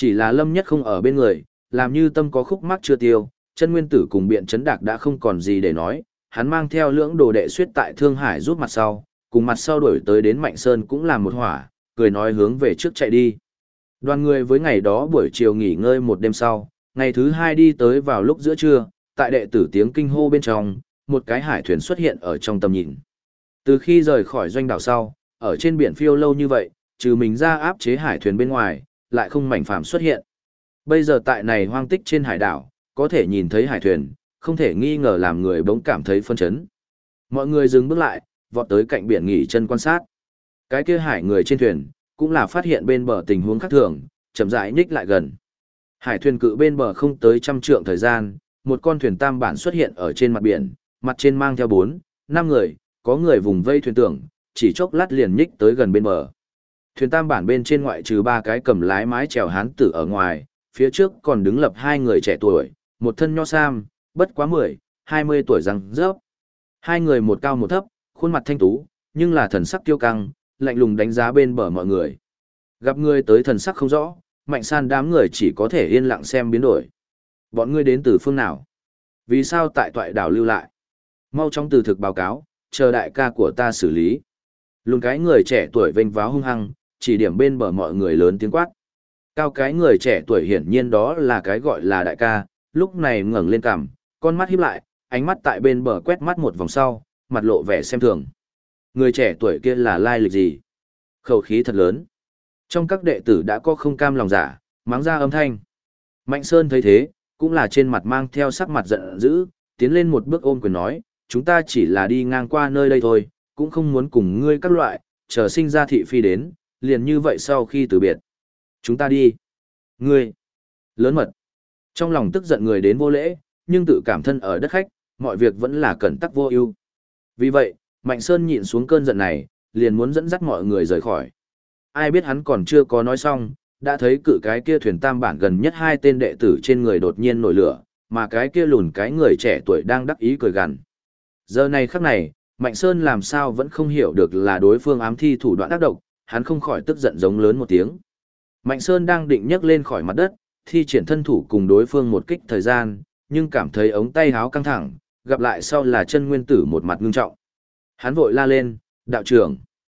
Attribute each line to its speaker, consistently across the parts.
Speaker 1: Chỉ là Lâm Nhất không ở bên người, làm như tâm có khúc mắc chưa tiêu, chân nguyên tử cùng biện chấn đạc đã không còn gì để nói, hắn mang theo lưỡng đồ đệ suyết tại Thương Hải rút mặt sau, cùng mặt sau đuổi tới đến Mạnh Sơn cũng làm một hỏa, cười nói hướng về trước chạy đi. Đoàn người với ngày đó buổi chiều nghỉ ngơi một đêm sau, ngày thứ hai đi tới vào lúc giữa trưa, tại đệ tử tiếng kinh hô bên trong, một cái hải thuyền xuất hiện ở trong tầm nhìn. Từ khi rời khỏi doanh đảo sau, ở trên biển phiêu lâu như vậy, trừ mình ra áp chế hải thuyền bên ngoài, lại không mảnh phàm xuất hiện. Bây giờ tại này hoang tích trên hải đảo, có thể nhìn thấy hải thuyền, không thể nghi ngờ làm người bỗng cảm thấy phân chấn. Mọi người dừng bước lại, vọt tới cạnh biển nghỉ chân quan sát. Cái kia hải người trên thuyền, cũng là phát hiện bên bờ tình huống khác thường, chậm rãi nhích lại gần. Hải thuyền cự bên bờ không tới 100 trượng thời gian, một con thuyền tam bản xuất hiện ở trên mặt biển, mặt trên mang theo 4, 5 người, có người vùng vây thuyền tưởng, chỉ chốc lát liền nhích tới gần bên bờ. Thuyền tam bản bên trên ngoại trừ 3 cái cầm lái mái chèo hán tử ở ngoài, phía trước còn đứng lập 2 người trẻ tuổi, một thân nho sam, bất quá 10, 20 tuổi răng rớp. 2 người một cao một thấp, khuôn mặt thanh tú, nhưng là thần sắc kiêu căng, lạnh lùng đánh giá bên bờ mọi người. Gặp người tới thần sắc không rõ, Mạnh San đám người chỉ có thể yên lặng xem biến đổi. Bọn ngươi đến từ phương nào? Vì sao tại toại đảo lưu lại? Mau chóng từ thực báo cáo, chờ đại ca của ta xử lý. Lùn cái người trẻ tuổi vênh váo hung hăng, chỉ điểm bên bờ mọi người lớn tiếng quát. Cao cái người trẻ tuổi hiển nhiên đó là cái gọi là đại ca, lúc này ngẩng lên cằm, con mắt híp lại, ánh mắt tại bên bờ quét mắt một vòng sau, mặt lộ vẻ xem thường. Người trẻ tuổi kia là lai lịch gì? Khẩu khí thật lớn. Trong các đệ tử đã có không cam lòng giả, mắng ra âm thanh. Mạnh Sơn thấy thế, cũng là trên mặt mang theo sắc mặt giận dữ, tiến lên một bước ôm quyền nói, chúng ta chỉ là đi ngang qua nơi đây thôi, cũng không muốn cùng ngươi các loại, chờ sinh ra thị phi đến, liền như vậy sau khi từ biệt. Chúng ta đi. Ngươi. Lớn mật. Trong lòng tức giận người đến vô lễ, nhưng tự cảm thân ở đất khách, mọi việc vẫn là cẩn tắc vô ưu. Vì vậy, Mạnh Sơn nhịn xuống cơn giận này, liền muốn dẫn dắt mọi người rời khỏi. Ai biết hắn còn chưa có nói xong, đã thấy cự cái kia thuyền tam bản gần nhất 2 tên đệ tử trên người đột nhiên nổi lửa, mà cái kia lùn cái người trẻ tuổi đang đắc ý cười gằn. Giờ này khắc này, Mạnh Sơn làm sao vẫn không hiểu được là đối phương ám thi thủ đoạn ác độc, hắn không khỏi tức giận giống lớn một tiếng. Mạnh Sơn đang định nhấc lên khỏi mặt đất, thi triển thân thủ cùng đối phương một kích thời gian, nhưng cảm thấy ống tay háo căng thẳng, gặp lại sau là chân nguyên tử một mặt ngưng trọng. Hắn vội la lên, đạo trưởng.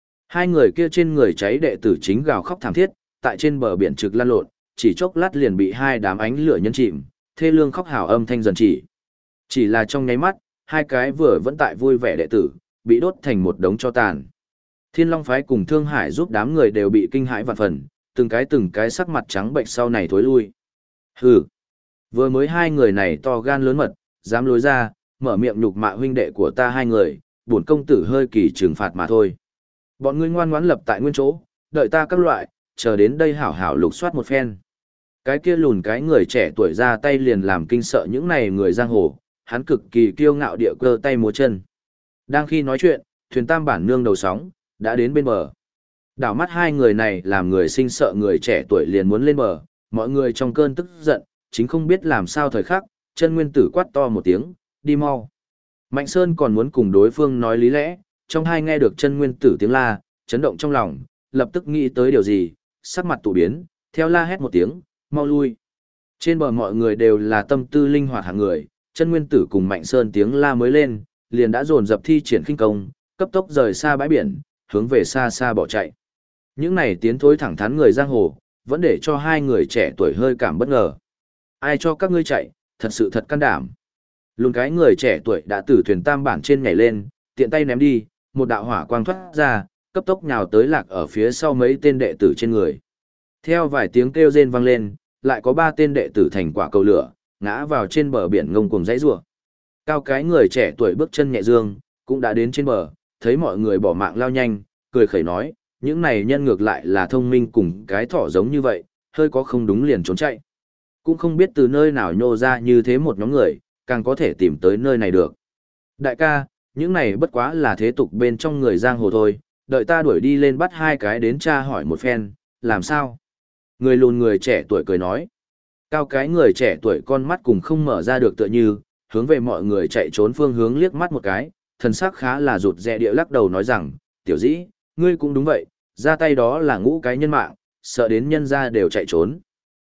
Speaker 1: 2 người kia trên người cháy đệ tử chính gào khóc thảm thiết, tại trên bờ biển trực lăn lộn, chỉ chốc lát liền bị 2 đám ánh lửa nhấn chìm, thê lương khóc hào âm thanh dần chỉ. Chỉ là trong nháy mắt, 2 cái vừa vẫn tại vui vẻ đệ tử, bị đốt thành một đống tro tàn. Thiên Long phái cùng Thương Hải giúp đám người đều bị kinh hãi vạn phần, từng cái sắc mặt trắng bệnh sau này thối lui. Hừ, vừa mới 2 người này to gan lớn mật, dám lối ra, mở miệng nhục mạ huynh đệ của ta 2 người, bổn công tử hơi kỳ trừng phạt mà thôi. Bọn ngươi ngoan ngoãn lập tại nguyên chỗ, đợi ta các loại, chờ đến đây hảo hảo lục soát một phen. Cái kia lùn cái người trẻ tuổi ra tay liền làm kinh sợ những này người giang hồ, hắn cực kỳ kiêu ngạo địa cơ tay múa chân. Đang khi nói chuyện, thuyền tam bản nương đầu sóng, đã đến bên bờ. Đảo mắt 2 người này làm người sinh sợ người trẻ tuổi liền muốn lên bờ, mọi người trong cơn tức giận, chính không biết làm sao thời khắc, chân nguyên tử quát to một tiếng, đi mau. Mạnh Sơn còn muốn cùng đối phương nói lý lẽ, trong 2 nghe được chân nguyên tử tiếng la, chấn động trong lòng, lập tức nghĩ tới điều gì, sắc mặt tụ biến, theo la hét một tiếng, mau lui. Trên bờ mọi người đều là tâm tư linh hoạt hạng người, chân nguyên tử cùng Mạnh Sơn tiếng la mới lên, liền đã dồn dập thi triển khinh công, cấp tốc rời xa bãi biển, hướng về xa xa bỏ chạy. Những này tiến thối thẳng thắn người giang hồ, vẫn để cho 2 người trẻ tuổi hơi cảm bất ngờ. Ai cho các ngươi chạy, thật sự thật can đảm. Lùn cái người trẻ tuổi đã từ thuyền tam bản trên nhảy lên, tiện tay ném đi, một đạo hỏa quang thoát ra, cấp tốc nhào tới lạc ở phía sau mấy tên đệ tử trên người. Theo vài tiếng kêu rên vang lên, lại có 3 tên đệ tử thành quả cầu lửa, ngã vào trên bờ biển ngông cuồng dãy rủa. Cao cái người trẻ tuổi bước chân nhẹ dương, cũng đã đến trên bờ, thấy mọi người bỏ mạng lao nhanh, cười khẩy nói, những này nhân ngược lại là thông minh cùng cái thỏ giống như vậy, hơi có không đúng liền trốn chạy. Cũng không biết từ nơi nào nhô ra như thế một nhóm người, càng có thể tìm tới nơi này được. Đại ca, những này bất quá là thế tục bên trong người giang hồ thôi, đợi ta đuổi đi lên bắt 2 cái đến tra hỏi một phen, làm sao? Người lùn người trẻ tuổi cười nói. Cao cái người trẻ tuổi con mắt cùng không mở ra được tựa như, hướng về mọi người chạy trốn phương hướng liếc mắt một cái, thần sắc khá là rụt rè địa lắc đầu nói rằng, tiểu dĩ, ngươi cũng đúng vậy, ra tay đó là ngũ cái nhân mạng, sợ đến nhân ra đều chạy trốn.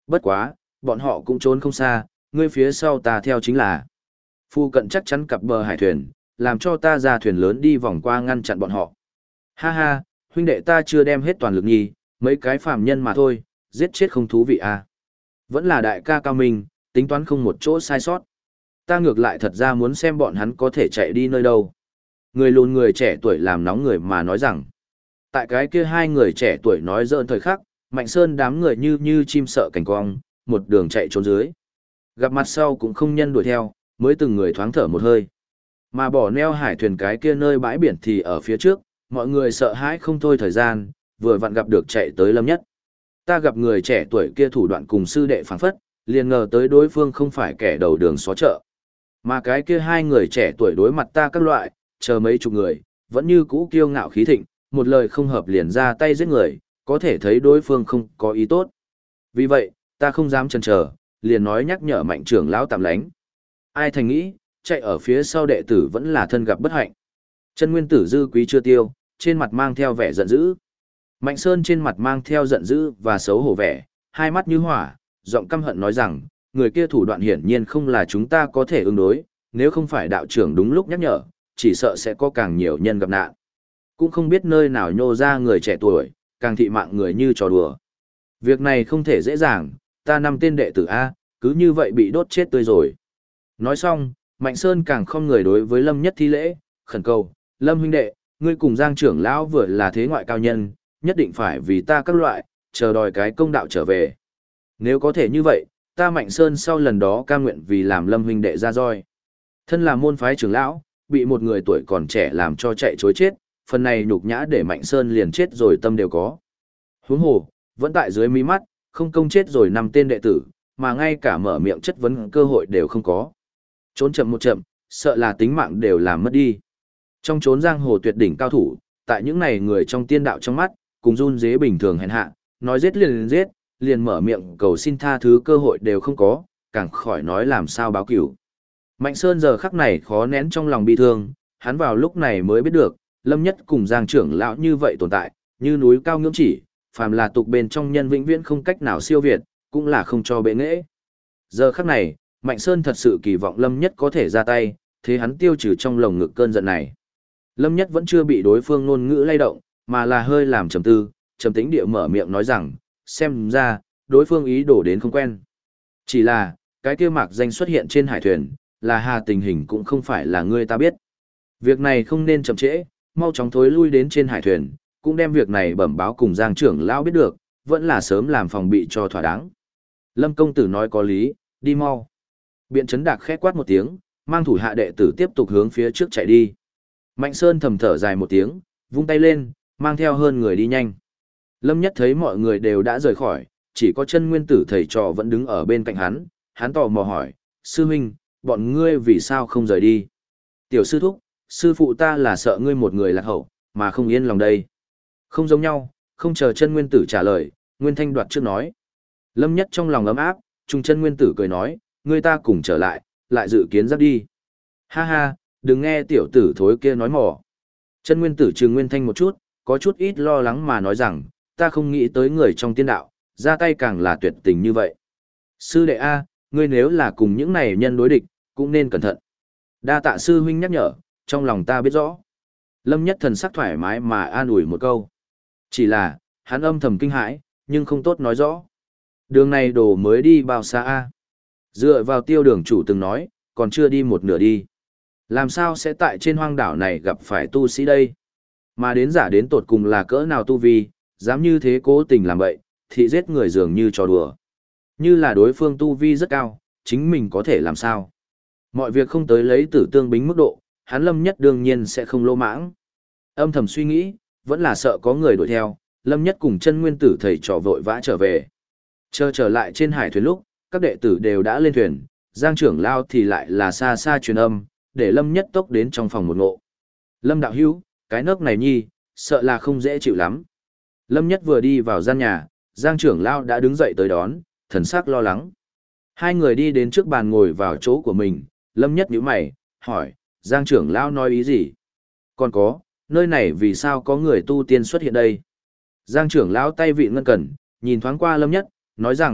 Speaker 1: Bất quá, bọn họ cũng trốn không xa, ngươi phía sau ta theo chính là. Phu cận chắc chắn cặp bờ hải thuyền, làm cho ta ra thuyền lớn đi vòng qua ngăn chặn bọn họ. Ha ha, huynh đệ ta chưa đem hết toàn lực nhi, mấy cái phàm nhân mà thôi, giết chết không thú vị à. Vẫn là đại ca cao minh, tính toán không một chỗ sai sót. Ta ngược lại thật ra muốn xem bọn hắn có thể chạy đi nơi đâu. Người lùn người trẻ tuổi làm nóng người mà nói rằng, tại cái kia hai người trẻ tuổi nói dỡn thời khắc, Mạnh Sơn đám người như chim sợ cảnh quang, một đường chạy trốn dưới. Gặp mặt sau cũng không nhân đuổi theo, mới từng người thoáng thở một hơi. Mà bỏ neo hải thuyền cái kia nơi bãi biển thì ở phía trước, mọi người sợ hãi không thôi thời gian, vừa vặn gặp được chạy tới Lâm Nhất. Ta gặp người trẻ tuổi kia thủ đoạn cùng sư đệ phảng phất, liền ngờ tới đối phương không phải kẻ đầu đường xó chợ. Mà cái kia hai người trẻ tuổi đối mặt ta các loại, chờ mấy chục người, vẫn như cũ kiêu ngạo khí thịnh, một lời không hợp liền ra tay giết người, có thể thấy đối phương không có ý tốt. Vì vậy, ta không dám chần chờ, liền nói nhắc nhở Mạnh trưởng lão tạm lánh. Ai thành nghĩ, chạy ở phía sau đệ tử vẫn là thân gặp bất hạnh. Chân nguyên tử dư quý chưa tiêu, trên mặt mang theo vẻ giận dữ. Mạnh Sơn trên mặt mang theo giận dữ và xấu hổ vẻ, hai mắt như hỏa, giọng căm hận nói rằng, người kia thủ đoạn hiển nhiên không là chúng ta có thể ứng đối, nếu không phải đạo trưởng đúng lúc nhắc nhở, chỉ sợ sẽ có càng nhiều nhân gặp nạn. Cũng không biết nơi nào nhô ra người trẻ tuổi, càng thị mạng người như trò đùa. Việc này không thể dễ dàng, ta 5 tên đệ tử A, cứ như vậy bị đốt chết tươi rồi. Nói xong, Mạnh Sơn càng không người đối với Lâm Nhất thi lễ, khẩn cầu, Lâm huynh đệ, ngươi cùng Giang trưởng lão vừa là thế ngoại cao nhân, nhất định phải vì ta các loại, chờ đòi cái công đạo trở về. Nếu có thể như vậy, ta Mạnh Sơn sau lần đó cam nguyện vì làm Lâm huynh đệ ra roi. Thân là môn phái trưởng lão, bị một người tuổi còn trẻ làm cho chạy chối chết, phần này nhục nhã để Mạnh Sơn liền chết rồi tâm đều có. Huống hồ, vẫn tại dưới mí mắt, không công chết rồi 5 tên đệ tử, mà ngay cả mở miệng chất vấn cơ hội đều không có. Trốn chậm một chậm, sợ là tính mạng đều làm mất đi. Trong chốn giang hồ tuyệt đỉnh cao thủ, tại những này người trong tiên đạo trong mắt, cùng run dế bình thường hèn hạ, nói giết liền giết, liền mở miệng cầu xin tha thứ cơ hội đều không có, càng khỏi nói làm sao báo cửu. Mạnh Sơn giờ khắc này khó nén trong lòng bi thương, hắn vào lúc này mới biết được, Lâm Nhất cùng Giang trưởng lão như vậy tồn tại, như núi cao ngưỡng chỉ, phàm là tục bên trong nhân vĩnh viễn không cách nào siêu việt, cũng là không cho bệ nghệ. Giờ khắc này, Mạnh Sơn thật sự kỳ vọng Lâm Nhất có thể ra tay, thế hắn tiêu trừ trong lồng ngực cơn giận này. Lâm Nhất vẫn chưa bị đối phương ngôn ngữ lay động, mà là hơi làm trầm tư, trầm tĩnh địa mở miệng nói rằng, xem ra, đối phương ý đồ đến không quen. Chỉ là, cái kia mạc danh xuất hiện trên hải thuyền, là hà tình hình cũng không phải là ngươi ta biết. Việc này không nên chậm trễ, mau chóng thối lui đến trên hải thuyền, cũng đem việc này bẩm báo cùng Giang trưởng lão biết được, vẫn là sớm làm phòng bị cho thỏa đáng. Lâm công tử nói có lý, đi mau. Biện Trấn Đạc khẽ quát một tiếng, mang thủ hạ đệ tử tiếp tục hướng phía trước chạy đi. Mạnh Sơn thầm thở dài một tiếng, vung tay lên, mang theo hơn người đi nhanh. Lâm Nhất thấy mọi người đều đã rời khỏi, chỉ có chân nguyên tử thầy trò vẫn đứng ở bên cạnh hắn tò mò hỏi, sư huynh, bọn ngươi vì sao không rời đi? Tiểu sư thúc, sư phụ ta là sợ ngươi một người lạc hậu, mà không yên lòng đây. Không giống nhau, không chờ chân nguyên tử trả lời, Nguyên Thanh đoạt trước nói. Lâm Nhất trong lòng ấm áp, trùng chân nguyên tử cười nói, ngươi ta cùng trở lại, lại dự kiến dắt đi. Ha ha, đừng nghe tiểu tử thối kia nói mỏ. Chân nguyên tử trừng Nguyên Thanh một chút, có chút ít lo lắng mà nói rằng, ta không nghĩ tới người trong tiên đạo, ra tay càng là tuyệt tình như vậy. Sư đệ A, ngươi nếu là cùng những này nhân đối địch, cũng nên cẩn thận. Đa tạ sư huynh nhắc nhở, trong lòng ta biết rõ. Lâm Nhất thần sắc thoải mái mà an ủi một câu. Chỉ là, hắn âm thầm kinh hãi, nhưng không tốt nói rõ. Đường này đồ mới đi bao xa A. Dựa vào tiêu đường chủ từng nói, còn chưa đi một nửa đi. Làm sao sẽ tại trên hoang đảo này gặp phải tu sĩ đây? Mà đến giả đến tột cùng là cỡ nào tu vi, dám như thế cố tình làm vậy, thì giết người dường như trò đùa. Như là đối phương tu vi rất cao, chính mình có thể làm sao? Mọi việc không tới lấy tử tương bính mức độ, hắn Lâm Nhất đương nhiên sẽ không lô mãng. Âm thầm suy nghĩ, vẫn là sợ có người đuổi theo, Lâm Nhất cùng chân nguyên tử thầy trò vội vã trở về. Chờ trở lại trên hải thuyền lúc, các đệ tử đều đã lên thuyền, Giang trưởng lao thì lại là xa xa truyền âm, để Lâm Nhất tốc đến trong phòng một ngộ. Lâm đạo hữu, cái nấc này nhi, sợ là không dễ chịu lắm. Lâm Nhất vừa đi vào gian nhà, Giang trưởng lao đã đứng dậy tới đón, thần sắc lo lắng. Hai người đi đến trước bàn ngồi vào chỗ của mình, Lâm Nhất nhíu mày, hỏi, Giang trưởng lao nói ý gì? Còn có, nơi này vì sao có người tu tiên xuất hiện đây? Giang trưởng lão tay vị ngân cẩn, nhìn thoáng qua Lâm Nhất, nói rằng,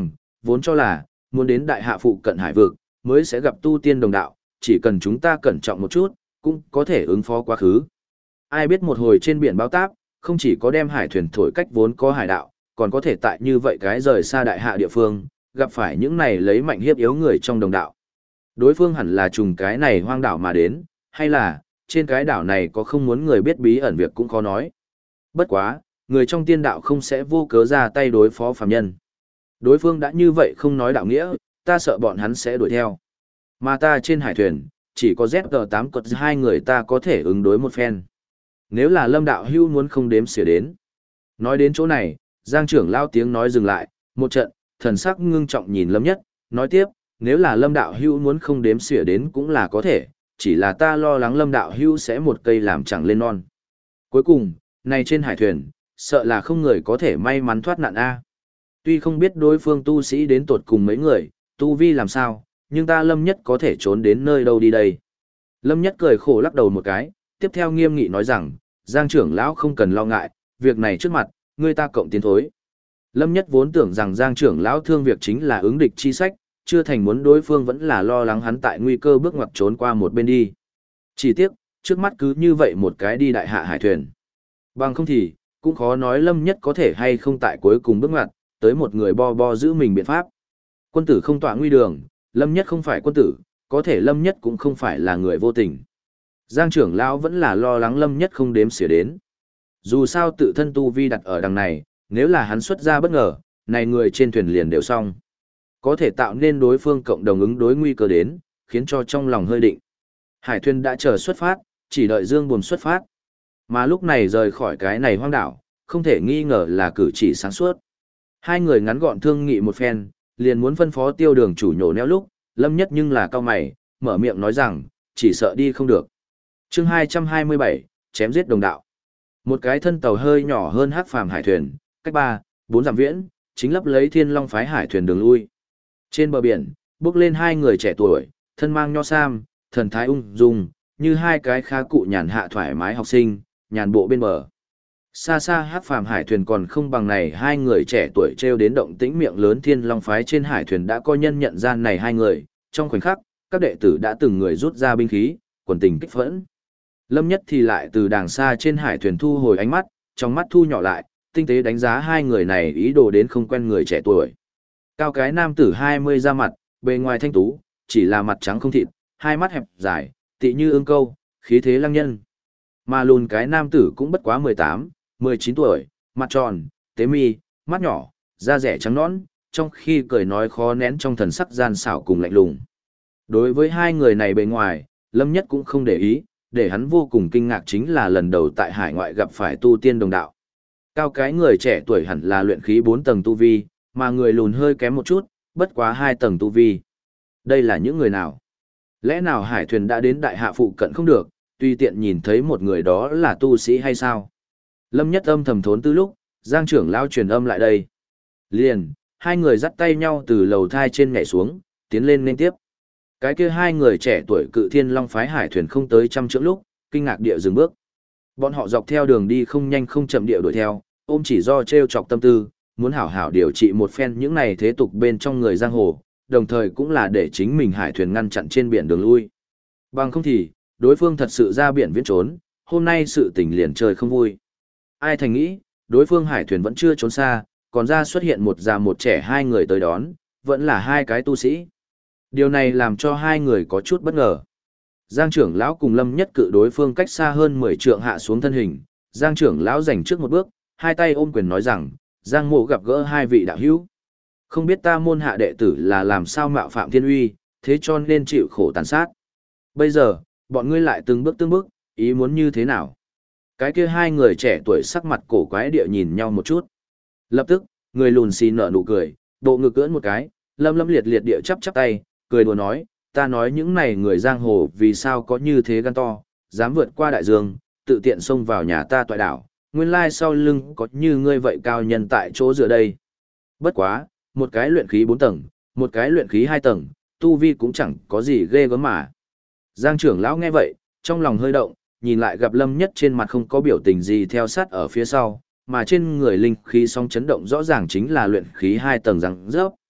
Speaker 1: vốn cho là, muốn đến đại hạ phụ cận hải vực, mới sẽ gặp tu tiên đồng đạo, chỉ cần chúng ta cẩn trọng một chút, cũng có thể ứng phó quá khứ. Ai biết một hồi trên biển bão táp, không chỉ có đem hải thuyền thổi cách vốn có hải đạo, còn có thể tại như vậy cái rời xa đại hạ địa phương, gặp phải những này lấy mạnh hiếp yếu người trong đồng đạo. Đối phương hẳn là trùng cái này hoang đảo mà đến, hay là, trên cái đảo này có không muốn người biết bí ẩn việc cũng khó nói. Bất quá, người trong tiên đạo không sẽ vô cớ ra tay đối phó phàm nhân. Đối phương đã như vậy không nói đạo nghĩa, ta sợ bọn hắn sẽ đuổi theo. Mà ta trên hải thuyền, chỉ có ZG8 cột hai người ta có thể ứng đối một phen. Nếu là Lâm đạo hưu muốn không đếm xỉa đến. Nói đến chỗ này, Giang trưởng lao tiếng nói dừng lại, một trận, thần sắc ngưng trọng nhìn Lâm Nhất, nói tiếp, nếu là Lâm đạo hưu muốn không đếm xỉa đến cũng là có thể, chỉ là ta lo lắng Lâm đạo hưu sẽ một cây làm chẳng lên non. Cuối cùng, này trên hải thuyền, sợ là không người có thể may mắn thoát nạn a. Tuy không biết đối phương tu sĩ đến tột cùng mấy người, tu vi làm sao, nhưng ta Lâm Nhất có thể trốn đến nơi đâu đi đây. Lâm Nhất cười khổ lắc đầu một cái, tiếp theo nghiêm nghị nói rằng, Giang trưởng lão không cần lo ngại, việc này trước mặt, người ta cộng tiến thối. Lâm Nhất vốn tưởng rằng Giang trưởng lão thương việc chính là ứng địch chi sách, chưa thành muốn đối phương vẫn là lo lắng hắn tại nguy cơ bước ngoặt trốn qua một bên đi. Chỉ tiếc, trước mắt cứ như vậy một cái đi đại hạ hải thuyền. Bằng không thì, cũng khó nói Lâm Nhất có thể hay không tại cuối cùng bước ngoặt, tới một người bo giữ mình biện pháp. Quân tử không tọa nguy đường, Lâm Nhất không phải quân tử, có thể Lâm Nhất cũng không phải là người vô tình. Giang trưởng lão vẫn là lo lắng Lâm Nhất không đếm xỉa đến. Dù sao tự thân tu vi đặt ở đằng này, nếu là hắn xuất ra bất ngờ, này người trên thuyền liền đều xong. Có thể tạo nên đối phương cộng đồng ứng đối nguy cơ đến, khiến cho trong lòng hơi định. Hải thuyền đã chờ xuất phát, chỉ đợi Dương Buồm xuất phát. Mà lúc này rời khỏi cái này hoang đảo, không thể nghi ngờ là cử chỉ sáng suốt. Hai người ngắn gọn thương nghị một phen, liền muốn phân phó Tiêu Đường chủ nhổ neo lúc, Lâm Nhất nhưng là cao mày, mở miệng nói rằng, chỉ sợ đi không được. Chương 227, chém giết đồng đạo. Một cái thân tàu hơi nhỏ hơn hắc phàm hải thuyền, cách 3-4 dặm viễn, chính lấp lấy Thiên Long phái hải thuyền đường lui. Trên bờ biển, bước lên hai người trẻ tuổi, thân mang nho sam, thần thái ung dung, như hai cái khá cụ nhàn hạ thoải mái học sinh, nhàn bộ bên bờ. Xa xa hắc phàm hải thuyền còn không bằng này hai người trẻ tuổi treo đến động tĩnh miệng lớn Thiên Long phái trên hải thuyền đã có nhân nhận ra này hai người, trong khoảnh khắc, các đệ tử đã từng người rút ra binh khí, quần tình kích phẫn. Lâm Nhất thì lại từ đàng xa trên hải thuyền thu hồi ánh mắt, trong mắt thu nhỏ lại, tinh tế đánh giá hai người này ý đồ đến không quen người trẻ tuổi. Cao cái nam tử 20 ra mặt, bề ngoài thanh tú, chỉ là mặt trắng không thịt, hai mắt hẹp dài, tị như ương câu, khí thế lăng nhân. Mà lùn cái nam tử cũng bất quá 18-19 tuổi, mặt tròn, tế mi, mắt nhỏ, da rẻ trắng nõn, trong khi cười nói khó nén trong thần sắc gian xảo cùng lạnh lùng. Đối với hai người này bề ngoài, Lâm Nhất cũng không để ý, để hắn vô cùng kinh ngạc chính là lần đầu tại hải ngoại gặp phải tu tiên đồng đạo. Cao cái người trẻ tuổi hẳn là luyện khí 4 tầng tu vi, mà người lùn hơi kém một chút, bất quá 2 tầng tu vi. Đây là những người nào? Lẽ nào hải thuyền đã đến đại hạ phụ cận không được, tùy tiện nhìn thấy một người đó là tu sĩ hay sao? Lâm Nhất âm thầm thốn tư lúc, Giang trưởng lao truyền âm lại đây. Liền, hai người dắt tay nhau từ lầu thai trên nhảy xuống, tiến lên nên tiếp. Cái kia hai người trẻ tuổi cự Thiên Long phái hải thuyền không tới trăm trượng lúc, kinh ngạc địa dừng bước. Bọn họ dọc theo đường đi không nhanh không chậm địa đuổi theo, ôm chỉ do trêu chọc tâm tư, muốn hảo hảo điều trị một phen những này thế tục bên trong người giang hồ, đồng thời cũng là để chính mình hải thuyền ngăn chặn trên biển đường lui. Bằng không thì, đối phương thật sự ra biển viễn trốn, hôm nay sự tình liền trời không vui. Ai thành nghĩ, đối phương hải thuyền vẫn chưa trốn xa, còn ra xuất hiện một già một trẻ hai người tới đón, vẫn là hai cái tu sĩ. Điều này làm cho hai người có chút bất ngờ. Giang trưởng lão cùng Lâm Nhất cự đối phương cách xa hơn 10 trượng hạ xuống thân hình, Giang trưởng lão giành trước một bước, hai tay ôm quyền nói rằng, Giang mộ gặp gỡ hai vị đạo hữu. Không biết ta môn hạ đệ tử là làm sao mạo phạm thiên uy, thế cho nên chịu khổ tàn sát. Bây giờ, bọn ngươi lại từng bước, ý muốn như thế nào? Cái kia hai người trẻ tuổi sắc mặt cổ quái địa nhìn nhau một chút. Lập tức, người lùn xì nở nụ cười, bộ ngực cưỡn một cái, lâm liệt liệt địa chắp tay, cười đùa nói, ta nói những này người giang hồ vì sao có như thế gan to, dám vượt qua đại dương, tự tiện xông vào nhà ta toại đảo, nguyên lai sau lưng có như ngươi vậy cao nhân tại chỗ dựa đây. Bất quá, một cái luyện khí 4 tầng, một cái luyện khí 2 tầng, tu vi cũng chẳng có gì ghê gớm mà. Giang trưởng lão nghe vậy, trong lòng hơi động, nhìn lại gặp Lâm Nhất trên mặt không có biểu tình gì theo sát ở phía sau, mà trên người linh khí song chấn động rõ ràng chính là luyện khí 2 tầng răng rớp.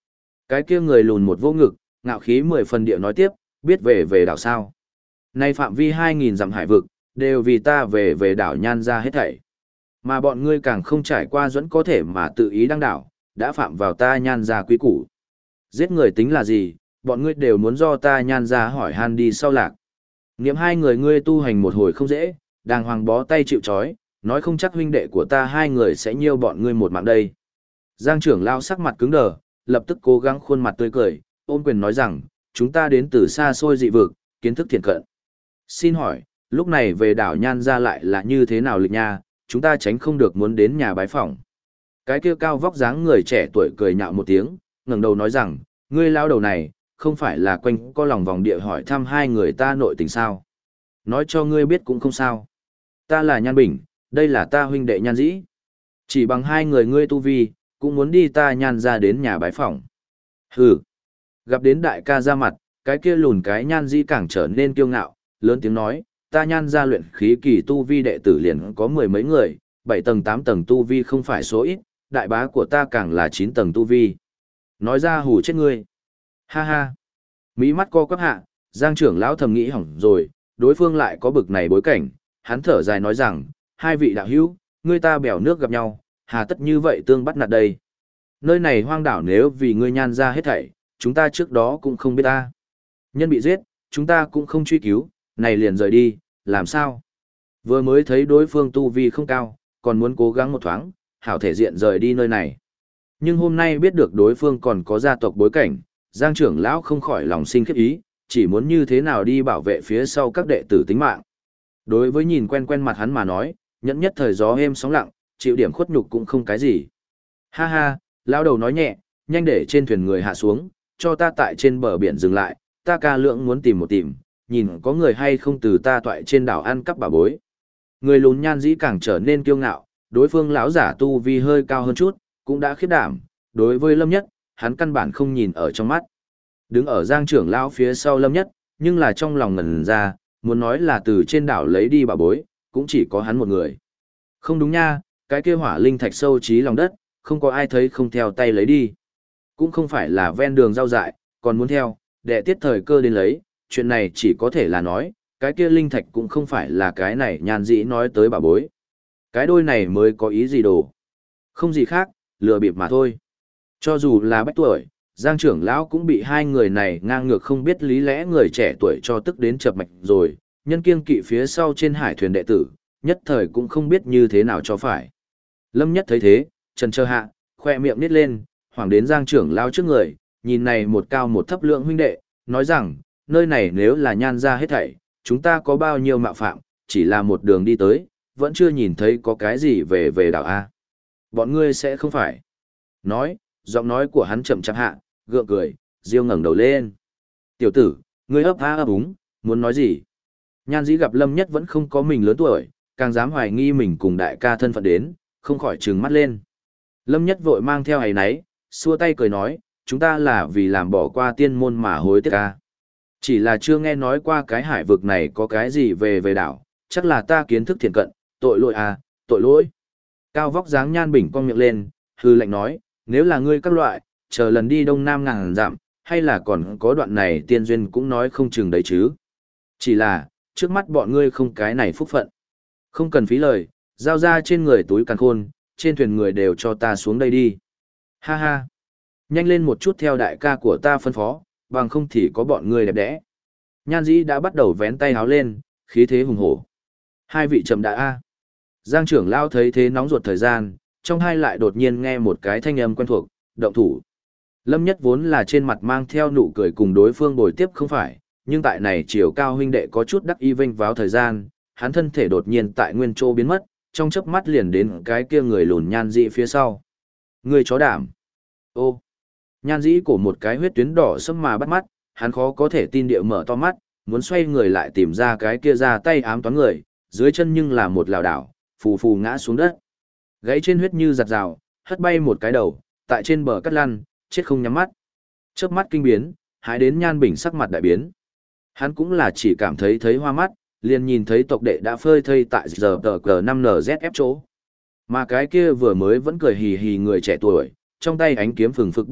Speaker 1: Cái kia người lùn một vô ngực, ngạo khí 10 phần địa nói tiếp, biết về đảo sao. Nay phạm vi 2.000 dặm hải vực, đều vì ta về đảo Nhan ra hết thảy. Mà bọn ngươi càng không trải qua dẫn có thể mà tự ý đăng đảo, đã phạm vào ta Nhan ra quý củ. Giết người tính là gì, bọn ngươi đều muốn do ta Nhan ra hỏi han đi sau lạc. Niệm hai người ngươi tu hành một hồi không dễ, đàng hoàng bó tay chịu trói, nói không chắc huynh đệ của ta hai người sẽ nhiêu bọn ngươi một mạng đây. Giang trưởng lao sắc mặt cứng đờ, lập tức cố gắng khuôn mặt tươi cười, ôn quyền nói rằng, chúng ta đến từ xa xôi dị vực, kiến thức thiện cận. Xin hỏi, lúc này về đảo Nhan ra lại là như thế nào lịch nha, chúng ta tránh không được muốn đến nhà bái phỏng. Cái kia cao vóc dáng người trẻ tuổi cười nhạo một tiếng, ngẩng đầu nói rằng, ngươi lao đầu này, không phải là quanh co lòng vòng địa hỏi thăm hai người ta nội tình sao. Nói cho ngươi biết cũng không sao. Ta là Nhan Bình, đây là ta huynh đệ Nhan Dĩ. Chỉ bằng hai người ngươi tu vi, cũng muốn đi ta Nhan ra đến nhà bái phỏng. Hừ. Gặp đến đại ca ra mặt, cái kia lùn cái Nhan Dĩ càng trở nên kiêu ngạo, lớn tiếng nói, ta Nhan ra luyện khí kỳ tu vi đệ tử liền có 10 mấy người, 7 tầng 8 tầng tu vi không phải số ít, đại bá của ta càng là 9 tầng tu vi. Nói ra hù chết ngươi. Ha ha. Mỹ mắt co quắp hạ, Giang trưởng lão thầm nghĩ hỏng rồi, đối phương lại có bực này bối cảnh, hắn thở dài nói rằng, hai vị đạo hữu, ngươi ta bèo nước gặp nhau, hà tất như vậy tương bắt nạt đây. Nơi này hoang đảo nếu vì ngươi Nhan ra hết thảy, chúng ta trước đó cũng không biết ta. Nhân bị giết, chúng ta cũng không truy cứu, này liền rời đi, làm sao? Vừa mới thấy đối phương tu vi không cao, còn muốn cố gắng một thoáng, hảo thể diện rời đi nơi này. Nhưng hôm nay biết được đối phương còn có gia tộc bối cảnh, Giang trưởng lão không khỏi lòng sinh khiếp ý, chỉ muốn như thế nào đi bảo vệ phía sau các đệ tử tính mạng. Đối với nhìn quen quen mặt hắn mà nói, nhẫn nhất thời gió êm sóng lặng, chịu điểm khuất nhục cũng không cái gì. Ha ha, lão đầu nói nhẹ, nhanh để trên thuyền người hạ xuống, cho ta tại trên bờ biển dừng lại, ta ca lượng muốn tìm một tìm, nhìn có người hay không từ ta toại trên đảo ăn cắp bà bối. Người lùn Nhan Dĩ càng trở nên kiêu ngạo, đối phương lão giả tu vi hơi cao hơn chút, cũng đã khiếp đảm, đối với Lâm Nhất, hắn căn bản không nhìn ở trong mắt. Đứng ở Giang trưởng lão phía sau Lâm Nhất, nhưng là trong lòng ngẩn ra, muốn nói là từ trên đảo lấy đi bà bối, cũng chỉ có hắn một người. Không đúng nha, cái kia hỏa linh thạch sâu trí lòng đất, không có ai thấy không theo tay lấy đi. Cũng không phải là ven đường rau dại, còn muốn theo, để tiết thời cơ đến lấy, chuyện này chỉ có thể là nói, cái kia linh thạch cũng không phải là cái này Nhan Dĩ nói tới bà bối. Cái đôi này mới có ý gì đồ. Không gì khác, lừa bịp mà thôi. Cho dù là bách tuổi, Giang trưởng lão cũng bị hai người này ngang ngược không biết lý lẽ người trẻ tuổi cho tức đến chập mạch rồi, nhân kiêng kỵ phía sau trên hải thuyền đệ tử, nhất thời cũng không biết như thế nào cho phải. Lâm Nhất thấy thế, trần trơ hạ, khoe miệng nít lên, hoảng đến Giang trưởng lão trước người, nhìn này một cao một thấp lượng huynh đệ, nói rằng, nơi này nếu là Nhan ra hết thảy, chúng ta có bao nhiêu mạo phạm, chỉ là một đường đi tới, vẫn chưa nhìn thấy có cái gì về đảo A. Bọn ngươi sẽ không phải. Nói, giọng nói của hắn chậm chạp hạ, gượng cười, Diêu ngẩng đầu lên. Tiểu tử, ngươi ấp há ấp úng, muốn nói gì? Nhan Dĩ gặp Lâm Nhất vẫn không có mình lớn tuổi, càng dám hoài nghi mình cùng đại ca thân phận đến, không khỏi trừng mắt lên. Lâm Nhất vội mang theo ấy náy, xua tay cười nói, chúng ta là vì làm bỏ qua tiên môn mà hối tiếc ca. Chỉ là chưa nghe nói qua cái hải vực này có cái gì về đảo, chắc là ta kiến thức thiện cận, tội lỗi à, tội lỗi. Cao vóc dáng Nhan Bình cong miệng lên, hư lạnh nói, nếu là ngươi các loại, chờ lần đi đông nam ngàn dặm, hay là còn có đoạn này tiên duyên cũng nói không chừng đấy chứ. Chỉ là, trước mắt bọn ngươi không cái này phúc phận. Không cần phí lời, giao ra trên người túi càn khôn, trên thuyền người đều cho ta xuống đây đi. Ha ha. Nhanh lên một chút theo đại ca của ta phân phó, bằng không thì có bọn ngươi đẹp đẽ. Nhan Dĩ đã bắt đầu vén tay háo lên, khí thế hùng hổ. Hai vị chậm đã a. Giang trưởng lao thấy thế nóng ruột thời gian, trong hai lại đột nhiên nghe một cái thanh âm quen thuộc, động thủ. Lâm Nhất vốn là trên mặt mang theo nụ cười cùng đối phương bồi tiếp không phải, nhưng tại này chiều cao huynh đệ có chút đắc y vinh vào thời gian, hắn thân thể đột nhiên tại nguyên chỗ biến mất, trong chớp mắt liền đến cái kia người lùn Nhan Dĩ phía sau. Người chó đảm. Ô. Nhan Dĩ cổ một cái huyết tuyến đỏ sẫm mà bắt mắt, hắn khó có thể tin địa mở to mắt, muốn xoay người lại tìm ra cái kia ra tay ám toán người, dưới chân nhưng là một lảo đảo, phù phù ngã xuống đất. Gãy trên huyết như giặt rào, hất bay một cái đầu, tại trên bờ cắt lăn, chết không nhắm mắt. Chớp mắt kinh biến, hái đến Nhan Bình sắc mặt đại biến. Hắn cũng là chỉ cảm thấy hoa mắt, liền nhìn thấy tộc đệ đã phơi thây tại giờ tờ cờ 5NZF chỗ. Mà cái kia vừa mới vẫn cười hì hì người trẻ tuổi, trong tay ánh kiếm phừng phực bất định,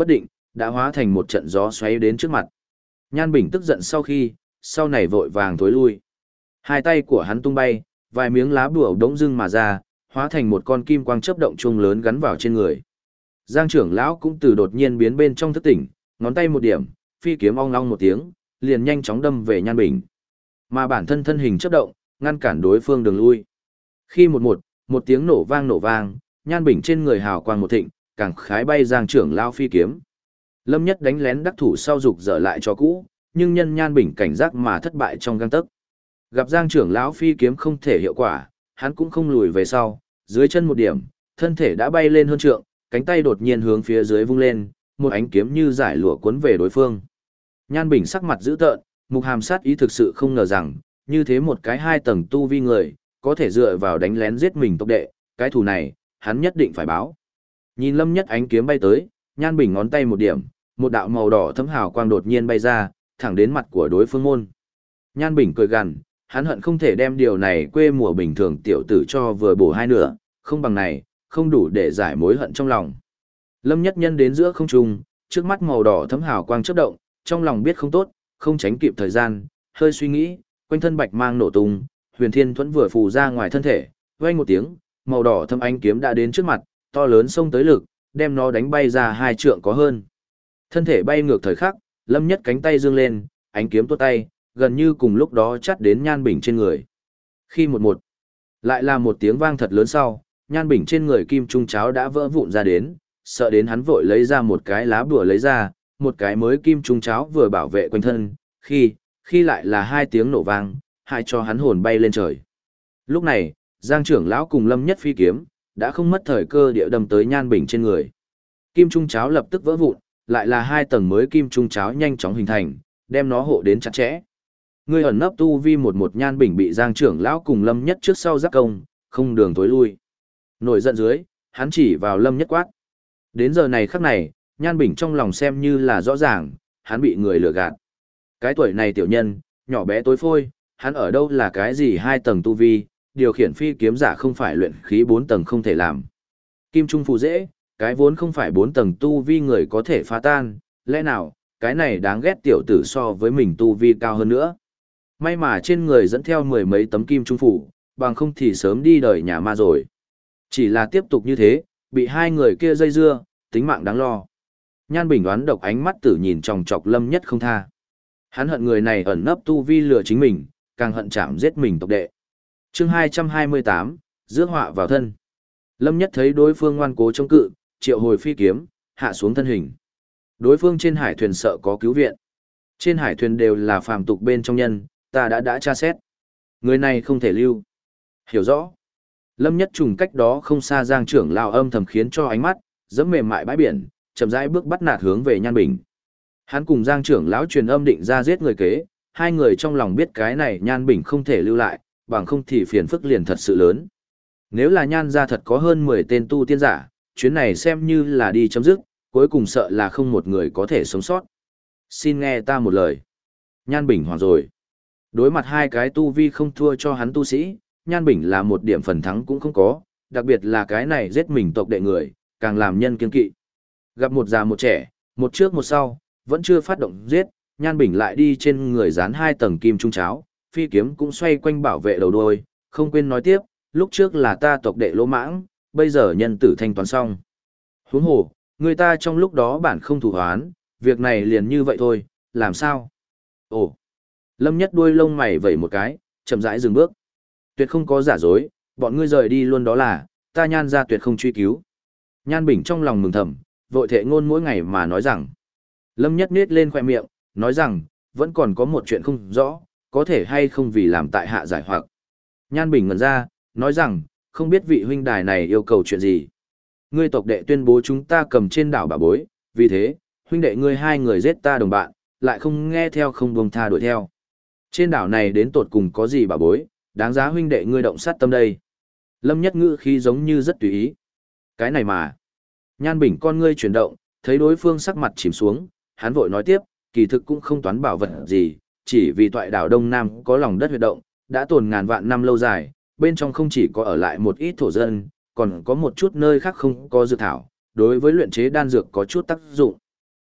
Speaker 1: đã hóa thành một trận gió xoáy đến trước mặt. Nhan Bình tức giận sau này vội vàng thối lui. Hai tay của hắn tung bay, vài miếng lá bùa đống dưng mà ra, hóa thành một con kim quang chớp động chuông lớn gắn vào trên người. Giang trưởng lão cũng từ đột nhiên biến bên trong thức tỉnh, ngón tay một điểm, phi kiếm ong ong một tiếng, liền nhanh chóng đâm về Nhan Bình. Mà bản thân thân hình chớp động, ngăn cản đối phương đường lui. Khi một tiếng nổ vang, Nhan Bình trên người hào quang một thịnh, càng khái bay Giang trưởng lão phi kiếm. Lâm Nhất đánh lén đắc thủ sau dục dở lại cho cũ, nhưng nhân Nhan Bình cảnh giác mà thất bại trong gang tấc. Gặp Giang trưởng lão phi kiếm không thể hiệu quả, hắn cũng không lùi về sau, dưới chân một điểm, thân thể đã bay lên hơn trượng, cánh tay đột nhiên hướng phía dưới vung lên, một ánh kiếm như giải lụa cuốn về đối phương. Nhan Bình sắc mặt dữ tợn, Mục Hàm sát ý thực sự không ngờ rằng, như thế một cái 2 tầng tu vi người, có thể dựa vào đánh lén giết mình tộc đệ, cái thù này, hắn nhất định phải báo. Nhìn Lâm Nhất ánh kiếm bay tới, Nhan Bình ngón tay một điểm, một đạo màu đỏ thấm hào quang đột nhiên bay ra, thẳng đến mặt của đối phương môn. Nhan Bình cười gằn, hắn hận không thể đem điều này quê mùa bình thường tiểu tử cho vừa bổ hai nửa, không bằng này, không đủ để giải mối hận trong lòng. Lâm Nhất nhân đến giữa không trung, trước mắt màu đỏ thấm hào quang chớp động, trong lòng biết không tốt, không tránh kịp thời gian, hơi suy nghĩ, quanh thân bạch mang nổ tung, Huyền Thiên Thuẫn vừa phù ra ngoài thân thể, vang một tiếng, màu đỏ thâm ánh kiếm đã đến trước mặt, to lớn xông tới lực, đem nó đánh bay ra 2 trượng có hơn. Thân thể bay ngược thời khắc, Lâm Nhất cánh tay dương lên, ánh kiếm tuốt tay, gần như cùng lúc đó chắt đến Nhan Bình trên người. Khi lại là một tiếng vang thật lớn sau, Nhan Bình trên người kim trung cháo đã vỡ vụn ra đến, sợ đến hắn vội lấy ra một cái lá bùa lấy ra, một cái mới kim trung cháo vừa bảo vệ quanh thân, khi lại là 2 tiếng nổ vang, hại cho hắn hồn bay lên trời. Lúc này, Giang trưởng lão cùng Lâm Nhất phi kiếm, đã không mất thời cơ địa đâm tới Nhan Bình trên người. Kim trung cháo lập tức vỡ vụn, lại là 2 tầng mới kim trung cháo nhanh chóng hình thành, đem nó hộ đến chặt chẽ. Người ẩn nấp tu vi một Nhan Bình bị Giang trưởng lão cùng Lâm Nhất trước sau giáp công, không đường tối lui. Nổi giận dưới, hắn chỉ vào Lâm Nhất quát. Đến giờ này khắc này, Nhan Bình trong lòng xem như là rõ ràng, hắn bị người lừa gạt. Cái tuổi này tiểu nhân, nhỏ bé tối phôi, hắn ở đâu là cái gì 2 tầng tu vi, điều khiển phi kiếm giả không phải luyện khí 4 tầng không thể làm. Kim trung phù dễ, cái vốn không phải 4 tầng tu vi người có thể phá tan, lẽ nào, cái này đáng ghét tiểu tử so với mình tu vi cao hơn nữa. May mà trên người dẫn theo 10 mấy tấm kim trung phủ, bằng không thì sớm đi đời nhà ma rồi. Chỉ là tiếp tục như thế, bị 2 người kia dây dưa, tính mạng đáng lo. Nhan Bình đoán độc ánh mắt tử nhìn chòng chọc Lâm Nhất không tha. Hắn hận người này ẩn nấp tu vi lừa chính mình, càng hận chạm giết mình tộc đệ. Chương 228, rước họa vào thân. Lâm Nhất thấy đối phương ngoan cố chống cự, triệu hồi phi kiếm, hạ xuống thân hình. Đối phương trên hải thuyền sợ có cứu viện. Trên hải thuyền đều là phàm tục bên trong nhân, ta đã tra xét. Người này không thể lưu. Hiểu rõ. Lâm Nhất trùng cách đó không xa Giang trưởng lão âm thầm khiến cho ánh mắt giẫm mềm mại bãi biển, chậm rãi bước bắt nạt hướng về Nhan Bình. Hắn cùng Giang trưởng lão truyền âm định ra giết người kế, 2 người trong lòng biết cái này Nhan Bình không thể lưu lại, bằng không thì phiền phức liền thật sự lớn. Nếu là Nhan gia thật có hơn 10 tên tu tiên giả, chuyến này xem như là đi chấm dứt, cuối cùng sợ là không một người có thể sống sót. Xin nghe ta một lời. Nhan Bình hoảng rồi. Đối mặt 2 cái tu vi không thua cho hắn tu sĩ, Nhan Bình là một điểm phần thắng cũng không có, đặc biệt là cái này giết mình tộc đệ người, càng làm nhân kiên kỵ. Gặp một già một trẻ, một trước một sau, vẫn chưa phát động giết, Nhan Bình lại đi trên người dán 2 tầng kim trung cháo, phi kiếm cũng xoay quanh bảo vệ đầu đuôi, không quên nói tiếp, lúc trước là ta tộc đệ lỗ mãng, bây giờ nhân tử thanh toán xong. Huống hồ, người ta trong lúc đó bản không thủ hoán, việc này liền như vậy thôi, làm sao? Ồ! Lâm Nhất đuôi lông mày vẩy một cái, chậm rãi dừng bước. Tuyệt không có giả dối, bọn ngươi rời đi luôn đó là, ta Nhan ra tuyệt không truy cứu. Nhan Bình trong lòng mừng thầm, vội thệ ngôn mỗi ngày mà nói rằng. Lâm Nhất nết lên khoe miệng, nói rằng, vẫn còn có một chuyện không rõ, có thể hay không vì làm tại hạ giải hoặc. Nhan Bình ngẩn ra, nói rằng, không biết vị huynh đài này yêu cầu chuyện gì. Ngươi tộc đệ tuyên bố chúng ta cầm trên đảo bà bối, vì thế, huynh đệ ngươi 2 người giết ta đồng bạn, lại không nghe theo không buông tha đuổi theo. Trên đảo này đến tột cùng có gì bà bối, đáng giá huynh đệ ngươi động sát tâm đây. Lâm Nhất ngữ khí giống như rất tùy ý. Cái này mà. Nhan Bình con ngươi chuyển động, thấy đối phương sắc mặt chìm xuống, hắn vội nói tiếp, kỳ thực cũng không toán bảo vật gì, chỉ vì toại đảo Đông Nam có lòng đất huyệt động, đã tồn ngàn vạn năm lâu dài, bên trong không chỉ có ở lại một ít thổ dân, còn có một chút nơi khác không có dược thảo, đối với luyện chế đan dược có chút tác dụng.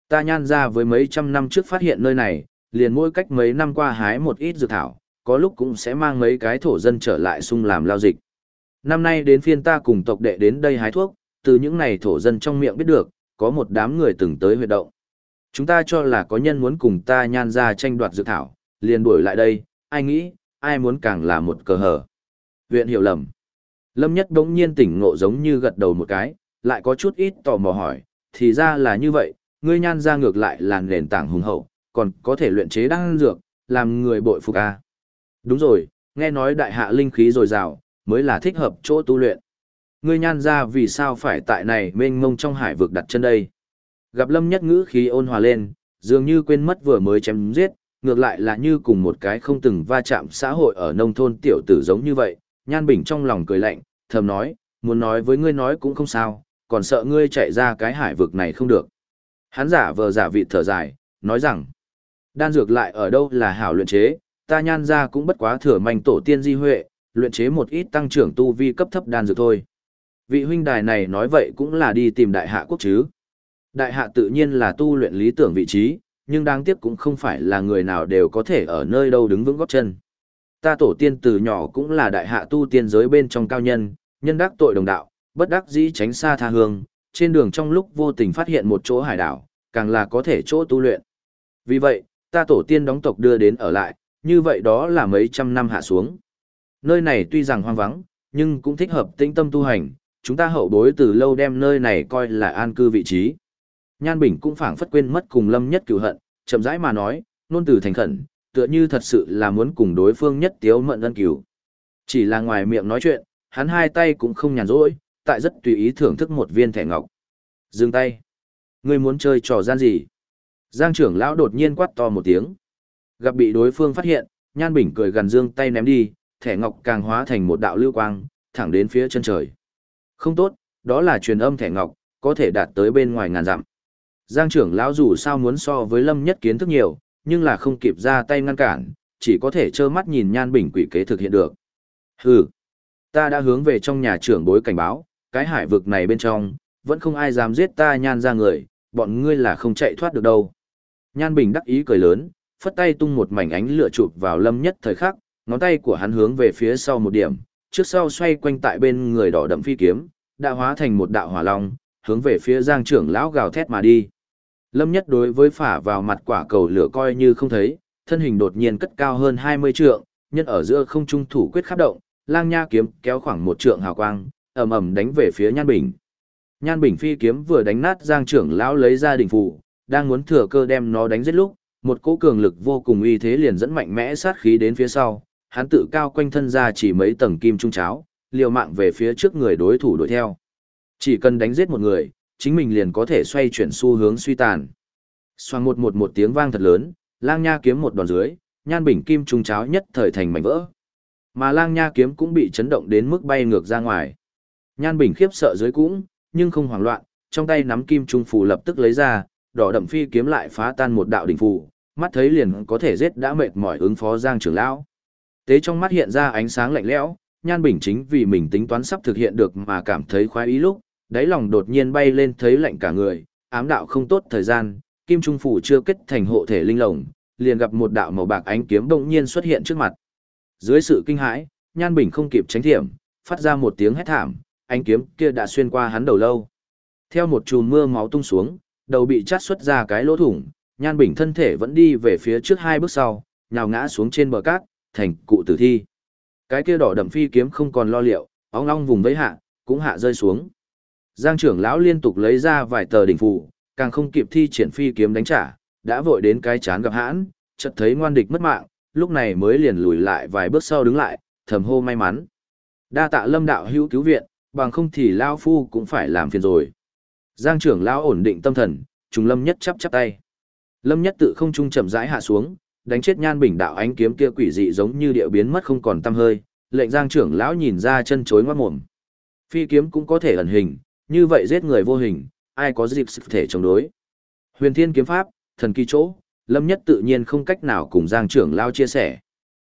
Speaker 1: Ta Nhan ra với mấy trăm năm trước phát hiện nơi này, liền mỗi cách mấy năm qua hái một ít dược thảo, có lúc cũng sẽ mang mấy cái thổ dân trở lại sung làm lao dịch. Năm nay đến phiên ta cùng tộc đệ đến đây hái thuốc, từ những này thổ dân trong miệng biết được, có một đám người từng tới huyệt động. Chúng ta cho là có nhân muốn cùng ta Nhan ra tranh đoạt dược thảo, liền đuổi lại đây, ai nghĩ, ai muốn càng là một cờ hở. Huyện hiểu lầm. Lâm Nhất bỗng nhiên tỉnh ngộ giống như gật đầu một cái, lại có chút ít tò mò hỏi, thì ra là như vậy, ngươi Nhan ra ngược lại là nền tảng hùng hậu, còn có thể luyện chế đan dược, làm người bội phục à. Đúng rồi, nghe nói đại hạ linh khí dồi dào, mới là thích hợp chỗ tu luyện. Ngươi Nhan ra vì sao phải tại này mênh mông trong hải vực đặt chân đây? Gặp Lâm Nhất ngữ khí ôn hòa lên, dường như quên mất vừa mới chém giết, ngược lại là như cùng một cái không từng va chạm xã hội ở nông thôn tiểu tử giống như vậy. Nhan Bình trong lòng cười lạnh, thầm nói, muốn nói với ngươi nói cũng không sao, còn sợ ngươi chạy ra cái hải vực này không được. Hắn giả vờ giả vị thở dài, nói rằng, đan dược lại ở đâu là hảo luyện chế, ta Nhan ra cũng bất quá thừa manh tổ tiên di huệ, luyện chế một ít tăng trưởng tu vi cấp thấp đan dược thôi. Vị huynh đài này nói vậy cũng là đi tìm đại hạ quốc chứ. Đại hạ tự nhiên là tu luyện lý tưởng vị trí, nhưng đáng tiếc cũng không phải là người nào đều có thể ở nơi đâu đứng vững gót chân. Ta tổ tiên từ nhỏ cũng là đại hạ tu tiên giới bên trong cao nhân, nhân đắc tội đồng đạo, bất đắc dĩ tránh xa tha hương, trên đường trong lúc vô tình phát hiện một chỗ hải đảo, càng là có thể chỗ tu luyện. Vì vậy, ta tổ tiên đóng tộc đưa đến ở lại, như vậy đó là mấy trăm năm hạ xuống. Nơi này tuy rằng hoang vắng, nhưng cũng thích hợp tĩnh tâm tu hành, chúng ta hậu bối từ lâu đem nơi này coi là an cư vị trí. Nhan Bình cũng phảng phất quên mất cùng Lâm Nhất cửu hận, chậm rãi mà nói, nôn từ thành khẩn, tựa như thật sự là muốn cùng đối phương nhất tiếu mận ân cửu. Chỉ là ngoài miệng nói chuyện, hắn hai tay cũng không nhàn rỗi, tại rất tùy ý thưởng thức một viên thẻ ngọc. Dừng tay. Ngươi muốn chơi trò gian gì? Giang trưởng lão đột nhiên quát to một tiếng. Gặp bị đối phương phát hiện, Nhan Bình cười gần giương tay ném đi, thẻ ngọc càng hóa thành một đạo lưu quang, thẳng đến phía chân trời. Không tốt, đó là truyền âm thẻ ngọc, có thể đạt tới bên ngoài ngàn dặm. Giang trưởng lão dù sao muốn so với Lâm Nhất kiến thức nhiều, nhưng là không kịp ra tay ngăn cản, chỉ có thể trơ mắt nhìn Nhan Bình quỷ kế thực hiện được. Hừ, ta đã hướng về trong nhà trưởng bối cảnh báo, cái hải vực này bên trong, vẫn không ai dám giết ta Nhan ra người, bọn ngươi là không chạy thoát được đâu. Nhan Bình đắc ý cười lớn, phất tay tung một mảnh ánh lửa chụp vào Lâm Nhất thời khắc, ngón tay của hắn hướng về phía sau một điểm, trước sau xoay quanh tại bên người đỏ đậm phi kiếm, đã hóa thành một đạo hỏa long, hướng về phía Giang trưởng lão gào thét mà đi. Lâm Nhất đối với phả vào mặt quả cầu lửa coi như không thấy, thân hình đột nhiên cất cao hơn 20 trượng, nhân ở giữa không trung thủ quyết khắp động, lang nha kiếm kéo khoảng một trượng hào quang, ầm ầm đánh về phía Nhan Bình. Nhan Bình phi kiếm vừa đánh nát Giang trưởng lão lấy ra đỉnh phù, đang muốn thừa cơ đem nó đánh giết lúc, một cỗ cường lực vô cùng uy thế liền dẫn mạnh mẽ sát khí đến phía sau, hắn tự cao quanh thân ra chỉ mấy tầng kim trung cháo, liều mạng về phía trước người đối thủ đuổi theo. Chỉ cần đánh giết một người, chính mình liền có thể xoay chuyển xu hướng suy tàn. Xoang một tiếng vang thật lớn, lang nha kiếm một đòn dưới, Nhan Bình kim trung cháo nhất thời thành mảnh vỡ. Mà lang nha kiếm cũng bị chấn động đến mức bay ngược ra ngoài. Nhan Bình khiếp sợ dưới cũng, nhưng không hoảng loạn, trong tay nắm kim trung phù lập tức lấy ra, đỏ đậm phi kiếm lại phá tan một đạo đỉnh phù, mắt thấy liền có thể giết đã mệt mỏi ứng phó Giang trưởng lão. Tế trong mắt hiện ra ánh sáng lạnh lẽo, Nhan Bình chính vì mình tính toán sắp thực hiện được mà cảm thấy khoái ý lúc, đáy lòng đột nhiên bay lên thấy lạnh cả người, ám đạo không tốt thời gian, kim trung phủ chưa kết thành hộ thể linh lồng, liền gặp một đạo màu bạc ánh kiếm bỗng nhiên xuất hiện trước mặt. Dưới sự kinh hãi, Nhan Bình không kịp tránh thiểm, phát ra một tiếng hét thảm, ánh kiếm kia đã xuyên qua hắn đầu lâu. Theo một chùm mưa máu tung xuống, đầu bị chát xuất ra cái lỗ thủng, Nhan Bình thân thể vẫn đi về phía trước hai bước sau, nhào ngã xuống trên bờ cát, thành cụ tử thi. Cái kia đỏ đậm phi kiếm không còn lo liệu, óng long vùng vẫy hạ, cũng hạ rơi xuống. Giang trưởng lão liên tục lấy ra vài tờ đỉnh phù, càng không kịp thi triển phi kiếm đánh trả, đã vội đến cái chán gặp hãn, chợt thấy ngoan địch mất mạng, lúc này mới liền lùi lại vài bước sau đứng lại, thầm hô may mắn. Đa tạ Lâm đạo hữu cứu viện, bằng không thì lão phu cũng phải làm phiền rồi. Giang trưởng lão ổn định tâm thần, trùng Lâm Nhất chắp tay. Lâm Nhất tự không trung chậm rãi hạ xuống, đánh chết Nhan Bình đạo ánh kiếm kia quỷ dị giống như địa biến mất không còn tăm hơi, lệnh Giang trưởng lão nhìn ra chân chối ngoác mồm. Phi kiếm cũng có thể ẩn hình, như vậy giết người vô hình, ai có dịp sức thể chống đối. Huyền Thiên kiếm pháp, thần kỳ chỗ, Lâm Nhất tự nhiên không cách nào cùng Giang trưởng lão chia sẻ.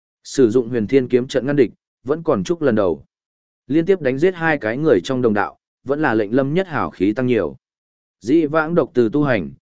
Speaker 1: Sử dụng Huyền Thiên kiếm trận ngăn địch, vẫn còn chúc lần đầu. Liên tiếp đánh giết hai cái người trong đồng đạo, vẫn là lệnh Lâm Nhất hảo khí tăng nhiều. Dĩ vãng độc từ tu hành,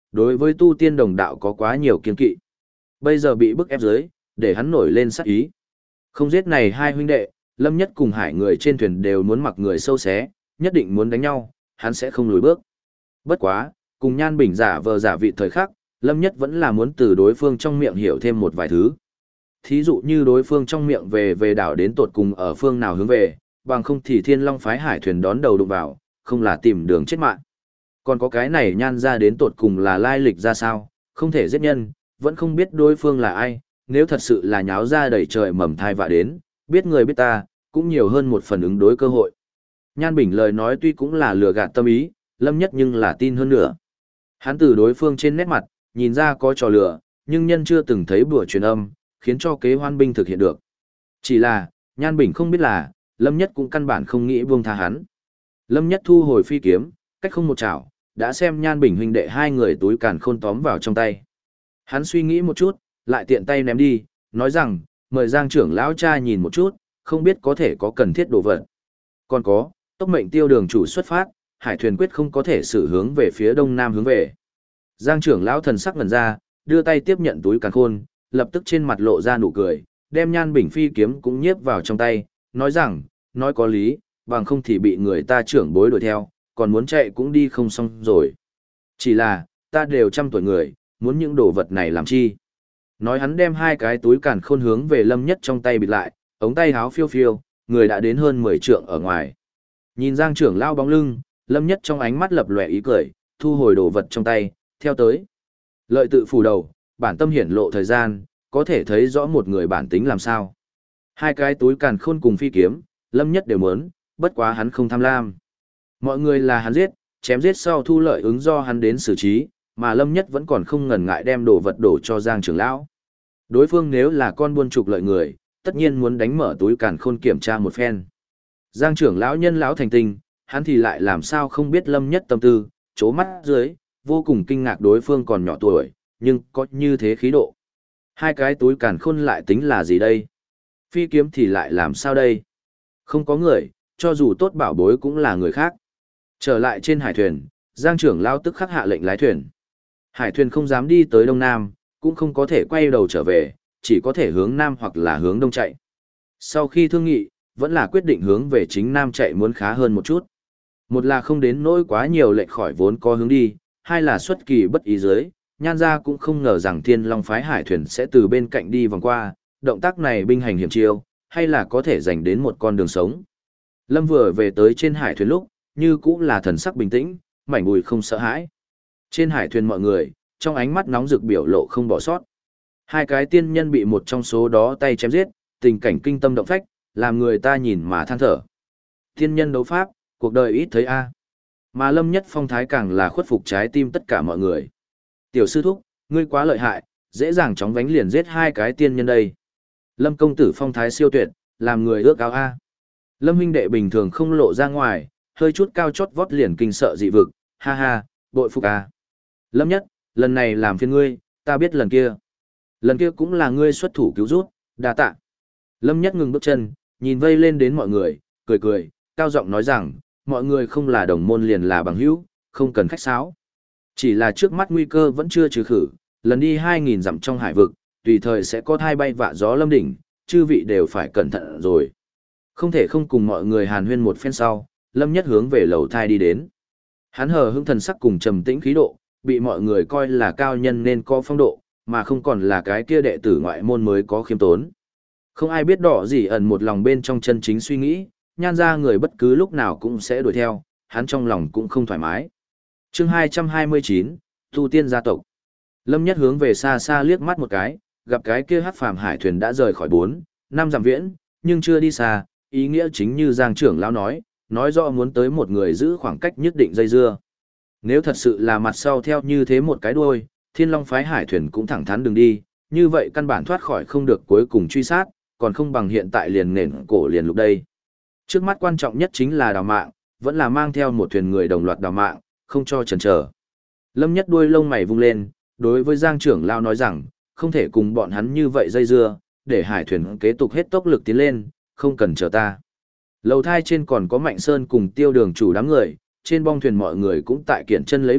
Speaker 1: đối với tu tiên đồng đạo có quá nhiều kiên kỵ. Bây giờ bị bức ép dưới, để hắn nổi lên sát ý. Không giết này hai huynh đệ, Lâm Nhất cùng Hải người trên thuyền đều muốn mặc người sâu xé, nhất định muốn đánh nhau, hắn sẽ không lùi bước. Bất quá, cùng Nhan Bình giả vờ giả vị thời khắc, Lâm Nhất vẫn là muốn từ đối phương trong miệng hiểu thêm một vài thứ. Thí dụ như đối phương trong miệng về đảo đến tột cùng ở phương nào hướng về, bằng không thì Thiên Long phái hải thuyền đón đầu đụng vào, không là tìm đường chết mạng. Còn có cái này Nhan ra đến tột cùng là lai lịch ra sao, không thể giết nhân, vẫn không biết đối phương là ai, nếu thật sự là nháo ra đầy trời mầm thai vạ đến, biết người biết ta, cũng nhiều hơn một phần ứng đối cơ hội. Nhan Bình lời nói tuy cũng là lừa gạt tâm ý, Lâm Nhất nhưng là tin hơn nữa. Hắn từ đối phương trên nét mặt, nhìn ra có trò lừa, nhưng nhân chưa từng thấy bùa truyền âm, khiến cho kế hoan binh thực hiện được. Chỉ là, Nhan Bình không biết là, Lâm Nhất cũng căn bản không nghĩ buông tha hắn. Lâm Nhất thu hồi phi kiếm, cách không một chảo, đã xem Nhan Bình huynh đệ hai người túi càn khôn tóm vào trong tay. Hắn suy nghĩ một chút, lại tiện tay ném đi, nói rằng, mời Giang trưởng lão cha nhìn một chút, không biết có thể có cần thiết đồ vật. Còn có, tốc mệnh tiêu đường chủ xuất phát, hải thuyền quyết không có thể xử hướng về phía đông nam hướng về. Giang trưởng lão thần sắc ngẩn ra, đưa tay tiếp nhận túi càn khôn, lập tức trên mặt lộ ra nụ cười, đem Nhan Bình phi kiếm cũng nhiếp vào trong tay, nói rằng, nói có lý, bằng không thì bị người ta trưởng bối đuổi theo, còn muốn chạy cũng đi không xong rồi. Chỉ là, ta đều trăm tuổi người, muốn những đồ vật này làm chi? Nói hắn đem hai cái túi càn khôn hướng về Lâm Nhất trong tay bịt lại, ống tay háo phiêu phiêu, người đã đến hơn 10 trượng ở ngoài. Nhìn Giang trưởng lao bóng lưng, Lâm Nhất trong ánh mắt lập lòe ý cười, thu hồi đồ vật trong tay, theo tới. Lợi tự phủ đầu, bản tâm hiển lộ thời gian, có thể thấy rõ một người bản tính làm sao. Hai cái túi càn khôn cùng phi kiếm, Lâm Nhất đều muốn, bất quá hắn không tham lam. Mọi người là hắn giết, chém giết sau thu lợi ứng do hắn đến xử trí, mà Lâm Nhất vẫn còn không ngần ngại đem đồ vật đổ cho Giang trưởng lão. Đối phương nếu là con buôn trục lợi người, tất nhiên muốn đánh mở túi càn khôn kiểm tra một phen. Giang trưởng lão nhân lão thành tinh, hắn thì lại làm sao không biết Lâm Nhất tâm tư, chố mắt dưới, vô cùng kinh ngạc đối phương còn nhỏ tuổi, nhưng có như thế khí độ. Hai cái túi càn khôn lại tính là gì đây? Phi kiếm thì lại làm sao đây? Không có người, cho dù tốt bảo bối cũng là người khác. Trở lại trên hải thuyền, Giang trưởng lão tức khắc hạ lệnh lái thuyền. Hải thuyền không dám đi tới đông nam, cũng không có thể quay đầu trở về, chỉ có thể hướng nam hoặc là hướng đông chạy. Sau khi thương nghị, vẫn là quyết định hướng về chính nam chạy muốn khá hơn một chút. Một là không đến nỗi quá nhiều lệch khỏi vốn có hướng đi, hai là xuất kỳ bất ý dưới, Nhan gia cũng không ngờ rằng Thiên Long phái hải thuyền sẽ từ bên cạnh đi vòng qua, động tác này binh hành hiểm chiêu, hay là có thể giành đến một con đường sống. Lâm vừa về tới trên hải thuyền lúc, như cũng là thần sắc bình tĩnh, mảnh bùi không sợ hãi. Trên hải thuyền mọi người, trong ánh mắt nóng rực biểu lộ không bỏ sót. Hai cái tiên nhân bị một trong số đó tay chém giết, tình cảnh kinh tâm động phách, làm người ta nhìn mà than thở. Tiên nhân đấu pháp, cuộc đời ít thấy a. Mà Lâm Nhất phong thái càng là khuất phục trái tim tất cả mọi người. Tiểu sư thúc, ngươi quá lợi hại, dễ dàng chóng vánh liền giết hai cái tiên nhân đây. Lâm công tử phong thái siêu tuyệt, làm người ước ao a. Lâm huynh đệ bình thường không lộ ra ngoài, hơi chút cao chót vót liền kinh sợ dị vực, ha ha, bội phục a. Lâm Nhất, lần này làm phiền ngươi, ta biết lần kia. Lần kia cũng là ngươi xuất thủ cứu rút, đa tạ. Lâm Nhất ngừng bước chân, nhìn vây lên đến mọi người, cười cười, cao giọng nói rằng, mọi người không là đồng môn liền là bằng hữu, không cần khách sáo. Chỉ là trước mắt nguy cơ vẫn chưa trừ khử, lần đi 2.000 dặm trong hải vực, tùy thời sẽ có thai bay vạ gió lâm đỉnh, chư vị đều phải cẩn thận rồi. Không thể không cùng mọi người hàn huyên một phen sau, Lâm Nhất hướng về lầu thai đi đến. Hắn hờ hững thần sắc cùng trầm tĩnh khí độ, bị mọi người coi là cao nhân nên có phong độ, mà không còn là cái kia đệ tử ngoại môn mới có khiêm tốn. Không ai biết đỏ gì ẩn một lòng bên trong chân chính suy nghĩ, Nhan ra người bất cứ lúc nào cũng sẽ đuổi theo, hắn trong lòng cũng không thoải mái. Chương 229, Tu Tiên gia tộc. Lâm Nhất hướng về xa xa liếc mắt một cái, gặp cái kia hắc phàm hải thuyền đã rời khỏi 4-5 dặm viễn, nhưng chưa đi xa, ý nghĩa chính như Giang trưởng lão nói rõ muốn tới một người giữ khoảng cách nhất định dây dưa. Nếu thật sự là mặt sau theo như thế một cái đuôi, Thiên Long phái hải thuyền cũng thẳng thắn đường đi, như vậy căn bản thoát khỏi không được cuối cùng truy sát, còn không bằng hiện tại liền nền cổ liền lục đây. Trước mắt quan trọng nhất chính là đào mạng, vẫn là mang theo một thuyền người đồng loạt đào mạng, không cho chần chờ. Lâm Nhất đuôi lông mày vung lên, đối với Giang trưởng lão nói rằng, không thể cùng bọn hắn như vậy dây dưa, để hải thuyền kế tục hết tốc lực tiến lên, không cần chờ ta. Lầu thai trên còn có Mạnh Sơn cùng Tiêu Đường chủ đám người, trên bong thuyền mọi người cũng tại kiện chân lấy vọng,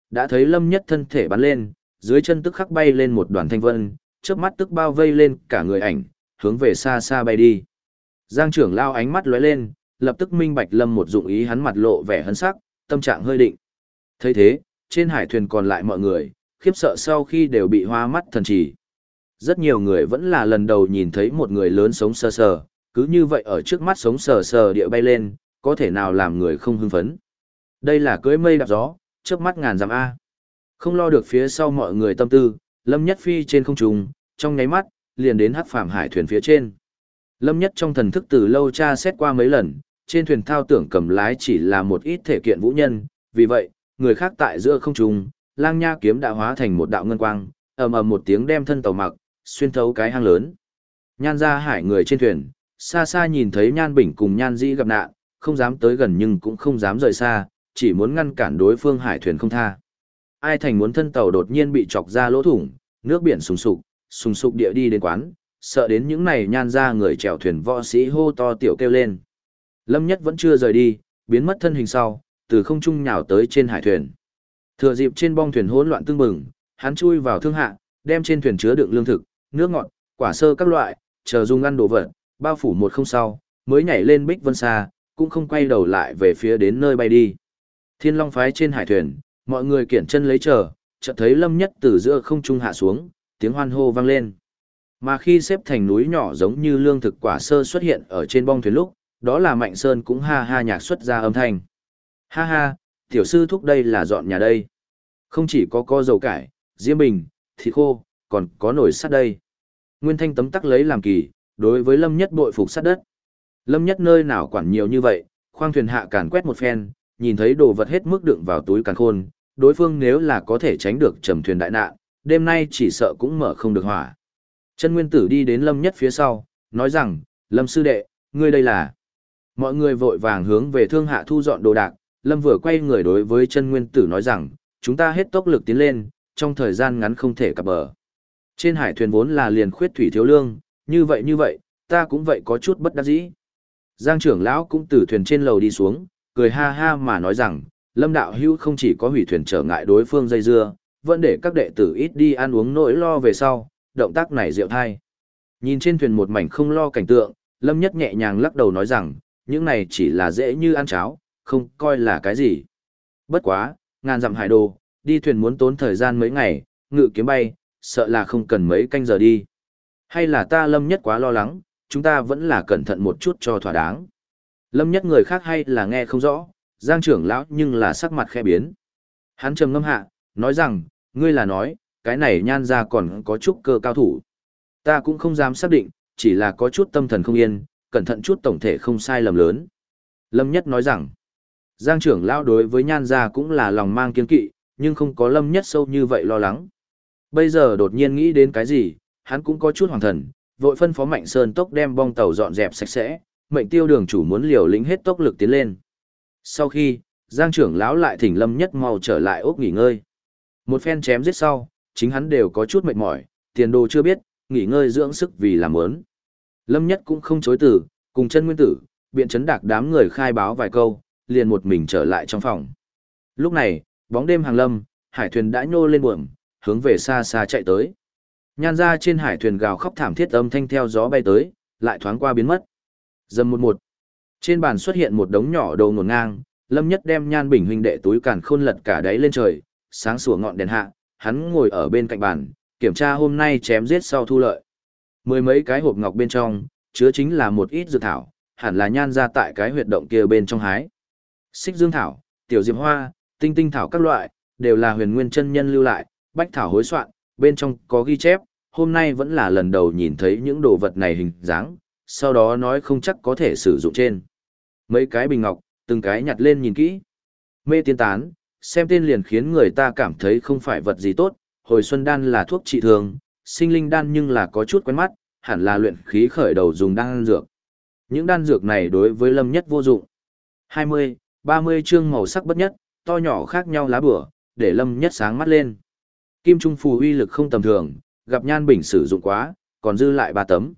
Speaker 1: đã thấy Lâm Nhất thân thể bắn lên, dưới chân tức khắc bay lên một đoàn thanh vân, chớp mắt tức bao vây lên cả người ảnh, hướng về xa xa bay đi. Giang trưởng lao ánh mắt lóe lên, lập tức minh bạch Lâm một dụng ý, hắn mặt lộ vẻ hấn sắc, tâm trạng hơi định. Thấy thế, trên hải thuyền còn lại mọi người, khiếp sợ sau khi đều bị hoa mắt thần trì. Rất nhiều người vẫn là lần đầu nhìn thấy một người lớn sống sờ sờ, cứ như vậy ở trước mắt sống sờ sờ địa bay lên, có thể nào làm người không hưng phấn. Đây là cưỡi mây đạp gió, trước mắt ngàn dặm A. Không lo được phía sau mọi người tâm tư, Lâm Nhất phi trên không trung, trong nháy mắt, liền đến hắc phàm hải thuyền phía trên. Lâm Nhất trong thần thức từ lâu tra xét qua mấy lần, trên thuyền thao tưởng cầm lái chỉ là một ít thể kiện vũ nhân, vì vậy, người khác tại giữa không trung, lang nha kiếm đã hóa thành một đạo ngân quang, ầm ầm một tiếng đem thân tàu mặc, xuyên thấu cái hang lớn. Nhan ra hải người trên thuyền, xa xa nhìn thấy Nhan Bình cùng Nhan Dĩ gặp nạn, không dám tới gần nhưng cũng không dám rời xa, chỉ muốn ngăn cản đối phương hải thuyền không tha. Ai thành muốn thân tàu đột nhiên bị chọc ra lỗ thủng, nước biển sùng sục địa đi đến quán, sợ đến những này Nhan ra người chèo thuyền võ sĩ hô to tiểu kêu lên. Lâm Nhất vẫn chưa rời đi, biến mất thân hình sau, từ không trung nhào tới trên hải thuyền. Thừa dịp trên bong thuyền hỗn loạn tương bừng, hắn chui vào thương hạ, đem trên thuyền chứa đựng lương thực, nước ngọt, quả sơ các loại, chờ dùng ăn đồ vật, bao phủ một không sau, mới nhảy lên Bích Vân Sa, cũng không quay đầu lại về phía đến nơi bay đi. Thiên Long phái trên hải thuyền, mọi người kiển chân lấy chờ, chợt thấy Lâm Nhất từ giữa không trung hạ xuống, tiếng hoan hô vang lên. Mà khi xếp thành núi nhỏ giống như lương thực quả sơ xuất hiện ở trên bong thuyền lúc, đó là Mạnh Sơn cũng ha ha nhạc xuất ra âm thanh. Ha ha, tiểu sư thúc đây là dọn nhà đây. Không chỉ có dầu cải, diêm bình, thịt khô, còn có nồi sắt đây. Nguyên Thanh tấm tắc lấy làm kỳ, đối với Lâm Nhất bội phục sát đất. Lâm Nhất nơi nào quản nhiều như vậy, khoang thuyền hạ càn quét một phen, nhìn thấy đồ vật hết mức đựng vào túi càn khôn, đối phương nếu là có thể tránh được trầm thuyền đại nạn, đêm nay chỉ sợ cũng mở không được hỏa. Chân Nguyên Tử đi đến Lâm Nhất phía sau, nói rằng, Lâm sư đệ, ngươi đây là... Mọi người vội vàng hướng về thương hạ thu dọn đồ đạc, Lâm vừa quay người đối với Chân Nguyên Tử nói rằng, chúng ta hết tốc lực tiến lên, trong thời gian ngắn không thể cập bờ. Trên hải thuyền vốn là liền khuyết thủy thiếu lương, như vậy, ta cũng vậy có chút bất đắc dĩ. Giang trưởng lão cũng từ thuyền trên lầu đi xuống, cười ha ha mà nói rằng, Lâm đạo hữu không chỉ có hủy thuyền trở ngại đối phương dây dưa, vẫn để các đệ tử ít đi ăn uống nỗi lo về sau, động tác này diệu thai. Nhìn trên thuyền một mảnh không lo cảnh tượng, Lâm Nhất nhẹ nhàng lắc đầu nói rằng, những này chỉ là dễ như ăn cháo, không coi là cái gì. Bất quá, ngàn dặm hải đồ, đi thuyền muốn tốn thời gian mấy ngày, ngự kiếm bay, sợ là không cần mấy canh giờ đi. Hay là ta Lâm Nhất quá lo lắng, chúng ta vẫn là cẩn thận một chút cho thỏa đáng. Lâm Nhất người khác hay là nghe không rõ, Giang trưởng lão nhưng là sắc mặt khẽ biến. Hắn trầm ngâm hạ, nói rằng, ngươi là nói, cái này Nhan ra còn có chút cơ cao thủ. Ta cũng không dám xác định, chỉ là có chút tâm thần không yên, cẩn thận chút tổng thể không sai lầm lớn. Lâm Nhất nói rằng, Giang trưởng lão đối với Nhan ra cũng là lòng mang kiên kỵ, nhưng không có Lâm Nhất sâu như vậy lo lắng. Bây giờ đột nhiên nghĩ đến cái gì, hắn cũng có chút hoàng thần, vội phân phó Mạnh Sơn tốc đem bong tàu dọn dẹp sạch sẽ, mệnh Tiêu đường chủ muốn liều lĩnh hết tốc lực tiến lên. Sau khi, Giang trưởng lão lại thỉnh Lâm Nhất mau trở lại ốc nghỉ ngơi. Một phen chém giết sau, chính hắn đều có chút mệt mỏi, tiền đồ chưa biết, nghỉ ngơi dưỡng sức vì làm ớn. Lâm Nhất cũng không chối từ, cùng Chân Nguyên Tử, biện chấn đạc đám người khai báo vài câu, liền một mình trở lại trong phòng. Lúc này, bóng đêm hàng lâm, hải thuyền đã nhô lên buồm, hướng về xa xa chạy tới. Nhan ra trên hải thuyền gào khóc thảm thiết âm thanh theo gió bay tới, lại thoáng qua biến mất. Dầm một. Trên bàn xuất hiện một đống nhỏ đầu ngổn ngang, Lâm Nhất đem Nhan Bình huynh đệ túi càn khôn lật cả đáy lên trời, sáng sủa ngọn đèn hạ, hắn ngồi ở bên cạnh bàn, kiểm tra hôm nay chém giết sau thu lợi. Mười mấy cái hộp ngọc bên trong, chứa chính là một ít dược thảo, hẳn là Nhan ra tại cái huyệt động kia bên trong hái. Xích dương thảo, tiểu diệp hoa, tinh tinh thảo các loại, đều là huyền nguyên chân nhân lưu lại, bách thảo hối soạn, bên trong có ghi chép, hôm nay vẫn là lần đầu nhìn thấy những đồ vật này hình dáng, sau đó nói không chắc có thể sử dụng trên. Mấy cái bình ngọc, từng cái nhặt lên nhìn kỹ. Mê tiên tán, xem tên liền khiến người ta cảm thấy không phải vật gì tốt, hồi xuân đan là thuốc trị thương, sinh linh đan nhưng là có chút quen mắt, hẳn là luyện khí khởi đầu dùng đan dược. Những đan dược này đối với Lâm Nhất vô dụng. 20, 30 chương màu sắc bất nhất, to nhỏ khác nhau lá bửa, để Lâm Nhất sáng mắt lên. Kim trung phù uy lực không tầm thường, gặp Nhan Bình sử dụng quá, còn dư lại 3 tấm.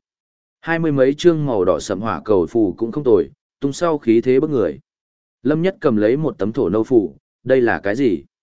Speaker 1: 20 mấy chương màu đỏ sẫm hỏa cầu phù cũng không tồi, tung sau khí thế bức người. Lâm Nhất cầm lấy một tấm thổ nâu phù, đây là cái gì?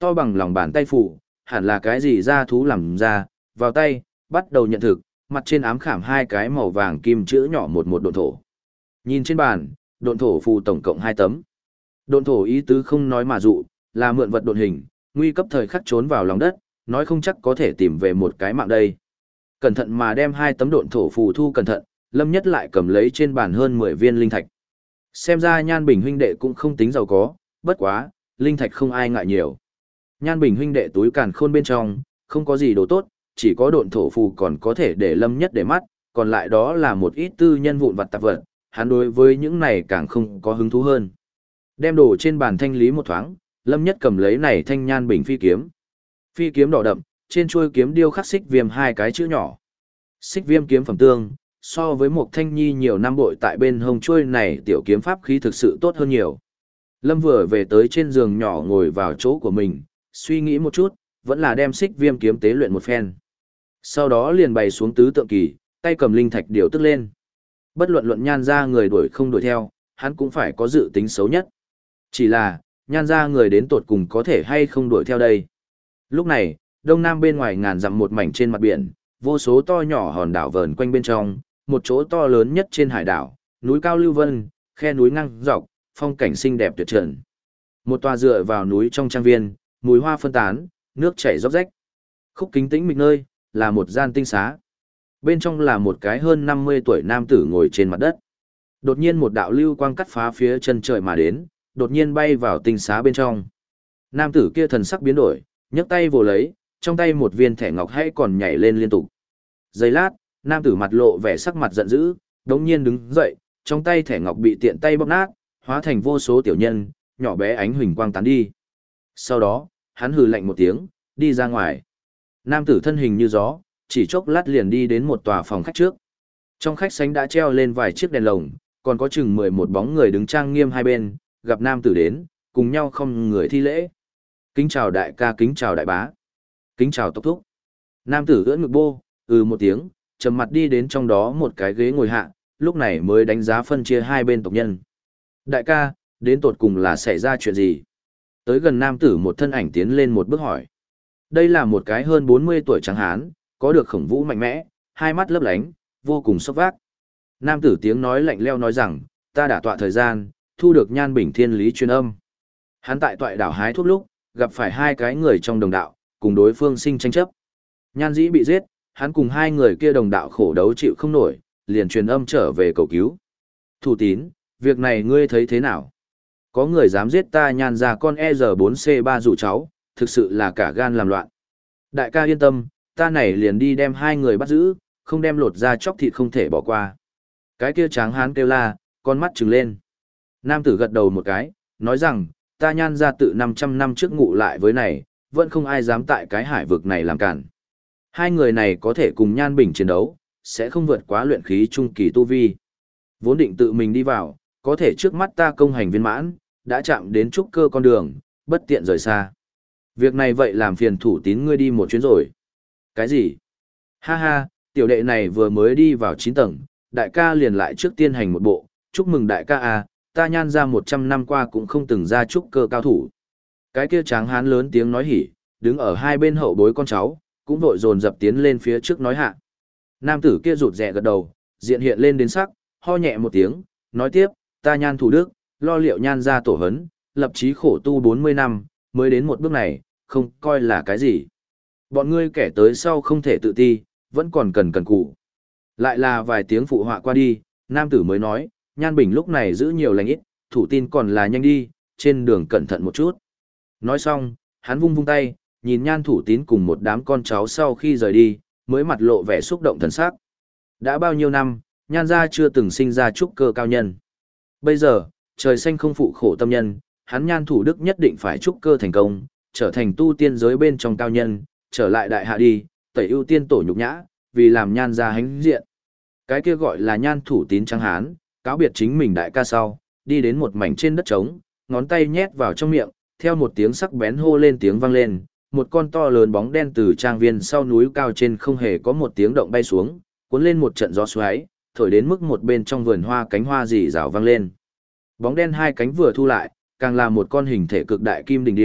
Speaker 1: To bằng lòng bàn tay phủ, hẳn là cái gì da thú làm ra, vào tay, bắt đầu nhận thực, mặt trên ám khảm hai cái màu vàng kim chữ nhỏ một một độn thổ. Nhìn trên bàn, độn thổ phù tổng cộng 2 tấm. Độn thổ ý tứ không nói mà dụ, là mượn vật độn hình, nguy cấp thời khắc trốn vào lòng đất, nói không chắc có thể tìm về một cái mạng đây. Cẩn thận mà đem 2 tấm độn thổ phù thu cẩn thận, Lâm Nhất lại cầm lấy trên bàn hơn 10 viên linh thạch. Xem ra Nhan Bình huynh đệ cũng không tính giàu có, bất quá, linh thạch không ai ngại nhiều. Nhan Bình huynh đệ túi càn khôn bên trong, không có gì đồ tốt, chỉ có độn thổ phù còn có thể để Lâm Nhất để mắt, còn lại đó là một ít tư nhân vụn vặt tạp vật, hắn đối với những này càng không có hứng thú hơn. Đem đồ trên bàn thanh lý một thoáng, Lâm Nhất cầm lấy này thanh Nhan Bình phi kiếm. Phi kiếm đỏ đậm, trên chuôi kiếm điêu khắc xích viêm 2 cái chữ nhỏ. Xích viêm kiếm phẩm tương, so với một thanh nhi nhiều năm bội tại bên hông chuôi này tiểu kiếm pháp khí thực sự tốt hơn nhiều. Lâm vừa về tới trên giường nhỏ ngồi vào chỗ của mình, suy nghĩ một chút, vẫn là đem xích viêm kiếm tế luyện một phen. Sau đó liền bày xuống tứ tượng kỳ, tay cầm linh thạch điều tức lên. Bất luận luận Nhan ra người đuổi không đuổi theo, hắn cũng phải có dự tính xấu nhất. Chỉ là, Nhan ra người đến tột cùng có thể hay không đuổi theo đây. Lúc này, đông nam bên ngoài ngàn dặm một mảnh trên mặt biển, vô số to nhỏ hòn đảo vờn quanh bên trong, một chỗ to lớn nhất trên hải đảo, núi cao lưu vân, khe núi ngang dọc, phong cảnh xinh đẹp tuyệt trần. Một tòa dựa vào núi trong trang viên, mùi hoa phân tán, nước chảy róc rách. Khúc kính tĩnh mịch nơi, là một gian tinh xá. Bên trong là một cái hơn 50 tuổi nam tử ngồi trên mặt đất. Đột nhiên một đạo lưu quang cắt phá phía chân trời mà đến, đột nhiên bay vào tinh xá bên trong. Nam tử kia thần sắc biến đổi, nhấc tay vồ lấy, trong tay một viên thẻ ngọc hay còn nhảy lên liên tục. Giây lát, nam tử mặt lộ vẻ sắc mặt giận dữ, đống nhiên đứng dậy, trong tay thẻ ngọc bị tiện tay bóp nát, hóa thành vô số tiểu nhân, nhỏ bé ánh huỳnh quang tán đi. Sau đó, hắn hừ lạnh một tiếng, đi ra ngoài. Nam tử thân hình như gió, chỉ chốc lát liền đi đến một tòa phòng khách trước. Trong khách sảnh đã treo lên vài chiếc đèn lồng, còn có chừng 11 bóng người đứng trang nghiêm hai bên, gặp nam tử đến, cùng nhau không người thi lễ. Kính chào đại ca, kính chào đại bá, kính chào tộc thúc. Nam tử ưỡn ngực bô, một tiếng, trầm mặt đi đến trong đó một cái ghế ngồi hạ, lúc này mới đánh giá phân chia hai bên tộc nhân. Đại ca, đến tột cùng là xảy ra chuyện gì? Tới gần nam tử một thân ảnh tiến lên một bước hỏi. Đây là một cái hơn 40 tuổi trắng hán, có được khổng vũ mạnh mẽ, hai mắt lấp lánh, vô cùng sốc vác. Nam tử tiếng nói lạnh leo nói rằng, ta đã tọa thời gian, thu được Nhan Bình thiên lý truyền âm. Hắn tại toại đảo hái thuốc lúc, gặp phải hai cái người trong đồng đạo, cùng đối phương sinh tranh chấp. Nhan Dĩ bị giết, hắn cùng hai người kia đồng đạo khổ đấu chịu không nổi, liền truyền âm trở về cầu cứu. Thủ tín, việc này ngươi thấy thế nào? Có người dám giết ta Nhan ra con ER4C3 rủ cháu, thực sự là cả gan làm loạn. Đại ca yên tâm, ta này liền đi đem hai người bắt giữ, không đem lột ra chóc thịt không thể bỏ qua. Cái kia tráng hán kêu la, con mắt trừng lên. Nam tử gật đầu một cái, nói rằng, ta Nhan ra tự 500 năm trước ngụ lại với này, vẫn không ai dám tại cái hải vực này làm cản. Hai người này có thể cùng Nhan Bình chiến đấu, sẽ không vượt quá luyện khí trung kỳ tu vi. Vốn định tự mình đi vào, có thể trước mắt ta công hành viên mãn, đã chạm đến trúc cơ con đường, bất tiện rời xa. Việc này vậy làm phiền thủ tín ngươi đi một chuyến rồi. Cái gì? Ha ha, tiểu đệ này vừa mới đi vào 9 tầng, đại ca liền lại trước tiên hành một bộ, chúc mừng đại ca à, ta Nhan ra 100 năm qua cũng không từng ra trúc cơ cao thủ. Cái kia tráng hán lớn tiếng nói hỉ, đứng ở hai bên hậu bối con cháu, cũng vội dồn dập tiến lên phía trước nói hạ. Nam tử kia rụt rè gật đầu, diện hiện lên đến sắc, ho nhẹ một tiếng, nói tiếp, ta Nhan thủ đức, lo liệu Nhan ra tổ hấn, lập chí khổ tu 40 năm, mới đến một bước này, không coi là cái gì. Bọn ngươi kẻ tới sau không thể tự ti, vẫn còn cần cù. Lại là vài tiếng phụ họa qua đi, nam tử mới nói, Nhan Bình lúc này giữ nhiều lành ít, thủ tin còn là nhanh đi, trên đường cẩn thận một chút. Nói xong, hắn vung vung tay, nhìn Nhan thủ tín cùng một đám con cháu sau khi rời đi, mới mặt lộ vẻ xúc động thần sắc. Đã bao nhiêu năm, Nhan gia chưa từng sinh ra trúc cơ cao nhân. Bây giờ, trời xanh không phụ khổ tâm nhân, hắn Nhan thủ đức nhất định phải trúc cơ thành công, trở thành tu tiên giới bên trong cao nhân, trở lại đại hạ đi, tẩy ưu tiên tổ nhục nhã, vì làm Nhan gia hãnh diện. Cái kia gọi là Nhan thủ tín trắng hán, cáo biệt chính mình đại ca sau, đi đến một mảnh trên đất trống, ngón tay nhét vào trong miệng, theo một tiếng sắc bén hô lên tiếng vang lên, một con to lớn bóng đen từ trang viên sau núi cao trên không hề có một tiếng động bay xuống, cuốn lên một trận gió xoáy, thổi đến mức một bên trong vườn hoa cánh hoa rì rào vang lên. Bóng đen hai cánh vừa thu lại, càng là một con hình thể cực đại kim đình điêu,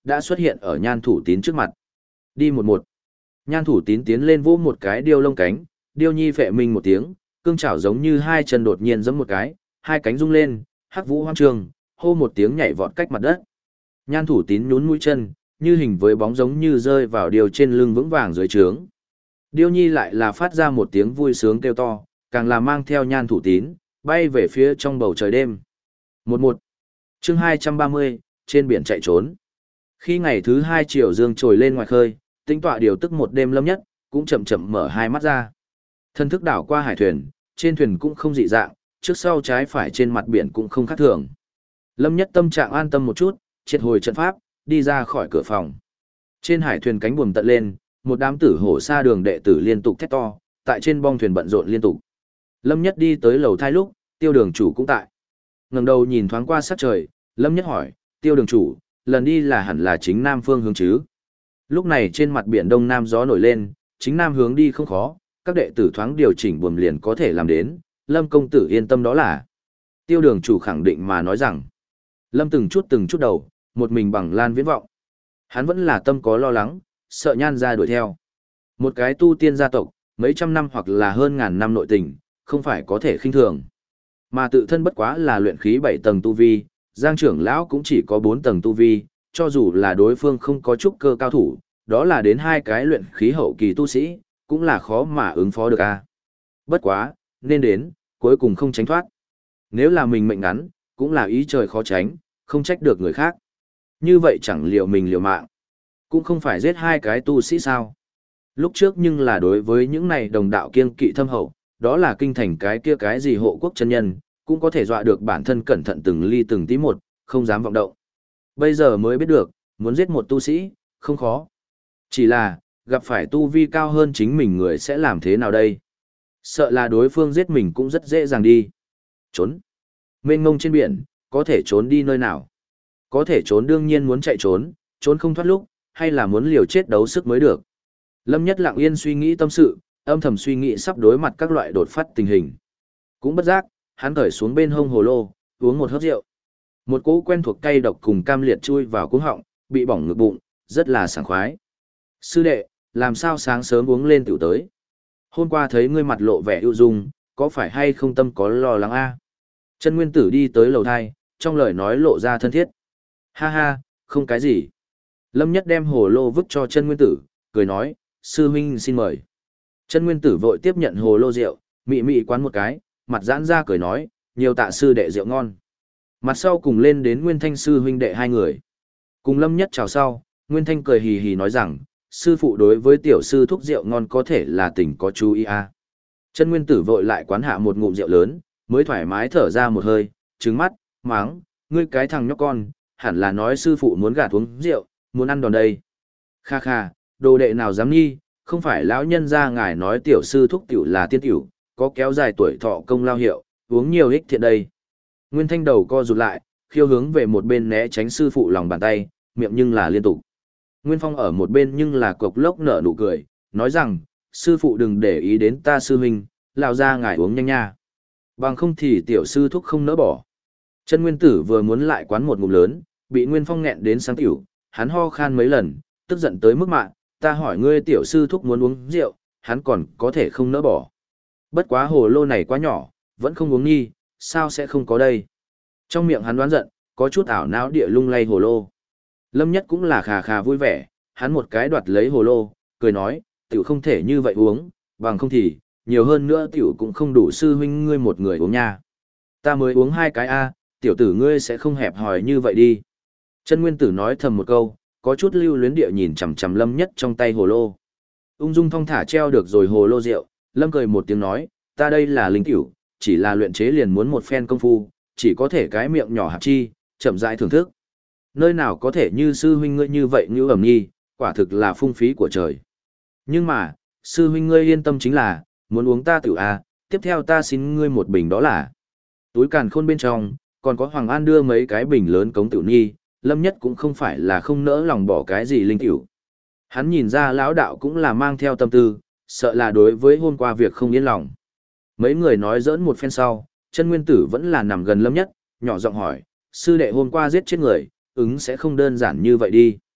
Speaker 1: đã xuất hiện ở Nhan Thủ Tín trước mặt. Đi một một. Nhan Thủ Tín tiến lên vỗ một cái điêu lông cánh, điêu nhi phệ minh một tiếng, cương chảo giống như hai chân đột nhiên giẫm một cái, hai cánh rung lên, hắc vũ hoang trường, hô một tiếng nhảy vọt cách mặt đất. Nhan Thủ Tín nhún mũi chân, như hình với bóng giống như rơi vào điêu trên lưng vững vàng dưới trướng. Điêu nhi lại là phát ra một tiếng vui sướng kêu to, càng là mang theo Nhan Thủ Tín, bay về phía trong bầu trời đêm. Một một. Chương 230, trên biển chạy trốn. Khi ngày thứ 2 chiều dương trồi lên ngoài khơi, tinh tọa điều tức một đêm Lâm Nhất, cũng chậm chậm mở hai mắt ra. Thân thức đảo qua hải thuyền, trên thuyền cũng không dị dạng, trước sau trái phải trên mặt biển cũng không khác thường. Lâm Nhất tâm trạng an tâm một chút, triệt hồi trận pháp, đi ra khỏi cửa phòng. Trên hải thuyền cánh buồm tận lên, một đám tử hổ xa đường đệ tử liên tục thét to, tại trên bong thuyền bận rộn liên tục. Lâm Nhất đi tới lầu thai lúc, Tiêu đường chủ cũng tại. Ngẩng đầu nhìn thoáng qua sát trời, Lâm Nhất hỏi, Tiêu đường chủ, lần đi là hẳn là chính nam phương hướng chứ? Lúc này trên mặt biển đông nam gió nổi lên, chính nam hướng đi không khó, các đệ tử thoáng điều chỉnh buồm liền có thể làm đến, Lâm công tử yên tâm đó là. Tiêu đường chủ khẳng định mà nói rằng, Lâm từng chút đầu, một mình bằng lan viễn vọng. Hắn vẫn là tâm có lo lắng, sợ Nhan ra đuổi theo. Một cái tu tiên gia tộc, mấy trăm năm hoặc là hơn ngàn năm nội tình, không phải có thể khinh thường. Mà tự thân bất quá là luyện khí 7 tầng tu vi, Giang trưởng lão cũng chỉ có 4 tầng tu vi, cho dù là đối phương không có trúc cơ cao thủ, đó là đến hai cái luyện khí hậu kỳ tu sĩ, cũng là khó mà ứng phó được a. Bất quá, nên đến, cuối cùng không tránh thoát. Nếu là mình mệnh ngắn, cũng là ý trời khó tránh, không trách được người khác. Như vậy chẳng liệu mình liều mạng. Cũng không phải giết hai cái tu sĩ sao. Lúc trước nhưng là đối với những này đồng đạo kiêng kỵ thâm hậu, đó là kinh thành cái kia cái gì hộ quốc chân nhân, cũng có thể dọa được bản thân cẩn thận từng ly từng tí một, không dám vọng động. Bây giờ mới biết được, muốn giết một tu sĩ, không khó. Chỉ là, gặp phải tu vi cao hơn chính mình người sẽ làm thế nào đây? Sợ là đối phương giết mình cũng rất dễ dàng đi. Trốn. Mênh mông trên biển, có thể trốn đi nơi nào? Có thể trốn đương nhiên muốn chạy trốn, trốn không thoát lúc, hay là muốn liều chết đấu sức mới được. Lâm Nhất lặng yên suy nghĩ tâm sự, âm thầm suy nghĩ sắp đối mặt các loại đột phát tình hình. Cũng bất giác, hắn cởi xuống bên hông hồ lô, uống một hớp rượu. Một cỗ quen thuộc cay độc cùng cam liệt chui vào cuống họng, bị bỏng ngực bụng, rất là sảng khoái. Sư đệ, làm sao sáng sớm uống lên tiểu tới? Hôm qua thấy ngươi mặt lộ vẻ ưu dung, có phải hay không tâm có lo lắng a? Chân Nguyên Tử đi tới lầu thai, trong lời nói lộ ra thân thiết. Ha ha, không cái gì. Lâm Nhất đem hồ lô vứt cho Chân Nguyên Tử, cười nói, sư huynh xin mời. Chân Nguyên Tử vội tiếp nhận hồ lô rượu, mị mị quán một cái, mặt giãn ra cười nói, nhiều tạ sư đệ rượu ngon. Mặt sau cùng lên đến Nguyên Thanh sư huynh đệ hai người. Cùng Lâm Nhất chào sau, Nguyên Thanh cười hì hì nói rằng, sư phụ đối với tiểu sư thúc rượu ngon có thể là tình có chú ý a. Chân Nguyên Tử vội lại quán hạ một ngụm rượu lớn, mới thoải mái thở ra một hơi, trừng mắt, máng, ngươi cái thằng nhóc con, hẳn là nói sư phụ muốn gạt uống rượu, muốn ăn đòn đây. Kha kha, đồ đệ nào dám nghi, không phải lão nhân gia ngài nói tiểu sư thúc tiểu là tiên tiểu, có kéo dài tuổi thọ công lao hiệu, uống nhiều ích thiện đây. Nguyên Thanh đầu co rụt lại, khiêu hướng về một bên né tránh sư phụ lòng bàn tay, miệng nhưng là liên tục. Nguyên Phong ở một bên nhưng là cộc lốc nở nụ cười, nói rằng, sư phụ đừng để ý đến ta sư huynh, lão gia ngài uống nhanh nha. Bằng không thì tiểu sư thúc không nỡ bỏ. Chân Nguyên Tử vừa muốn lại quán một ngụm lớn, bị Nguyên Phong nghẹn đến sáng tiểu, hắn ho khan mấy lần, tức giận tới mức mạng, ta hỏi ngươi tiểu sư thúc muốn uống rượu, hắn còn có thể không nỡ bỏ. Bất quá hồ lô này quá nhỏ, vẫn không uống nghi, sao sẽ không có đây. Trong miệng hắn đoán giận, có chút ảo não địa lung lay hồ lô. Lâm Nhất cũng là khà khà vui vẻ, hắn một cái đoạt lấy hồ lô, cười nói, tiểu không thể như vậy uống, bằng không thì, nhiều hơn nữa tiểu cũng không đủ sư huynh ngươi một người uống nha. Ta mới uống hai cái a, tiểu tử ngươi sẽ không hẹp hòi như vậy đi. Chân Nguyên Tử nói thầm một câu, có chút lưu luyến địa nhìn chằm chằm Lâm Nhất trong tay hồ lô. Ung dung thong thả treo được rồi hồ lô rượu, Lâm cười một tiếng nói, ta đây là linh tiểu, chỉ là luyện chế liền muốn một phen công phu, chỉ có thể cái miệng nhỏ hạp chi, chậm rãi thưởng thức. Nơi nào có thể như sư huynh ngươi như vậy như ẩm nhi, quả thực là phung phí của trời. Nhưng mà, sư huynh ngươi yên tâm chính là, muốn uống ta tiểu a, tiếp theo ta xin ngươi một bình đó là. Túi càn khôn bên trong, còn có Hoàng An đưa mấy cái bình lớn cống tiểu nhi, Lâm Nhất cũng không phải là không nỡ lòng bỏ cái gì linh tiểu. Hắn nhìn ra lão đạo cũng là mang theo tâm tư, sợ là đối với hôm qua việc không yên lòng. Mấy người nói giỡn một phen sau, Chân Nguyên Tử vẫn là nằm gần Lâm Nhất, nhỏ giọng hỏi, sư đệ hôm qua giết chết người, ứng sẽ không đơn giản như vậy đi.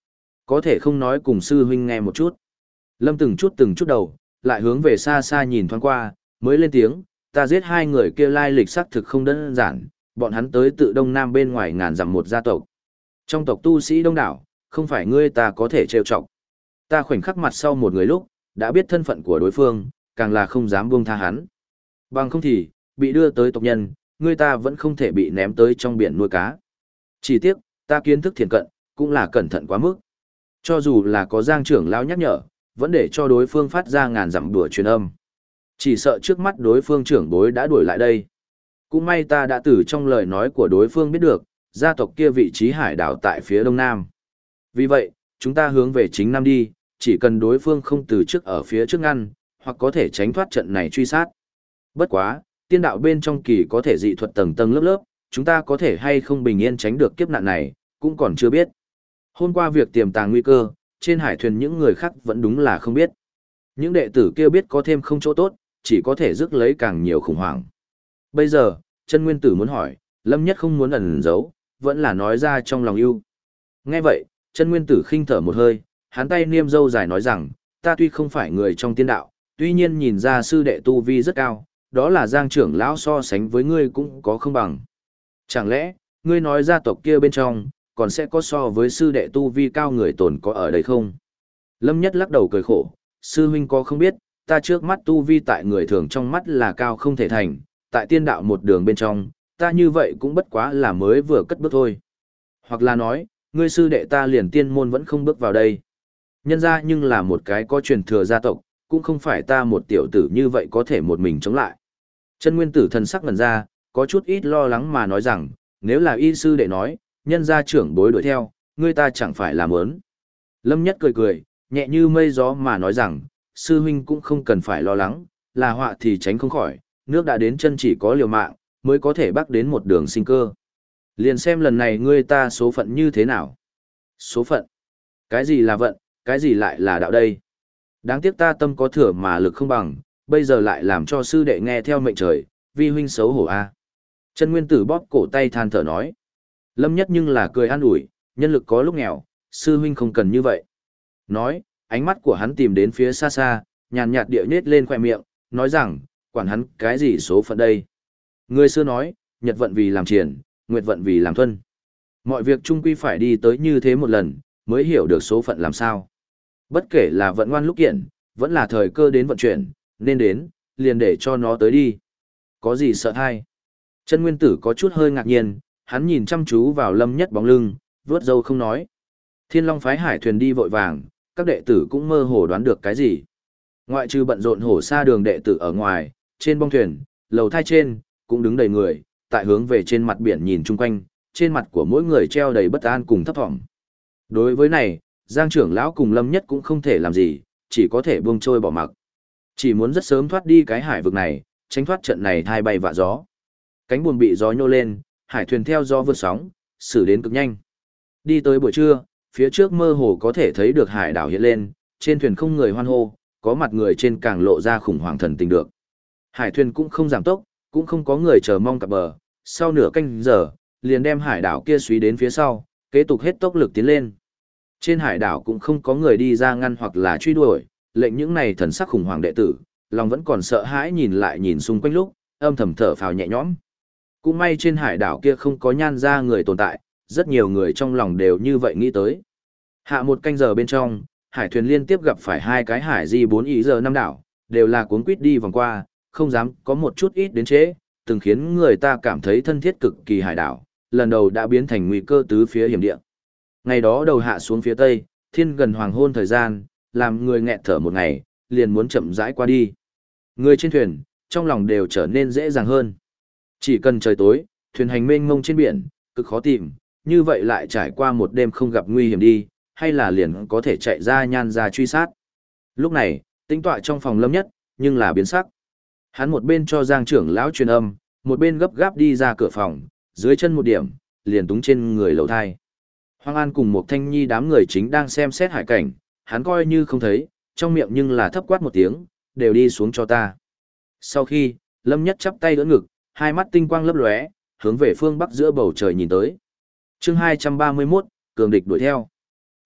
Speaker 1: Có thể không nói cùng sư huynh nghe một chút. Lâm từng chút đầu, lại hướng về xa xa nhìn thoáng qua, mới lên tiếng, ta giết hai người kia lai lịch xác thực không đơn giản, bọn hắn tới tự Đông Nam bên ngoài ngàn dặm một gia tộc. Trong tộc tu sĩ đông đảo, không phải ngươi ta có thể trêu chọc. Ta khoảnh khắc mặt sau một người lúc, đã biết thân phận của đối phương, càng là không dám buông tha hắn. Bằng không thì, bị đưa tới tộc nhân, ngươi ta vẫn không thể bị ném tới trong biển nuôi cá. Chỉ tiếc, ta kiến thức thiền cận, cũng là cẩn thận quá mức. Cho dù là có Giang trưởng lão nhắc nhở, vẫn để cho đối phương phát ra ngàn dặm đùa truyền âm. Chỉ sợ trước mắt đối phương trưởng bối đã đuổi lại đây. Cũng may ta đã từ trong lời nói của đối phương biết được, gia tộc kia vị trí hải đảo tại phía đông nam. Vì vậy, chúng ta hướng về chính nam đi, chỉ cần đối phương không từ trước ở phía trước ngăn, hoặc có thể tránh thoát trận này truy sát. Bất quá, tiên đạo bên trong kỳ có thể dị thuật tầng tầng lớp lớp, chúng ta có thể hay không bình yên tránh được kiếp nạn này, cũng còn chưa biết. Hôm qua việc tiềm tàng nguy cơ, trên hải thuyền những người khác vẫn đúng là không biết. Những đệ tử kia biết có thêm không chỗ tốt, chỉ có thể rước lấy càng nhiều khủng hoảng. Bây giờ, chân nguyên tử muốn hỏi, Lâm Nhất không muốn ẩn giấu, vẫn là nói ra trong lòng yêu. Nghe vậy, chân nguyên tử khinh thở một hơi, hắn tay niêm râu dài nói rằng, ta tuy không phải người trong tiên đạo, tuy nhiên nhìn ra sư đệ tu vi rất cao, đó là Giang trưởng lão so sánh với ngươi cũng có không bằng. Chẳng lẽ, ngươi nói gia tộc kia bên trong, còn sẽ có so với sư đệ tu vi cao người tồn có ở đây không? Lâm Nhất lắc đầu cười khổ, sư huynh có không biết, ta trước mắt tu vi tại người thường trong mắt là cao không thể thành, tại tiên đạo một đường bên trong, ta như vậy cũng bất quá là mới vừa cất bước thôi. Hoặc là nói, ngươi sư đệ ta liền tiên môn vẫn không bước vào đây. Nhân ra nhưng là một cái có truyền thừa gia tộc, cũng không phải ta một tiểu tử như vậy có thể một mình chống lại. Chân nguyên tử thần sắc ngần ra, có chút ít lo lắng mà nói rằng, nếu là y sư đệ nói, nhân gia trưởng bối đuổi theo, ngươi ta chẳng phải làm ớn. Lâm Nhất cười cười, nhẹ như mây gió mà nói rằng, sư huynh cũng không cần phải lo lắng, là họa thì tránh không khỏi, nước đã đến chân chỉ có liều mạng, mới có thể bắt đến một đường sinh cơ. Liền xem lần này ngươi ta số phận như thế nào. Số phận? Cái gì là vận, cái gì lại là đạo đây? Đáng tiếc ta tâm có thừa mà lực không bằng, bây giờ lại làm cho sư đệ nghe theo mệnh trời, vi huynh xấu hổ a. Chân nguyên tử bóp cổ tay than thở nói. Lâm Nhất nhưng là cười an ủi, nhân lực có lúc nghèo, sư huynh không cần như vậy. Nói, ánh mắt của hắn tìm đến phía xa xa, nhàn nhạt địa nhết lên khoe miệng, nói rằng, quản hắn cái gì số phận đây. Người xưa nói, nhật vận vì làm triển, nguyệt vận vì làm thuần. Mọi việc chung quy phải đi tới như thế một lần, mới hiểu được số phận làm sao. Bất kể là vận ngoan lúc kiện, vẫn là thời cơ đến vận chuyển, nên đến, liền để cho nó tới đi. Có gì sợ hay? Chân nguyên tử có chút hơi ngạc nhiên, hắn nhìn chăm chú vào Lâm Nhất bóng lưng, vướt râu không nói. Thiên Long phái hải thuyền đi vội vàng, các đệ tử cũng mơ hồ đoán được cái gì. Ngoại trừ bận rộn hổ xa đường đệ tử ở ngoài, trên bong thuyền, lầu thai trên, cũng đứng đầy người, tại hướng về trên mặt biển nhìn chung quanh, trên mặt của mỗi người treo đầy bất an cùng thấp thỏm. Đối với này, Giang trưởng lão cùng Lâm Nhất cũng không thể làm gì, chỉ có thể buông trôi bỏ mặc. Chỉ muốn rất sớm thoát đi cái hải vực này, tránh thoát trận này thai bay vạ gió. Cánh buồm bị gió nhô lên, hải thuyền theo gió vượt sóng, xử đến cực nhanh. Đi tới buổi trưa, phía trước mơ hồ có thể thấy được hải đảo hiện lên, trên thuyền không người hoan hô, có mặt người trên càng lộ ra khủng hoảng thần tình được. Hải thuyền cũng không giảm tốc, cũng không có người chờ mong cập bờ, sau nửa canh giờ, liền đem hải đảo kia suy đến phía sau, kế tục hết tốc lực tiến lên. Trên hải đảo cũng không có người đi ra ngăn hoặc là truy đuổi, lệnh những này thần sắc khủng hoảng đệ tử, lòng vẫn còn sợ hãi nhìn lại nhìn xung quanh lúc, âm thầm thở phào nhẹ nhõm. Cũng may trên hải đảo kia không có nhan ra người tồn tại, rất nhiều người trong lòng đều như vậy nghĩ tới. Hạ một canh giờ bên trong, hải thuyền liên tiếp gặp phải hai cái hải di 4 ý giờ năm đảo, đều là cuốn quýt đi vòng qua, không dám có một chút ít đến trễ, từng khiến người ta cảm thấy thân thiết cực kỳ hải đảo, lần đầu đã biến thành nguy cơ tứ phía hiểm địa. Ngày đó đầu hạ xuống phía tây, thiên gần hoàng hôn thời gian, làm người nghẹt thở một ngày, liền muốn chậm rãi qua đi. Người trên thuyền, trong lòng đều trở nên dễ dàng hơn. Chỉ cần trời tối, thuyền hành mênh mông trên biển, cực khó tìm, như vậy lại trải qua một đêm không gặp nguy hiểm đi, hay là liền có thể chạy ra nhan ra truy sát. Lúc này, tĩnh tọa trong phòng Lâm Nhất, nhưng là biến sắc. Hắn một bên cho Giang trưởng lão truyền âm, một bên gấp gáp đi ra cửa phòng, dưới chân một điểm, liền túng trên người lầu thai. Hoàng An cùng một Thanh Nhi đám người chính đang xem xét hải cảnh, hắn coi như không thấy, trong miệng nhưng là thấp quát một tiếng, đều đi xuống cho ta. Sau khi, Lâm Nhất chắp tay đỡ ngực, hai mắt tinh quang lấp lóe, hướng về phương bắc giữa bầu trời nhìn tới. Chương 231, cường địch đuổi theo.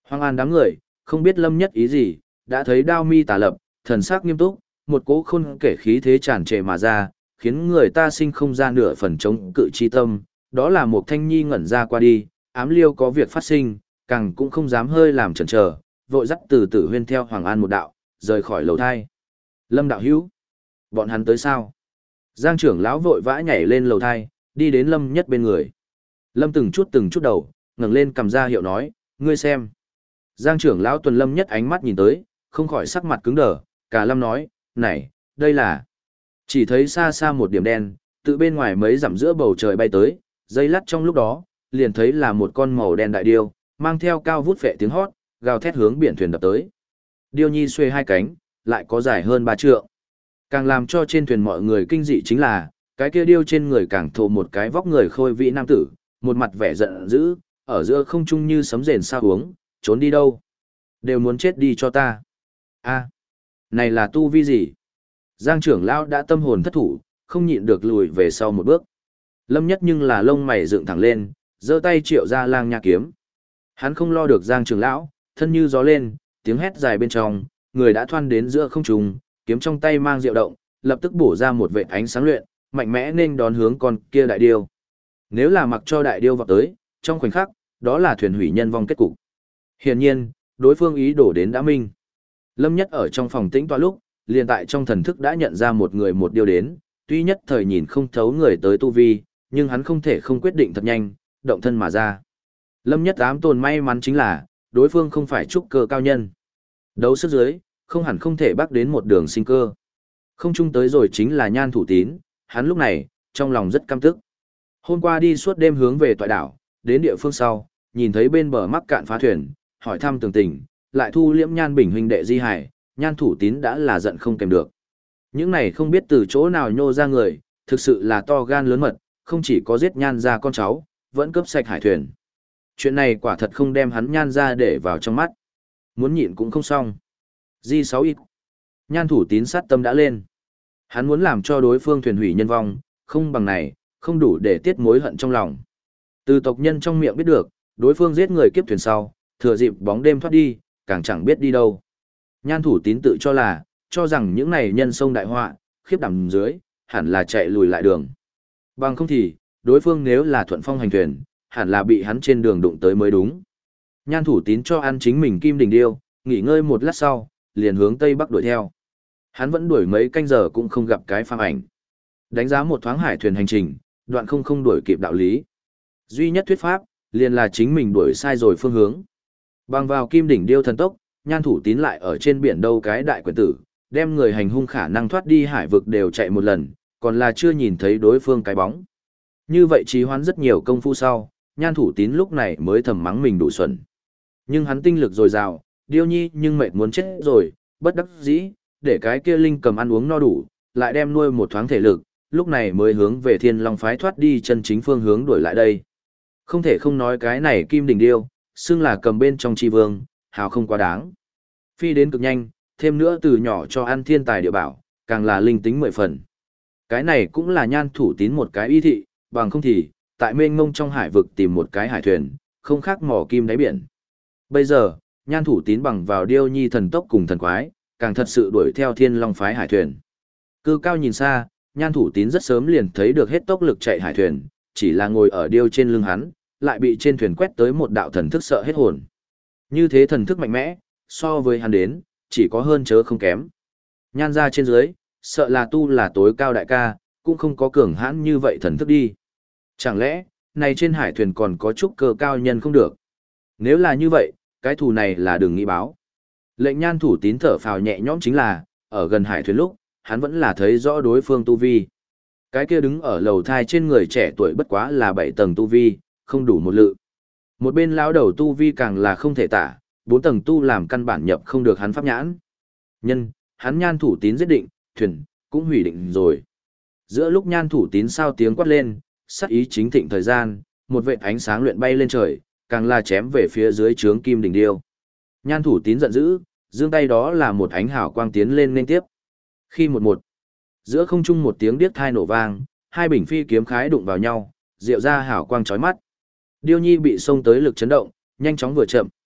Speaker 1: Hoang An đám người, không biết Lâm Nhất ý gì, đã thấy đao mi tả lập, thần sắc nghiêm túc, một cỗ khôn kể khí thế tràn trề mà ra, khiến người ta sinh không ra nửa phần chống cự chi tâm, đó là một thanh nhi ngẩn ra qua đi, ám liêu có việc phát sinh, càng cũng không dám hơi làm chần chờ, vội dắt từ tử huyên theo Hoàng An một đạo, rời khỏi lầu thai. Lâm đạo hữu, bọn hắn tới sao? Giang trưởng lão vội vã nhảy lên lầu thai, đi đến Lâm Nhất bên người. Lâm từng chút đầu, ngẩng lên cầm ra hiệu nói, ngươi xem. Giang trưởng lão tuần Lâm Nhất ánh mắt nhìn tới, không khỏi sắc mặt cứng đờ, cả Lâm nói, này, đây là... Chỉ thấy xa xa một điểm đen, tự bên ngoài mấy dặm giữa bầu trời bay tới, dây lắt trong lúc đó, liền thấy là một con màu đen đại điêu, mang theo cao vút phệ tiếng hót, gào thét hướng biển thuyền đập tới. Điêu nhi xuê hai cánh, lại có dài hơn 3 trượng. Càng làm cho trên thuyền mọi người kinh dị chính là, cái kia điêu trên người càng thô một cái vóc người khôi vĩ nam tử, một mặt vẻ giận dữ, ở giữa không trung như sấm rền sao uống, trốn đi đâu? Đều muốn chết đi cho ta. A, này là tu vi gì? Giang trưởng lão đã tâm hồn thất thủ, không nhịn được lùi về sau một bước. Lâm Nhất nhưng là lông mày dựng thẳng lên, giơ tay triệu ra lang nha kiếm. Hắn không lo được Giang trưởng lão, thân như gió lên, tiếng hét dài bên trong, người đã thoăn đến giữa không trung, kiếm trong tay mang diệu động, lập tức bổ ra một vệt ánh sáng luyện, mạnh mẽ nên đón hướng con kia đại điêu. Nếu là mặc cho đại điêu vọt tới, trong khoảnh khắc, đó là thuyền hủy nhân vong kết cục. Hiển nhiên, đối phương ý đổ đến đã minh. Lâm Nhất ở trong phòng tĩnh tọa lúc, liền tại trong thần thức đã nhận ra một người một điêu đến, tuy nhất thời nhìn không thấu người tới tu vi, nhưng hắn không thể không quyết định thật nhanh, động thân mà ra. Lâm Nhất ám tồn may mắn chính là, đối phương không phải trúc cơ cao nhân. Đấu sức dưới, không hẳn không thể bắt đến một đường sinh cơ. Không chung tới rồi chính là Nhan Thủ Tín, hắn lúc này, trong lòng rất căm tức. Hôm qua đi suốt đêm hướng về toại đảo, đến địa phương sau, nhìn thấy bên bờ mắc cạn phá thuyền, hỏi thăm tường tình, lại thu liễm Nhan Bình huynh đệ di hải, Nhan Thủ Tín đã là giận không kèm được. Những này không biết từ chỗ nào nhô ra người, thực sự là to gan lớn mật, không chỉ có giết Nhan ra con cháu, vẫn cướp sạch hải thuyền. Chuyện này quả thật không đem hắn Nhan ra để vào trong mắt. Muốn nhịn cũng không xong. Di 6 ít. Nhan Thủ Tín sát tâm đã lên. Hắn muốn làm cho đối phương thuyền hủy nhân vong, không bằng này, không đủ để tiết mối hận trong lòng. Từ tộc nhân trong miệng biết được, đối phương giết người kiếp thuyền sau, thừa dịp bóng đêm thoát đi, càng chẳng biết đi đâu. Nhan Thủ Tín tự cho rằng những này nhân sông đại họa, khiếp đảm dưới, hẳn là chạy lùi lại đường. Bằng không thì, đối phương nếu là thuận phong hành thuyền, hẳn là bị hắn trên đường đụng tới mới đúng. Nhan Thủ Tín cho ăn chính mình kim đình điêu, nghỉ ngơi một lát sau, liền hướng tây bắc đuổi theo. Hắn vẫn đuổi mấy canh giờ cũng không gặp cái phàm ảnh. Đánh giá một thoáng hải thuyền hành trình, đoạn không đuổi kịp đạo lý. Duy nhất thuyết pháp, liền là chính mình đuổi sai rồi phương hướng. Bằng vào kim đỉnh điêu thần tốc, Nhan Thủ Tín lại ở trên biển đâu cái đại quyền tử, đem người hành hung khả năng thoát đi hải vực đều chạy một lần, còn là chưa nhìn thấy đối phương cái bóng. Như vậy trì hoãn rất nhiều công phu sau, Nhan Thủ Tín lúc này mới thầm mắng mình đủ xuẩn. Nhưng hắn tinh lực dồi dào, điêu nhi nhưng mệt muốn chết rồi, bất đắc dĩ, để cái kia linh cầm ăn uống no đủ, lại đem nuôi một thoáng thể lực, lúc này mới hướng về Thiên Long phái thoát đi chân chính phương hướng đuổi lại đây. Không thể không nói cái này kim đỉnh điêu, xưng là cầm bên trong tri vương, hào không quá đáng. Phi đến cực nhanh, thêm nữa từ nhỏ cho ăn thiên tài địa bảo, càng là linh tính 10 phần. Cái này cũng là Nhan Thủ Tín một cái y thị, bằng không thì, tại mênh mông trong hải vực tìm một cái hải thuyền, không khác mỏ kim đáy biển. Bây giờ, Nhan Thủ Tín bằng vào điêu nhi thần tốc cùng thần quái, càng thật sự đuổi theo Thiên Long phái hải thuyền. Cư cao nhìn xa, Nhan Thủ Tín rất sớm liền thấy được hết tốc lực chạy hải thuyền, chỉ là ngồi ở điêu trên lưng hắn, lại bị trên thuyền quét tới một đạo thần thức sợ hết hồn. Như thế thần thức mạnh mẽ, so với hắn đến, chỉ có hơn chớ không kém. Nhan ra trên dưới, sợ là tu là tối cao đại ca, cũng không có cường hãn như vậy thần thức đi. Chẳng lẽ, này trên hải thuyền còn có chút cơ cao nhân không được? Nếu là như vậy, cái thù này là đừng nghĩ báo. Lệnh Nhan Thủ Tín thở phào nhẹ nhõm chính là, ở gần hải thuyền lúc, hắn vẫn là thấy rõ đối phương tu vi. Cái kia đứng ở lầu thai trên người trẻ tuổi bất quá là 7 tầng tu vi, không đủ một lự. Một bên lão đầu tu vi càng là không thể tả, 4 tầng tu làm căn bản nhập không được hắn pháp nhãn. Nhân, hắn Nhan Thủ Tín giết định, thuyền, cũng hủy định rồi. Giữa lúc Nhan Thủ Tín sao tiếng quát lên, sắc ý chính thịnh thời gian, một vệt ánh sáng luyện bay lên trời, càng là chém về phía dưới trướng kim đỉnh điêu. Nhan Thủ Tín giận dữ, giương tay đó là một ánh hào quang tiến lên liên tiếp. Khi một giữa không trung một tiếng điếc thai nổ vang, hai bình phi kiếm khái đụng vào nhau, diệu ra hào quang chói mắt. Điêu nhi bị xông tới lực chấn động, nhanh chóng vừa chậm.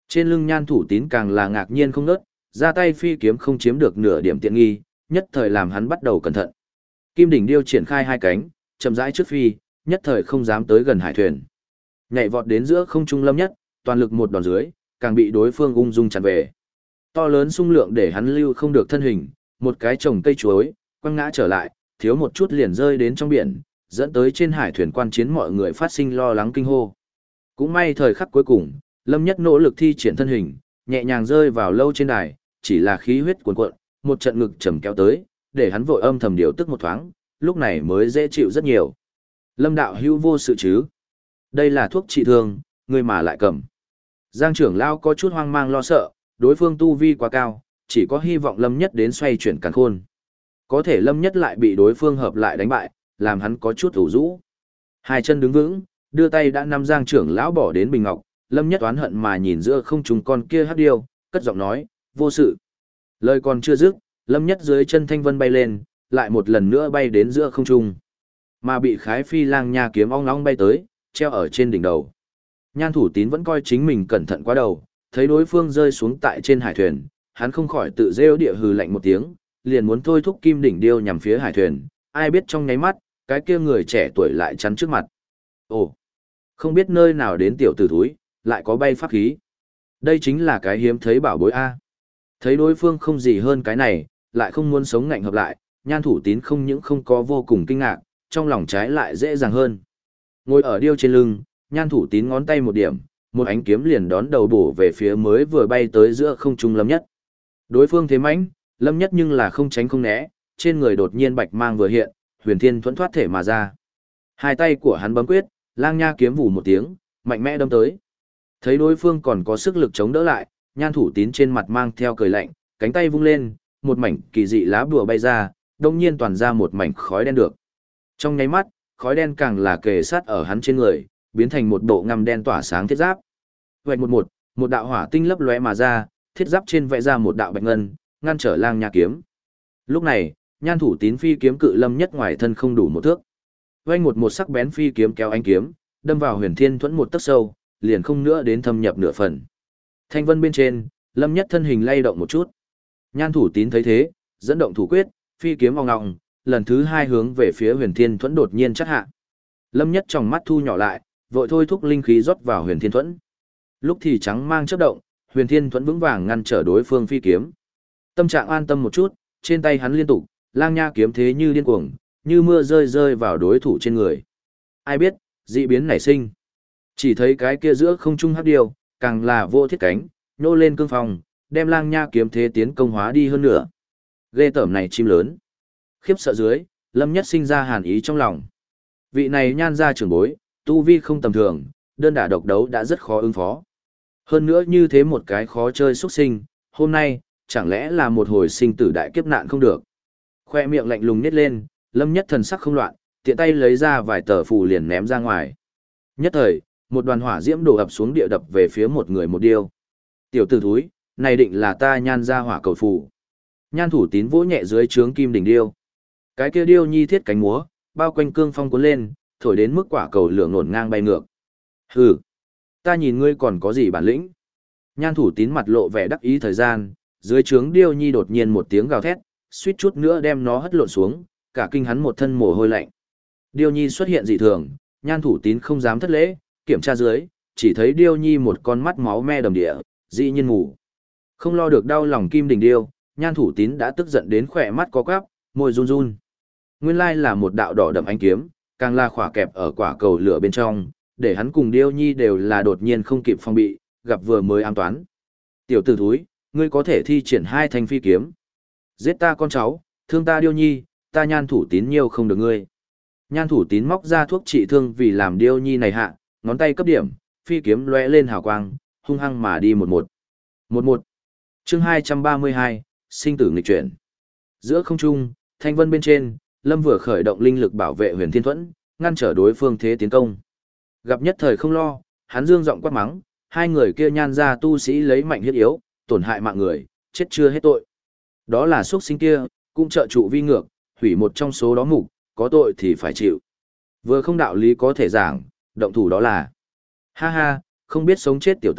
Speaker 1: Trên lưng Nhan Thủ Tín càng là ngạc nhiên không ngớt, ra tay phi kiếm không chiếm được nửa điểm tiện nghi, nhất thời làm hắn bắt đầu cẩn thận. Kim đỉnh điêu triển khai hai cánh, chậm rãi trước phi, nhất thời không dám tới gần hải thuyền. Nhảy vọt đến giữa không trung Lâm Nhất, toàn lực một đòn dưới, càng bị đối phương ung dung chặn về. To lớn xung lượng để hắn lưu không được thân hình, một cái trồng cây chuối, quăng ngã trở lại, thiếu một chút liền rơi đến trong biển, dẫn tới trên hải thuyền quan chiến mọi người phát sinh lo lắng kinh hô. Cũng may thời khắc cuối cùng, Lâm Nhất nỗ lực thi triển thân hình, nhẹ nhàng rơi vào lâu trên đài, chỉ là khí huyết cuồn cuộn, một trận ngực trầm kéo tới, để hắn vội âm thầm điều tức một thoáng, lúc này mới dễ chịu rất nhiều. Lâm đạo hữu vô sự chứ? Đây là thuốc trị thương, ngươi mà lại cầm. Giang trưởng lão có chút hoang mang lo sợ, đối phương tu vi quá cao, chỉ có hy vọng Lâm Nhất đến xoay chuyển càn khôn. Có thể Lâm Nhất lại bị đối phương hợp lại đánh bại, làm hắn có chút ủ rũ. Hai chân đứng vững, đưa tay đã nắm Giang trưởng lão bỏ đến bình ngọc, Lâm Nhất oán hận mà nhìn giữa không trung con kia hắc điêu, cất giọng nói, vô sự. Lời còn chưa dứt, Lâm Nhất dưới chân thanh vân bay lên, lại một lần nữa bay đến giữa không trung. Mà bị Khái Phi Lang Nha kiếm ong ong bay tới, treo ở trên đỉnh đầu. Nhan Thủ Tín vẫn coi chính mình cẩn thận quá đầu, thấy đối phương rơi xuống tại trên hải thuyền, hắn không khỏi tự rêu địa hừ lạnh một tiếng, liền muốn thôi thúc kim đỉnh điêu nhằm phía hải thuyền, ai biết trong nháy mắt, cái kia người trẻ tuổi lại chắn trước mặt. Ồ, không biết nơi nào đến tiểu tử thúi, lại có bay pháp khí. Đây chính là cái hiếm thấy bảo bối A. Thấy đối phương không gì hơn cái này, lại không muốn sống ngạnh hợp lại, Nhan Thủ Tín không những không có vô cùng kinh ngạc, trong lòng trái lại dễ dàng hơn. Ngồi ở điêu trên lưng, Nhan Thủ Tín ngón tay một điểm, một ánh kiếm liền đón đầu bổ về phía mới vừa bay tới giữa không trung Lâm Nhất. Đối phương thế mãnh, Lâm Nhất nhưng là không tránh không né, trên người đột nhiên bạch mang vừa hiện, huyền thiên thuẫn thoát thể mà ra. Hai tay của hắn bấm quyết, lang nha kiếm vù một tiếng, mạnh mẽ đâm tới. Thấy đối phương còn có sức lực chống đỡ lại, Nhan Thủ Tín trên mặt mang theo cười lạnh, cánh tay vung lên, một mảnh kỳ dị lá bùa bay ra, đông nhiên toàn ra một mảnh khói đen được. Trong nháy mắt, khói đen càng là kề sát ở hắn trên người, biến thành một bộ ngăm đen tỏa sáng thiết giáp. Vạch một đạo hỏa tinh lấp lóe mà ra, thiết giáp trên vẽ ra một đạo bạch ngân, ngăn trở lang nha kiếm. Lúc này, Nhan Thủ Tín phi kiếm cự Lâm Nhất ngoài thân không đủ một thước. Vành một sắc bén phi kiếm kéo ánh kiếm, đâm vào huyền thiên thuẫn một tấc sâu, liền không nữa đến thâm nhập nửa phần. Thanh vân bên trên, Lâm Nhất thân hình lay động một chút. Nhan Thủ Tín thấy thế, dẫn động thủ quyết, phi kiếm ong ong, lần thứ hai hướng về phía huyền thiên thuẫn đột nhiên chắt hạ. Lâm Nhất trong mắt thu nhỏ lại, vội thôi thúc linh khí rót vào huyền thiên thuẫn. Lúc thì trắng mang chớp động, huyền thiên thuẫn vững vàng ngăn trở đối phương phi kiếm. Tâm trạng an tâm một chút, trên tay hắn liên tục, lang nha kiếm thế như điên cuồng, như mưa rơi rơi vào đối thủ trên người. Ai biết, dị biến nảy sinh. Chỉ thấy cái kia giữa không trung hắc điêu, càng là vô thiết cánh, nô lên cương phòng, đem lang nha kiếm thế tiến công hóa đi hơn nữa. Ghê tởm này chim lớn. Khiếp sợ dưới, Lâm Nhất sinh ra hàn ý trong lòng. Vị này Nhan gia trưởng bối, tu vi không tầm thường, đơn đả độc đấu đã rất khó ứng phó. Hơn nữa như thế một cái khó chơi xuất sinh, hôm nay, chẳng lẽ là một hồi sinh tử đại kiếp nạn không được. Khoe miệng lạnh lùng nhếch lên, Lâm Nhất thần sắc không loạn, tiện tay lấy ra vài tờ phù liền ném ra ngoài. Nhất thời, một đoàn hỏa diễm đổ ập xuống địa đập về phía một người một điêu. Tiểu tử thúi, này định là ta Nhan gia hỏa cầu phù. Nhan Thủ Tín vỗ nhẹ dưới trướng kim đỉnh điêu. Cái kia điêu nhi thiết cánh múa, bao quanh cương phong cuốn lên, thổi đến mức quả cầu lửa ngổn ngang bay ngược. Hừ, ta nhìn ngươi còn có gì bản lĩnh. Nhan Thủ Tín mặt lộ vẻ đắc ý thời gian, dưới trướng điêu nhi đột nhiên một tiếng gào thét, suýt chút nữa đem nó hất lộn xuống, cả kinh hắn một thân mồ hôi lạnh. Điêu nhi xuất hiện dị thường, Nhan Thủ Tín không dám thất lễ, kiểm tra dưới, chỉ thấy điêu nhi một con mắt máu me đầm địa, dị nhiên ngủ. Không lo được đau lòng kim đỉnh điêu, Nhan Thủ Tín đã tức giận đến khỏe mắt có quắp, môi run run. Nguyên lai là một đạo đỏ đậm ánh kiếm, càng là khỏa kẹp ở quả cầu lửa bên trong, để hắn cùng điêu nhi đều là đột nhiên không kịp phòng bị, gặp vừa mới ám toán. Tiểu tử thúi, ngươi có thể thi triển hai thanh phi kiếm. Giết ta con cháu, thương ta điêu nhi, ta Nhan Thủ Tín nhiều không được ngươi. Nhan Thủ Tín móc ra thuốc trị thương vì làm điêu nhi này hạ, ngón tay cấp điểm, phi kiếm lóe lên hào quang, hung hăng mà đi một. Chương 232, sinh tử nghịch chuyển. Giữa không trung, thanh vân bên trên, Lâm vừa khởi động linh lực bảo vệ huyền thiên thuẫn, ngăn trở đối phương thế tiến công. Gặp nhất thời không lo, hắn dương giọng quát mắng, hai người kia Nhan gia tu sĩ lấy mạnh hiếp yếu, tổn hại mạng người, chết chưa hết tội. Đó là xuất sinh kia, cũng trợ trụ vi ngược, hủy một trong số đó mục, có tội thì phải chịu. Vừa không đạo lý có thể giảng, động thủ đó là. Ha ha, không biết sống chết tiểu tử,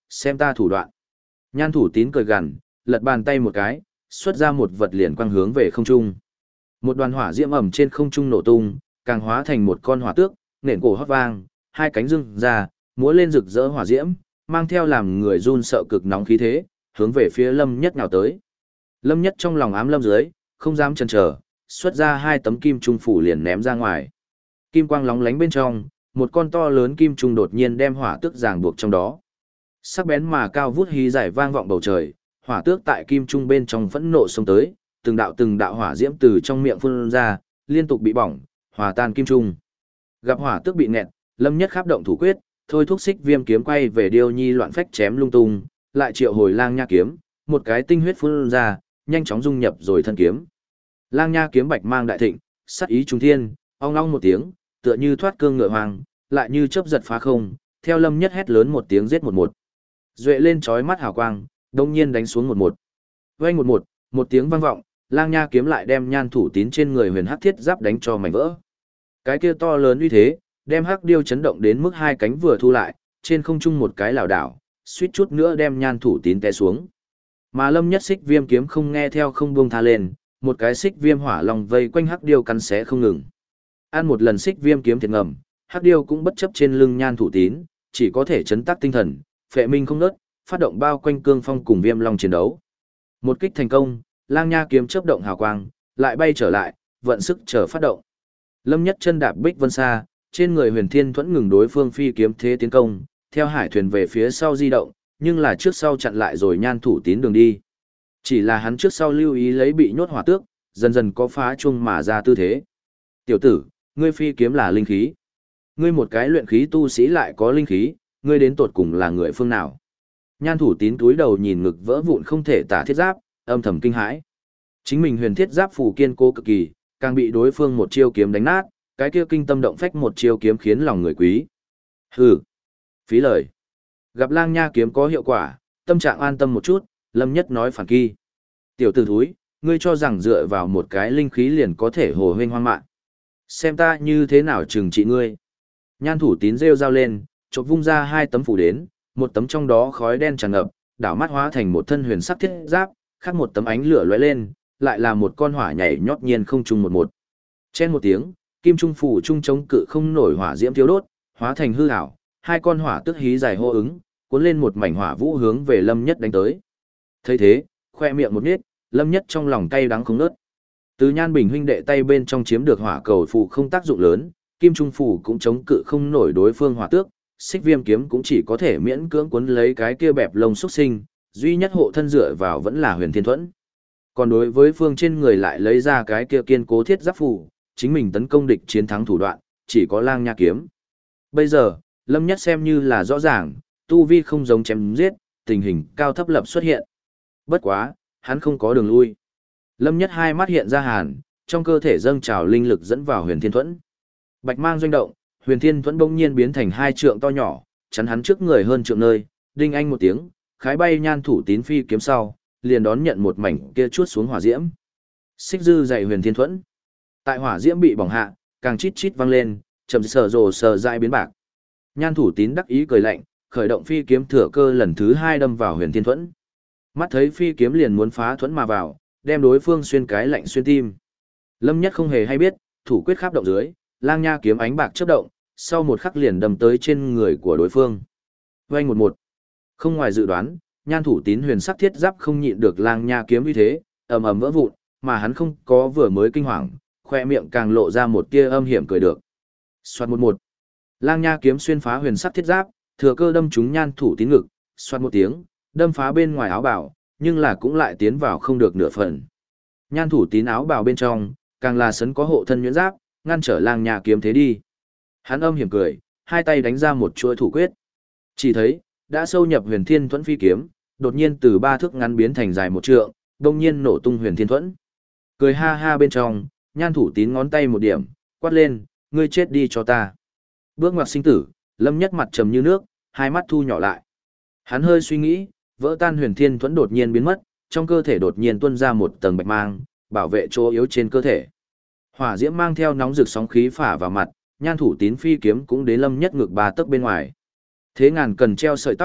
Speaker 1: xem ta thủ đoạn. Nhan thủ tín cười gằn, lật bàn tay một cái, xuất ra một vật liền quang hướng về không trung. Một đoàn hỏa diễm ẩm trên không trung nổ tung, càng hóa thành một con hỏa tước, nện cổ hót vang, hai cánh dương ra, múa lên rực rỡ hỏa diễm, mang theo làm người run sợ cực nóng khí thế, hướng về phía Lâm Nhất nào tới. Lâm Nhất trong lòng ám lâm dưới, không dám chần chờ, xuất ra hai tấm kim trung phủ liền ném ra ngoài. Kim quang lóng lánh bên trong, một con to lớn kim trung đột nhiên đem hỏa tước ràng buộc trong đó. Sắc bén mà cao vút hí giải vang vọng bầu trời, hỏa tước tại kim trung bên trong phẫn nộ xông tới, từng đạo hỏa diễm từ trong miệng phun ra, liên tục bị bỏng, hòa tan kim trung. Gặp hỏa tước bị nẹt, Lâm Nhất kháp động thủ quyết, thôi thúc xích viêm kiếm quay về Điêu Nhi loạn phách chém lung tung, lại triệu hồi lang nha kiếm, một cái tinh huyết phun ra, nhanh chóng dung nhập rồi thân kiếm. Lang nha kiếm bạch mang đại thịnh, sát ý trung thiên, ong ong một tiếng, tựa như thoát cương ngựa hoàng, lại như chớp giật phá không, theo Lâm Nhất hét lớn một tiếng giết một. Duệ lên chói mắt hào quang, đông nhiên đánh xuống một. Vang một tiếng vang vọng, lang nha kiếm lại đem Nhan Thủ Tín trên người huyền hắc thiết giáp đánh cho mảnh vỡ. Cái kia to lớn uy thế, đem hắc điêu chấn động đến mức hai cánh vừa thu lại, trên không trung một cái lảo đảo, suýt chút nữa đem Nhan Thủ Tín té xuống. Mà Lâm Nhất xích viêm kiếm không nghe theo không buông tha lên, một cái xích viêm hỏa long vây quanh hắc điêu cắn xé không ngừng. Ăn một lần xích viêm kiếm thiệt ngầm, hắc điêu cũng bất chấp trên lưng Nhan Thủ Tín, chỉ có thể chấn tác tinh thần, phệ minh không nớt, phát động bao quanh cương phong cùng viêm long chiến đấu. Một kích thành công, lang nha kiếm chớp động hào quang, lại bay trở lại, vận sức chờ phát động. Lâm Nhất chân đạp bích vân xa, trên người huyền thiên thuẫn ngừng đối phương phi kiếm thế tiến công, theo hải thuyền về phía sau di động, nhưng là trước sau chặn lại rồi Nhan Thủ Tín đường đi. Chỉ là hắn trước sau lưu ý lấy bị nhốt hỏa tước, dần dần có phá chuông mà ra tư thế. Tiểu tử, ngươi phi kiếm là linh khí. Ngươi một cái luyện khí tu sĩ lại có linh khí, ngươi đến tột cùng là người phương nào? Nhan Thủ Tín túi đầu nhìn ngực vỡ vụn không thể tả thiết giáp, âm thầm kinh hãi. Chính mình huyền thiết giáp phù kiên cố cực kỳ, càng bị đối phương một chiêu kiếm đánh nát, cái kia kinh tâm động phách một chiêu kiếm khiến lòng người quý. Hừ, phí lời. Gặp lang nha kiếm có hiệu quả, tâm trạng an tâm một chút, Lâm Nhất nói phản kỳ. Tiểu tử thúi, ngươi cho rằng dựa vào một cái linh khí liền có thể hồ huynh hoang mạn. Xem ta như thế nào trừng trị ngươi. Nhan Thủ Tín rêu rao lên, chộp vung ra hai tấm phủ đến, một tấm trong đó khói đen tràn ngập, đảo mắt hóa thành một thân huyền sắc thiết giáp, khác một tấm ánh lửa lóe lên, lại là một con hỏa nhảy nhót nhiên không trung một. Chen một tiếng, kim trung phủ trung chống cự không nổi hỏa diễm thiếu đốt, hóa thành hư ảo, hai con hỏa tức hí dài hô ứng, cuốn lên một mảnh hỏa vũ hướng về Lâm Nhất đánh tới. Thấy thế, khoe miệng một nít, Lâm Nhất trong lòng cay đắng không nớt. Từ Nhan Bình huynh đệ tay bên trong chiếm được hỏa cầu phù không tác dụng lớn, kim trung phủ cũng chống cự không nổi đối phương hỏa tước, xích viêm kiếm cũng chỉ có thể miễn cưỡng cuốn lấy cái kia bẹp lông xuất sinh, duy nhất hộ thân dựa vào vẫn là huyền thiên thuẫn. Còn đối với phương trên người lại lấy ra cái kia kiên cố thiết giáp phủ, chính mình tấn công địch chiến thắng thủ đoạn, chỉ có lang nha kiếm. Bây giờ, Lâm Nhất xem như là rõ ràng, tu vi không giống chém giết, tình hình cao thấp lập xuất hiện. Bất quá, hắn không có đường lui. Lâm Nhất hai mắt hiện ra hàn, trong cơ thể dâng trào linh lực dẫn vào huyền thiên thuẫn. Bạch mang doanh động, huyền thiên thuẫn bỗng nhiên biến thành hai trượng to nhỏ, chắn hắn trước người hơn trượng nơi, đinh anh một tiếng, khái bay Nhan Thủ Tín phi kiếm sau, liền đón nhận một mảnh kia chuốt xuống hỏa diễm. Xích dư dày huyền thiên thuẫn. Tại hỏa diễm bị bỏng hạ, càng chít chít vang lên, chậm sờ rồ sờ dại biến bạc. Nhan Thủ Tín đắc ý cười lạnh, khởi động phi kiếm thừa cơ lần thứ hai đâm vào huyền thiên thuẫn. Mắt thấy phi kiếm liền muốn phá thuẫn mà vào, đem đối phương xuyên cái lạnh xuyên tim. Lâm Nhất không hề hay biết, thủ quyết khắp động dưới, lang nha kiếm ánh bạc chớp động, sau một khắc liền đâm tới trên người của đối phương. Vang một. Không ngoài dự đoán, Nhan Thủ Tín huyền sắc thiết giáp không nhịn được lang nha kiếm uy thế, ầm ầm vỡ vụn, mà hắn không có vừa mới kinh hoàng, khoe miệng càng lộ ra một tia âm hiểm cười được. Soạt một. Lang nha kiếm xuyên phá huyền sắc thiết giáp, thừa cơ đâm trúng Nhan Thủ Tín ngực, soạt một tiếng, đâm phá bên ngoài áo bào, nhưng là cũng lại tiến vào không được nửa phần. Nhan Thủ Tín áo bào bên trong, càng là sấn có hộ thân nhuyễn giáp, ngăn trở lang nha kiếm thế đi. Hắn âm hiểm cười, hai tay đánh ra một chuỗi thủ quyết. Chỉ thấy, đã sâu nhập huyền thiên thuẫn phi kiếm, đột nhiên từ 3 thước ngắn biến thành dài 1 trượng, đông nhiên nổ tung huyền thiên thuẫn. Cười ha ha bên trong, Nhan Thủ Tín ngón tay một điểm, quát lên, ngươi chết đi cho ta. Bước ngoặt sinh tử, Lâm Nhất mặt trầm như nước, hai mắt thu nhỏ lại. Hắn hơi suy nghĩ, vỡ tan huyền thiên thuẫn đột nhiên biến mất, trong cơ thể đột nhiên tuôn ra một tầng bạch mang, bảo vệ chỗ yếu trên cơ thể. Hỏa diễm mang theo nóng rực sóng khí phả vào mặt, Nhan Thủ Tín phi kiếm cũng đến Lâm Nhất ngược 3 tấc bên ngoài. Thế ngàn cần treo sợi tóc,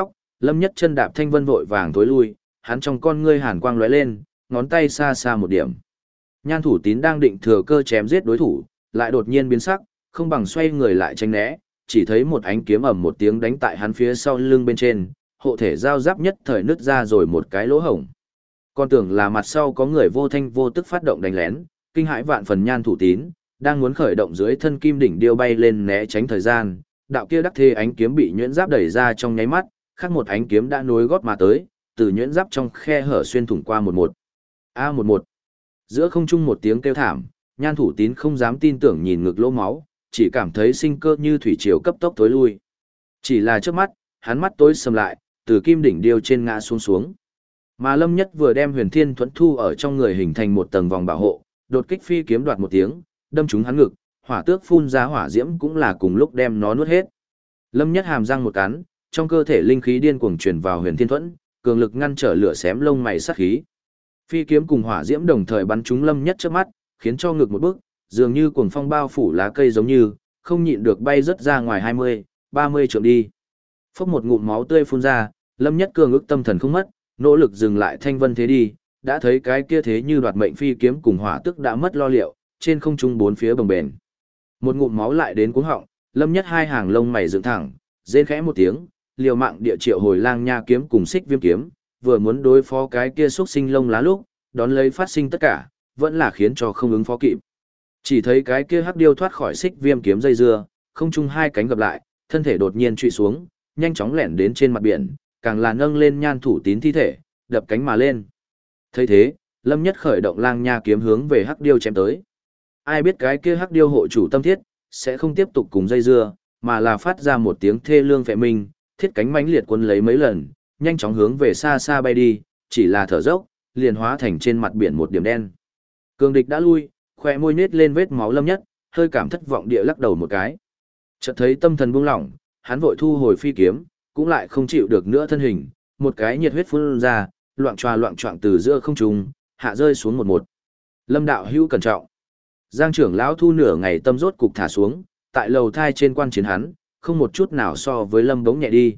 Speaker 1: Lâm Nhất chân đạp thanh vân vội vàng tối lui, hắn trong con ngươi hàn quang lóe lên, ngón tay xa xa một điểm. Nhan Thủ Tín đang định thừa cơ chém giết đối thủ, lại đột nhiên biến sắc, không bằng xoay người lại tránh né, chỉ thấy một ánh kiếm ầm một tiếng đánh tại hắn phía sau lưng bên trên, hộ thể giao giáp nhất thời nứt ra rồi một cái lỗ hổng. Còn tưởng là mặt sau có người vô thanh vô tức phát động đánh lén, kinh hãi vạn phần Nhan Thủ Tín, đang muốn khởi động dưới thân kim đỉnh điêu bay lên né tránh thời gian, đạo kia đắc thê ánh kiếm bị nhuyễn giáp đẩy ra trong nháy mắt, khác một ánh kiếm đã nối gót mà tới, từ nhuyễn giáp trong khe hở xuyên thủng qua một A11. Giữa không trung một tiếng kêu thảm, Nhan Thủ Tín không dám tin tưởng nhìn ngực lỗ máu, chỉ cảm thấy sinh cơ như thủy triều cấp tốc tối lui. Chỉ là trước mắt, hắn mắt tối sầm lại, từ kim đỉnh điêu trên ngã xuống. Mà Lâm Nhất vừa đem Huyền Thiên Thuẫn thu ở trong người hình thành một tầng vòng bảo hộ, đột kích phi kiếm đoạt một tiếng, đâm trúng hắn ngực, hỏa tước phun ra hỏa diễm cũng là cùng lúc đem nó nuốt hết. Lâm Nhất hàm răng một cắn, trong cơ thể linh khí điên cuồng truyền vào Huyền Thiên Thuẫn, cường lực ngăn trở lửa xém lông mày sát khí. Phi kiếm cùng hỏa diễm đồng thời bắn trúng Lâm Nhất trước mắt, khiến cho ngực một bước, dường như cuồng phong bao phủ lá cây giống như, không nhịn được bay rất ra ngoài 20-30 trượng đi. Phốc một ngụm máu tươi phun ra, Lâm Nhất cường ức tâm thần không mất, nỗ lực dừng lại thanh vân thế đi, đã thấy cái kia thế như đoạt mệnh phi kiếm cùng hỏa tức đã mất lo liệu, trên không trung bốn phía bồng bềnh. Một ngụm máu lại đến cuống họng, Lâm Nhất hai hàng lông mày dựng thẳng, rên khẽ một tiếng, liều mạng địa triệu hồi lang nha kiếm cùng xích viêm kiếm, vừa muốn đối phó cái kia xuất sinh lông lá lúc, đón lấy phát sinh tất cả, vẫn là khiến cho không ứng phó kịp. Chỉ thấy cái kia hắc điêu thoát khỏi xích viêm kiếm dây dưa, không trung hai cánh gập lại, thân thể đột nhiên truy xuống, nhanh chóng lẻn đến trên mặt biển, càng là nâng lên Nhan Thủ Tín thi thể, đập cánh mà lên. Thấy thế, Lâm Nhất khởi động lang nha kiếm hướng về hắc điêu chém tới. Ai biết cái kia hắc điêu hộ chủ tâm thiết, sẽ không tiếp tục cùng dây dưa, mà là phát ra một tiếng thê lương phệ minh, thiết cánh mãnh liệt cuốn lấy mấy lần, nhanh chóng hướng về xa xa bay đi, chỉ là thở dốc, liền hóa thành trên mặt biển một điểm đen. Cường địch đã lui, khóe môi nết lên vết máu Lâm Nhất, hơi cảm thất vọng địa lắc đầu một cái. Chợt thấy tâm thần buông lỏng, hắn vội thu hồi phi kiếm, cũng lại không chịu được nữa thân hình, một cái nhiệt huyết phun ra, loạng choạng từ giữa không trung hạ rơi xuống một. Lâm đạo hữu cẩn trọng. Giang trưởng lão thu nửa ngày tâm rốt cục thả xuống, tại lầu thai trên quan chiến hắn, không một chút nào so với Lâm bỗng nhẹ đi.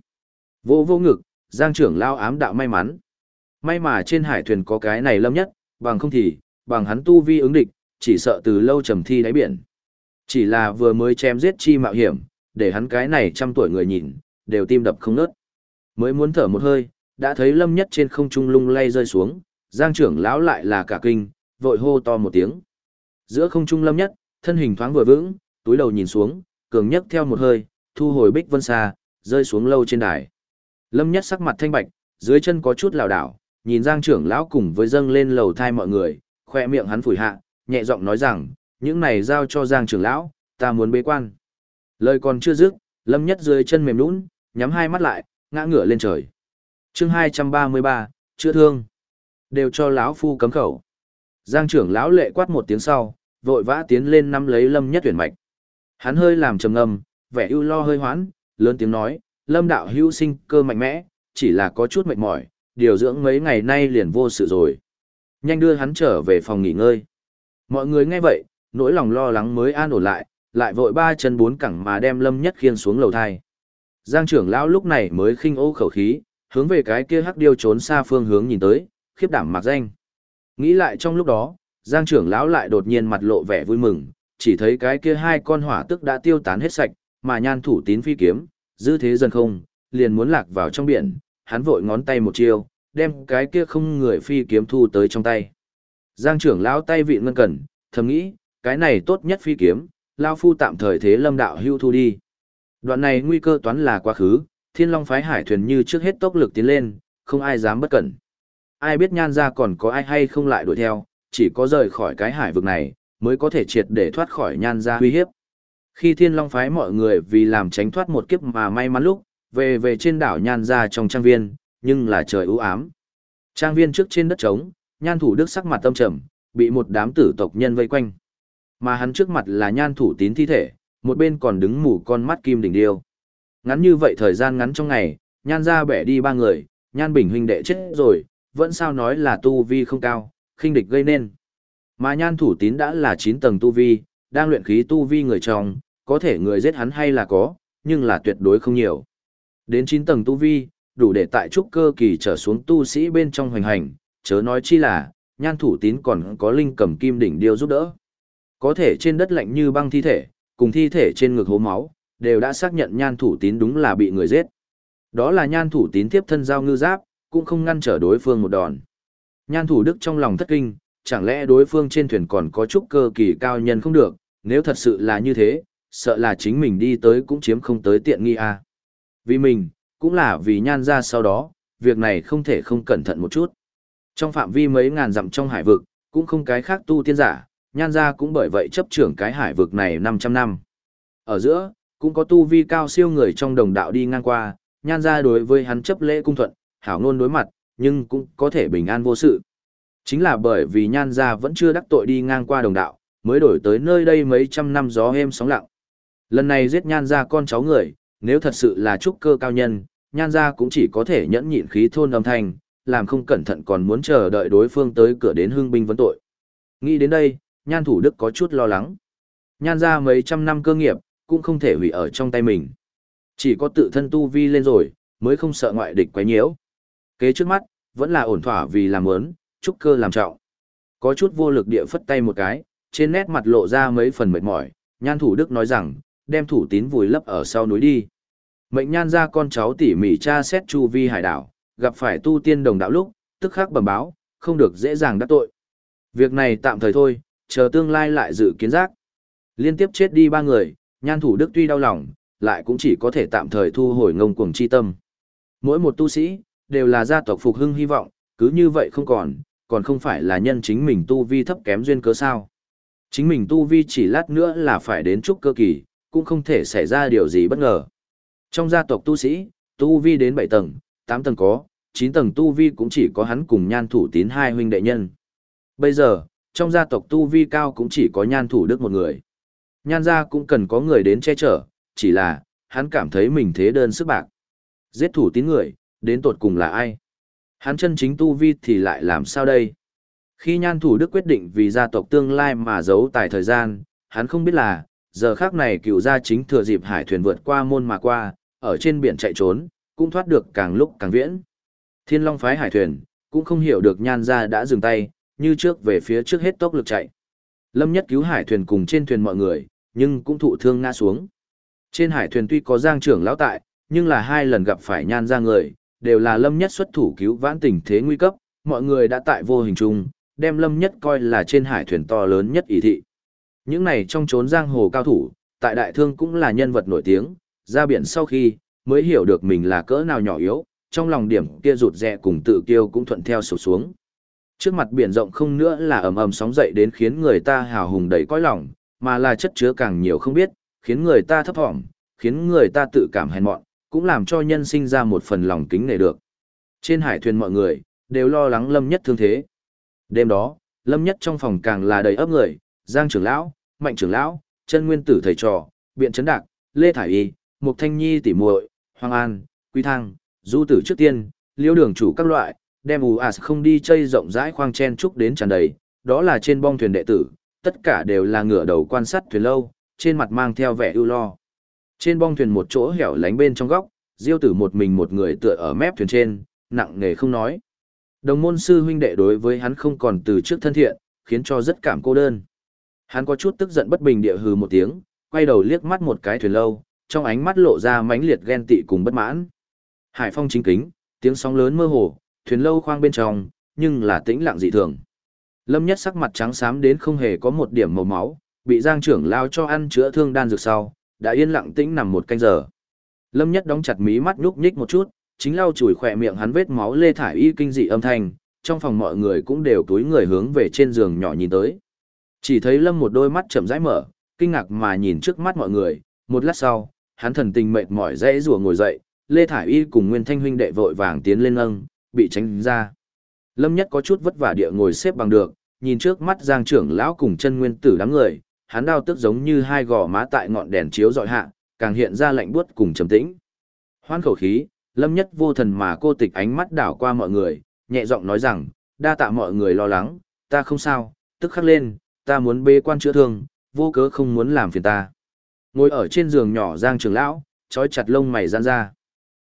Speaker 1: Vô ngực, Giang trưởng lão ám đạo may mắn. May mà trên hải thuyền có cái này Lâm Nhất, bằng không thì, bằng hắn tu vi ứng địch, chỉ sợ từ lâu trầm thi đáy biển. Chỉ là vừa mới chém giết chi mạo hiểm, để hắn cái này trăm tuổi người nhìn, đều tim đập không nớt. Mới muốn thở một hơi, đã thấy Lâm Nhất trên không trung lung lay rơi xuống, Giang trưởng lão lại là cả kinh, vội hô to một tiếng. Giữa không trung Lâm Nhất, thân hình thoáng vừa vững, túi đầu nhìn xuống, cường nhấc theo một hơi, thu hồi bích vân xa, rơi xuống lâu trên đài. Lâm Nhất sắc mặt thanh bạch, dưới chân có chút lảo đảo, nhìn Giang trưởng lão cùng với dâng lên lầu thai mọi người, khoe miệng hắn phủi hạ, nhẹ giọng nói rằng, những này giao cho Giang trưởng lão, ta muốn bế quan. Lời còn chưa dứt, Lâm Nhất dưới chân mềm nhũn, nhắm hai mắt lại, ngã ngửa lên trời. Chương 233, chữa thương. Đều cho lão phu cấm khẩu. Giang trưởng lão lệ quát một tiếng sau, vội vã tiến lên nắm lấy Lâm Nhất tuyển mạch. Hắn hơi làm trầm ngâm, vẻ ưu lo hơi hoãn, lớn tiếng nói, Lâm đạo hữu sinh cơ mạnh mẽ, chỉ là có chút mệt mỏi, điều dưỡng mấy ngày nay liền vô sự rồi. Nhanh đưa hắn trở về phòng nghỉ ngơi. Mọi người nghe vậy, nỗi lòng lo lắng mới an ổn lại, lại vội ba chân bốn cẳng mà đem Lâm Nhất khiêng xuống lầu thai. Giang trưởng lão lúc này mới khinh ô khẩu khí, hướng về cái kia hắc điêu trốn xa phương hướng nhìn tới, khiếp đảm mặc danh. Nghĩ lại trong lúc đó, Giang trưởng lão lại đột nhiên mặt lộ vẻ vui mừng, chỉ thấy cái kia hai con hỏa tức đã tiêu tán hết sạch, mà Nhan Thủ Tín phi kiếm, dư thế dần không, liền muốn lạc vào trong biển, hắn vội ngón tay một chiêu, đem cái kia không người phi kiếm thu tới trong tay. Giang trưởng lão tay vịn ngân cần, thầm nghĩ, cái này tốt nhất phi kiếm, lão phu tạm thời thế Lâm đạo hưu thu đi. Đoạn này nguy cơ toán là quá khứ, Thiên Long phái hải thuyền như trước hết tốc lực tiến lên, không ai dám bất cẩn. Ai biết Nhan gia còn có ai hay không lại đuổi theo, chỉ có rời khỏi cái hải vực này, mới có thể triệt để thoát khỏi Nhan gia uy hiếp. Khi Thiên Long phái mọi người vì làm tránh thoát một kiếp mà may mắn lúc, về trên đảo Nhan gia trong trang viên, nhưng là trời u ám. Trang viên trước trên đất trống, Nhan Thủ Đức sắc mặt tâm trầm, bị một đám tử tộc nhân vây quanh. Mà hắn trước mặt là Nhan Thủ Tín thi thể, một bên còn đứng mù con mắt kim đỉnh điêu. Ngắn như vậy thời gian ngắn trong ngày, Nhan gia bẻ đi 3 người, Nhan Bình huynh đệ chết rồi, vẫn sao nói là tu vi không cao, khinh địch gây nên. Mà Nhan Thủ Tín đã là 9 tầng tu vi, đang luyện khí tu vi người trong, có thể người giết hắn hay là có, nhưng là tuyệt đối không nhiều. Đến 9 tầng tu vi, đủ để tại trúc cơ kỳ trở xuống tu sĩ bên trong hoành hành, chớ nói chi là, Nhan Thủ Tín còn có linh cầm kim đỉnh điêu giúp đỡ. Có thể trên đất lạnh như băng thi thể, cùng thi thể trên ngực hố máu, đều đã xác nhận Nhan Thủ Tín đúng là bị người giết. Đó là Nhan Thủ Tín tiếp thân giao ngư giáp, cũng không ngăn trở đối phương một đòn. Nhan Thủ Đức trong lòng thất kinh, chẳng lẽ đối phương trên thuyền còn có trúc cơ kỳ cao nhân không được, nếu thật sự là như thế, sợ là chính mình đi tới cũng chiếm không tới tiện nghi à. Vì mình, cũng là vì Nhan gia sau đó, việc này không thể không cẩn thận một chút. Trong phạm vi mấy ngàn dặm trong hải vực, cũng không cái khác tu tiên giả, Nhan gia cũng bởi vậy chấp trưởng cái hải vực này 500 năm. Ở giữa, cũng có tu vi cao siêu người trong đồng đạo đi ngang qua, Nhan gia đối với hắn chấp lễ cung thuận, hảo ngôn đối mặt, nhưng cũng có thể bình an vô sự. Chính là bởi vì Nhan gia vẫn chưa đắc tội đi ngang qua đồng đạo, mới đổi tới nơi đây mấy trăm năm gió êm sóng lặng. Lần này giết Nhan gia con cháu người, nếu thật sự là trúc cơ cao nhân, Nhan gia cũng chỉ có thể nhẫn nhịn khí thôn âm thanh, làm không cẩn thận còn muốn chờ đợi đối phương tới cửa đến hương binh vấn tội. Nghĩ đến đây, Nhan Thủ Đức có chút lo lắng. Nhan gia mấy trăm năm cơ nghiệp, cũng không thể hủy ở trong tay mình. Chỉ có tự thân tu vi lên rồi, mới không sợ ngoại địch quấy nhiễu. Kế trước mắt, vẫn là ổn thỏa vì làm ớn, trúc cơ làm trọng. Có chút vô lực địa phất tay một cái, trên nét mặt lộ ra mấy phần mệt mỏi, Nhan Thủ Đức nói rằng, đem Thủ Tín vùi lấp ở sau núi đi. Mệnh Nhan gia con cháu tỉ mỉ tra xét chu vi hải đảo, gặp phải tu tiên đồng đạo lúc, tức khắc bẩm báo, không được dễ dàng đắc tội. Việc này tạm thời thôi, chờ tương lai lại dự kiến giác. Liên tiếp chết đi 3 người, Nhan Thủ Đức tuy đau lòng, lại cũng chỉ có thể tạm thời thu hồi ngông cuồng chi tâm. Mỗi một tu sĩ, đều là gia tộc phục hưng hy vọng, cứ như vậy còn không phải là nhân chính mình tu vi thấp kém duyên cớ sao. Chính mình tu vi chỉ lát nữa là phải đến trúc cơ kỳ, cũng không thể xảy ra điều gì bất ngờ. Trong gia tộc tu sĩ, tu vi đến 7 tầng, 8 tầng có, 9 tầng tu vi cũng chỉ có hắn cùng Nhan Thủ Tín 2 huynh đệ nhân. Bây giờ, trong gia tộc tu vi cao cũng chỉ có Nhan Thủ Đức một người. Nhan gia cũng cần có người đến che chở, chỉ là, hắn cảm thấy mình thế đơn sức bạc. Giết Thủ Tín người, đến tột cùng là ai? Hắn chân chính tu vi thì lại làm sao đây? Khi Nhan Thủ Đức quyết định vì gia tộc tương lai mà giấu tài thời gian, hắn không biết là, giờ khác này cựu gia chính thừa dịp hải thuyền vượt qua môn mà qua, ở trên biển chạy trốn, cũng thoát được càng lúc càng viễn. Thiên Long phái hải thuyền, cũng không hiểu được Nhan gia đã dừng tay, như trước về phía trước hết tốc lực chạy. Lâm Nhất cứu hải thuyền cùng trên thuyền mọi người, nhưng cũng thụ thương ngã xuống. Trên hải thuyền tuy có Giang trưởng lão tại, nhưng là 2 lần gặp phải Nhan gia người, đều là Lâm Nhất xuất thủ cứu vãn tình thế nguy cấp, mọi người đã tại vô hình chung, đem Lâm Nhất coi là trên hải thuyền to lớn nhất ỷ thị. Những này trong chốn giang hồ cao thủ, tại đại thương cũng là nhân vật nổi tiếng, ra biển sau khi, mới hiểu được mình là cỡ nào nhỏ yếu, trong lòng điểm kia rụt rè cùng tự kiêu cũng thuận theo sụp xuống. Trước mặt biển rộng không nữa là ầm ầm sóng dậy đến khiến người ta hào hùng đầy cõi lòng, mà là chất chứa càng nhiều không biết, khiến người ta thấp thỏm, khiến người ta tự cảm hèn mọn, cũng làm cho nhân sinh ra một phần lòng kính nể được. Trên hải thuyền mọi người, đều lo lắng Lâm Nhất thương thế. Đêm đó, Lâm Nhất trong phòng càng là đầy ấp người, Giang trưởng lão, Mạnh trưởng lão, Chân Nguyên Tử thầy trò, Biện Trấn Đạc, Lê Thải Y, Mục Thanh Nhi tỷ muội, Hoàng An, Quý Thăng, Du Tử trước tiên, Liễu Đường chủ các loại, đem không đi chơi rộng rãi khoang chen trúc đến tràn đầy, đó là trên bong thuyền đệ tử, tất cả đều là ngửa đầu quan sát thuyền lâu, trên mặt mang theo vẻ ưu lo. Trên bong thuyền một chỗ hẻo lánh bên trong góc, Diêu Tử một mình một người tựa ở mép thuyền trên, nặng nề không nói. Đồng môn sư huynh đệ đối với hắn không còn từ trước thân thiện, khiến cho rất cảm cô đơn. Hắn có chút tức giận bất bình địa hừ một tiếng, quay đầu liếc mắt một cái thuyền lâu, trong ánh mắt lộ ra mãnh liệt ghen tị cùng bất mãn. Hải phong chính kính, tiếng sóng lớn mơ hồ, thuyền lâu khoang bên trong, nhưng là tĩnh lặng dị thường. Lâm Nhất sắc mặt trắng xám đến không hề có một điểm màu máu, bị Giang trưởng lao cho ăn chữa thương đan dược sau, đã yên lặng tĩnh nằm một canh giờ. Lâm Nhất đóng chặt mí mắt nhúc nhích một chút, chính lau chùi khỏe miệng hắn vết máu Lê Thải Y kinh dị âm thanh, trong phòng mọi người cũng đều túi người hướng về trên giường nhỏ nhìn tới. Chỉ thấy Lâm một đôi mắt chậm rãi mở, kinh ngạc mà nhìn trước mắt mọi người, một lát sau, hắn thần tình mệt mỏi dãy rủa ngồi dậy, Lê Thải Y cùng Nguyên Thanh huynh đệ vội vàng tiến lên nâng, bị tránh ra. Lâm Nhất có chút vất vả địa ngồi xếp bằng được, nhìn trước mắt Giang trưởng lão cùng Chân Nguyên Tử đám người, hắn đau tức giống như hai gò má tại ngọn đèn chiếu dọi hạ, càng hiện ra lạnh buốt cùng trầm tĩnh. Hoan khẩu khí, Lâm Nhất vô thần mà cô tịch ánh mắt đảo qua mọi người, nhẹ giọng nói rằng, đa tạ mọi người lo lắng, ta không sao, tức khắc lên, ta muốn bế quan chữa thương, vô cớ không muốn làm phiền ta. Ngồi ở trên giường nhỏ Giang trưởng lão, trói chặt lông mày giãn ra.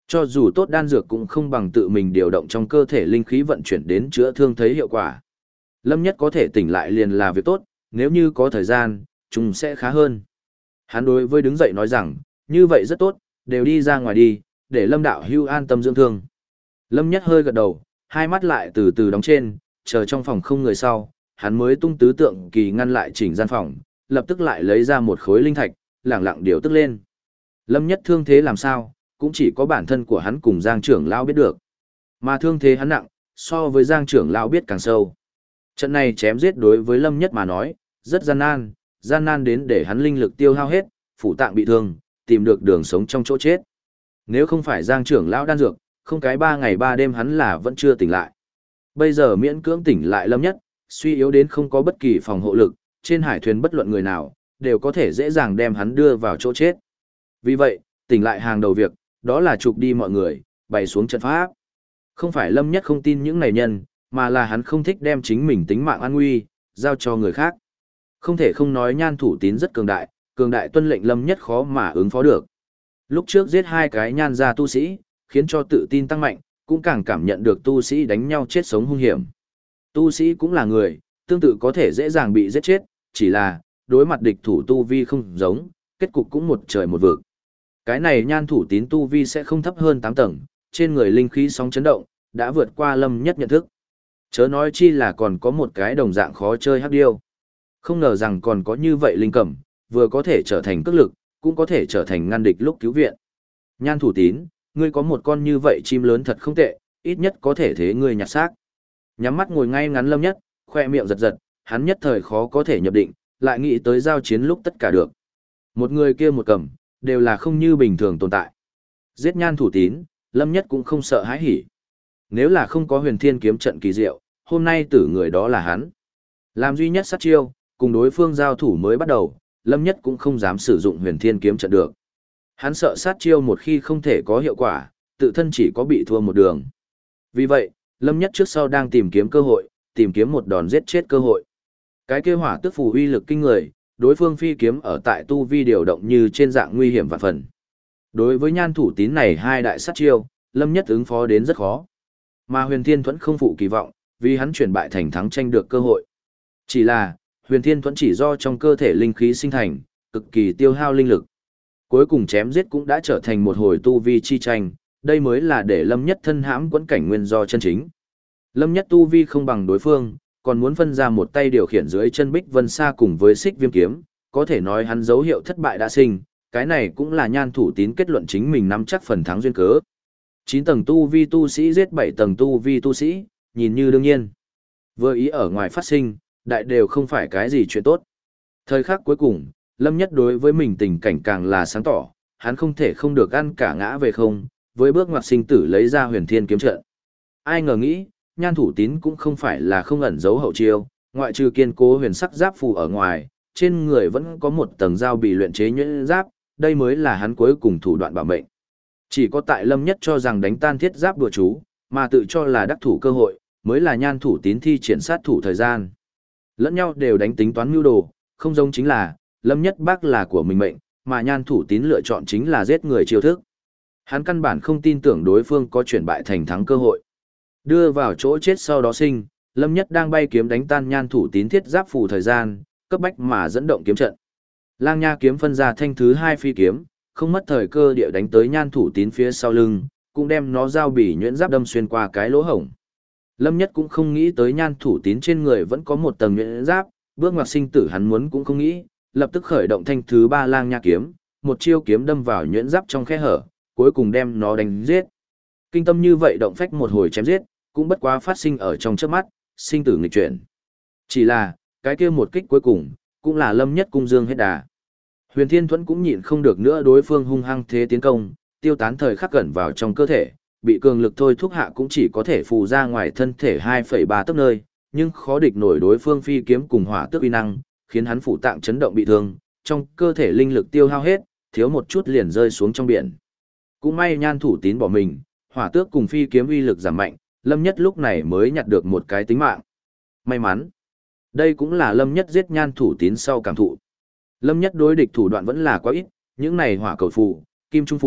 Speaker 1: Cho dù tốt đan dược cũng không bằng tự mình điều động trong cơ thể linh khí vận chuyển đến chữa thương thấy hiệu quả. Lâm Nhất có thể tỉnh lại liền là việc tốt, nếu như có thời gian, chúng sẽ khá hơn. Hắn đối với đứng dậy nói rằng, như vậy rất tốt, đều đi ra ngoài đi, để Lâm đạo hưu an tâm dưỡng thương. Lâm Nhất hơi gật đầu, hai mắt lại từ từ đóng trên, chờ trong phòng không người sau, hắn mới tung tứ tượng kỳ ngăn lại chỉnh gian phòng, lập tức lại lấy ra một khối linh thạch, lẳng lặng điều tức lên. Lâm Nhất thương thế làm sao, cũng chỉ có bản thân của hắn cùng Giang trưởng lão biết được. Mà thương thế hắn nặng, so với Giang trưởng lão biết càng sâu. Trận này chém giết đối với Lâm Nhất mà nói, rất gian nan đến để hắn linh lực tiêu hao hết, phủ tạng bị thương, tìm được đường sống trong chỗ chết. Nếu không phải Giang trưởng lão đan dược, không cái 3 ngày 3 đêm hắn là vẫn chưa tỉnh lại. Bây giờ miễn cưỡng tỉnh lại Lâm Nhất, suy yếu đến không có bất kỳ phòng hộ lực, trên hải thuyền bất luận người nào, đều có thể dễ dàng đem hắn đưa vào chỗ chết. Vì vậy, tỉnh lại hàng đầu việc, đó là trục đi mọi người, bày xuống trận pháp. Không phải Lâm Nhất không tin những này nhân, mà là hắn không thích đem chính mình tính mạng an nguy, giao cho người khác. Không thể không nói Nhan Thủ Tín rất cường đại tuân lệnh Lâm Nhất khó mà ứng phó được. Lúc trước giết 2 cái nhan gia tu sĩ, khiến cho tự tin tăng mạnh, cũng càng cảm nhận được tu sĩ đánh nhau chết sống hung hiểm. Tu sĩ cũng là người, tương tự có thể dễ dàng bị giết chết, chỉ là, đối mặt địch thủ tu vi không giống, kết cục cũng một trời một vực. Cái này Nhan Thủ Tín tu vi sẽ không thấp hơn 8 tầng, trên người linh khí sóng chấn động, đã vượt qua Lâm Nhất nhận thức. Chớ nói chi là còn có một cái đồng dạng khó chơi hắc điêu. Không ngờ rằng còn có như vậy linh cẩm, vừa có thể trở thành cước lực, cũng có thể trở thành ngăn địch lúc cứu viện. Nhan Thủ Tín, ngươi có một con như vậy chim lớn thật không tệ, ít nhất có thể thế ngươi nhặt xác. Nhắm mắt ngồi ngay ngắn Lâm Nhất, khoe miệng giật giật, hắn nhất thời khó có thể nhập định, lại nghĩ tới giao chiến lúc tất cả được. Một người kia một cầm, đều là không như bình thường tồn tại. Giết Nhan Thủ Tín, Lâm Nhất cũng không sợ hãi hỉ. Nếu là không có huyền thiên kiếm trận kỳ diệu, hôm nay tử người đó là hắn. Làm duy nhất sát chiêu, cùng đối phương giao thủ mới bắt đầu, Lâm Nhất cũng không dám sử dụng huyền thiên kiếm trận được. Hắn sợ sát chiêu một khi không thể có hiệu quả, tự thân chỉ có bị thua một đường. Vì vậy, Lâm Nhất trước sau đang tìm kiếm cơ hội, tìm kiếm một đòn giết chết cơ hội. Cái kia hỏa tức phù uy lực kinh người, đối phương phi kiếm ở tại tu vi điều động như trên dạng nguy hiểm vạn phần. Đối với Nhan Thủ Tín này 2 đại sát chiêu, Lâm Nhất ứng phó đến rất khó. Mà Huyền Thiên Thuẫn không phụ kỳ vọng, vì hắn chuyển bại thành thắng tranh được cơ hội. Chỉ là, Huyền Thiên Thuẫn chỉ do trong cơ thể linh khí sinh thành, cực kỳ tiêu hao linh lực. Cuối cùng chém giết cũng đã trở thành một hồi tu vi chi tranh, đây mới là để Lâm Nhất thân hãm quẫn cảnh nguyên do chân chính. Lâm Nhất tu vi không bằng đối phương, còn muốn phân ra một tay điều khiển dưới chân Bích Vân Sa cùng với Xích Viêm kiếm, có thể nói hắn dấu hiệu thất bại đã sinh, cái này cũng là Nhan Thủ Tín kết luận chính mình nắm chắc phần thắng duyên cớ. 9 tầng tu vi tu sĩ giết 7 tầng tu vi tu sĩ, nhìn như đương nhiên. Vừa ý ở ngoài phát sinh, đại đều không phải cái gì chuyện tốt. Thời khắc cuối cùng, Lâm Nhất đối với mình tình cảnh càng là sáng tỏ, hắn không thể không được ăn cả ngã về không, với bước ngoặt sinh tử lấy ra huyền thiên kiếm trận. Ai ngờ nghĩ, Nhan Thủ Tín cũng không phải là không ẩn giấu hậu chiêu, ngoại trừ kiên cố huyền sắc giáp phù ở ngoài, trên người vẫn có một tầng dao bị luyện chế nhuyễn giáp, đây mới là hắn cuối cùng thủ đoạn bảo mệnh. Chỉ có tại Lâm Nhất cho rằng đánh tan thiết giáp đùa chú, mà tự cho là đắc thủ cơ hội, mới là Nhan Thủ Tín thi triển sát thủ thời gian. Lẫn nhau đều đánh tính toán mưu đồ, không giống chính là, Lâm Nhất bác là của mình mệnh, mà Nhan Thủ Tín lựa chọn chính là giết người chiêu thức. Hắn căn bản không tin tưởng đối phương có chuyển bại thành thắng cơ hội. Đưa vào chỗ chết sau đó sinh, Lâm Nhất đang bay kiếm đánh tan Nhan Thủ Tín thiết giáp phù thời gian, cấp bách mà dẫn động kiếm trận. Lang Nha kiếm phân ra thanh thứ 2 phi kiếm, không mất thời cơ địa đánh tới Nhan Thủ Tín phía sau lưng, cũng đem nó giao bỉ nhuyễn giáp đâm xuyên qua cái lỗ hổng. Lâm Nhất cũng không nghĩ tới Nhan Thủ Tín trên người vẫn có một tầng nhuyễn giáp, bước ngoặt sinh tử hắn muốn cũng không nghĩ, lập tức khởi động thanh thứ 3 Lang Nha kiếm, một chiêu kiếm đâm vào nhuyễn giáp trong khe hở, cuối cùng đem nó đánh giết. Kinh tâm như vậy động phách một hồi chém giết, cũng bất quá phát sinh ở trong chớp mắt, sinh tử nghịch chuyển. Chỉ là, cái kia một kích cuối cùng, cũng là Lâm Nhất cung dương hết đà. Huyền Thiên Thuẫn cũng nhịn không được nữa đối phương hung hăng thế tiến công, tiêu tán thời khắc gần vào trong cơ thể, bị cường lực thôi thúc hạ cũng chỉ có thể phù ra ngoài thân thể 2,3 tấc nơi, nhưng khó địch nổi đối phương phi kiếm cùng hỏa tước uy năng, khiến hắn phủ tạng chấn động bị thương, trong cơ thể linh lực tiêu hao hết, thiếu một chút liền rơi xuống trong biển. Cũng may Nhan Thủ Tín bỏ mình, hỏa tước cùng phi kiếm uy lực giảm mạnh, Lâm Nhất lúc này mới nhặt được một cái tính mạng. May mắn. Đây cũng là Lâm Nhất giết Nhan Thủ Tín sau cảm thụ. Lâm Nhất đối địch thủ đoạn vẫn là quá ít, những này hỏa cầu phù, kim trung phù,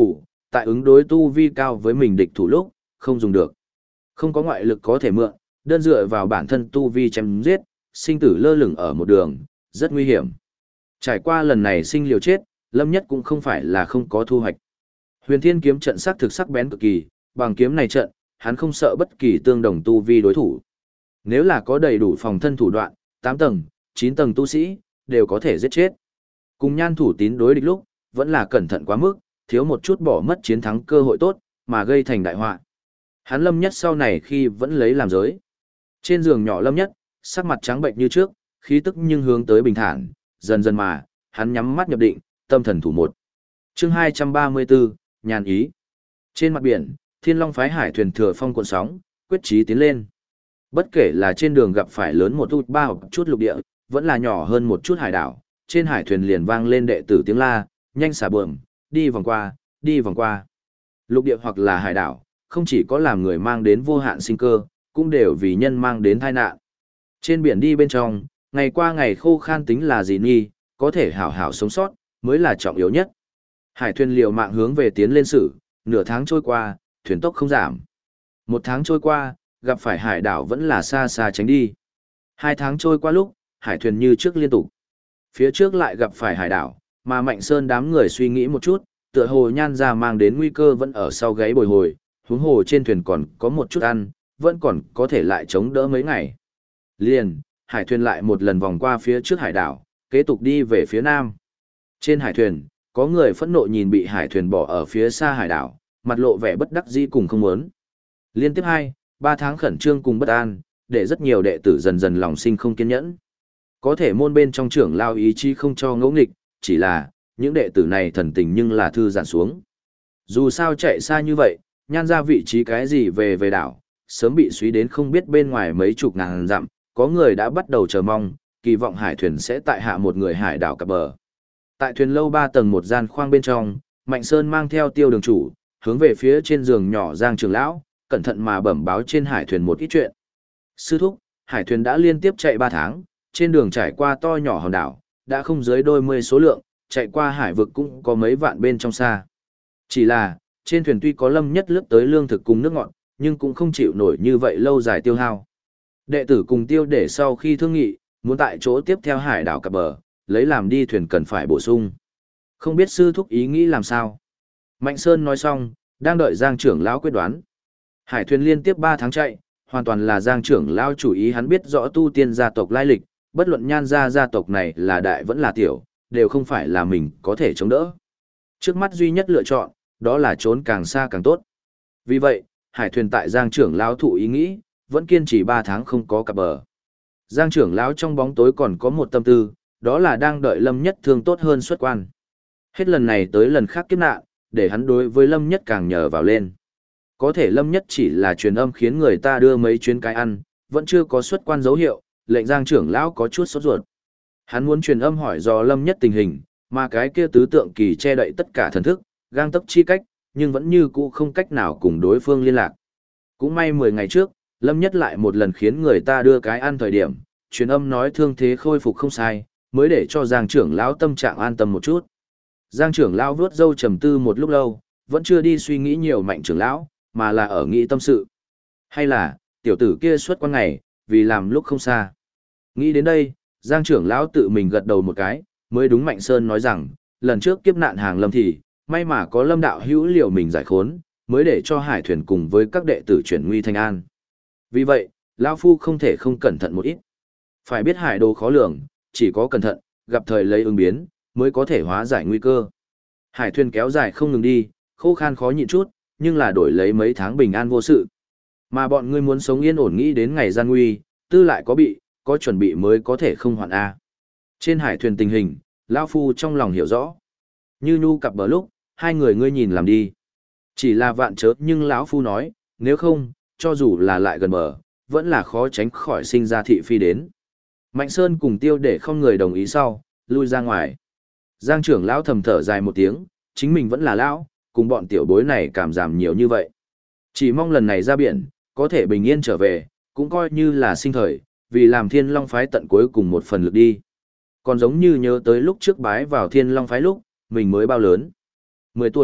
Speaker 1: tại ứng đối tu vi cao với mình địch thủ lúc, không dùng được. Không có ngoại lực có thể mượn, đơn dựa vào bản thân tu vi chém giết, sinh tử lơ lửng ở một đường, rất nguy hiểm. Trải qua lần này sinh liều chết, Lâm Nhất cũng không phải là không có thu hoạch. Huyền Thiên kiếm trận sắc thực sắc bén cực kỳ, bằng kiếm này trận, hắn không sợ bất kỳ tương đồng tu vi đối thủ. Nếu là có đầy đủ phòng thân thủ đoạn, 8 tầng, 9 tầng tu sĩ, đều có thể giết chết. Cùng Nhan Thủ Tín đối địch lúc, vẫn là cẩn thận quá mức, thiếu một chút bỏ mất chiến thắng cơ hội tốt, mà gây thành đại họa. Hắn Lâm Nhất sau này khi vẫn lấy làm giới. Trên giường nhỏ Lâm Nhất, sắc mặt trắng bệnh như trước, khí tức nhưng hướng tới bình thản, dần dần mà, hắn nhắm mắt nhập định, tâm thần thủ một. Chương 234, nhàn ý. Trên mặt biển, Thiên Long phái hải thuyền thừa phong cuộn sóng, quyết chí tiến lên. Bất kể là trên đường gặp phải lớn một chút lục địa, vẫn là nhỏ hơn một chút hải đảo, trên hải thuyền liền vang lên đệ tử tiếng la, nhanh xả bờm, đi vòng qua, đi vòng qua. Lục địa hoặc là hải đảo, không chỉ có làm người mang đến vô hạn sinh cơ, cũng đều vì nhân mang đến tai nạn. Trên biển đi bên trong, ngày qua ngày khô khan tính là gì nghi, có thể hảo hảo sống sót, mới là trọng yếu nhất. Hải thuyền liều mạng hướng về tiến lên sử, nửa tháng trôi qua, thuyền tốc không giảm. 1 tháng trôi qua, gặp phải hải đảo vẫn là xa xa tránh đi. 2 tháng trôi qua lúc, hải thuyền như trước liên tục. Phía trước lại gặp phải hải đảo, mà Mạnh Sơn đám người suy nghĩ một chút, tựa hồ Nhan ra mang đến nguy cơ vẫn ở sau gáy bồi hồi, huống hồ trên thuyền còn có một chút ăn, vẫn còn có thể lại chống đỡ mấy ngày. Liền, hải thuyền lại một lần vòng qua phía trước hải đảo, kế tục đi về phía nam. Trên hải thuyền, có người phẫn nộ nhìn bị hải thuyền bỏ ở phía xa hải đảo, mặt lộ vẻ bất đắc dĩ cùng không muốn. Liên tiếp 2-3 tháng khẩn trương cùng bất an, để rất nhiều đệ tử dần dần lòng sinh không kiên nhẫn. Có thể môn bên trong trưởng lao ý chí không cho ngẫu nghịch, chỉ là, những đệ tử này thần tình nhưng là thư giãn xuống. Dù sao chạy xa như vậy, Nhan ra vị trí cái gì về đảo, sớm bị suy đến không biết bên ngoài mấy chục ngàn dặm, có người đã bắt đầu chờ mong, kỳ vọng hải thuyền sẽ tại hạ một người hải đảo cập bờ. Tại thuyền lâu 3 tầng một gian khoang bên trong, Mạnh Sơn mang theo Tiêu đường chủ, hướng về phía trên giường nhỏ Giang trưởng lão, cẩn thận mà bẩm báo trên hải thuyền một ít chuyện. Sư thúc, hải thuyền đã liên tiếp chạy 3 tháng, trên đường trải qua to nhỏ hòn đảo, đã không dưới đôi mươi số lượng, chạy qua hải vực cũng có mấy vạn bên trong xa. Chỉ là, trên thuyền tuy có Lâm Nhất lướt tới lương thực cùng nước ngọt, nhưng cũng không chịu nổi như vậy lâu dài tiêu hao. Đệ tử cùng Tiêu để sau khi thương nghị, muốn tại chỗ tiếp theo hải đảo cập bờ, lấy làm đi thuyền cần phải bổ sung. Không biết sư thúc ý nghĩ làm sao? Mạnh Sơn nói xong, đang đợi Giang trưởng lão quyết đoán. Hải thuyền liên tiếp 3 tháng chạy, hoàn toàn là Giang trưởng lão chủ ý, hắn biết rõ tu tiên gia tộc lai lịch, bất luận Nhan gia tộc này là đại vẫn là tiểu, đều không phải là mình có thể chống đỡ. Trước mắt duy nhất lựa chọn, đó là trốn càng xa càng tốt. Vì vậy, hải thuyền tại Giang trưởng lão thụ ý nghĩ, vẫn kiên trì 3 tháng không có cập bờ. Giang trưởng lão trong bóng tối còn có một tâm tư, đó là đang đợi Lâm Nhất thương tốt hơn xuất quan. Hết lần này tới lần khác kiếp nạn, để hắn đối với Lâm Nhất càng nhờ vào lên. Có thể Lâm Nhất chỉ là truyền âm khiến người ta đưa mấy chuyến cái ăn, vẫn chưa có xuất quan dấu hiệu, lệnh Giang trưởng lão có chút sốt ruột. Hắn muốn truyền âm hỏi dò Lâm Nhất tình hình, mà cái kia tứ tượng kỳ che đậy tất cả thần thức, gang tấc chi cách, nhưng vẫn như cũ không cách nào cùng đối phương liên lạc. Cũng may 10 ngày trước, Lâm Nhất lại một lần khiến người ta đưa cái ăn thời điểm, truyền âm nói thương thế khôi phục không sai, mới để cho Giang trưởng lão tâm trạng an tâm một chút. Giang trưởng lão vuốt râu trầm tư một lúc lâu, vẫn chưa đi suy nghĩ nhiều Mạnh trưởng lão, mà là ở nghĩ tâm sự. Hay là, tiểu tử kia xuất quan ngày, vì làm lúc không xa. Nghĩ đến đây, Giang trưởng lão tự mình gật đầu một cái, mới đúng Mạnh Sơn nói rằng, lần trước kiếp nạn hàng Lâm thì, may mà có Lâm đạo hữu liều mình giải khốn, mới để cho hải thuyền cùng với các đệ tử chuyển nguy thành an. Vì vậy, lão phu không thể không cẩn thận một ít. Phải biết hải đồ khó lường, chỉ có cẩn thận, gặp thời lấy ứng biến, mới có thể hóa giải nguy cơ. Hải thuyền kéo dài không ngừng đi, khô khan khó nhịn chút, nhưng là đổi lấy mấy tháng bình an vô sự. Mà bọn ngươi muốn sống yên ổn nghĩ đến ngày gian nguy, tư lại có chuẩn bị mới có thể không hoạn A. Trên hải thuyền tình hình, lão phu trong lòng hiểu rõ. Như nhu cặp bờ lúc, hai người ngươi nhìn làm đi. Chỉ là vạn chớ nhưng lão phu nói, nếu không, cho dù là lại gần bờ, vẫn là khó tránh khỏi sinh ra thị phi đến. Mạnh Sơn cùng Tiêu để không người đồng ý sau, lui ra ngoài. Giang trưởng lão thầm thở dài một tiếng, chính mình vẫn là lão, cùng bọn tiểu bối này cảm giảm nhiều như vậy. Chỉ mong lần này ra biển, có thể bình yên trở về, cũng coi như là sinh thời, vì làm Thiên Long phái tận cuối cùng một phần lực đi. Còn giống như nhớ tới lúc trước bái vào Thiên Long phái lúc, mình mới bao lớn. 10 tuổi,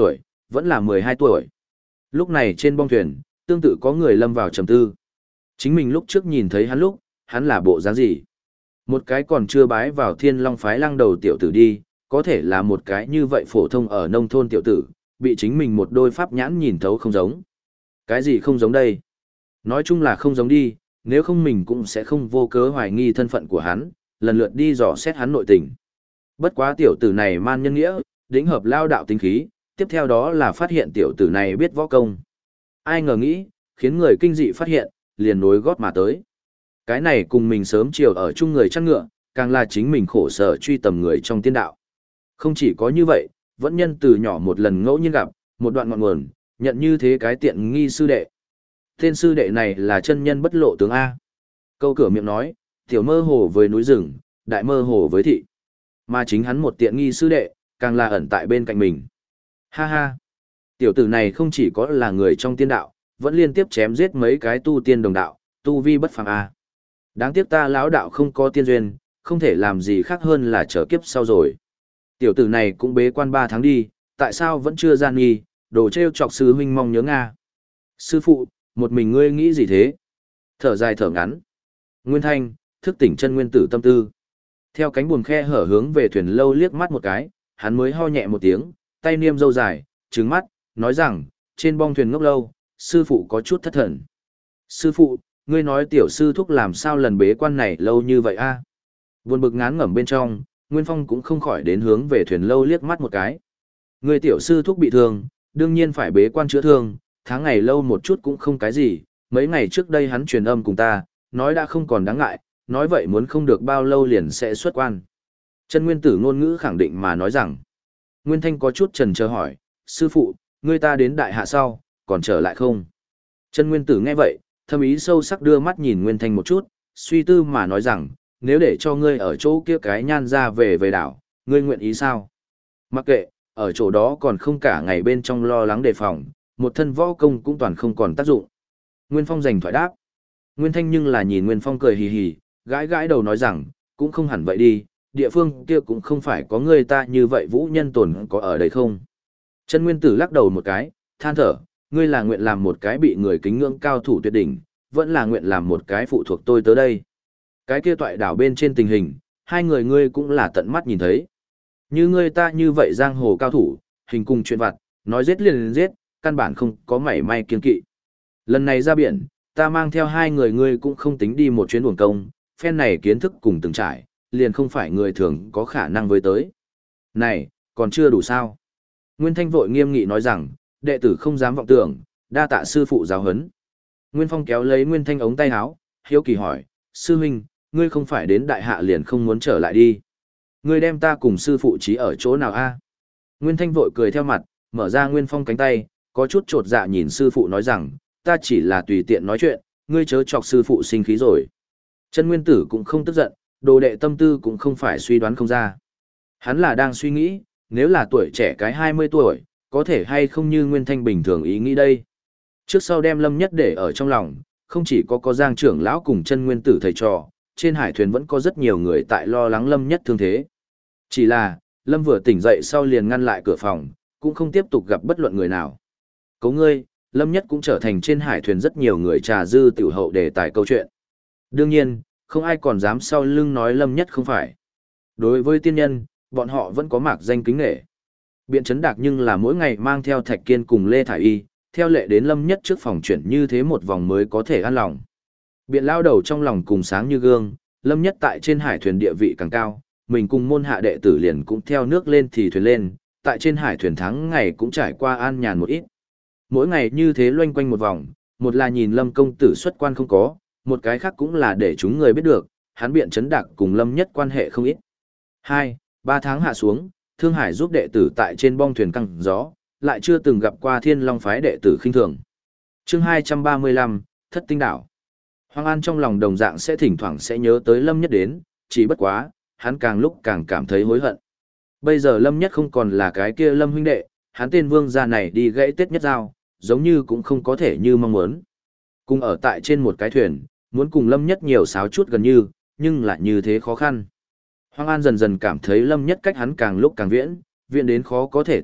Speaker 1: vẫn là 12 tuổi. Lúc này trên bong thuyền, tương tự có người lâm vào trầm tư. Chính mình lúc trước nhìn thấy hắn là bộ dáng gì? Một cái còn chưa bái vào Thiên Long phái lăng đầu tiểu tử đi, có thể là một cái như vậy phổ thông ở nông thôn tiểu tử, bị chính mình một đôi pháp nhãn nhìn thấu không giống. Cái gì không giống đây? Nói chung là không giống đi, nếu không mình cũng sẽ không vô cớ hoài nghi thân phận của hắn, lần lượt đi dò xét hắn nội tình. Bất quá tiểu tử này man nhân nghĩa, đỉnh hợp lao đạo tính khí, tiếp theo đó là phát hiện tiểu tử này biết võ công. Ai ngờ nghĩ, khiến người kinh dị phát hiện, liền nối gót mà tới. Cái này cùng mình sớm chiều ở chung người chăn ngựa, càng là chính mình khổ sở truy tầm người trong tiên đạo. Không chỉ có như vậy, vẫn nhân từ nhỏ một lần ngẫu nhiên gặp, một đoạn ngọn nguồn, nhận như thế cái tiện nghi sư đệ. Tên sư đệ này là chân nhân bất lộ tướng A. Câu cửa miệng nói, tiểu mơ hồ với núi rừng, đại mơ hồ với thị. Mà chính hắn một tiện nghi sư đệ, càng là ẩn tại bên cạnh mình. Ha ha! Tiểu tử này không chỉ có là người trong tiên đạo, vẫn liên tiếp chém giết mấy cái tu tiên đồng đạo, tu vi bất phàm A. Đáng tiếc ta lão đạo không có tiên duyên, không thể làm gì khác hơn là chờ kiếp sau rồi. Tiểu tử này cũng bế quan 3 tháng đi, tại sao vẫn chưa gian nghi, đồ trêu chọc sư huynh mong nhớ Nga. Sư phụ, một mình ngươi nghĩ gì thế? Thở dài thở ngắn. Nguyên Thanh, thức tỉnh chân nguyên tử tâm tư. Theo cánh buồm khe hở hướng về thuyền lâu liếc mắt một cái, hắn mới ho nhẹ một tiếng, tay niêm râu dài, trừng mắt, nói rằng, trên bong thuyền ngốc lâu, sư phụ có chút thất thần. Sư phụ, ngươi nói tiểu sư thúc làm sao lần bế quan này lâu như vậy a? Buồn bực ngán ngẩm bên trong, Nguyên Phong cũng không khỏi đến hướng về thuyền lâu liếc mắt một cái. Ngươi tiểu sư thúc bị thương, đương nhiên phải bế quan chữa thương, tháng ngày lâu một chút cũng không cái gì, mấy ngày trước đây hắn truyền âm cùng ta, nói đã không còn đáng ngại, nói vậy muốn không được bao lâu liền sẽ xuất quan. Chân Nguyên Tử ngôn ngữ khẳng định mà nói rằng, Nguyên Thanh có chút chần chờ hỏi, sư phụ, ngươi ta đến đại hạ sau, còn trở lại không? Chân Nguyên Tử nghe vậy, thâm ý sâu sắc đưa mắt nhìn Nguyên Thanh một chút, suy tư mà nói rằng, nếu để cho ngươi ở chỗ kia cái nhan ra về đảo, ngươi nguyện ý sao? Mặc kệ, ở chỗ đó còn không cả ngày bên trong lo lắng đề phòng, một thân võ công cũng toàn không còn tác dụng. Nguyên Phong giành thoại đáp. Nguyên Thanh nhưng là nhìn Nguyên Phong cười hì hì, gãi gãi đầu nói rằng, cũng không hẳn vậy đi, địa phương kia cũng không phải có người ta như vậy vũ nhân tồn có ở đây không. Chân Nguyên Tử lắc đầu một cái, than thở, ngươi là nguyện làm một cái bị người kính ngưỡng cao thủ tuyệt đỉnh, vẫn là nguyện làm một cái phụ thuộc tôi tới đây. Cái kia toại đảo bên trên tình hình, hai người ngươi cũng là tận mắt nhìn thấy. Như ngươi ta như vậy giang hồ cao thủ, hình cùng chuyện vặt, nói giết liền giết, căn bản không có mảy may kiên kỵ. Lần này ra biển, ta mang theo hai người ngươi cũng không tính đi một chuyến uổng công, phen này kiến thức cùng từng trải, liền không phải người thường có khả năng với tới. Này, còn chưa đủ sao? Nguyên Thanh vội nghiêm nghị nói rằng, đệ tử không dám vọng tưởng, đa tạ sư phụ giáo huấn. Nguyên Phong kéo lấy Nguyên Thanh ống tay áo, hiếu kỳ hỏi, sư huynh, ngươi không phải đến đại hạ liền không muốn trở lại đi. Ngươi đem ta cùng sư phụ trí ở chỗ nào a? Nguyên Thanh vội cười theo mặt, mở ra Nguyên Phong cánh tay, có chút trột dạ nhìn sư phụ nói rằng, ta chỉ là tùy tiện nói chuyện, ngươi chớ chọc sư phụ sinh khí rồi. Chân Nguyên Tử cũng không tức giận, đồ đệ tâm tư cũng không phải suy đoán không ra. Hắn là đang suy nghĩ, nếu là tuổi trẻ cái 20 tuổi, có thể hay không như Nguyên Thanh bình thường ý nghĩ đây. Trước sau đem Lâm Nhất để ở trong lòng, không chỉ có Giang trưởng lão cùng Chân Nguyên Tử thầy trò, trên hải thuyền vẫn có rất nhiều người tại lo lắng Lâm Nhất thương thế. Chỉ là, Lâm vừa tỉnh dậy sau liền ngăn lại cửa phòng, cũng không tiếp tục gặp bất luận người nào. Cấu ngươi, Lâm Nhất cũng trở thành trên hải thuyền rất nhiều người trà dư tiểu hậu đề tài câu chuyện. Đương nhiên, không ai còn dám sau lưng nói Lâm Nhất không phải. Đối với tiên nhân, bọn họ vẫn có mạc danh kính nể. Biện Trấn Đạc nhưng là mỗi ngày mang theo Thạch Kiên cùng Lê Thải Y, theo lệ đến Lâm Nhất trước phòng chuyển như thế một vòng mới có thể an lòng. Biện lao đầu trong lòng cùng sáng như gương, Lâm Nhất tại trên hải thuyền địa vị càng cao, mình cùng môn hạ đệ tử liền cũng theo nước lên thì thuyền lên, tại trên hải thuyền tháng ngày cũng trải qua an nhàn một ít. Mỗi ngày như thế loanh quanh một vòng, một là nhìn Lâm công tử xuất quan không có, một cái khác cũng là để chúng người biết được, hắn Biện Trấn Đạc cùng Lâm Nhất quan hệ không ít. 2, 3 tháng hạ xuống, Thương Hải giúp đệ tử tại trên bong thuyền căng gió, lại chưa từng gặp qua Thiên Long phái đệ tử khinh thường. Chương 235, Thất Tinh Đảo. Hoàng An trong lòng đồng dạng sẽ thỉnh thoảng sẽ nhớ tới Lâm Nhất đến, chỉ bất quá, hắn càng lúc càng cảm thấy hối hận. Bây giờ Lâm Nhất không còn là cái kia Lâm huynh đệ, hắn tên vương gia này đi gãy Tết Nhất Giao, giống như cũng không có thể như mong muốn. Cùng ở tại trên một cái thuyền, muốn cùng Lâm Nhất nhiều xáo chút gần như, nhưng lại như thế khó khăn. Hoàng An dần dần cảm thấy Lâm Nhất cách hắn càng lúc càng viễn, viễn đến khó có thể tiếp cận,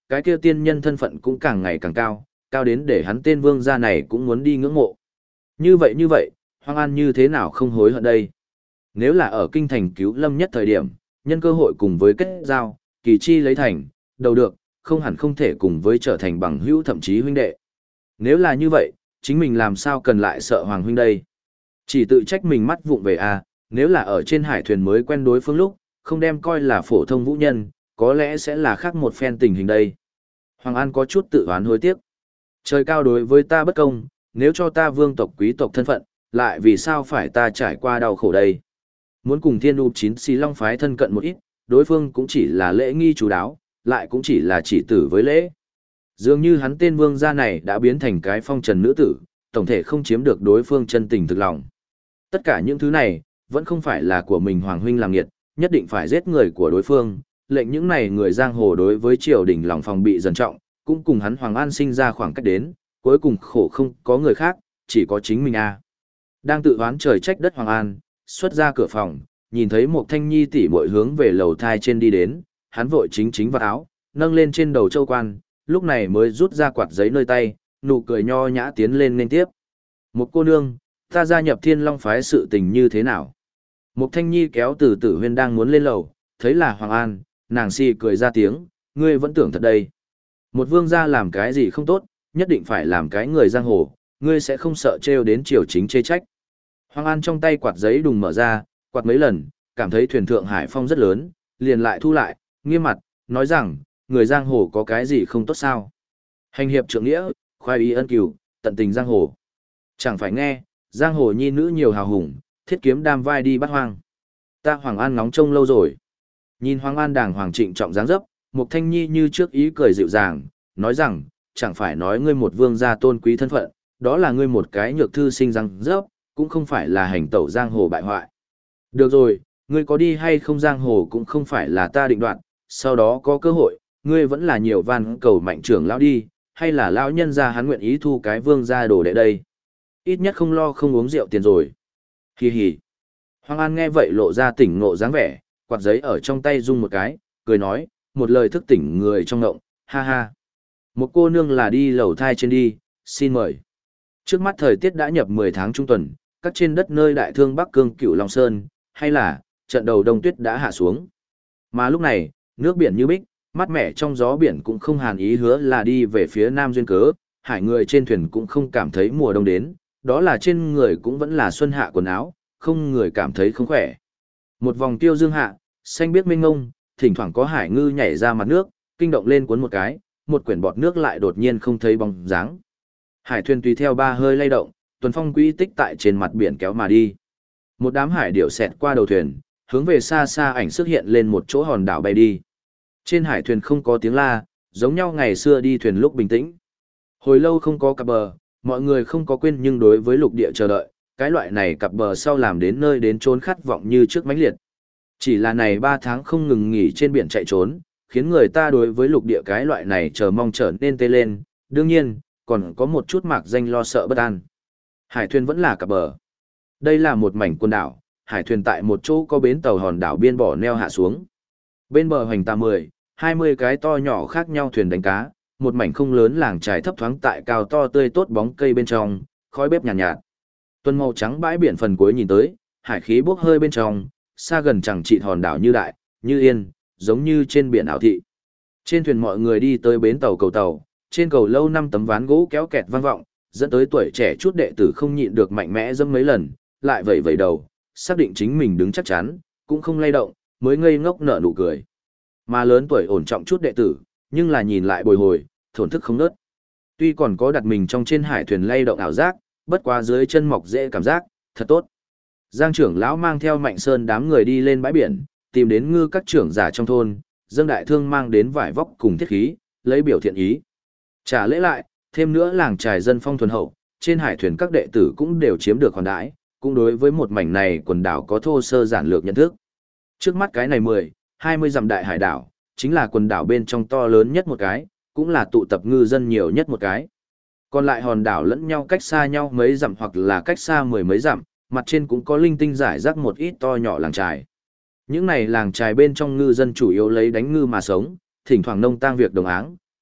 Speaker 1: cái kia tiên nhân thân phận cũng càng ngày càng cao, cao đến để hắn tên vương gia này cũng muốn đi ngưỡng mộ. Như vậy, Hoàng An như thế nào không hối hận đây? Nếu là ở kinh thành cứu lâm nhất thời điểm, nhân cơ hội cùng với kết giao, kỳ chi lấy thành, đầu được, không hẳn không thể cùng với trở thành bằng hữu thậm chí huynh đệ. Nếu là như vậy, chính mình làm sao cần lại sợ Hoàng huynh đây? Chỉ tự trách mình mắt vụng về à, nếu là ở trên hải thuyền mới quen đối phương lúc, không đem coi là phổ thông vũ nhân, có lẽ sẽ là khác một phen tình hình đây. Hoàng An có chút tự oán hối tiếc. Trời cao đối với ta bất công, nếu cho ta vương tộc quý tộc thân phận, lại vì sao phải ta trải qua đau khổ đây? Muốn cùng Thiên U chín xí long phái thân cận một ít, đối phương cũng chỉ là lễ nghi chú đáo, lại cũng chỉ là chỉ tử với lễ. Dường như hắn tên vương gia này đã biến thành cái phong trần nữ tử, tổng thể không chiếm được đối phương chân tình thực lòng. Tất cả những thứ này, vẫn không phải là của mình Hoàng huynh làm nghiệt, nhất định phải giết người của đối phương, lệnh những này người giang hồ đối với triều đình lòng phòng bị dần trọng, cũng cùng hắn Hoàng An sinh ra khoảng cách đến, cuối cùng khổ không có người khác, chỉ có chính mình a. Đang tự oán trời trách đất Hoàng An, xuất ra cửa phòng, nhìn thấy một thanh nhi tỷ muội hướng về lầu thai trên đi đến, hắn vội chính vào áo, nâng lên trên đầu châu quan, lúc này mới rút ra quạt giấy nơi tay, nụ cười nho nhã tiến lên nên tiếp. Một cô nương, ta gia nhập Thiên Long phái sự tình như thế nào? Một thanh nhi kéo từ tử huyên đang muốn lên lầu, thấy là Hoàng An, nàng si cười ra tiếng, ngươi vẫn tưởng thật đây. Một vương gia làm cái gì không tốt, nhất định phải làm cái người giang hồ, ngươi sẽ không sợ trêu đến triều chính chê trách. Hoàng An trong tay quạt giấy đùng mở ra, quạt mấy lần, cảm thấy thuyền thượng hải phong rất lớn, liền lại thu lại, nghiêm mặt, nói rằng, người giang hồ có cái gì không tốt sao? Hành hiệp trượng nghĩa, khoái ý ân cửu, tận tình giang hồ. Chẳng phải nghe, giang hồ nhi nữ nhiều hào hùng, thiết kiếm đam vai đi bắt hoang. Ta Hoàng An ngóng trông lâu rồi. Nhìn Hoàng An đàng hoàng trịnh trọng dáng dấp, Mục Thanh Nhi như trước ý cười dịu dàng, nói rằng, chẳng phải nói ngươi một vương gia tôn quý thân phận, đó là ngươi một cái nhược thư sinh răng dấp, cũng không phải là hành tẩu giang hồ bại hoại. Được rồi, ngươi có đi hay không giang hồ cũng không phải là ta định đoạt, sau đó có cơ hội, ngươi vẫn là nhiều van cầu mạnh trưởng lão đi, hay là lão nhân gia hắn nguyện ý thu cái vương gia đồ đệ đây. Ít nhất không lo không uống rượu tiền rồi. Hi hi. Hoàng An nghe vậy lộ ra tỉnh ngộ dáng vẻ, quạt giấy ở trong tay rung một cái, cười nói, một lời thức tỉnh người trong ngộng, ha ha. Một cô nương là đi lầu thai trên đi, xin mời. Trước mắt thời tiết đã nhập 10 tháng trung tuần, các trên đất nơi đại thương Bắc Cương Cửu Long Sơn, hay là, trận đầu đông tuyết đã hạ xuống. Mà lúc này, nước biển như bích, mát mẻ trong gió biển cũng không hàn ý hứa là đi về phía nam duyên cớ, hải người trên thuyền cũng không cảm thấy mùa đông đến, đó là trên người cũng vẫn là xuân hạ quần áo, không người cảm thấy không khỏe. Một vòng tiêu dương hạ, xanh biếc mênh ngông, thỉnh thoảng có hải ngư nhảy ra mặt nước, kinh động lên cuốn một cái, một quyển bọt nước lại đột nhiên không thấy bóng dáng. Hải thuyền tùy theo ba hơi lay động, tuần phong quỹ tích tại trên mặt biển kéo mà đi. Một đám hải điểu xẹt qua đầu thuyền, hướng về xa xa ảnh xuất hiện lên một chỗ hòn đảo bay đi. Trên hải thuyền không có tiếng la, giống nhau ngày xưa đi thuyền lúc bình tĩnh. Hồi lâu không có cặp bờ, mọi người không có quên nhưng đối với lục địa chờ đợi, cái loại này cặp bờ sau làm đến nơi đến trốn khát vọng như trước mãnh liệt. Chỉ là này 3 tháng không ngừng nghỉ trên biển chạy trốn, khiến người ta đối với lục địa cái loại này chờ mong trở nên tê lên, đương nhiên, còn có một chút mạc danh lo sợ bất an. Hải thuyền vẫn là cặp bờ. Đây là một mảnh quần đảo, hải thuyền tại một chỗ có bến tàu hòn đảo biên bỏ neo hạ xuống. Bên bờ hoành tà 10, 20 cái to nhỏ khác nhau thuyền đánh cá, một mảnh không lớn làng trài thấp thoáng tại cao to tươi tốt bóng cây bên trong, khói bếp nhàn nhạt. Tuần màu trắng bãi biển phần cuối nhìn tới, hải khí bốc hơi bên trong, xa gần chẳng trị hòn đảo như đại, như yên, giống như trên biển ảo thị. Trên thuyền mọi người đi tới bến tàu cầu tàu, trên cầu lâu 5 tấm ván gỗ kéo kẹt vang vọng, dẫn tới tuổi trẻ chút đệ tử không nhịn được mạnh mẽ dâm mấy lần, lại vẩy vẩy đầu, xác định chính mình đứng chắc chắn, cũng không lay động, mới ngây ngốc nở nụ cười. Mà lớn tuổi ổn trọng chút đệ tử, nhưng là nhìn lại bồi hồi, thổn thức không nớt. Tuy còn có đặt mình trong trên hải thuyền lay động ảo giác, bất quá dưới chân mọc dễ cảm giác, thật tốt. Giang trưởng lão mang theo Mạnh Sơn đám người đi lên bãi biển, tìm đến ngư các trưởng giả trong thôn, dâng đại thương mang đến vải vóc cùng thiết khí, lấy biểu thiện ý. Trả lễ lại, thêm nữa làng trài dân phong thuần hậu, trên hải thuyền các đệ tử cũng đều chiếm được khoản đãi, cũng đối với một mảnh này quần đảo có thô sơ giản lược nhận thức. Trước mắt cái này 10, 20 dặm đại hải đảo, chính là quần đảo bên trong to lớn nhất một cái, cũng là tụ tập ngư dân nhiều nhất một cái. Còn lại hòn đảo lẫn nhau cách xa nhau mấy dặm hoặc là cách xa 10 mấy dặm, mặt trên cũng có linh tinh rải rác một ít to nhỏ làng trài. Những này làng trài bên trong ngư dân chủ yếu lấy đánh ngư mà sống, thỉnh thoảng nông tang việc đồng áng,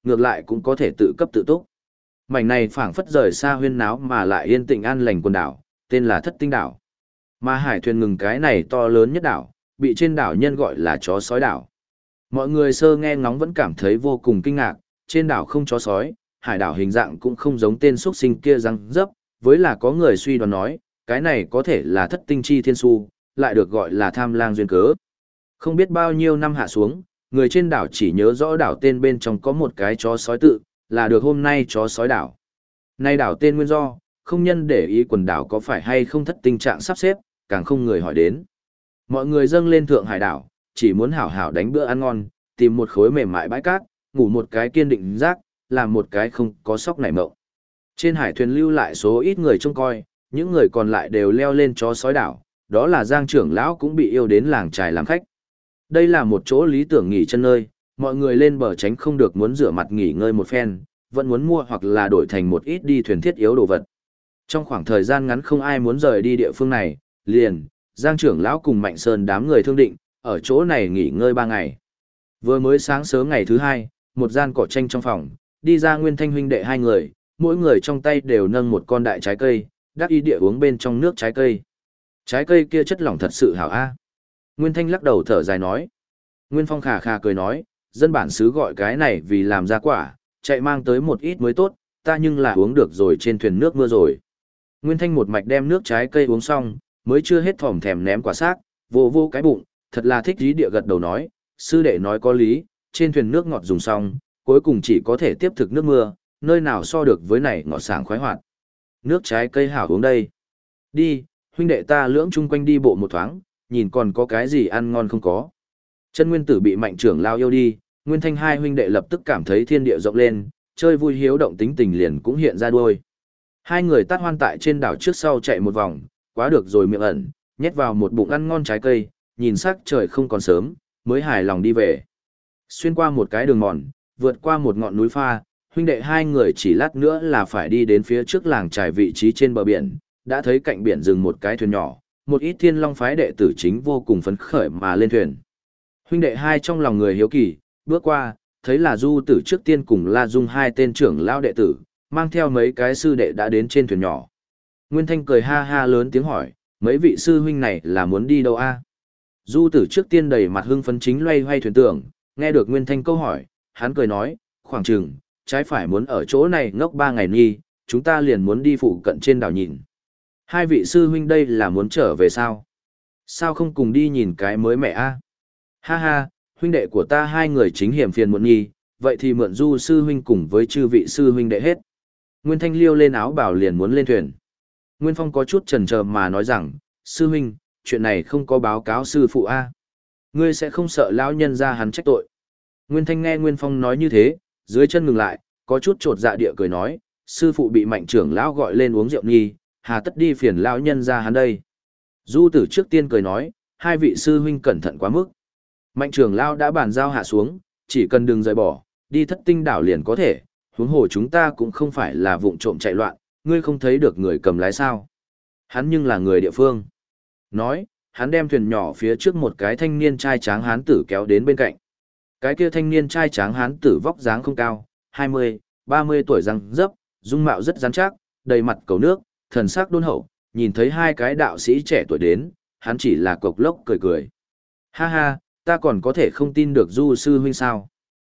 Speaker 1: ngược lại cũng có thể tự cấp tự túc. Mảnh này phảng phất rời xa huyên náo mà lại yên tĩnh an lành quần đảo, tên là Thất Tinh đảo. Mà hải thuyền ngừng cái này to lớn nhất đảo, bị trên đảo nhân gọi là chó sói đảo. Mọi người sơ nghe ngóng vẫn cảm thấy vô cùng kinh ngạc, trên đảo không chó sói, hải đảo hình dạng cũng không giống tên xuất sinh kia răng dấp, với là có người suy đoán nói, cái này có thể là Thất Tinh chi thiên su, lại được gọi là tham lang duyên cớ. Không biết bao nhiêu năm hạ xuống, người trên đảo chỉ nhớ rõ đảo tên bên trong có một cái chó sói tự, là được hôm nay chó sói đảo. Nay đảo tên nguyên do, không nhân để ý quần đảo có phải hay không thất tình trạng sắp xếp, càng không người hỏi đến. Mọi người dâng lên Thượng Hải đảo, chỉ muốn hảo hảo đánh bữa ăn ngon, tìm một khối mềm mại bãi cát, ngủ một cái kiên định giác, làm một cái không có sóc nảy mộng. Trên hải thuyền lưu lại số ít người trông coi, những người còn lại đều leo lên chó sói đảo, đó là Giang trưởng lão cũng bị yêu đến làng trài làm khách. Đây là một chỗ lý tưởng nghỉ chân nơi, mọi người lên bờ tránh không được muốn rửa mặt nghỉ ngơi một phen, vẫn muốn mua hoặc là đổi thành một ít đi thuyền thiết yếu đồ vật. Trong khoảng thời gian ngắn không ai muốn rời đi địa phương này, liền, Giang trưởng lão cùng Mạnh Sơn đám người thương định, ở chỗ này nghỉ ngơi 3 ngày. Vừa mới sáng sớm ngày thứ 2, một gian cỏ tranh trong phòng, đi ra Nguyên Thanh huynh đệ 2 người, mỗi người trong tay đều nâng một con đại trái cây, đắc ý địa uống bên trong nước trái cây. Trái cây kia chất lỏng thật sự hảo a. Nguyên Thanh lắc đầu thở dài nói. Nguyên Phong khà khà cười nói, dân bản xứ gọi cái này vì làm ra quả, chạy mang tới một ít mới tốt, ta nhưng là uống được rồi trên thuyền nước mưa rồi. Nguyên Thanh một mạch đem nước trái cây uống xong, mới chưa hết thòm thèm ném quả xác, vô vô cái bụng, thật là thích ý địa gật đầu nói, sư đệ nói có lý, trên thuyền nước ngọt dùng xong, cuối cùng chỉ có thể tiếp thực nước mưa, nơi nào so được với này ngọt sảng khoái hoạt. Nước trái cây hảo uống đây. Đi, huynh đệ ta lưỡng chung quanh đi bộ một thoáng, nhìn còn có cái gì ăn ngon không có. Chân Nguyên Tử bị Mạnh trưởng lao yêu đi, Nguyên Thanh hai huynh đệ lập tức cảm thấy thiên địa rộng lên, chơi vui hiếu động tính tình liền cũng hiện ra đuôi. Hai người tát hoan tại trên đảo trước sau chạy một vòng, quá được rồi miệng ẩn, nhét vào một bụng ăn ngon trái cây, nhìn sắc trời không còn sớm, mới hài lòng đi về. Xuyên qua một cái đường mòn, vượt qua một ngọn núi pha, huynh đệ hai người chỉ lát nữa là phải đi đến phía trước làng trài vị trí trên bờ biển, đã thấy cạnh biển dừng một cái thuyền nhỏ, một ít Thiên Long phái đệ tử chính vô cùng phấn khởi mà lên thuyền. Huynh đệ hai trong lòng người hiếu kỳ, bước qua, thấy là Du Tử trước tiên cùng La Dung hai tên trưởng lão đệ tử, mang theo mấy cái sư đệ đã đến trên thuyền nhỏ. Nguyên Thanh cười ha ha lớn tiếng hỏi, mấy vị sư huynh này là muốn đi đâu a? Du Tử trước tiên đầy mặt hưng phấn chính loay hoay thuyền tưởng, nghe được Nguyên Thanh câu hỏi, hắn cười nói, khoảng chừng, trái phải muốn ở chỗ này ngốc 3 ngày nghi, chúng ta liền muốn đi phụ cận trên đảo nhìn. Hai vị sư huynh đây là muốn trở về sao? Sao không cùng đi nhìn cái mới mẹ a? Ha ha, huynh đệ của ta hai người chính hiểm phiền muộn nghi, vậy thì mượn Du sư huynh cùng với chư vị sư huynh đệ hết. Nguyên Thanh liêu lên áo bảo liền muốn lên thuyền. Nguyên Phong có chút chần chờ mà nói rằng, sư huynh, chuyện này không có báo cáo sư phụ a. Ngươi sẽ không sợ lão nhân ra hắn trách tội. Nguyên Thanh nghe Nguyên Phong nói như thế, dưới chân ngừng lại, có chút trột dạ địa cười nói, sư phụ bị Mạnh trưởng lão gọi lên uống rượu nghi, hà tất đi phiền lão nhân ra hắn đây. Du Tử trước tiên cười nói, hai vị sư huynh cẩn thận quá mức. Mạnh trưởng lão đã bàn giao hạ xuống, chỉ cần đừng rời bỏ, đi Thất Tinh đảo liền có thể, huống hồ chúng ta cũng không phải là vụng trộm chạy loạn, ngươi không thấy được người cầm lái sao. Hắn nhưng là người địa phương. Nói, hắn đem thuyền nhỏ phía trước một cái thanh niên trai tráng hán tử kéo đến bên cạnh. Cái kia thanh niên trai tráng hán tử vóc dáng không cao, 20, 30 tuổi răng dấp, dung mạo rất rắn chắc, đầy mặt cầu nước, thần sắc đôn hậu, nhìn thấy hai cái đạo sĩ trẻ tuổi đến, hắn chỉ là cộc lốc cười cười. Ha ha, ta còn có thể không tin được Du sư huynh sao.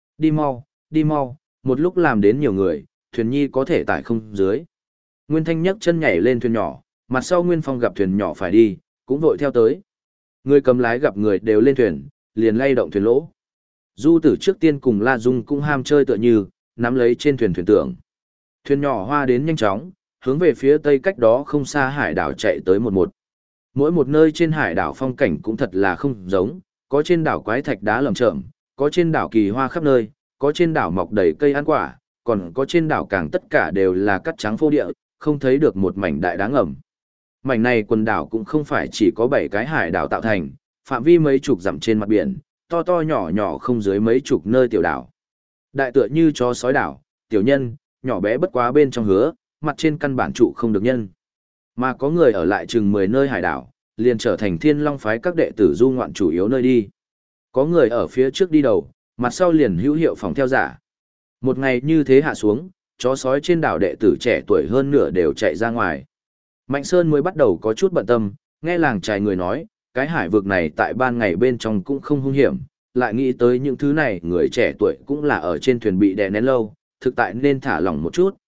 Speaker 1: Đi mau, một lúc làm đến nhiều người, thuyền nhi có thể tải không dưới. Nguyên Thanh nhấc chân nhảy lên thuyền nhỏ, mặt sau Nguyên Phong gặp thuyền nhỏ phải đi, cũng vội theo tới. Người cầm lái gặp người đều lên thuyền, liền lay động thuyền lỗ. Du Tử trước tiên cùng La Dung cũng ham chơi tựa như, nắm lấy trên thuyền thuyền tưởng. Thuyền nhỏ hoa đến nhanh chóng, hướng về phía tây cách đó không xa hải đảo chạy tới một. Mỗi một nơi trên hải đảo phong cảnh cũng thật là không giống, có trên đảo quái thạch đá lởm chởm, có trên đảo kỳ hoa khắp nơi, có trên đảo mọc đầy cây ăn quả, còn có trên đảo càng tất cả đều là cát trắng phô địa, không thấy được một mảnh đại đá ngầm. Mảnh này quần đảo cũng không phải chỉ có 7 cái hải đảo tạo thành, phạm vi mấy chục dặm trên mặt biển, to to nhỏ nhỏ không dưới mấy chục nơi tiểu đảo. Đại tựa như chó sói đảo, tiểu nhân, nhỏ bé bất quá bên trong hứa, mặt trên căn bản trụ không được nhân. Mà có người ở lại chừng 10 nơi hải đảo, liền trở thành Thiên Long phái các đệ tử du ngoạn chủ yếu nơi đi. Có người ở phía trước đi đầu, mặt sau liền hữu hiệu phòng theo giả. Một ngày như thế hạ xuống, chó sói trên đảo đệ tử trẻ tuổi hơn nửa đều chạy ra ngoài. Mạnh Sơn mới bắt đầu có chút bận tâm, nghe làng trài người nói, cái hải vực này tại ban ngày bên trong cũng không hung hiểm, lại nghĩ tới những thứ này người trẻ tuổi cũng là ở trên thuyền bị đè nén lâu, thực tại nên thả lỏng một chút,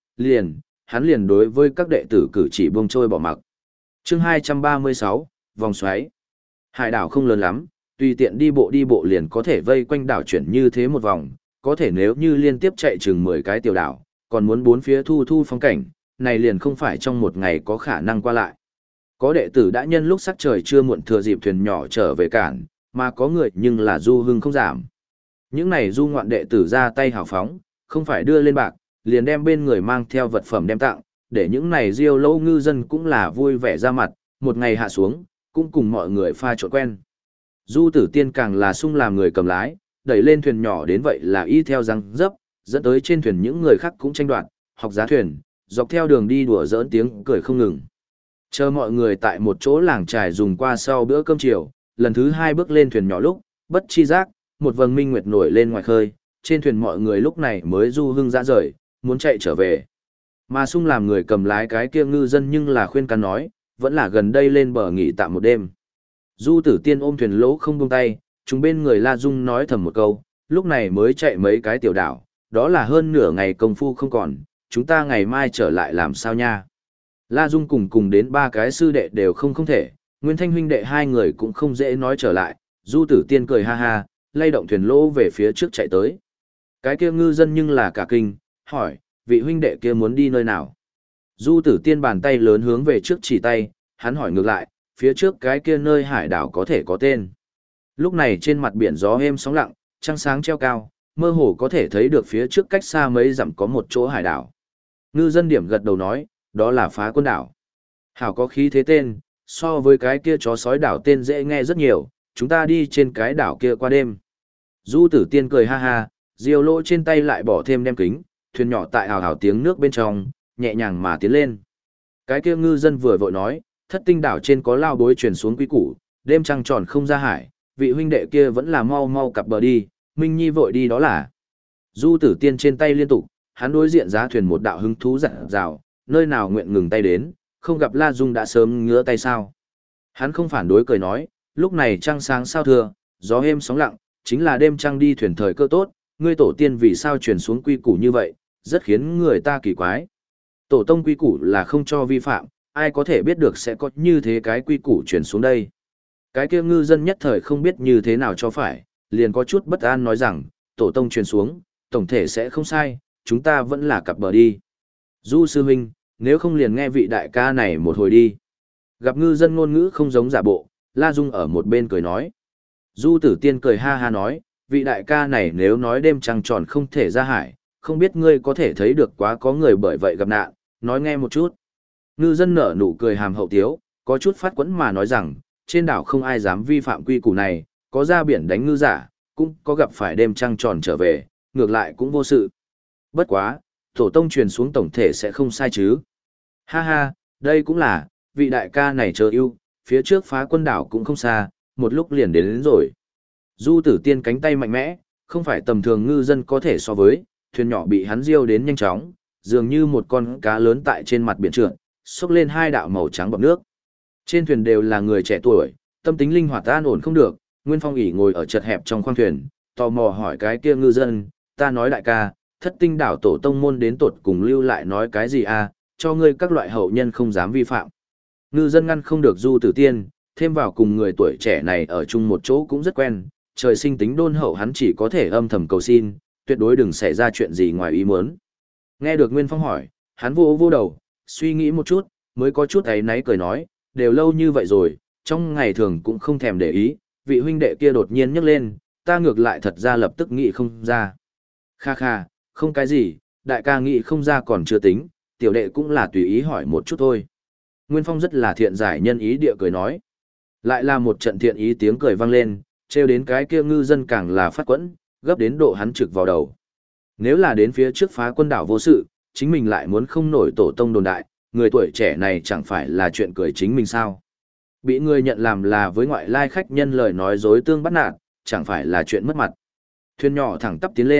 Speaker 1: hắn liền đối với các đệ tử cử chỉ buông trôi bỏ mặc. Chương 236, vòng xoáy. Hải đảo không lớn lắm, tùy tiện đi bộ liền có thể vây quanh đảo chuyển như thế một vòng, có thể nếu như liên tiếp chạy chừng 10 cái tiểu đảo, còn muốn bốn phía thu phong cảnh, này liền không phải trong một ngày có khả năng qua lại. Có đệ tử đã nhân lúc sắc trời chưa muộn thừa dịp thuyền nhỏ trở về cản, mà có người nhưng là du hưng không giảm. Những này du ngoạn đệ tử ra tay hào phóng, không phải đưa lên bạc, liền đem bên người mang theo vật phẩm đem tặng, để những này diêu lâu ngư dân cũng là vui vẻ ra mặt, một ngày hạ xuống, cũng cùng mọi người pha trộn quen. Du Tử Tiên càng là sung làm người cầm lái, đẩy lên thuyền nhỏ đến vậy là y theo răng dấp, dẫn tới trên thuyền những người khác cũng tranh đoạt, học giá thuyền, dọc theo đường đi đùa giỡn tiếng cười không ngừng. Chờ mọi người tại một chỗ làng trài dùng qua sau bữa cơm chiều, lần thứ hai bước lên thuyền nhỏ lúc, bất chi giác, một vầng minh nguyệt nổi lên ngoài khơi, trên thuyền mọi người lúc này mới du hưng ra rời, muốn chạy trở về. Mà sung làm người cầm lái cái kia ngư dân nhưng là khuyên can nói, vẫn là gần đây lên bờ nghỉ tạm một đêm. Du Tử Tiên ôm thuyền lỗ không buông tay, chúng bên người La Dung nói thầm một câu, lúc này mới chạy mấy cái tiểu đảo, đó là hơn nửa ngày công phu không còn, chúng ta ngày mai trở lại làm sao nha. La Dung cùng đến ba cái sư đệ đều không thể, Nguyên Thanh huynh đệ hai người cũng không dễ nói trở lại, Du Tử Tiên cười ha ha, lay động thuyền lỗ về phía trước chạy tới. Cái kia ngư dân nhưng là cả kinh, hỏi, vị huynh đệ kia muốn đi nơi nào? Du Tử Tiên bàn tay lớn hướng về trước chỉ tay, hắn hỏi ngược lại, phía trước cái kia nơi hải đảo có thể có tên. Lúc này trên mặt biển gió êm sóng lặng, trăng sáng treo cao, mơ hồ có thể thấy được phía trước cách xa mấy dặm có một chỗ hải đảo. Ngư dân điểm gật đầu nói, đó là Phá Quân đảo. Hảo có khí thế tên, so với cái kia chó sói đảo tên dễ nghe rất nhiều, chúng ta đi trên cái đảo kia qua đêm. Du Tử Tiên cười ha ha, diều lỗ trên tay lại bỏ thêm đem kính, thuyền nhỏ tại hào hào tiếng nước bên trong, nhẹ nhàng mà tiến lên. Cái kia ngư dân vừa vội nói, Thất Tinh đảo trên có lao bối truyền xuống quý củ, đêm trăng tròn không ra hải, vị huynh đệ kia vẫn là mau mau cặp bờ đi, Minh Nhi vội đi đó là. Du Tử Tiên trên tay liên tục, hắn đối diện giá thuyền một đạo hứng thú dặn dào, nơi nào nguyện ngừng tay đến, không gặp La Dung đã sớm ngứa tay sao. Hắn không phản đối cười nói, lúc này trăng sáng sao thưa, gió êm sóng lặng, chính là đêm trăng đi thuyền thời cơ tốt, ngươi tổ tiên vì sao truyền xuống quy củ như vậy, rất khiến người ta kỳ quái. Tổ tông quy củ là không cho vi phạm, ai có thể biết được sẽ có như thế cái quy củ truyền xuống đây. Cái kia ngư dân nhất thời không biết như thế nào cho phải, liền có chút bất an nói rằng, tổ tông truyền xuống, tổng thể sẽ không sai, chúng ta vẫn là cặp bờ đi. Du sư huynh, nếu không liền nghe vị đại ca này một hồi đi. Gặp ngư dân ngôn ngữ không giống giả bộ, La Dung ở một bên cười nói. Du Tử Tiên cười ha ha nói, vị đại ca này nếu nói đêm trăng tròn không thể ra hải, không biết ngươi có thể thấy được quá có người bởi vậy gặp nạn, nói nghe một chút. Ngư dân nở nụ cười hàm hậu tiếu, có chút phát quẫn mà nói rằng, trên đảo không ai dám vi phạm quy củ này, có ra biển đánh ngư giả, cũng có gặp phải đêm trăng tròn trở về, ngược lại cũng vô sự. Bất quá, tổ tông truyền xuống tổng thể sẽ không sai chứ. Ha ha, đây cũng là, vị đại ca này chờ yêu, phía trước Phá Quân đảo cũng không xa, một lúc liền đến rồi. Du Tử Tiên cánh tay mạnh mẽ, không phải tầm thường ngư dân có thể so với, thuyền nhỏ bị hắn diêu đến nhanh chóng, dường như một con cá lớn tại trên mặt biển trượt, xốc lên hai đạo màu trắng bọt nước. Trên thuyền đều là người trẻ tuổi, tâm tính linh hoạt an ổn không được, Nguyên Phong ỉ ngồi ở chật hẹp trong khoang thuyền, tò mò hỏi cái kia ngư dân, ta nói đại ca, Thất Tinh đảo tổ tông môn đến tột cùng lưu lại nói cái gì à, cho ngươi các loại hậu nhân không dám vi phạm. Ngư dân ngăn không được Du Tử Tiên, thêm vào cùng người tuổi trẻ này ở chung một chỗ cũng rất quen, trời sinh tính đôn hậu hắn chỉ có thể âm thầm cầu xin, tuyệt đối đừng xảy ra chuyện gì ngoài ý muốn. Nghe được Nguyên Phong hỏi, hắn vô vô đầu, suy nghĩ một chút, mới có chút ấy náy cười nói, đều lâu như vậy rồi, trong ngày thường cũng không thèm để ý, vị huynh đệ kia đột nhiên nhấc lên, ta ngược lại thật ra lập tức nghĩ không ra. Kha kha, không cái gì, đại ca nghĩ không ra còn chưa tính, tiểu đệ cũng là tùy ý hỏi một chút thôi. Nguyên Phong rất là thiện giải nhân ý địa cười nói. Lại là một trận thiện ý tiếng cười vang lên, trêu đến cái kia ngư dân càng là phát quẫn, gấp đến độ hắn trực vào đầu. Nếu là đến phía trước Phá Quân đảo vô sự, chính mình lại muốn không nổi tổ tông đồn đại, người tuổi trẻ này chẳng phải là chuyện cười chính mình sao. Bị người nhận làm là với ngoại lai khách nhân lời nói dối tương bắt nạt, chẳng phải là chuyện mất mặt. Thuyền nhỏ thẳng tắp tiến lên,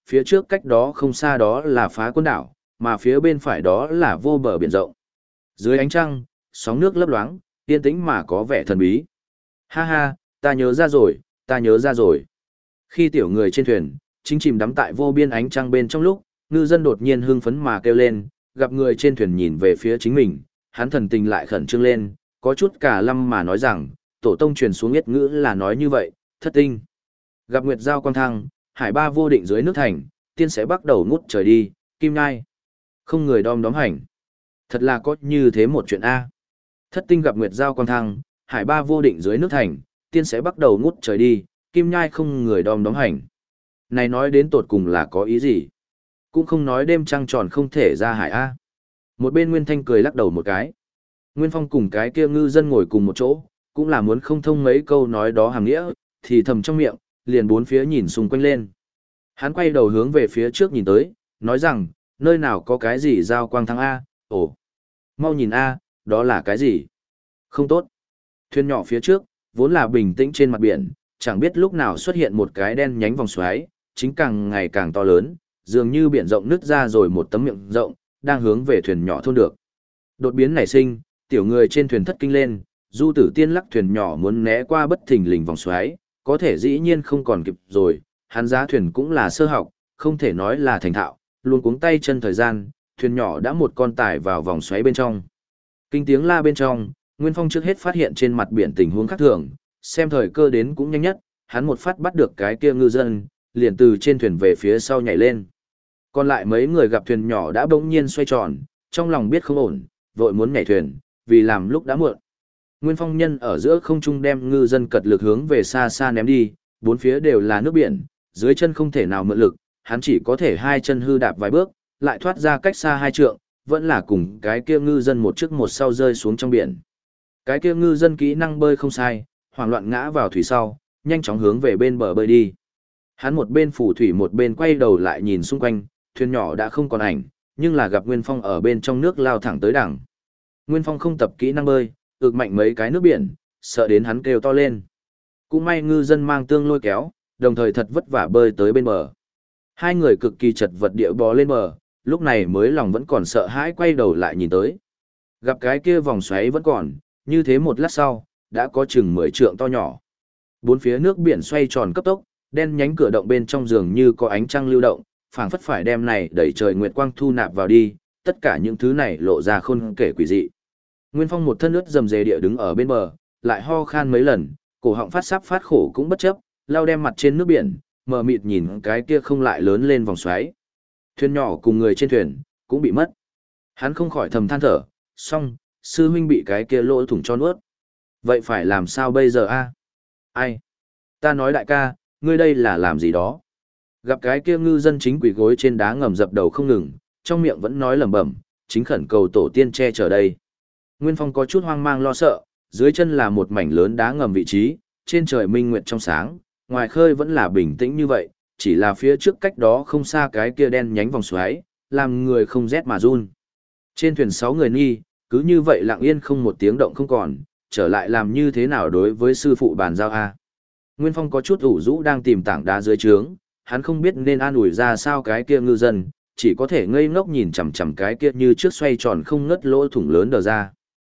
Speaker 1: phía trước cách đó không xa đó là Phá Quân đảo, mà phía bên phải đó là vô bờ biển rộng. Dưới ánh trăng, sóng nước lấp loáng, yên tĩnh mà có vẻ thần bí. Ha ha, ta nhớ ra rồi, ta nhớ ra rồi. Khi tiểu người trên thuyền, chính chìm đắm tại vô biên ánh trăng bên trong lúc, ngư dân đột nhiên hưng phấn mà kêu lên, gặp người trên thuyền nhìn về phía chính mình, hắn thần tình lại khẩn trương lên, có chút cả lâm mà nói rằng, tổ tông truyền xuống yết ngữ là nói như vậy, thất tinh. Gặp nguyệt giao quang thăng, hải ba vô định dưới nước thành, tiên sẽ bắt đầu ngút trời đi, kim ngai. Không người đom đóm hành. Thật là có như thế một chuyện A. Thất tinh gặp nguyệt giao quang thăng, hải ba vô định dưới nước thành, tiên sẽ bắt đầu ngút trời đi, kim nhai không người đom đóm hành. Này nói đến tột cùng là có ý gì? Cũng không nói đêm trăng tròn không thể ra hải A. Một bên Nguyên Thanh cười lắc đầu một cái. Nguyên Phong cùng cái kia ngư dân ngồi cùng một chỗ, cũng là muốn không thông mấy câu nói đó hàng nghĩa, thì thầm trong miệng, liền bốn phía nhìn xung quanh lên. Hắn quay đầu hướng về phía trước nhìn tới, nói rằng, nơi nào có cái gì giao quang thăng A, ồ, mau nhìn A, đó là cái gì? Không tốt. Thuyền nhỏ phía trước, vốn là bình tĩnh trên mặt biển, chẳng biết lúc nào xuất hiện một cái đen nhánh vòng xoáy, chính càng ngày càng to lớn, dường như biển rộng nứt ra rồi một tấm miệng rộng, đang hướng về thuyền nhỏ thôn được. Đột biến nảy sinh, tiểu người trên thuyền thất kinh lên, Du Tử Tiên lắc thuyền nhỏ muốn né qua bất thình lình vòng xoáy, có thể dĩ nhiên không còn kịp rồi, hắn giá thuyền cũng là sơ học, không thể nói là thành thạo, luôn cuống tay chân thời gian, thuyền nhỏ đã một con tải vào vòng xoáy bên trong. Kinh tiếng la bên trong, Nguyên Phong trước hết phát hiện trên mặt biển tình huống khác thường, xem thời cơ đến cũng nhanh nhất, hắn một phát bắt được cái kia ngư dân, liền từ trên thuyền về phía sau nhảy lên. Còn lại mấy người gặp thuyền nhỏ đã bỗng nhiên xoay tròn, trong lòng biết không ổn, vội muốn nhảy thuyền, vì làm lúc đã muộn. Nguyên Phong nhân ở giữa không trung đem ngư dân cật lực hướng về xa xa ném đi, bốn phía đều là nước biển, dưới chân không thể nào mượn lực, hắn chỉ có thể hai chân hư đạp vài bước, lại thoát ra cách xa hai trượng, vẫn là cùng cái kia ngư dân một trước một sau rơi xuống trong biển. Cái kia ngư dân kỹ năng bơi không sai, hoảng loạn ngã vào thủy sau, nhanh chóng hướng về bên bờ bơi đi. Hắn một bên phủ thủy một bên quay đầu lại nhìn xung quanh, thuyền nhỏ đã không còn ảnh, nhưng là gặp Nguyên Phong ở bên trong nước lao thẳng tới đằng. Nguyên Phong không tập kỹ năng bơi, ực mạnh mấy cái nước biển, sợ đến hắn kêu to lên. Cũng may ngư dân mang tương lôi kéo, đồng thời thật vất vả bơi tới bên bờ. Hai người cực kỳ chật vật địa bò lên bờ, lúc này mới lòng vẫn còn sợ hãi quay đầu lại nhìn tới. Gặp cái kia vòng xoáy vẫn còn, như thế một lát sau, đã có chừng 10 trượng to nhỏ. Bốn phía nước biển xoay tròn cấp tốc, đen nhánh cửa động bên trong giường như có ánh trăng lưu động, phảng phất phải đem này đẩy trời nguyệt quang thu nạp vào đi, tất cả những thứ này lộ ra khôn kể quỷ dị. Nguyên Phong một thân ướt dầm dề địa đứng ở bên bờ, lại ho khan mấy lần, cổ họng phát sắp phát khổ cũng bất chấp, lao đem mặt trên nước biển, mờ mịt nhìn cái kia không lại lớn lên vòng xoáy. Thuyền nhỏ cùng người trên thuyền, cũng bị mất. Hắn không khỏi thầm than thở, xong, sư huynh bị cái kia lỗ thủng cho nuốt. Vậy phải làm sao bây giờ a? Ai? Ta nói đại ca, ngươi đây là làm gì đó? Gặp cái kia ngư dân chính quỳ gối trên đá ngầm dập đầu không ngừng, trong miệng vẫn nói lẩm bẩm, chính khẩn cầu tổ tiên che chở đây. Nguyên Phong có chút hoang mang lo sợ, dưới chân là một mảnh lớn đá ngầm vị trí, trên trời minh nguyệt trong sáng, ngoài khơi vẫn là bình tĩnh như vậy, chỉ là phía trước cách đó không xa cái kia đen nhánh vòng xoáy, làm người không rét mà run. Trên thuyền 6 người nghi, cứ như vậy lặng yên không một tiếng động không còn, trở lại làm như thế nào đối với sư phụ bàn giao a? Nguyên Phong có chút ủ rũ đang tìm tảng đá dưới trướng, hắn không biết nên an ủi ra sao cái kia ngư dân, chỉ có thể ngây ngốc nhìn chằm chằm cái kia như trước xoay tròn không ngớt lỗ thủng lớn đờ ra.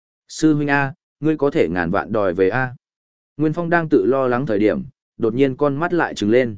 Speaker 1: Sư huynh a, ngươi có thể ngàn vạn đòi về a. Nguyên Phong đang tự lo lắng thời điểm, đột nhiên con mắt lại trừng lên.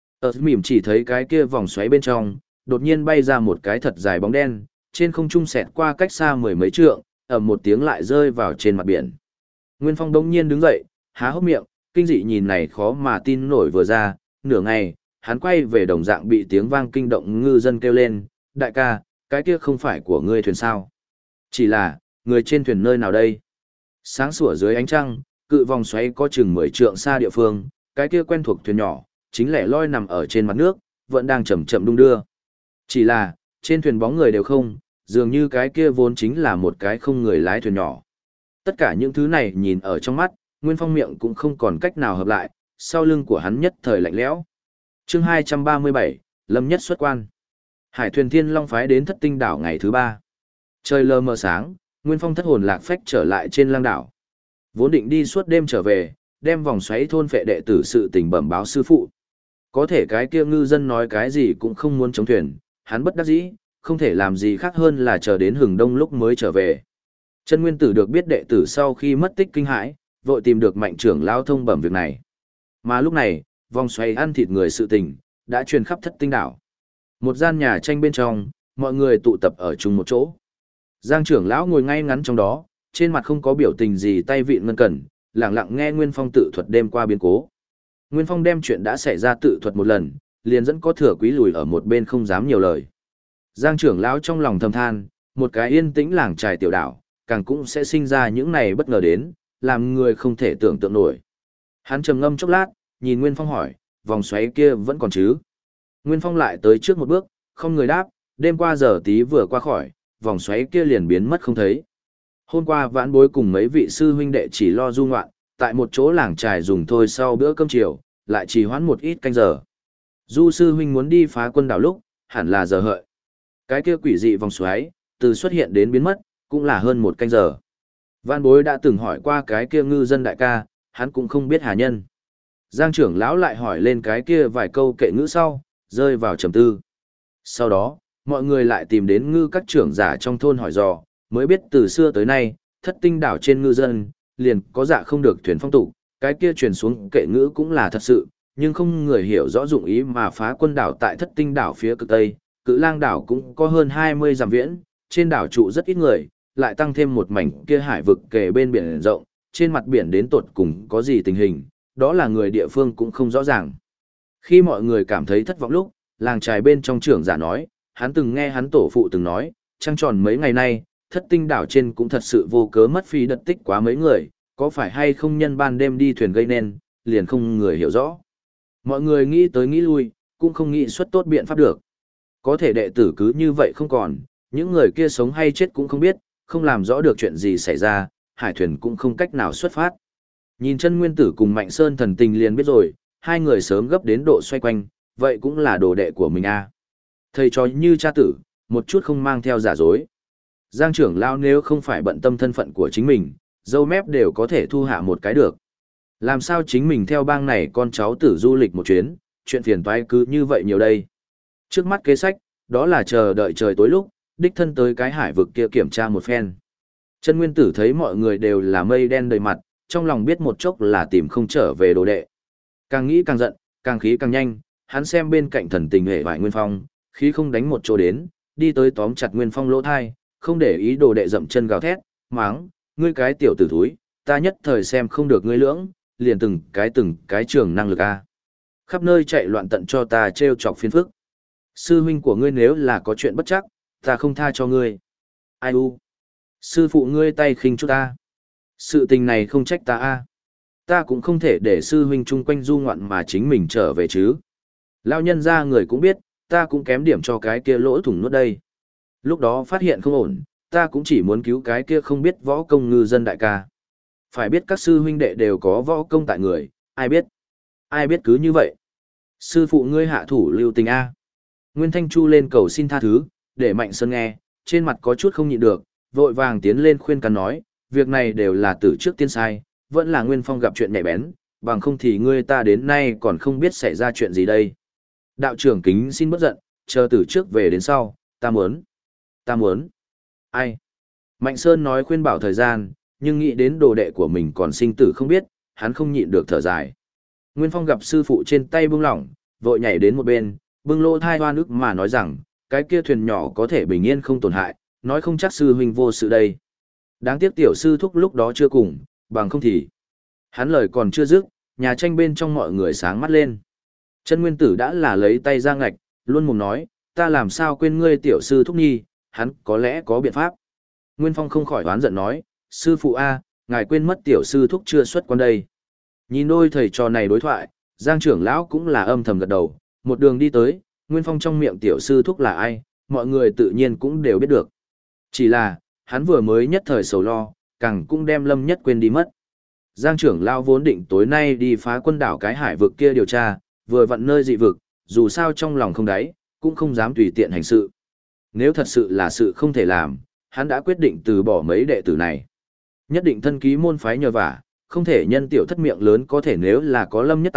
Speaker 1: Mỉm chỉ thấy cái kia vòng xoáy bên trong, đột nhiên bay ra một cái thật dài bóng đen, trên không trung xẹt qua cách xa mười mấy trượng, ầm một tiếng lại rơi vào trên mặt biển. Nguyên Phong đống nhiên đứng dậy, há hốc miệng, kinh dị nhìn này khó mà tin nổi vừa ra, nửa ngày, hắn quay về đồng dạng bị tiếng vang kinh động ngư dân kêu lên, đại ca, cái kia không phải của ngươi thuyền sao? Chỉ là, người trên thuyền nơi nào đây? Sáng sủa dưới ánh trăng, cự vòng xoáy có chừng 10 trượng xa địa phương, cái kia quen thuộc thuyền nhỏ, chính lẻ loi nằm ở trên mặt nước, vẫn đang chậm chậm đung đưa. Chỉ là, trên thuyền bóng người đều không, dường như cái kia vốn chính là một cái không người lái thuyền nhỏ. Tất cả những thứ này nhìn ở trong mắt, Nguyên Phong miệng cũng không còn cách nào hợp lại, sau lưng của hắn nhất thời lạnh lẽo. Chương 237, Lâm Nhất xuất quan. Hải thuyền Thiên Long phái đến Thất Tinh đảo ngày thứ 3. Trời lờ mờ sáng, Nguyên Phong thất hồn lạc phách trở lại trên lang đảo. Vốn định đi suốt đêm trở về, đem vòng xoáy thôn phệ đệ tử sự tình bẩm báo sư phụ. Có thể cái kia ngư dân nói cái gì cũng không muốn chống thuyền, hắn bất đắc dĩ, không thể làm gì khác hơn là chờ đến hừng đông lúc mới trở về. Chân Nguyên Tử được biết đệ tử sau khi mất tích kinh hãi, vội tìm được Mạnh trưởng lão thông bẩm việc này. Mà lúc này, vòng xoay ăn thịt người sự tình đã truyền khắp Thất Tinh đảo. Một gian nhà tranh bên trong, mọi người tụ tập ở chung một chỗ. Giang trưởng lão ngồi ngay ngắn trong đó, trên mặt không có biểu tình gì, tay vịn ngân cẩn, lặng lặng nghe Nguyên Phong tự thuật đêm qua biến cố. Nguyên Phong đem chuyện đã xảy ra tự thuật một lần, liền dẫn có Thừa Quý lùi ở một bên không dám nhiều lời. Giang trưởng lão trong lòng thầm than, một cái yên tĩnh làng trài tiểu đảo, càng cũng sẽ sinh ra những này bất ngờ đến, làm người không thể tưởng tượng nổi. Hắn trầm ngâm chốc lát, nhìn Nguyên Phong hỏi, vòng xoáy kia vẫn còn chứ? Nguyên Phong lại tới trước một bước, không người đáp, đêm qua giờ tí vừa qua khỏi, vòng xoáy kia liền biến mất không thấy. Hôm qua vãn bối cùng mấy vị sư huynh đệ chỉ lo du ngoạn, tại một chỗ làng trài dùng thôi sau bữa cơm chiều, lại trì hoãn một ít canh giờ. Du sư huynh muốn đi phá quân đảo lúc, hẳn là giờ hợi. Cái kia quỷ dị vòng xoáy, từ xuất hiện đến biến mất, cũng là hơn một canh giờ. Vãn bối đã từng hỏi qua cái kia ngư dân đại ca, hắn cũng không biết hà nhân. Giang trưởng lão lại hỏi lên cái kia vài câu kệ ngữ sau, rơi vào trầm tư. Sau đó, mọi người lại tìm đến ngư các trưởng giả trong thôn hỏi dò, mới biết từ xưa tới nay, Thất Tinh đảo trên ngư dân, liền có dạ không được thuyền phong tục, cái kia truyền xuống kệ ngữ cũng là thật sự, nhưng không người hiểu rõ dụng ý mà phá quân đảo tại Thất Tinh đảo phía cực tây, Cự Lang đảo cũng có hơn 20 dặm viễn, trên đảo trụ rất ít người, lại tăng thêm một mảnh kia hải vực kề bên biển rộng, trên mặt biển đến tột cùng có gì tình hình, đó là người địa phương cũng không rõ ràng. Khi mọi người cảm thấy thất vọng lúc, làng trài bên trong trưởng giả nói, hắn từng nghe hắn tổ phụ từng nói, trăng tròn mấy ngày nay, Thất Tinh đảo trên cũng thật sự vô cớ mất phí đợt tích quá mấy người, có phải hay không nhân ban đêm đi thuyền gây nên, liền không người hiểu rõ. Mọi người nghĩ tới nghĩ lui, cũng không nghĩ xuất tốt biện pháp được. Có thể đệ tử cứ như vậy không còn, những người kia sống hay chết cũng không biết, không làm rõ được chuyện gì xảy ra, hải thuyền cũng không cách nào xuất phát. Nhìn Chân Nguyên Tử cùng Mạnh Sơn thần tình liền biết rồi, hai người sớm gấp đến độ xoay quanh, vậy cũng là đồ đệ của mình à. Thầy trò như cha tử, một chút không mang theo giả dối. Giang trưởng lão nếu không phải bận tâm thân phận của chính mình, dâu mép đều có thể thu hạ một cái được. Làm sao chính mình theo bang này con cháu tử du lịch một chuyến, chuyện phiền toái cứ như vậy nhiều đây. Trước mắt kế sách, đó là chờ đợi trời tối lúc, đích thân tới cái hải vực kia kiểm tra một phen. Chân Nguyên Tử thấy mọi người đều là mây đen đầy mặt, trong lòng biết một chốc là tìm không trở về đồ đệ. Càng nghĩ càng giận, càng khí càng nhanh, hắn xem bên cạnh thần tình hề vải Nguyên Phong, khí không đánh một chỗ đến, đi tới tóm chặt Nguyên Phong lỗ thai, không để ý đồ đệ dậm chân gào thét, máng, ngươi cái tiểu tử thúi, ta nhất thời xem không được ngươi lưỡng, liền từng cái trường năng lực a. Khắp nơi chạy loạn tận cho ta trêu chọc phiền phức. Sư huynh của ngươi nếu là có chuyện bất chắc, ta không tha cho ngươi. Ai u? Sư phụ ngươi tay khinh chút ta. Sự tình này không trách ta a. Ta cũng không thể để sư huynh chung quanh du ngoạn mà chính mình trở về chứ. Lao nhân ra người cũng biết, ta cũng kém điểm cho cái kia lỗ thủng nuốt đây. Lúc đó phát hiện không ổn, ta cũng chỉ muốn cứu cái kia không biết võ công ngư dân đại ca. Phải biết các sư huynh đệ đều có võ công tại người, ai biết? Ai biết cứ như vậy? Sư phụ ngươi hạ thủ lưu tình a. Nguyên Thanh Chu lên cầu xin tha thứ, để Mạnh Sơn nghe, trên mặt có chút không nhịn được, vội vàng tiến lên khuyên can nói, việc này đều là từ trước tiên sai, vẫn là Nguyên Phong gặp chuyện nhạy bén, bằng không thì ngươi ta đến nay còn không biết xảy ra chuyện gì đây. Đạo trưởng kính xin bất giận, chờ từ trước về đến sau, ta muốn. Ai? Mạnh Sơn nói khuyên bảo thời gian, nhưng nghĩ đến đồ đệ của mình còn sinh tử không biết, hắn không nhịn được thở dài. Nguyên Phong gặp sư phụ trên tay buông lỏng, vội nhảy đến một bên, bưng lô thai hoa nước mà nói rằng, cái kia thuyền nhỏ có thể bình yên không tổn hại, nói không chắc sư huynh vô sự đây. Đáng tiếc tiểu sư thúc lúc đó chưa cùng, bằng không thì. Hắn lời còn chưa dứt, nhà tranh bên trong mọi người sáng mắt lên. Chân Nguyên Tử đã là lấy tay ra ngạch, luôn mồm nói, ta làm sao quên ngươi tiểu sư thúc nhi, hắn có lẽ có biện pháp. Nguyên Phong không khỏi oán giận nói, sư phụ A, ngài quên mất tiểu sư thúc chưa xuất quan đây. Nhìn đôi thầy trò này đối thoại, Giang trưởng lão cũng là âm thầm gật đầu, một đường đi tới, Nguyên Phong trong miệng tiểu sư thúc là ai, mọi người tự nhiên cũng đều biết được. Chỉ là, hắn vừa mới nhất thời sầu lo, càng cũng đem Lâm Nhất quên đi mất. Giang trưởng lão vốn định tối nay đi phá quân đảo cái hải vực kia điều tra, vừa vặn nơi dị vực, dù sao trong lòng không đáy, cũng không dám tùy tiện hành sự. Nếu thật sự là sự không thể làm, hắn đã quyết định từ bỏ mấy đệ tử này. Nhất định thân ký môn phái nhờ vả, không thể nhân tiểu thất miệng lớn có thể nếu là có Lâm Nhất tại,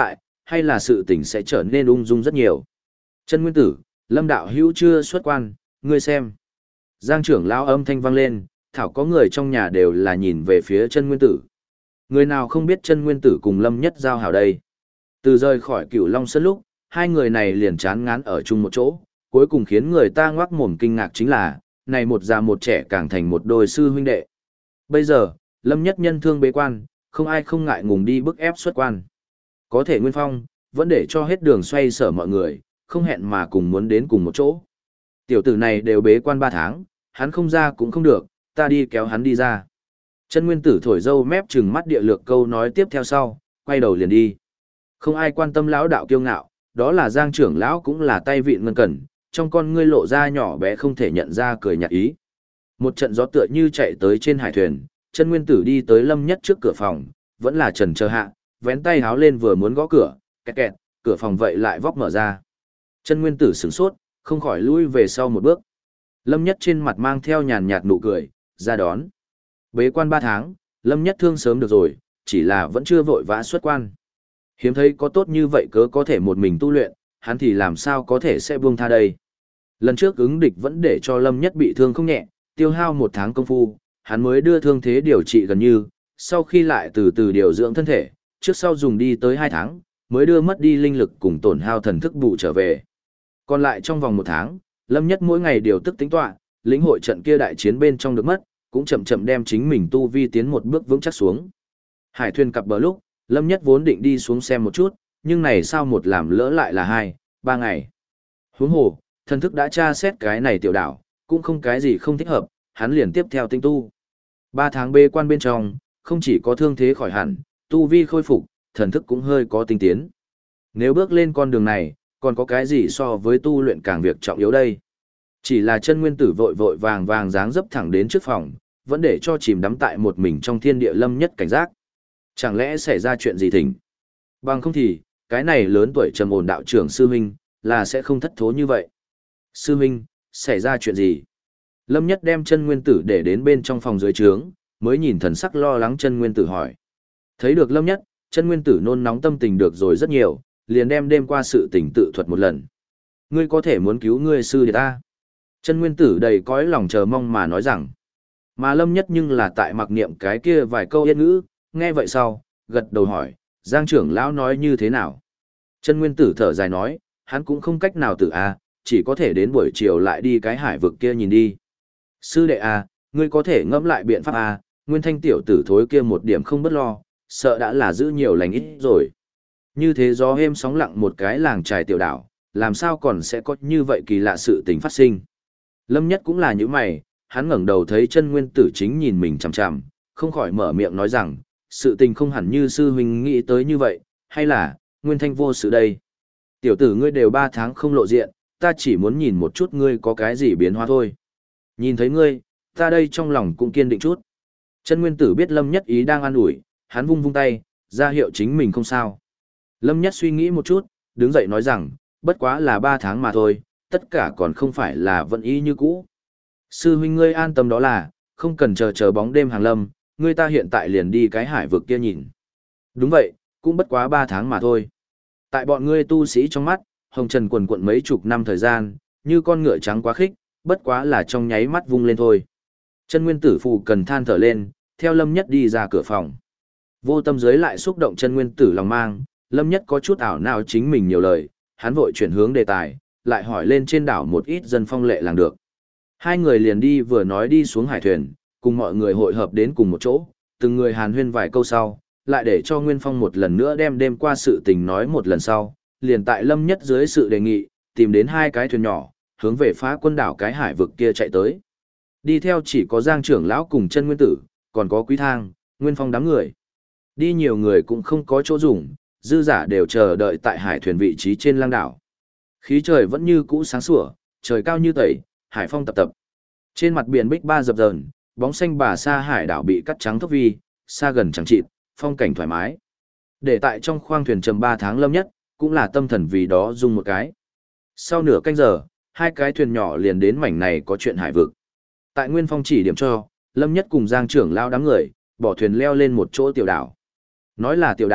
Speaker 1: hay là sự tình sẽ trở nên ung dung rất nhiều. Chân Nguyên Tử, Lâm đạo hữu chưa xuất quan, ngươi xem. Giang trưởng lão âm thanh vang lên, thảo có người trong nhà đều là nhìn về phía Chân Nguyên Tử. Người nào không biết Chân Nguyên Tử cùng Lâm Nhất giao hảo đây. Từ rời khỏi Cửu Long Sơn lúc, hai người này liền chán ngán ở chung một chỗ, cuối cùng khiến người ta ngoác mồm kinh ngạc chính là, này một già một trẻ càng thành một đôi sư huynh đệ. Bây giờ, Lâm Nhất nhân thương bế quan, không ai không ngại ngùng đi bức ép xuất quan. Có thể Nguyên Phong, vẫn để cho hết đường xoay sở mọi người, không hẹn mà cùng muốn đến cùng một chỗ. Tiểu tử này đều bế quan 3 tháng, hắn không ra cũng không được, ta đi kéo hắn đi ra. Chân Nguyên Tử thổi dâu mép trừng mắt địa lược câu nói tiếp theo sau, quay đầu liền đi. Không ai quan tâm lão đạo kiêu ngạo, đó là Giang trưởng lão cũng là tay vịn ngân cẩn, trong con ngươi lộ ra nhỏ bé không thể nhận ra cười nhạt ý. Một trận gió tựa như chạy tới trên hải thuyền, Chân Nguyên Tử đi tới Lâm Nhất trước cửa phòng, vẫn là trần chờ hạ, vén tay háo lên vừa muốn gõ cửa, kẹt kẹt, cửa phòng vậy lại vóc mở ra. Chân Nguyên Tử sửng sốt, không khỏi lui về sau một bước. Lâm Nhất trên mặt mang theo nhàn nhạt nụ cười, ra đón. Bế quan 3 tháng, Lâm Nhất thương sớm được rồi, chỉ là vẫn chưa vội vã xuất quan. Hiếm thấy có tốt như vậy cớ có thể một mình tu luyện, hắn thì làm sao có thể sẽ buông tha đây. Lần trước ứng địch vẫn để cho Lâm Nhất bị thương không nhẹ, tiêu hao 1 tháng công phu, hắn mới đưa thương thế điều trị gần như, sau khi lại từ từ điều dưỡng thân thể, trước sau dùng đi tới 2 tháng, mới đưa mất đi linh lực cùng tổn hao thần thức bù trở về. Còn lại trong vòng 1 tháng, Lâm Nhất mỗi ngày điều tức tính tọa, lĩnh hội trận kia đại chiến bên trong được mất, cũng chậm chậm đem chính mình tu vi tiến một bước vững chắc xuống. Hải thuyền cập bờ lúc, Lâm Nhất vốn định đi xuống xem một chút, nhưng này sao một làm lỡ lại là 2-3 ngày. Huống hồ, thần thức đã tra xét cái này tiểu đảo, cũng không cái gì không thích hợp, hắn liền tiếp theo tinh tu. 3 tháng bế quan bên trong, không chỉ có thương thế khỏi hẳn, tu vi khôi phục, thần thức cũng hơi có tinh tiến. Nếu bước lên con đường này, còn có cái gì so với tu luyện càng việc trọng yếu đây? Chỉ là Chân Nguyên Tử vội vội vàng vàng dáng dấp thẳng đến trước phòng, vẫn để cho chìm đắm tại một mình trong thiên địa Lâm Nhất cảnh giác. Chẳng lẽ xảy ra chuyện gì thỉnh? Bằng không thì, cái này lớn tuổi trầm ổn đạo trưởng sư huynh, là sẽ không thất thố như vậy. Sư huynh, xảy ra chuyện gì? Lâm Nhất đem Chân Nguyên Tử để đến bên trong phòng dưới trướng, mới nhìn thần sắc lo lắng Chân Nguyên Tử hỏi. Thấy được Lâm Nhất, Chân Nguyên Tử nôn nóng tâm tình được rồi rất nhiều, liền đem đêm qua sự tình tự thuật một lần. Ngươi có thể muốn cứu ngươi sư đệ ta. Chân Nguyên Tử đầy cõi lòng chờ mong mà nói rằng. Mà Lâm Nhất nhưng là tại mặc niệm cái kia vài câu yên ngữ, nghe vậy sau, gật đầu hỏi, Giang trưởng lão nói như thế nào? Chân Nguyên Tử thở dài nói, hắn cũng không cách nào tử a, chỉ có thể đến buổi chiều lại đi cái hải vực kia nhìn đi. Sư đệ a, ngươi có thể ngẫm lại biện pháp a, Nguyên Thanh tiểu tử thối kia một điểm không bất lo, sợ đã là giữ nhiều lành ít rồi. Như thế gió êm sóng lặng một cái làng trài tiểu đảo, làm sao còn sẽ có như vậy kỳ lạ sự tình phát sinh. Lâm Nhất cũng là như mày, hắn ngẩng đầu thấy Chân Nguyên Tử chính nhìn mình chằm chằm, không khỏi mở miệng nói rằng, sự tình không hẳn như sư huynh nghĩ tới như vậy, hay là, Nguyên Thanh vô sự đây. Tiểu tử ngươi đều 3 tháng không lộ diện, ta chỉ muốn nhìn một chút ngươi có cái gì biến hóa thôi. Nhìn thấy ngươi, ta đây trong lòng cũng kiên định chút. Chân Nguyên Tử biết Lâm Nhất ý đang an ủi, hắn vung vung tay, ra hiệu chính mình không sao. Lâm Nhất suy nghĩ một chút, đứng dậy nói rằng, bất quá là 3 tháng mà thôi, tất cả còn không phải là vận ý như cũ. Sư huynh ngươi an tâm đó là, không cần chờ bóng đêm hàng lâm, ngươi ta hiện tại liền đi cái hải vực kia nhìn. Đúng vậy, cũng bất quá 3 tháng mà thôi. Tại bọn ngươi tu sĩ trong mắt, hồng trần quần quận mấy chục năm thời gian, như con ngựa trắng quá khích, bất quá là trong nháy mắt vung lên thôi. Chân Nguyên Tử phù cần than thở lên, theo Lâm Nhất đi ra cửa phòng. Vô tâm dưới lại xúc động Chân Nguyên Tử lòng mang, Lâm Nhất có chút ảo não chính mình nhiều lời, hắn vội chuyển hướng đề tài, lại hỏi lên trên đảo một ít dân phong lệ làng được. Hai người liền đi vừa nói đi xuống hải thuyền, cùng mọi người hội hợp đến cùng một chỗ, từng người hàn huyên vài câu sau, lại để cho Nguyên Phong một lần nữa đem đêm qua sự tình nói một lần sau, liền tại Lâm Nhất dưới sự đề nghị, tìm đến 2 cái thuyền nhỏ, hướng về phá quân đảo cái hải vực kia chạy tới. Đi theo chỉ có Giang trưởng lão cùng Chân Nguyên Tử, còn có Quý Thang, Nguyên Phong đám người. Đi nhiều người cũng không có chỗ dùng, dư giả đều chờ đợi tại hải thuyền vị trí trên lang đảo. Khí trời vẫn như cũ sáng sủa, trời cao như tẩy, hải phong tập tập. Trên mặt biển bích ba dập dờn, bóng xanh bà sa hải đảo bị cắt trắng thốc vi, xa gần chẳng chịt, phong cảnh thoải mái. Để tại trong khoang thuyền trầm 3 tháng Lâm Nhất, cũng là tâm thần vì đó dùng một cái. Sau nửa canh giờ, 2 cái thuyền nhỏ liền đến mảnh này có chuyện hải vực. Tại Nguyên Phong chỉ điểm cho, Lâm Nhất cùng Giang trưởng lao đám người, bỏ thuyền leo lên một chỗ tiểu đảo. Nói là tiểu đảo,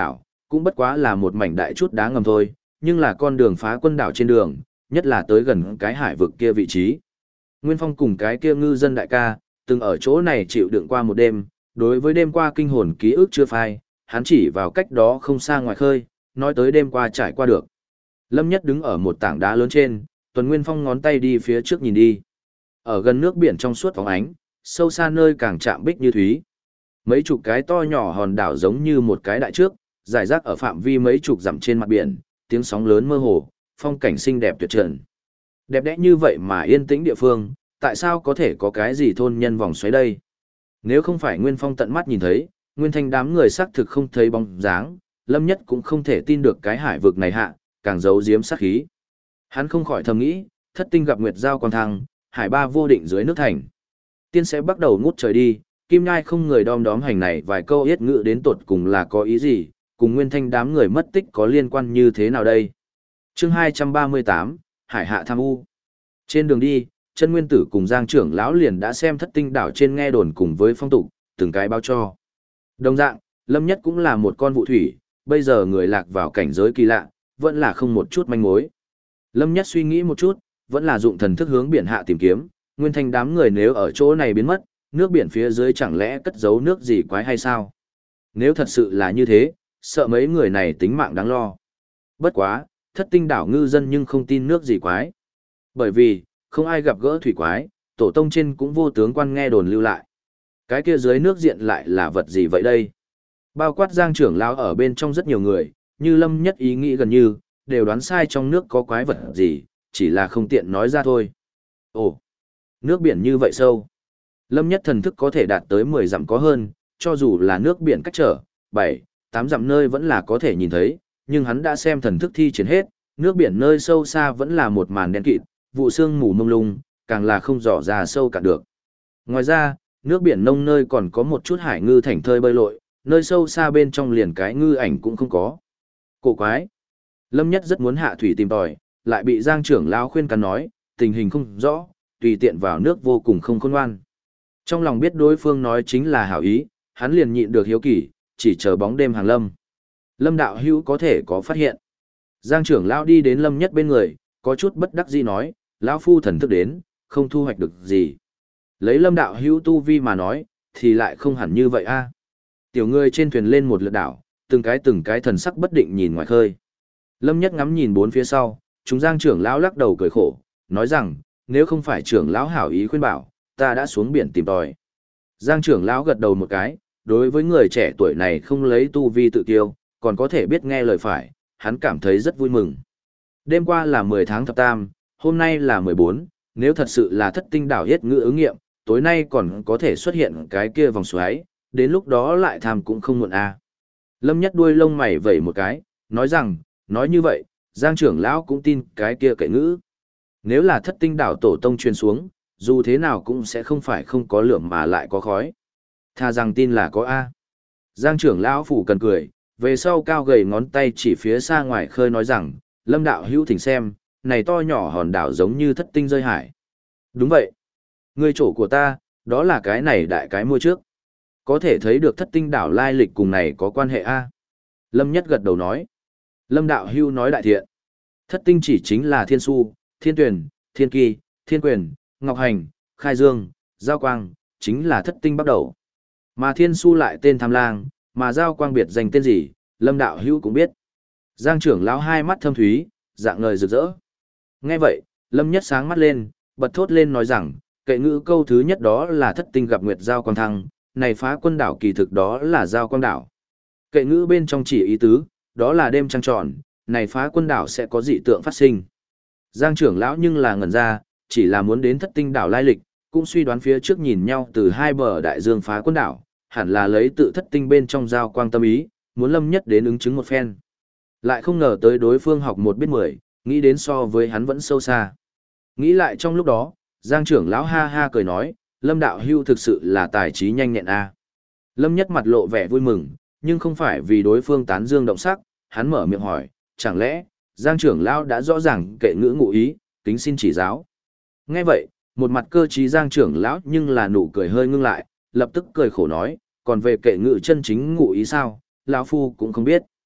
Speaker 1: cũng bất quá là một mảnh đại chút đá ngầm thôi, nhưng là con đường phá quân đảo trên đường, nhất là tới gần cái hải vực kia vị trí. Nguyên Phong cùng cái kia ngư dân đại ca, từng ở chỗ này chịu đựng qua một đêm, đối với đêm qua kinh hồn ký ức chưa phai, hắn chỉ vào cách đó không xa ngoài khơi, nói tới đêm qua trải qua được. Lâm Nhất đứng ở một tảng đá lớn trên, Tuần Nguyên Phong ngón tay đi phía trước nhìn đi. Ở gần nước biển trong suốt phóng ánh, sâu xa nơi càng chạm bích như thúy. Mấy chục cái to nhỏ hòn đảo giống như một cái đại trước, rải rác ở phạm vi mấy chục dặm trên mặt biển, tiếng sóng lớn mơ hồ, phong cảnh xinh đẹp tuyệt trần. Đẹp đẽ như vậy mà yên tĩnh địa phương, tại sao có thể có cái gì thôn nhân vòng xoáy đây? Nếu không phải Nguyên Phong tận mắt nhìn thấy, Nguyên Thanh đám người xác thực không thấy bóng dáng, Lâm Nhất cũng không thể tin được cái hải vực này hạ, càng giấu giếm sát khí. Hắn không khỏi thầm nghĩ, thất tinh gặp nguyệt giao quang thăng, hải ba vô định dưới nước thành. Tiên sẽ bắt đầu ngút trời đi, Kim Nhai không người đom đóm hành này vài câu yết ngữ đến tột cùng là có ý gì, cùng Nguyên Thanh đám người mất tích có liên quan như thế nào đây? Chương 238, Hải hạ tham u. Trên đường đi, Chân Nguyên Tử cùng Giang trưởng lão liền đã xem thất tinh đảo trên nghe đồn cùng với phong tục, từng cái báo cho. Đồng dạng, Lâm Nhất cũng là một con vụ thủy, bây giờ người lạc vào cảnh giới kỳ lạ, vẫn là không một chút manh mối. Lâm Nhất suy nghĩ một chút, vẫn là dụng thần thức hướng biển hạ tìm kiếm, Nguyên Thanh đám người nếu ở chỗ này biến mất, nước biển phía dưới chẳng lẽ cất giấu nước gì quái hay sao? Nếu thật sự là như thế, sợ mấy người này tính mạng đáng lo. Bất quá, thất tinh đảo ngư dân nhưng không tin nước gì quái. Bởi vì, không ai gặp gỡ thủy quái, tổ tông trên cũng vô tướng quan nghe đồn lưu lại. Cái kia dưới nước diện lại là vật gì vậy đây? Bao quát Giang trưởng lão ở bên trong rất nhiều người, như Lâm Nhất ý nghĩ gần như, đều đoán sai trong nước có quái vật gì, chỉ là không tiện nói ra thôi. Ồ, nước biển như vậy sâu. Lâm Nhất thần thức có thể đạt tới 10 dặm có hơn, cho dù là nước biển cách trở, 7, 8 dặm nơi vẫn là có thể nhìn thấy, nhưng hắn đã xem thần thức thi triển hết, nước biển nơi sâu xa vẫn là một màn đen kịt, vụ sương mù mông lung, càng là không dò ra sâu cả được. Ngoài ra, nước biển nông nơi còn có một chút hải ngư thảnh thơi bơi lội, nơi sâu xa bên trong liền cái ngư ảnh cũng không có. Cổ quái. Lâm Nhất rất muốn hạ thủy tìm tòi, lại bị Giang trưởng lão khuyên can nói, tình hình không rõ, tùy tiện vào nước vô cùng không khôn ngoan. Trong lòng biết đối phương nói chính là hảo ý, hắn liền nhịn được hiếu kỳ, chỉ chờ bóng đêm hàng lâm. Lâm đạo hữu có thể có phát hiện. Giang trưởng lão đi đến Lâm Nhất bên người, có chút bất đắc dĩ nói, lão phu thần thức đến, không thu hoạch được gì. Lấy Lâm đạo hữu tu vi mà nói, thì lại không hẳn như vậy a. Tiểu người trên thuyền lên một lượt đảo, từng cái thần sắc bất định nhìn ngoài khơi. Lâm Nhất ngắm nhìn bốn phía sau, chúng Giang trưởng lão lắc đầu cười khổ, nói rằng, nếu không phải trưởng lão hảo ý khuyên bảo, ta đã xuống biển tìm tòi. Giang trưởng lão gật đầu một cái, đối với người trẻ tuổi này không lấy tu vi tự kiêu, còn có thể biết nghe lời phải, hắn cảm thấy rất vui mừng. Đêm qua là 10 tháng thập tam, hôm nay là 14, nếu thật sự là thất tinh đảo yết ngữ ứng nghiệm, tối nay còn có thể xuất hiện cái kia vòng xoáy, đến lúc đó lại tham cũng không muộn a. Lâm Nhất đuôi lông mày vẩy một cái, nói rằng, nói như vậy, Giang trưởng lão cũng tin cái kia kệ ngữ. Nếu là thất tinh đảo tổ tông truyền xuống, dù thế nào cũng sẽ không phải không có lửa mà lại có khói. Tha rằng tin là có A. Giang trưởng lão phủ cần cười, về sau cao gầy ngón tay chỉ phía xa ngoài khơi nói rằng, Lâm đạo hữu thỉnh xem, này to nhỏ hòn đảo giống như thất tinh rơi hải. Đúng vậy. Người chỗ của ta, đó là cái này đại cái mua trước. Có thể thấy được thất tinh đảo lai lịch cùng này có quan hệ A. Lâm Nhất gật đầu nói. Lâm đạo hữu nói đại thiện. Thất tinh chỉ chính là thiên su, thiên tuyển, thiên kỳ, thiên quyền, ngọc hành, khai dương, giao quang, chính là thất tinh bắt đầu. Mà thiên su lại tên tham lang, mà giao quang biệt danh tên gì, Lâm đạo hữu cũng biết. Giang trưởng lão hai mắt thâm thúy, dạng ngời rực rỡ. Nghe vậy, Lâm Nhất sáng mắt lên, bật thốt lên nói rằng, kệ ngữ câu thứ nhất đó là thất tinh gặp nguyệt giao quang thăng, này phá quân đảo kỳ thực đó là giao quang đảo. Kệ ngữ bên trong chỉ ý tứ, đó là đêm trăng tròn, này phá quân đảo sẽ có dị tượng phát sinh. Giang trưởng lão nhưng là ngẩn ra, chỉ là muốn đến thất tinh đảo lai lịch, cũng suy đoán phía trước nhìn nhau từ hai bờ đại dương phá quân đảo, hẳn là lấy tự thất tinh bên trong giao quang tâm ý, muốn Lâm Nhất đến ứng chứng một phen. Lại không ngờ tới đối phương học một biết 10, nghĩ đến so với hắn vẫn sâu xa. Nghĩ lại trong lúc đó, Giang trưởng lão ha ha cười nói, Lâm đạo hưu thực sự là tài trí nhanh nhẹn a. Lâm Nhất mặt lộ vẻ vui mừng, nhưng không phải vì đối phương tán dương động sắc, hắn mở miệng hỏi, chẳng lẽ, Giang trưởng lão đã rõ ràng kệ ngữ ngụ ý, kính xin chỉ giáo. Nghe vậy, một mặt cơ trí Giang trưởng lão nhưng là nụ cười hơi ngưng lại, lập tức cười khổ nói, còn về kệ ngữ chân chính ngụ ý sao, lão phu cũng không biết.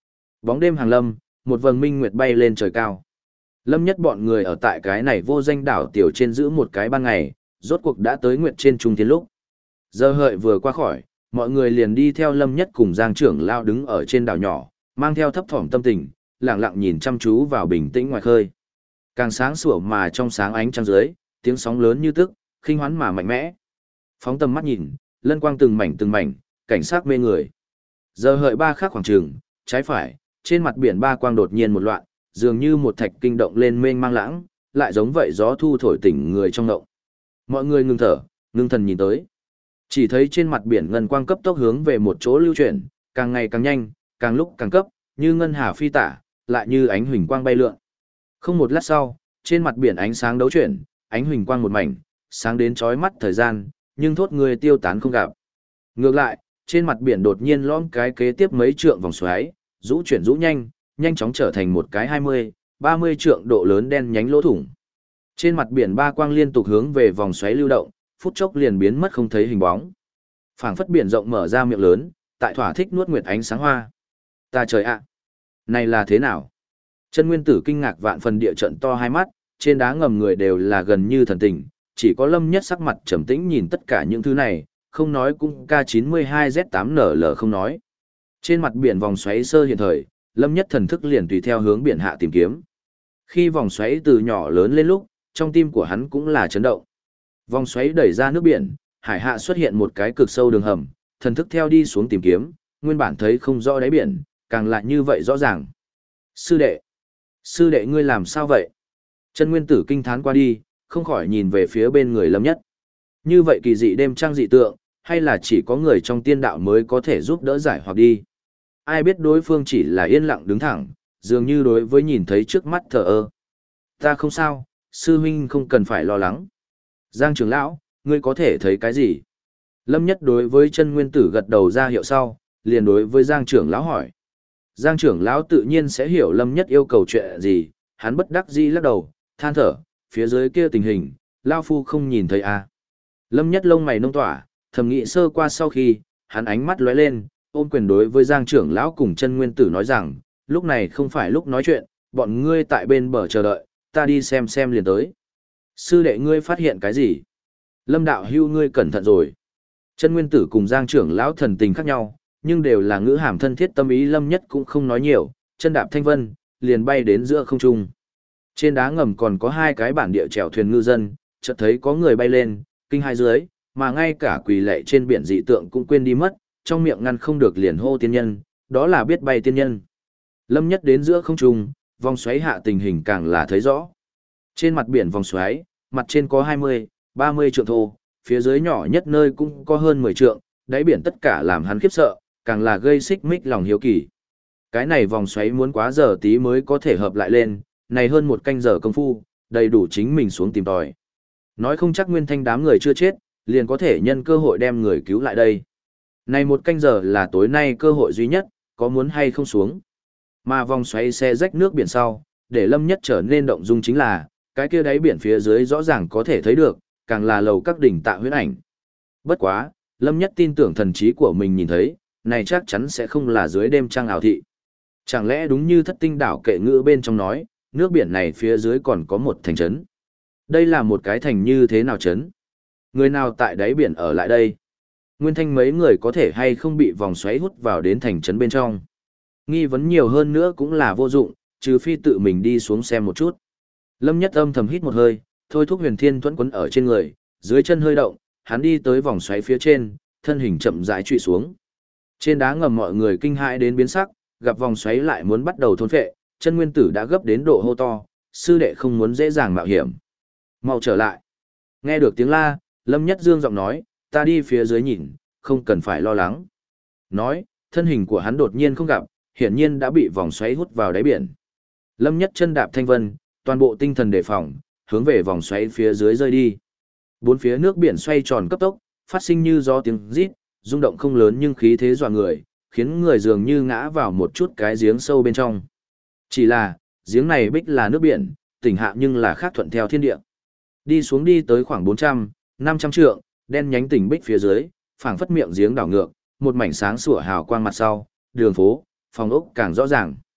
Speaker 1: Bóng đêm hàng lâm, một vầng minh nguyệt bay lên trời cao. Lâm Nhất bọn người ở tại cái này vô danh đảo tiểu trên giữ một cái ban ngày, rốt cuộc đã tới nguyệt trên trung thiên lúc. Giờ hợi vừa qua khỏi, mọi người liền đi theo Lâm Nhất cùng Giang trưởng lao đứng ở trên đảo nhỏ, mang theo thấp thỏm tâm tình, lặng lặng nhìn chăm chú vào bình tĩnh ngoài khơi. Càng sáng sủa mà trong sáng ánh trăng dưới, tiếng sóng lớn như tức, khinh hoán mà mạnh mẽ. Phóng tầm mắt nhìn, lân quang từng mảnh, cảnh sắc mê người. Giờ hợi ba khắc khoảng trường, trái phải, trên mặt biển ba quang đột nhiên một loạn, dường như một thạch kinh động lên mênh mang lãng, lại giống vậy gió thu thổi tỉnh người trong ngộng. Mọi người ngừng thở, ngưng thần nhìn tới. Chỉ thấy trên mặt biển ngân quang cấp tốc hướng về một chỗ lưu chuyển, càng ngày càng nhanh, càng lúc càng cấp, như ngân hà phi tả, lại như ánh huỳnh quang bay lượn. Không một lát sau, trên mặt biển ánh sáng đấu chuyển, ánh huỳnh quang một mảnh, sáng đến chói mắt thời gian, nhưng thốt người tiêu tán không gặp. Ngược lại, trên mặt biển đột nhiên lõm cái kế tiếp mấy trượng vòng xoáy, rũ chuyển rũ nhanh, nhanh chóng trở thành một cái 20, 30 trượng độ lớn đen nhánh lỗ thủng. Trên mặt biển ba quang liên tục hướng về vòng xoáy lưu động, phút chốc liền biến mất không thấy hình bóng. Phảng phất biển rộng mở ra miệng lớn, tại thỏa thích nuốt nguyệt ánh sáng hoa. Ta trời ạ! Này là thế nào? Chân Nguyên Tử kinh ngạc vạn phần địa trận to hai mắt, trên đá ngầm người đều là gần như thần tình, chỉ có Lâm Nhất sắc mặt trầm tĩnh nhìn tất cả những thứ này, không nói cũng K92Z8NL không nói. Trên mặt biển vòng xoáy sơ hiện thời, Lâm Nhất thần thức liền tùy theo hướng biển hạ tìm kiếm. Khi vòng xoáy từ nhỏ lớn lên lúc, trong tim của hắn cũng là chấn động. Vòng xoáy đẩy ra nước biển, hải hạ xuất hiện một cái cực sâu đường hầm, thần thức theo đi xuống tìm kiếm, nguyên bản thấy không rõ đáy biển, càng lại như vậy rõ ràng. Sư đệ ngươi làm sao vậy? Chân Nguyên Tử kinh thán qua đi, không khỏi nhìn về phía bên người Lâm Nhất. Như vậy kỳ dị đêm trăng dị tượng, hay là chỉ có người trong tiên đạo mới có thể giúp đỡ giải hoặc đi. Ai biết đối phương chỉ là yên lặng đứng thẳng, dường như đối với nhìn thấy trước mắt thờ ơ. Ta không sao, sư huynh không cần phải lo lắng. Giang trưởng lão, ngươi có thể thấy cái gì? Lâm Nhất đối với Chân Nguyên Tử gật đầu ra hiệu sau, liền đối với Giang trưởng lão hỏi. Giang trưởng lão tự nhiên sẽ hiểu Lâm Nhất yêu cầu chuyện gì, hắn bất đắc dĩ lắc đầu, than thở, phía dưới kia tình hình, lão phu không nhìn thấy à. Lâm Nhất lông mày nông tỏa, thầm nghĩ sơ qua sau khi, hắn ánh mắt lóe lên, ôm quyền đối với Giang trưởng lão cùng Chân Nguyên Tử nói rằng, lúc này không phải lúc nói chuyện, bọn ngươi tại bên bờ chờ đợi, ta đi xem liền tới. Sư đệ ngươi phát hiện cái gì? Lâm đạo hưu ngươi cẩn thận rồi. Chân Nguyên Tử cùng Giang trưởng lão thần tình khác nhau, nhưng đều là ngữ hàm thân thiết tâm ý. Lâm Nhất cũng không nói nhiều, chân đạp thanh vân, liền bay đến giữa không trung. Trên đá ngầm còn có hai cái bản địa chèo thuyền ngư dân, chợt thấy có người bay lên, kinh hai dưới, mà ngay cả quỳ lệ trên biển dị tượng cũng quên đi mất, trong miệng ngăn không được liền hô tiên nhân, đó là biết bay tiên nhân. Lâm Nhất đến giữa không trung, vòng xoáy hạ tình hình càng là thấy rõ. Trên mặt biển vòng xoáy, mặt trên có 20, 30 trượng thô, phía dưới nhỏ nhất nơi cũng có hơn 10 trượng, đáy biển tất cả làm hắn khiếp sợ, càng là gây xích mích lòng hiếu kỳ. Cái này vòng xoáy muốn quá giờ tí mới có thể hợp lại lên, này hơn một canh giờ công phu, đầy đủ chính mình xuống tìm tòi. Nói không chắc Nguyên Thanh đám người chưa chết, liền có thể nhân cơ hội đem người cứu lại đây. Này một canh giờ là tối nay cơ hội duy nhất, có muốn hay không xuống. Mà vòng xoáy xe rách nước biển sau, để Lâm Nhất trở nên động dung chính là, cái kia đáy biển phía dưới rõ ràng có thể thấy được, càng là lầu các đỉnh tạ huyễn ảnh. Bất quá, Lâm Nhất tin tưởng thần trí của mình nhìn thấy, này chắc chắn sẽ không là dưới đêm trăng ảo thị. Chẳng lẽ đúng như Thất Tinh đảo kệ ngữ bên trong nói, nước biển này phía dưới còn có một thành trấn. Đây là một cái thành như thế nào trấn? Người nào tại đáy biển ở lại đây? Nguyên Thanh mấy người có thể hay không bị vòng xoáy hút vào đến thành trấn bên trong? Nghi vấn nhiều hơn nữa cũng là vô dụng, trừ phi tự mình đi xuống xem một chút. Lâm Nhất âm thầm hít một hơi, thôi thúc huyền thiên thuẫn quấn ở trên người, dưới chân hơi động, hắn đi tới vòng xoáy phía trên, thân hình chậm rãi trụy xuống. Trên đá ngầm mọi người kinh hãi đến biến sắc, gặp vòng xoáy lại muốn bắt đầu thôn phệ, Chân Nguyên Tử đã gấp đến độ hô to, sư đệ không muốn dễ dàng mạo hiểm. Mau trở lại. Nghe được tiếng la, Lâm Nhất dương giọng nói, ta đi phía dưới nhìn, không cần phải lo lắng. Nói, thân hình của hắn đột nhiên không gặp, hiển nhiên đã bị vòng xoáy hút vào đáy biển. Lâm Nhất chân đạp thanh vân, toàn bộ tinh thần đề phòng, hướng về vòng xoáy phía dưới rơi đi. Bốn phía nước biển xoay tròn cấp tốc, phát sinh như gió tiếng rít, rung động không lớn nhưng khí thế dọa người, khiến người dường như ngã vào một chút cái giếng sâu bên trong. Chỉ là, giếng này bích là nước biển, tỉnh hạ nhưng là khác thuận theo thiên địa. Đi xuống đi tới khoảng 400, 500 trượng, đen nhánh tỉnh bích phía dưới, phảng phất miệng giếng đảo ngược, một mảnh sáng sủa hào quang mặt sau, đường phố, phòng ốc càng rõ ràng.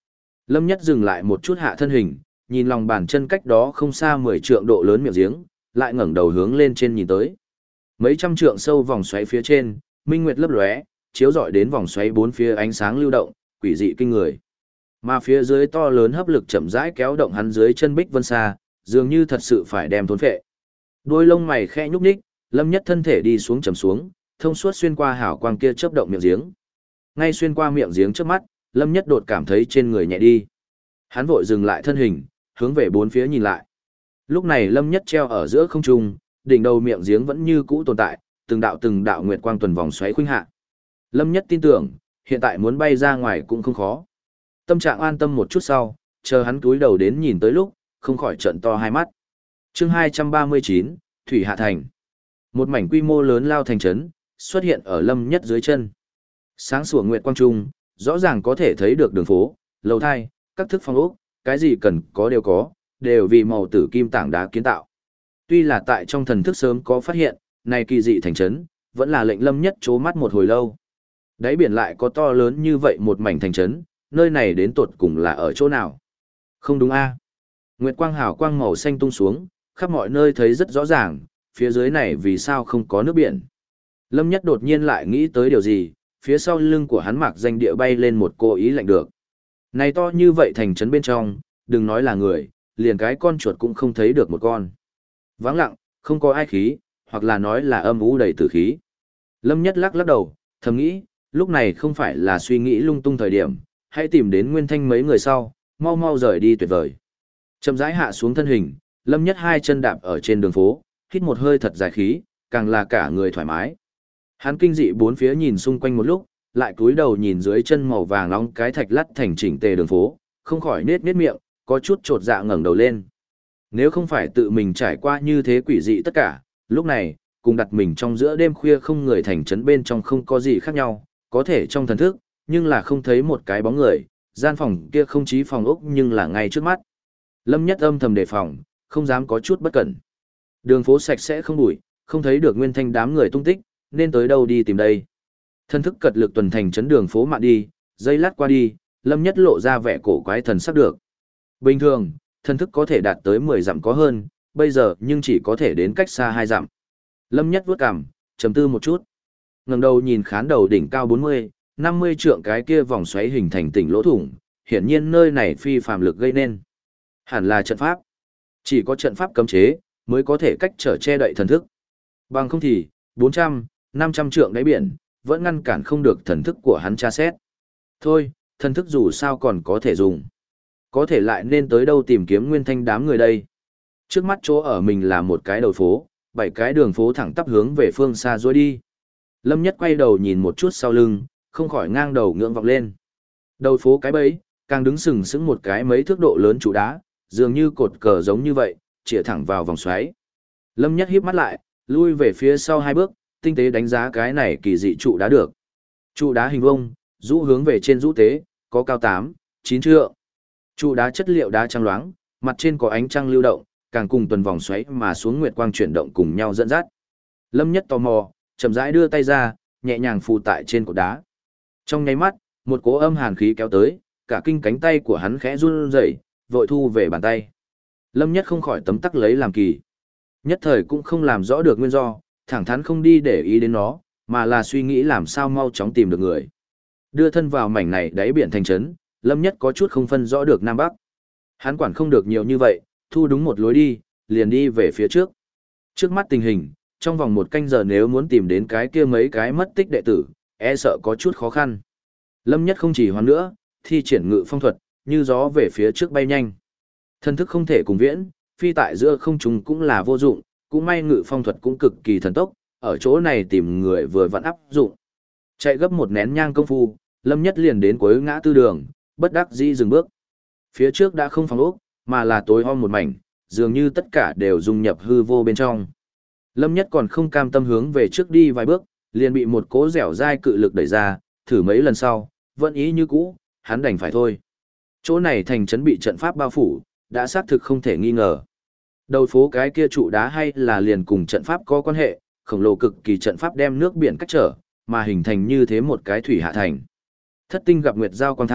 Speaker 1: Lâm Nhất dừng lại một chút hạ thân hình, nhìn lòng bàn chân cách đó không xa 10 trượng độ lớn miệng giếng, lại ngẩng đầu hướng lên trên nhìn tới. Mấy trăm trượng sâu vòng xoáy phía trên, minh nguyệt lấp lóe, chiếu rọi đến vòng xoáy bốn phía ánh sáng lưu động, quỷ dị kinh người. Mà phía dưới to lớn hấp lực chậm rãi kéo động hắn dưới chân Bích Vân Sa, dường như thật sự phải đem thôn phệ. Đôi lông mày khẽ nhúc nhích, Lâm Nhất thân thể đi xuống chầm xuống, thông suốt xuyên qua hào quang kia chớp động miệng giếng. Ngay xuyên qua miệng giếng trước mắt, Lâm Nhất đột cảm thấy trên người nhẹ đi. Hắn vội dừng lại thân hình, hướng về bốn phía nhìn lại. Lúc này Lâm Nhất treo ở giữa không trung, đỉnh đầu miệng giếng vẫn như cũ tồn tại, từng đạo nguyệt quang tuần vòng xoáy khuynh hạ. Lâm Nhất tin tưởng, hiện tại muốn bay ra ngoài cũng không khó. Tâm trạng an tâm một chút sau, chờ hắn cúi đầu đến nhìn tới lúc, không khỏi trợn to hai mắt. Chương 239, Thủy Hạ Thành. Một mảnh quy mô lớn lao thành trấn xuất hiện ở Lâm Nhất dưới chân. Sáng sủa nguyệt quang trung, rõ ràng có thể thấy được đường phố, lầu thai, các thức phong ốc, cái gì cần có, đều vì màu tử kim tảng đá kiến tạo. Tuy là tại trong thần thức sớm có phát hiện, này kỳ dị thành trấn, vẫn là lệnh Lâm Nhất chố mắt một hồi lâu. Đáy biển lại có to lớn như vậy một mảnh thành trấn, nơi này đến tột cùng là ở chỗ nào? Không đúng a? Nguyệt quang hào quang màu xanh tung xuống, khắp mọi nơi thấy rất rõ ràng, phía dưới này vì sao không có nước biển. Lâm Nhất đột nhiên lại nghĩ tới điều gì, phía sau lưng của hắn mặc danh địa bay lên một cô ý lạnh được. Này to như vậy thành trấn bên trong, đừng nói là người, liền cái con chuột cũng không thấy được một con. Vắng lặng, không có ai khí, hoặc là nói là âm u đầy tử khí. Lâm Nhất lắc lắc đầu, thầm nghĩ, lúc này không phải là suy nghĩ lung tung thời điểm, hãy tìm đến Nguyên Thanh mấy người sau, mau mau rời đi tuyệt vời. Chậm rãi hạ xuống thân hình, Lâm Nhất hai chân đạp ở trên đường phố, hít một hơi thật dài khí, càng là cả người thoải mái. Hắn kinh dị bốn phía nhìn xung quanh một lúc, lại cúi đầu nhìn dưới chân màu vàng nóng cái thạch lắt thành chỉnh tề đường phố, không khỏi nết nết miệng, có chút chột dạ ngẩng đầu lên. Nếu không phải tự mình trải qua như thế quỷ dị tất cả, lúc này, cùng đặt mình trong giữa đêm khuya không người thành trấn bên trong không có gì khác nhau, có thể trong thần thức, nhưng là không thấy một cái bóng người, gian phòng kia không chí phòng ốc nhưng là ngay trước mắt. Lâm Nhất âm thầm đề phòng, không dám có chút bất cẩn. Đường phố sạch sẽ không bụi, không thấy được Nguyên Thanh đám người tung tích, nên tới đâu đi tìm đây. Thân thức cật lực tuần thành trấn đường phố mạn đi, giây lát qua đi, Lâm Nhất lộ ra vẻ cổ quái thần sắc được. Bình thường, thân thức có thể đạt tới 10 dặm có hơn, bây giờ nhưng chỉ có thể đến cách xa 2 dặm. Lâm Nhất vuốt cằm, trầm tư một chút. Ngẩng đầu nhìn khán đầu đỉnh cao 40, 50 trượng cái kia vòng xoáy hình thành tỉnh lỗ thủng, hiển nhiên nơi này phi phàm lực gây nên. Hẳn là trận pháp. Chỉ có trận pháp cấm chế mới có thể cách trở che đậy thần thức. Bằng không thì, 400, 500 trượng đáy biển, vẫn ngăn cản không được thần thức của hắn tra xét. Thôi, thần thức dù sao còn có thể dùng. Có thể lại nên tới đâu tìm kiếm Nguyên Thanh đám người đây. Trước mắt chỗ ở mình là một cái đầu phố, 7 cái đường phố thẳng tắp hướng về phương xa dối đi. Lâm Nhất quay đầu nhìn một chút sau lưng, không khỏi ngang đầu ngưỡng vọng lên. Đầu phố cái bấy, càng đứng sừng sững một cái mấy thước độ lớn trụ đá, dường như cột cờ giống như vậy, chĩa thẳng vào vòng xoáy. Lâm Nhất híp mắt lại, lui về phía sau 2 bước, tinh tế đánh giá cái này kỳ dị trụ đá được. Trụ đá hình vuông, rũ hướng về trên rũ tế, có cao 8, 9 trượng. Trụ đá chất liệu đá trắng loáng, mặt trên có ánh trăng lưu động, càng cùng tuần vòng xoáy mà xuống nguyệt quang chuyển động cùng nhau dẫn dắt. Lâm Nhất tò mò, chậm rãi đưa tay ra, nhẹ nhàng phù tại trên cột đá. Trong nháy mắt, một cỗ âm hàn khí kéo tới, cả kinh cánh tay của hắn khẽ run rẩy, vội thu về bàn tay. Lâm Nhất không khỏi tấm tắc lấy làm kỳ. Nhất thời cũng không làm rõ được nguyên do, thẳng thắn không đi để ý đến nó, mà là suy nghĩ làm sao mau chóng tìm được người. Đưa thân vào mảnh này đáy biển thành trấn, Lâm Nhất có chút không phân rõ được Nam Bắc. Hắn quản không được nhiều như vậy, thu đúng một lối đi, liền đi về phía trước. Trước mắt tình hình, trong vòng 1 canh giờ nếu muốn tìm đến cái kia mấy cái mất tích đệ tử, e sợ có chút khó khăn. Lâm Nhất không chỉ hoán nữa, thi triển ngự phong thuật, như gió về phía trước bay nhanh. Thân thức không thể cùng viễn, phi tại giữa không trung cũng là vô dụng, cũng may ngự phong thuật cũng cực kỳ thần tốc, ở chỗ này tìm người vừa vặn áp dụng. Chạy gấp 1 nén nhang công phu, Lâm Nhất liền đến cuối ngã tư đường, bất đắc dĩ dừng bước. Phía trước đã không phòng ốc, mà là tối om một mảnh, dường như tất cả đều dung nhập hư vô bên trong. Lâm Nhất còn không cam tâm hướng về trước đi vài bước, liền bị một cỗ dẻo dai cự lực đẩy ra, thử mấy lần sau, vẫn ý như cũ, hắn đành phải thôi. Chỗ này thành trấn bị trận pháp bao phủ, đã xác thực không thể nghi ngờ. Đầu phố cái kia trụ đá hay là liền cùng trận pháp có quan hệ, khổng lồ cực kỳ trận pháp đem nước biển cách trở, mà hình thành như thế một cái thủy hạ thành. Thất tinh gặp nguyệt giao quang thăng,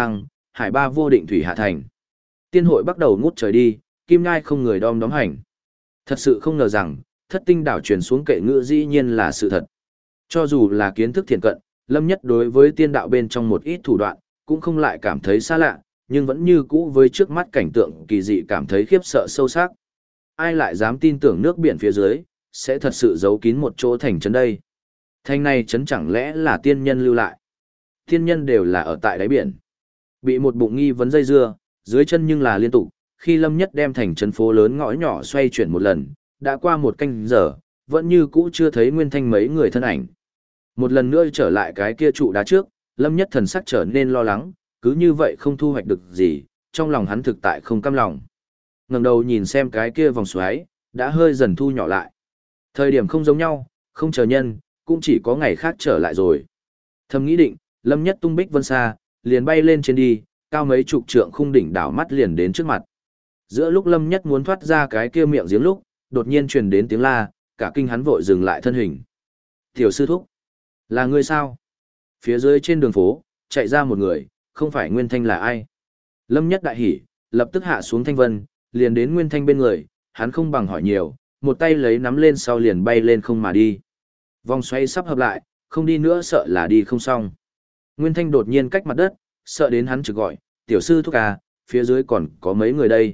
Speaker 1: hải ba vô định thủy hạ thành. Tiên hội bắt đầu ngút trời đi, kim ngai không người đom đóm hành. Thật sự không ngờ rằng, thất tinh đảo truyền xuống kệ ngữ dĩ nhiên là sự thật. Cho dù là kiến thức thiện cận, Lâm Nhất đối với tiên đạo bên trong một ít thủ đoạn, cũng không lại cảm thấy xa lạ, nhưng vẫn như cũ với trước mắt cảnh tượng kỳ dị cảm thấy khiếp sợ sâu sắc. Ai lại dám tin tưởng nước biển phía dưới, sẽ thật sự giấu kín một chỗ thành trấn đây. Thành này trấn chẳng lẽ là tiên nhân lưu lại. Tiên nhân đều là ở tại đáy biển. Bị một bụng nghi vấn dây dưa, dưới chân nhưng là liên tục, khi Lâm Nhất đem thành trấn phố lớn ngõ nhỏ xoay chuyển một lần, đã qua một canh giờ, vẫn như cũ chưa thấy Nguyên Thanh mấy người thân ảnh. Một lần nữa trở lại cái kia trụ đá trước, Lâm Nhất thần sắc trở nên lo lắng, cứ như vậy không thu hoạch được gì, trong lòng hắn thực tại không cam lòng. Ngẩng đầu nhìn xem cái kia vòng xoáy, đã hơi dần thu nhỏ lại. Thời điểm không giống nhau, không chờ nhân, cũng chỉ có ngày khác trở lại rồi. Thầm nghĩ định, Lâm Nhất tung bích vân xa, liền bay lên trên đi, cao mấy chục trượng khung đỉnh đảo mắt liền đến trước mặt. Giữa lúc Lâm Nhất muốn thoát ra cái kia miệng giếng lúc, đột nhiên truyền đến tiếng la, cả kinh hắn vội dừng lại thân hình. Tiểu sư thúc, là ngươi sao? Phía dưới trên đường phố, chạy ra một người, không phải Nguyên Thanh là ai? Lâm Nhất đại hỉ, lập tức hạ xuống thanh vân, liền đến Nguyên Thanh bên người, hắn không bằng hỏi nhiều, một tay lấy nắm lên sau liền bay lên không mà đi. Vòng xoay sắp hợp lại, không đi nữa sợ là đi không xong. Nguyên Thanh đột nhiên cách mặt đất, sợ đến hắn trực gọi, tiểu sư thúc à, phía dưới còn có mấy người đây.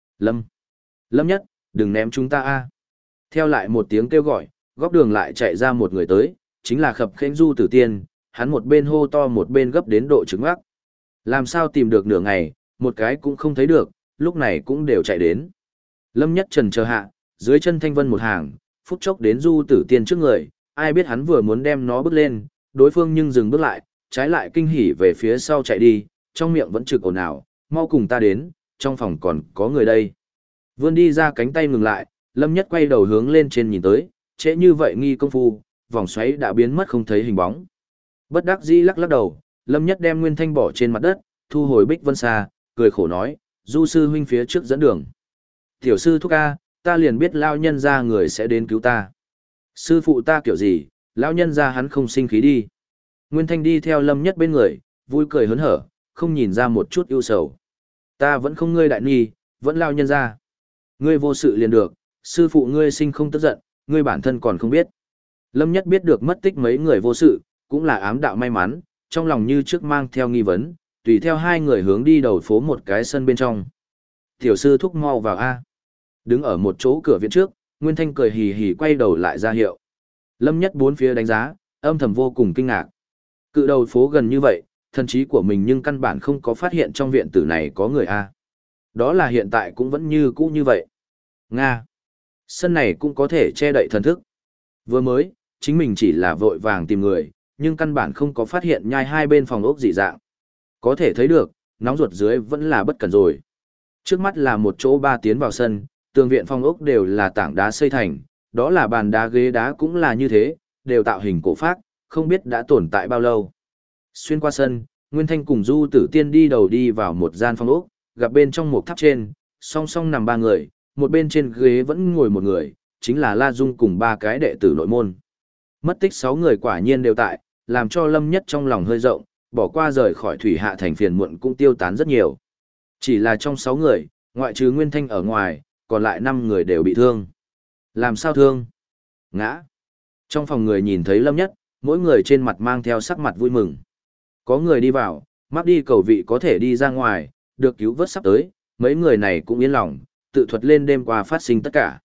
Speaker 1: Lâm Nhất, đừng ném chúng ta a. Theo lại một tiếng kêu gọi, góc đường lại chạy ra một người tới, chính là Khập Khênh Du Tử Tiên, hắn một bên hô to một bên gấp đến độ trứng ngoác. Làm sao tìm được nửa ngày, một cái cũng không thấy được, lúc này cũng đều chạy đến. Lâm Nhất trần chờ hạ, dưới chân thanh vân một hàng, phút chốc đến Du Tử Tiên trước người, ai biết hắn vừa muốn đem nó bước lên, đối phương nhưng dừng bước lại, trái lại kinh hỉ về phía sau chạy đi, trong miệng vẫn trực ồn ào, mau cùng ta đến, trong phòng còn có người đây. Vươn đi ra cánh tay ngừng lại, Lâm Nhất quay đầu hướng lên trên nhìn tới, trễ như vậy nghi công phu, vòng xoáy đã biến mất không thấy hình bóng. Bất đắc dĩ lắc lắc đầu, Lâm Nhất đem Nguyên Thanh bỏ trên mặt đất, thu hồi bích vân xa, cười khổ nói, Du sư huynh phía trước dẫn đường. Tiểu sư thúc a, ta liền biết lao nhân ra người sẽ đến cứu ta. Sư phụ ta kiểu gì, lao nhân ra hắn không sinh khí đi. Nguyên Thanh đi theo Lâm Nhất bên người, vui cười hớn hở, không nhìn ra một chút ưu sầu. Ta vẫn không ngươi đại ni, vẫn lao nhân ra. Ngươi vô sự liền được, sư phụ ngươi sinh không tức giận, ngươi bản thân còn không biết. Lâm Nhất biết được mất tích mấy người vô sự, cũng là ám đạo may mắn, trong lòng như trước mang theo nghi vấn, tùy theo hai người hướng đi đầu phố một cái sân bên trong. Tiểu sư thúc mau vào A. Đứng ở một chỗ cửa viện trước, Nguyên Thanh cười hì hì quay đầu lại ra hiệu. Lâm Nhất bốn phía đánh giá, âm thầm vô cùng kinh ngạc. Cự đầu phố gần như vậy, thần trí của mình nhưng căn bản không có phát hiện trong viện tử này có người A. Đó là hiện tại cũng vẫn như cũ như vậy. Nga. Sân này cũng có thể che đậy thần thức. Vừa mới, chính mình chỉ là vội vàng tìm người, nhưng căn bản không có phát hiện nhai hai bên phòng ốc dị dạng. Có thể thấy được, nóng ruột dưới vẫn là bất cẩn rồi. Trước mắt là một chỗ ba tiến vào sân, tường viện phòng ốc đều là tảng đá xây thành, đó là bàn đá ghế đá cũng là như thế, đều tạo hình cổ phác, không biết đã tồn tại bao lâu. Xuyên qua sân, Nguyên Thanh cùng Du Tử Tiên đi đầu đi vào một gian phòng ốc, gặp bên trong một tháp trên, song song nằm ba người, một bên trên ghế vẫn ngồi một người, chính là La Dung cùng ba cái đệ tử nội môn. Mất tích 6 người quả nhiên đều tại, làm cho Lâm Nhất trong lòng hơi rộng, bỏ qua rời khỏi thủy hạ thành phiền muộn cũng tiêu tán rất nhiều. Chỉ là trong 6 người, ngoại trừ Nguyên Thanh ở ngoài, còn lại 5 người đều bị thương. Làm sao thương? Ngã. Trong phòng người nhìn thấy Lâm Nhất, mỗi người trên mặt mang theo sắc mặt vui mừng. Có người đi vào, mắc đi cầu vị có thể đi ra ngoài, được cứu vớt sắp tới, mấy người này cũng yên lòng, tự thuật lên đêm qua phát sinh tất cả.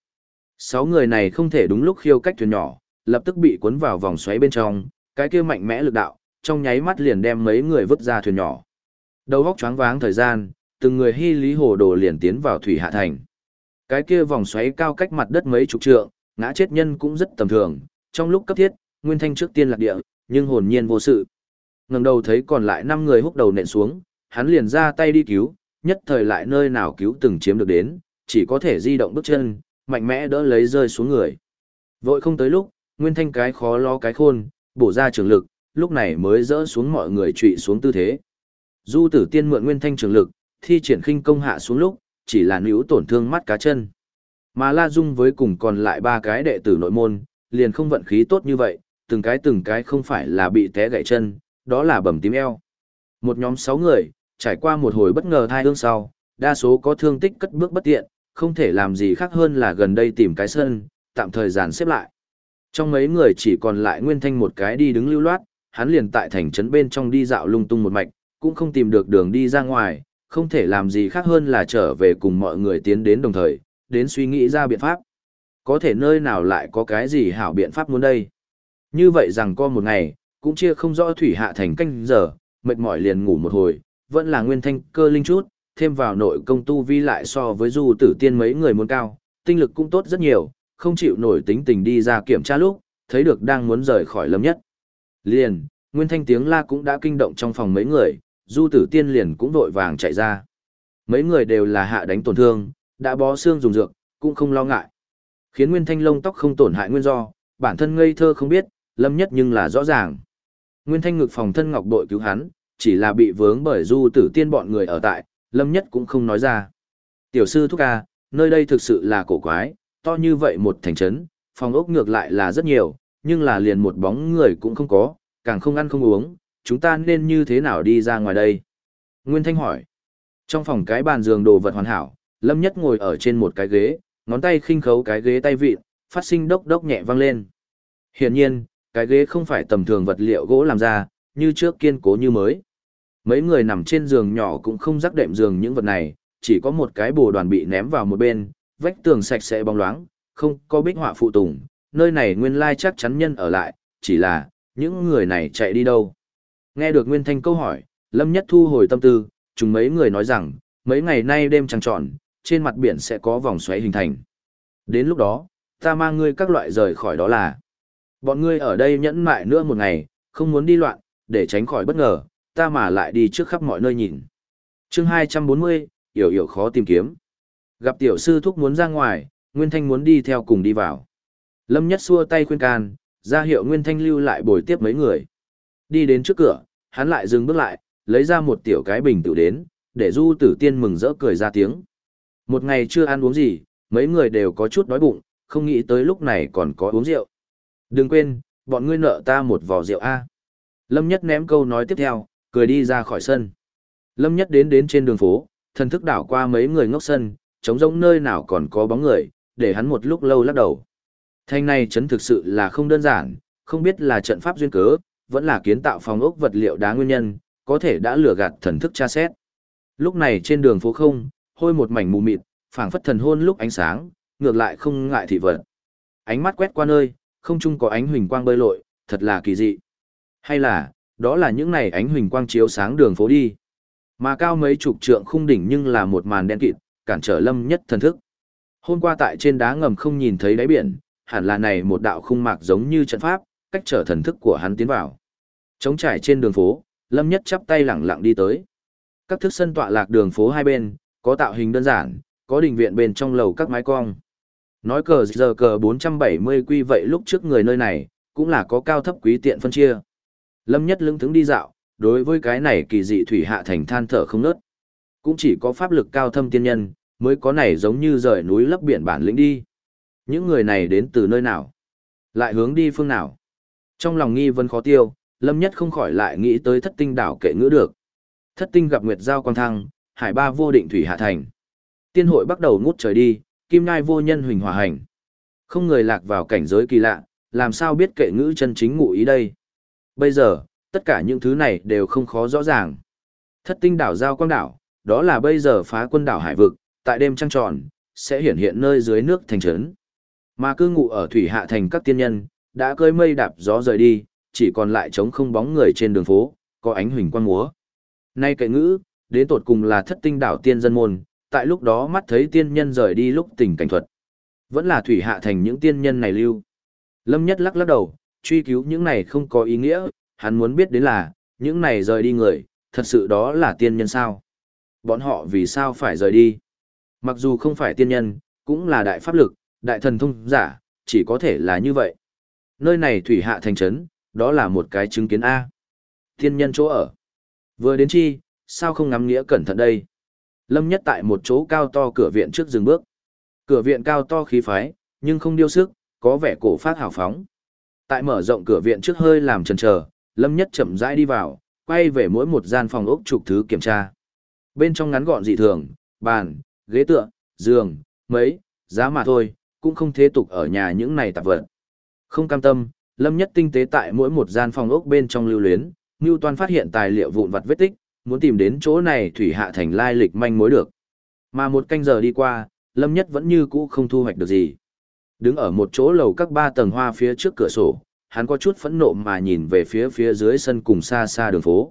Speaker 1: 6 người này không thể đúng lúc khiêu cách thuyền nhỏ, lập tức bị cuốn vào vòng xoáy bên trong, cái kia mạnh mẽ lực đạo, trong nháy mắt liền đem mấy người vứt ra thuyền nhỏ. Đầu óc choáng váng thời gian, từng người hy lý hồ đồ liền tiến vào thủy hạ thành. Cái kia vòng xoáy cao cách mặt đất mấy chục trượng, ngã chết nhân cũng rất tầm thường, trong lúc cấp thiết, Nguyên Thanh trước tiên lạc địa, nhưng hồn nhiên vô sự. Ngẩng đầu thấy còn lại 5 người húc đầu nện xuống, hắn liền ra tay đi cứu, nhất thời lại nơi nào cứu từng chiếm được đến, chỉ có thể di động bước chân, mạnh mẽ đỡ lấy rơi xuống người. Vội không tới lúc, Nguyên Thanh cái khó lo cái khôn, bổ ra trường lực, lúc này mới dỡ xuống mọi người trụy xuống tư thế. Du Tử Tiên mượn Nguyên Thanh trường lực, thi triển khinh công hạ xuống lúc, chỉ là níu tổn thương mắt cá chân. Mà La Dung với cùng còn lại 3 cái đệ tử nội môn, liền không vận khí tốt như vậy, từng cái không phải là bị té gãy chân, đó là bầm tím eo. Một nhóm 6 người, trải qua một hồi bất ngờ thai ương sau, đa số có thương tích cất bước bất tiện, không thể làm gì khác hơn là gần đây tìm cái sân, tạm thời dàn xếp lại. Trong mấy người chỉ còn lại Nguyên Thanh một cái đi đứng lưu loát, hắn liền tại thành trấn bên trong đi dạo lung tung một mạch, cũng không tìm được đường đi ra ngoài, không thể làm gì khác hơn là trở về cùng mọi người tiến đến đồng thời, đến suy nghĩ ra biện pháp. Có thể nơi nào lại có cái gì hảo biện pháp muốn đây. Như vậy rằng có một ngày, cũng chia không rõ thủy hạ thành canh giờ, mệt mỏi liền ngủ một hồi, vẫn là Nguyên Thanh cơ linh chút, thêm vào nội công tu vi lại so với Du Tử Tiên mấy người muốn cao, tinh lực cũng tốt rất nhiều, không chịu nổi tính tình đi ra kiểm tra lúc, thấy được đang muốn rời khỏi Lâm Nhất. Liền, Nguyên Thanh tiếng la cũng đã kinh động trong phòng mấy người, Du Tử Tiên liền cũng vội vàng chạy ra. Mấy người đều là hạ đánh tổn thương, đã bó xương dùng dược, cũng không lo ngại. Khiến Nguyên Thanh lông tóc không tổn hại nguyên do, bản thân ngây thơ không biết, Lâm Nhất nhưng là rõ ràng. Nguyên Thanh ngực phòng thân ngọc bội cứu hắn, chỉ là bị vướng bởi Du Tử Tiên bọn người ở tại, Lâm Nhất cũng không nói ra. Tiểu sư thúc ca, nơi đây thực sự là cổ quái, to như vậy một thành trấn, phòng ốc ngược lại là rất nhiều, nhưng là liền một bóng người cũng không có, càng không ăn không uống, chúng ta nên như thế nào đi ra ngoài đây? Nguyên Thanh hỏi. Trong phòng cái bàn giường đồ vật hoàn hảo, Lâm Nhất ngồi ở trên một cái ghế, ngón tay khinh khấu cái ghế tay vịn, phát sinh đốc đốc nhẹ vang lên. Hiển nhiên, cái ghế không phải tầm thường vật liệu gỗ làm ra, như trước kiên cố như mới. Mấy người nằm trên giường nhỏ cũng không rắc đệm giường những vật này, chỉ có một cái bồ đoàn bị ném vào một bên, vách tường sạch sẽ bóng loáng, không có bích họa phụ tùng, nơi này nguyên lai chắc chắn nhân ở lại, chỉ là, những người này chạy đi đâu? Nghe được Nguyên Thanh câu hỏi, Lâm Nhất thu hồi tâm tư, chúng mấy người nói rằng, mấy ngày nay đêm trăng tròn, trên mặt biển sẽ có vòng xoáy hình thành. Đến lúc đó, ta mang ngươi các loại rời khỏi đó là. Bọn ngươi ở đây nhẫn mại nữa một ngày, không muốn đi loạn, để tránh khỏi bất ngờ, ta mà lại đi trước khắp mọi nơi nhìn. Chương 240, Yểu Yểu khó tìm kiếm. Gặp tiểu sư thúc muốn ra ngoài, Nguyên Thanh muốn đi theo cùng đi vào. Lâm Nhất xua tay khuyên can, ra hiệu Nguyên Thanh lưu lại bồi tiếp mấy người. Đi đến trước cửa, hắn lại dừng bước lại, lấy ra một tiểu cái bình tự đến, để Du Tử Tiên mừng rỡ cười ra tiếng. Một ngày chưa ăn uống gì, mấy người đều có chút đói bụng, không nghĩ tới lúc này còn có uống rượu. Đừng quên, bọn ngươi nợ ta một vò rượu A. Lâm Nhất ném câu nói tiếp theo, cười đi ra khỏi sân. Lâm Nhất đến trên đường phố, thần thức đảo qua mấy người ngốc sân, trống rỗng nơi nào còn có bóng người, để hắn một lúc lâu lắc đầu. Thanh này trấn thực sự là không đơn giản, không biết là trận pháp duyên cớ, vẫn là kiến tạo phòng ốc vật liệu đá nguyên nhân, có thể đã lừa gạt thần thức tra xét. Lúc này trên đường phố không, hôi một mảnh mù mịt, phảng phất thần hôn lúc ánh sáng, ngược lại không ngại thị vật. Ánh mắt quét qua nơi, không chung có ánh huỳnh quang bơi lội, thật là kỳ dị. Hay là, đó là những này ánh huỳnh quang chiếu sáng đường phố đi. Mà cao mấy chục trượng khung đỉnh nhưng là một màn đen kịt, cản trở Lâm Nhất thần thức. Hôm qua tại trên đá ngầm không nhìn thấy đáy biển, hẳn là này một đạo khung mạc giống như trận pháp, cách trở thần thức của hắn tiến vào. Trống trải trên đường phố, Lâm Nhất chắp tay lẳng lặng đi tới. Các thức sân tọa lạc đường phố hai bên, có tạo hình đơn giản, có đình viện bên trong lầu các mái cong. Nói cờ giờ cờ 470 quy vậy lúc trước người nơi này, cũng là có cao thấp quý tiện phân chia. Lâm Nhất lững thững đi dạo, đối với cái này kỳ dị thủy hạ thành than thở không nớt. Cũng chỉ có pháp lực cao thâm tiên nhân, mới có này giống như rời núi lấp biển bản lĩnh đi. Những người này đến từ nơi nào? Lại hướng đi phương nào? Trong lòng nghi vấn khó tiêu, Lâm Nhất không khỏi lại nghĩ tới thất tinh đảo kệ ngữ được. Thất tinh gặp nguyệt giao quang thăng, hải ba vô định thủy hạ thành. Tiên hội bắt đầu ngút trời đi, kim ngai vô nhân huỳnh hòa hành. Không người lạc vào cảnh giới kỳ lạ, làm sao biết kệ ngữ chân chính ngụ ý đây? Bây giờ, tất cả những thứ này đều không khó rõ ràng. Thất tinh đảo giao quang đảo, đó là bây giờ phá quân đảo hải vực, tại đêm trăng tròn, sẽ hiển hiện nơi dưới nước thành trấn. Mà cư ngụ ở thủy hạ thành các tiên nhân, đã cơi mây đạp gió rời đi, chỉ còn lại trống không bóng người trên đường phố, có ánh huỳnh quang múa. Nay kệ ngữ, đến tột cùng là thất tinh đảo tiên dân môn, tại lúc đó mắt thấy tiên nhân rời đi lúc tình cảnh thuật. Vẫn là thủy hạ thành những tiên nhân này lưu. Lâm Nhất lắc lắc đầu, truy cứu những này không có ý nghĩa, hắn muốn biết đến là, những này rời đi người, thật sự đó là tiên nhân sao? Bọn họ vì sao phải rời đi? Mặc dù không phải tiên nhân, cũng là đại pháp lực, đại thần thông giả, chỉ có thể là như vậy. Nơi này thủy hạ thành trấn, đó là một cái chứng kiến A. Tiên nhân chỗ ở. Vừa đến chi, sao không ngắm nghĩa cẩn thận đây? Lâm Nhất tại một chỗ cao to cửa viện trước dừng bước. Cửa viện cao to khí phái, nhưng không điêu sức, có vẻ cổ phát hào phóng. Tại mở rộng cửa viện trước hơi làm chần chờ, Lâm Nhất chậm rãi đi vào, quay về mỗi một gian phòng ốc trục thứ kiểm tra. Bên trong ngắn gọn dị thường, bàn, ghế tựa, giường, mấy, giá mà thôi, cũng không thế tục ở nhà những này tạp vật. Không cam tâm, Lâm Nhất tinh tế tại mỗi một gian phòng ốc bên trong lưu luyến, Ngưu Toan phát hiện tài liệu vụn vặt vết tích, muốn tìm đến chỗ này Thủy Hạ Thành lai lịch manh mối được. Mà một canh giờ đi qua, Lâm Nhất vẫn như cũ không thu hoạch được gì. Đứng ở một chỗ lầu các 3 tầng hoa phía trước cửa sổ, hắn có chút phẫn nộ mà nhìn về phía dưới sân cùng xa xa đường phố.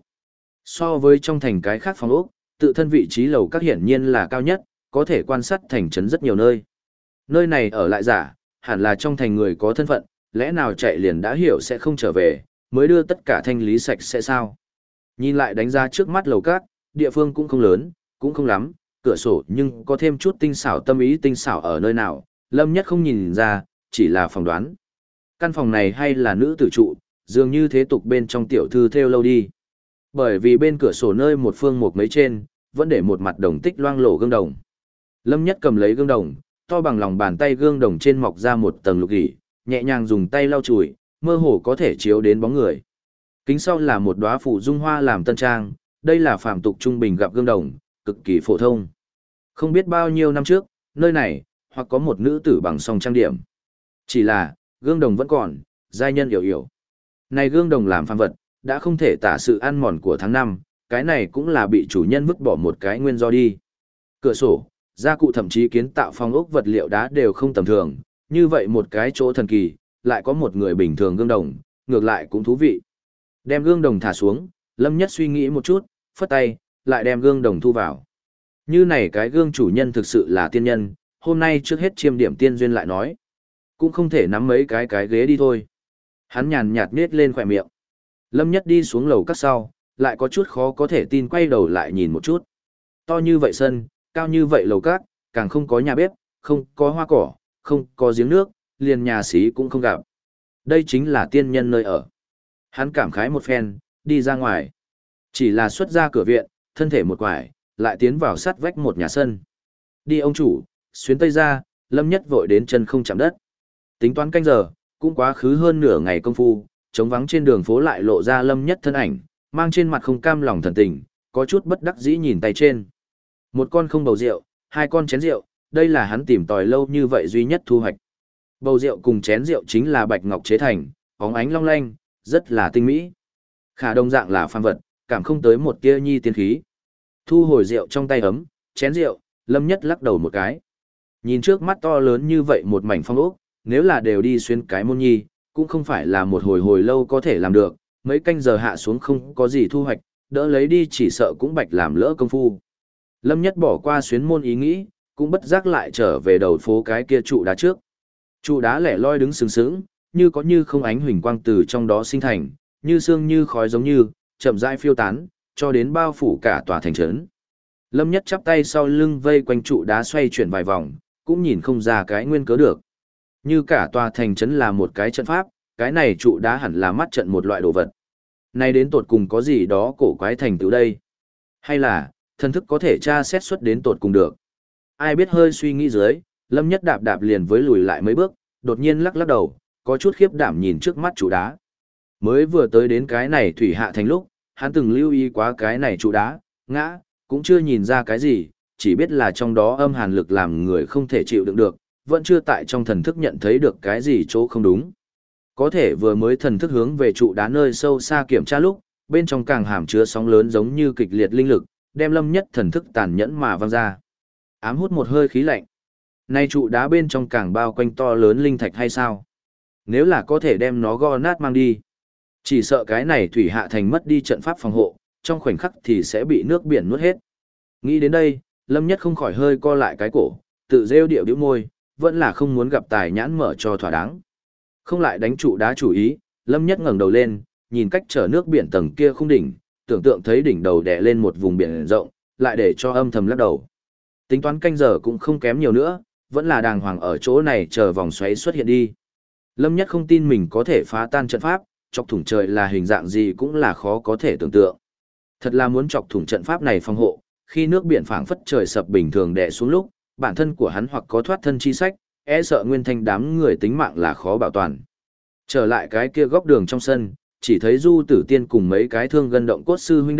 Speaker 1: So với trong thành cái khác phòng ốc, tự thân vị trí lầu các hiển nhiên là cao nhất, có thể quan sát thành trấn rất nhiều nơi. Nơi này ở lại giả, hẳn là trong thành người có thân phận, lẽ nào chạy liền đã hiểu sẽ không trở về, mới đưa tất cả thanh lý sạch sẽ sao. Nhìn lại đánh giá trước mắt lầu các, địa phương cũng không lớn, cũng không lắm, cửa sổ nhưng có thêm chút tinh xảo tâm ý tinh xảo ở nơi nào, Lâm Nhất không nhìn ra, chỉ là phỏng đoán. Căn phòng này hay là nữ tử trụ, dường như thế tục bên trong tiểu thư theo lâu đi. Bởi vì bên cửa sổ nơi một phương một mấy trên, vẫn để một mặt đồng tích loang lổ gương đồng. Lâm Nhất cầm lấy gương đồng, to bằng lòng bàn tay gương đồng trên mọc ra một tầng lục gỉ, nhẹ nhàng dùng tay lau chùi, mơ hồ có thể chiếu đến bóng người. Kính sau là một đóa phủ dung hoa làm tân trang, đây là phàm tục trung bình gặp gương đồng, cực kỳ phổ thông. Không biết bao nhiêu năm trước, nơi này, hoặc có một nữ tử bằng song trang điểm. Chỉ là, gương đồng vẫn còn, giai nhân hiểu hiểu. Này gương đồng làm phàm vật, đã không thể tả sự ăn mòn của tháng năm, cái này cũng là bị chủ nhân vứt bỏ một cái nguyên do đi. Cửa sổ, gia cụ thậm chí kiến tạo phong ốc vật liệu đá đều không tầm thường, như vậy một cái chỗ thần kỳ, lại có một người bình thường gương đồng, ngược lại cũng thú vị. Đem gương đồng thả xuống, Lâm Nhất suy nghĩ một chút, phất tay, lại đem gương đồng thu vào. Như này cái gương chủ nhân thực sự là tiên nhân, hôm nay trước hết chiêm điểm tiên duyên lại nói. Cũng không thể nắm mấy cái ghế đi thôi. Hắn nhàn nhạt nết lên khỏe miệng. Lâm Nhất đi xuống lầu các sau, lại có chút khó có thể tin quay đầu lại nhìn một chút. To như vậy sân, cao như vậy lầu các, càng không có nhà bếp, không có hoa cỏ, không có giếng nước, liền nhà xí cũng không gặp. Đây chính là tiên nhân nơi ở. Hắn cảm khái một phen, đi ra ngoài. Chỉ là xuất ra cửa viện, thân thể một quải, lại tiến vào sát vách một nhà sân. Đi ông chủ, xuyến tây ra, Lâm Nhất vội đến chân không chạm đất. Tính toán canh giờ, cũng quá khứ hơn nửa ngày công phu, trống vắng trên đường phố lại lộ ra Lâm Nhất thân ảnh, mang trên mặt không cam lòng thần tình, có chút bất đắc dĩ nhìn tay trên. Một con không bầu rượu, hai con chén rượu, đây là hắn tìm tòi lâu như vậy duy nhất thu hoạch. Bầu rượu cùng chén rượu chính là bạch ngọc chế thành, óng ánh long lanh, rất là tinh mỹ. Khả đồng dạng là phàm vật, cảm không tới một tia nhi tiên khí. Thu hồi rượu trong tay ấm, chén rượu, Lâm Nhất lắc đầu một cái. Nhìn trước mắt to lớn như vậy một mảnh phong ốc, nếu là đều đi xuyên cái môn nhi, cũng không phải là một hồi lâu có thể làm được, mấy canh giờ hạ xuống không có gì thu hoạch, đỡ lấy đi chỉ sợ cũng bạch làm lỡ công phu. Lâm Nhất bỏ qua xuyến môn ý nghĩ, cũng bất giác lại trở về đầu phố cái kia trụ đá trước. Trụ đá lẻ loi đứng sừng sững, như có như không ánh huỳnh quang từ trong đó sinh thành, như sương như khói giống như, chậm rãi phiêu tán, cho đến bao phủ cả tòa thành trấn. Lâm Nhất chắp tay sau lưng vây quanh trụ đá xoay chuyển vài vòng, cũng nhìn không ra cái nguyên cớ được. Như cả tòa thành trấn là một cái trận pháp, cái này trụ đá hẳn là mắt trận một loại đồ vật. Nay đến tột cùng có gì đó cổ quái thành tựu đây? Hay là, thần thức có thể tra xét xuất đến tột cùng được? Ai biết hơi suy nghĩ dưới, Lâm Nhất đạp đạp liền với lùi lại mấy bước, đột nhiên lắc lắc đầu, có chút khiếp đảm nhìn trước mắt trụ đá. Mới vừa tới đến cái này Thủy Hạ Thành lúc, hắn từng lưu ý quá cái này trụ đá, ngã, cũng chưa nhìn ra cái gì, chỉ biết là trong đó âm hàn lực làm người không thể chịu đựng được, vẫn chưa tại trong thần thức nhận thấy được cái gì chỗ không đúng. Có thể vừa mới thần thức hướng về trụ đá nơi sâu xa kiểm tra lúc, bên trong càng hàm chứa sóng lớn giống như kịch liệt linh lực, đem Lâm Nhất thần thức tàn nhẫn mà văng ra. Ám hút một hơi khí lạnh. Nay trụ đá bên trong càng bao quanh to lớn linh thạch hay sao? Nếu là có thể đem nó gõ nát mang đi, chỉ sợ cái này Thủy Hạ Thành mất đi trận pháp phòng hộ, trong khoảnh khắc thì sẽ bị nước biển nuốt hết. Nghĩ đến đây, Lâm Nhất không khỏi hơi co lại cái cổ, tự rêu điệu bĩu môi, vẫn là không muốn gặp tài nhãn mở cho thỏa đáng. Không lại đánh trụ đá chủ ý, Lâm Nhất ngẩng đầu lên, nhìn cách trở nước biển tầng kia khung đỉnh, tưởng tượng thấy đỉnh đầu đè lên một vùng biển rộng, lại để cho âm thầm lắc đầu. Tính toán canh giờ cũng không kém nhiều nữa, vẫn là đàng hoàng ở chỗ này chờ vòng xoáy xuất hiện đi. Lâm Nhất không tin mình có thể phá tan trận pháp, chọc thủng trời là hình dạng gì cũng là khó có thể tưởng tượng. Thật là muốn chọc thủng trận pháp này phòng hộ, khi nước biển phảng phất trời sập bình thường đè xuống lúc, bản thân của hắn hoặc có thoát thân chi sách, e sợ nguyên thanh đám người tính mạng là khó bảo toàn. Trở lại cái kia góc đường trong sân, chỉ thấy Du Tử Tiên cùng mấy cái thương gân động cốt sư huynh đệ,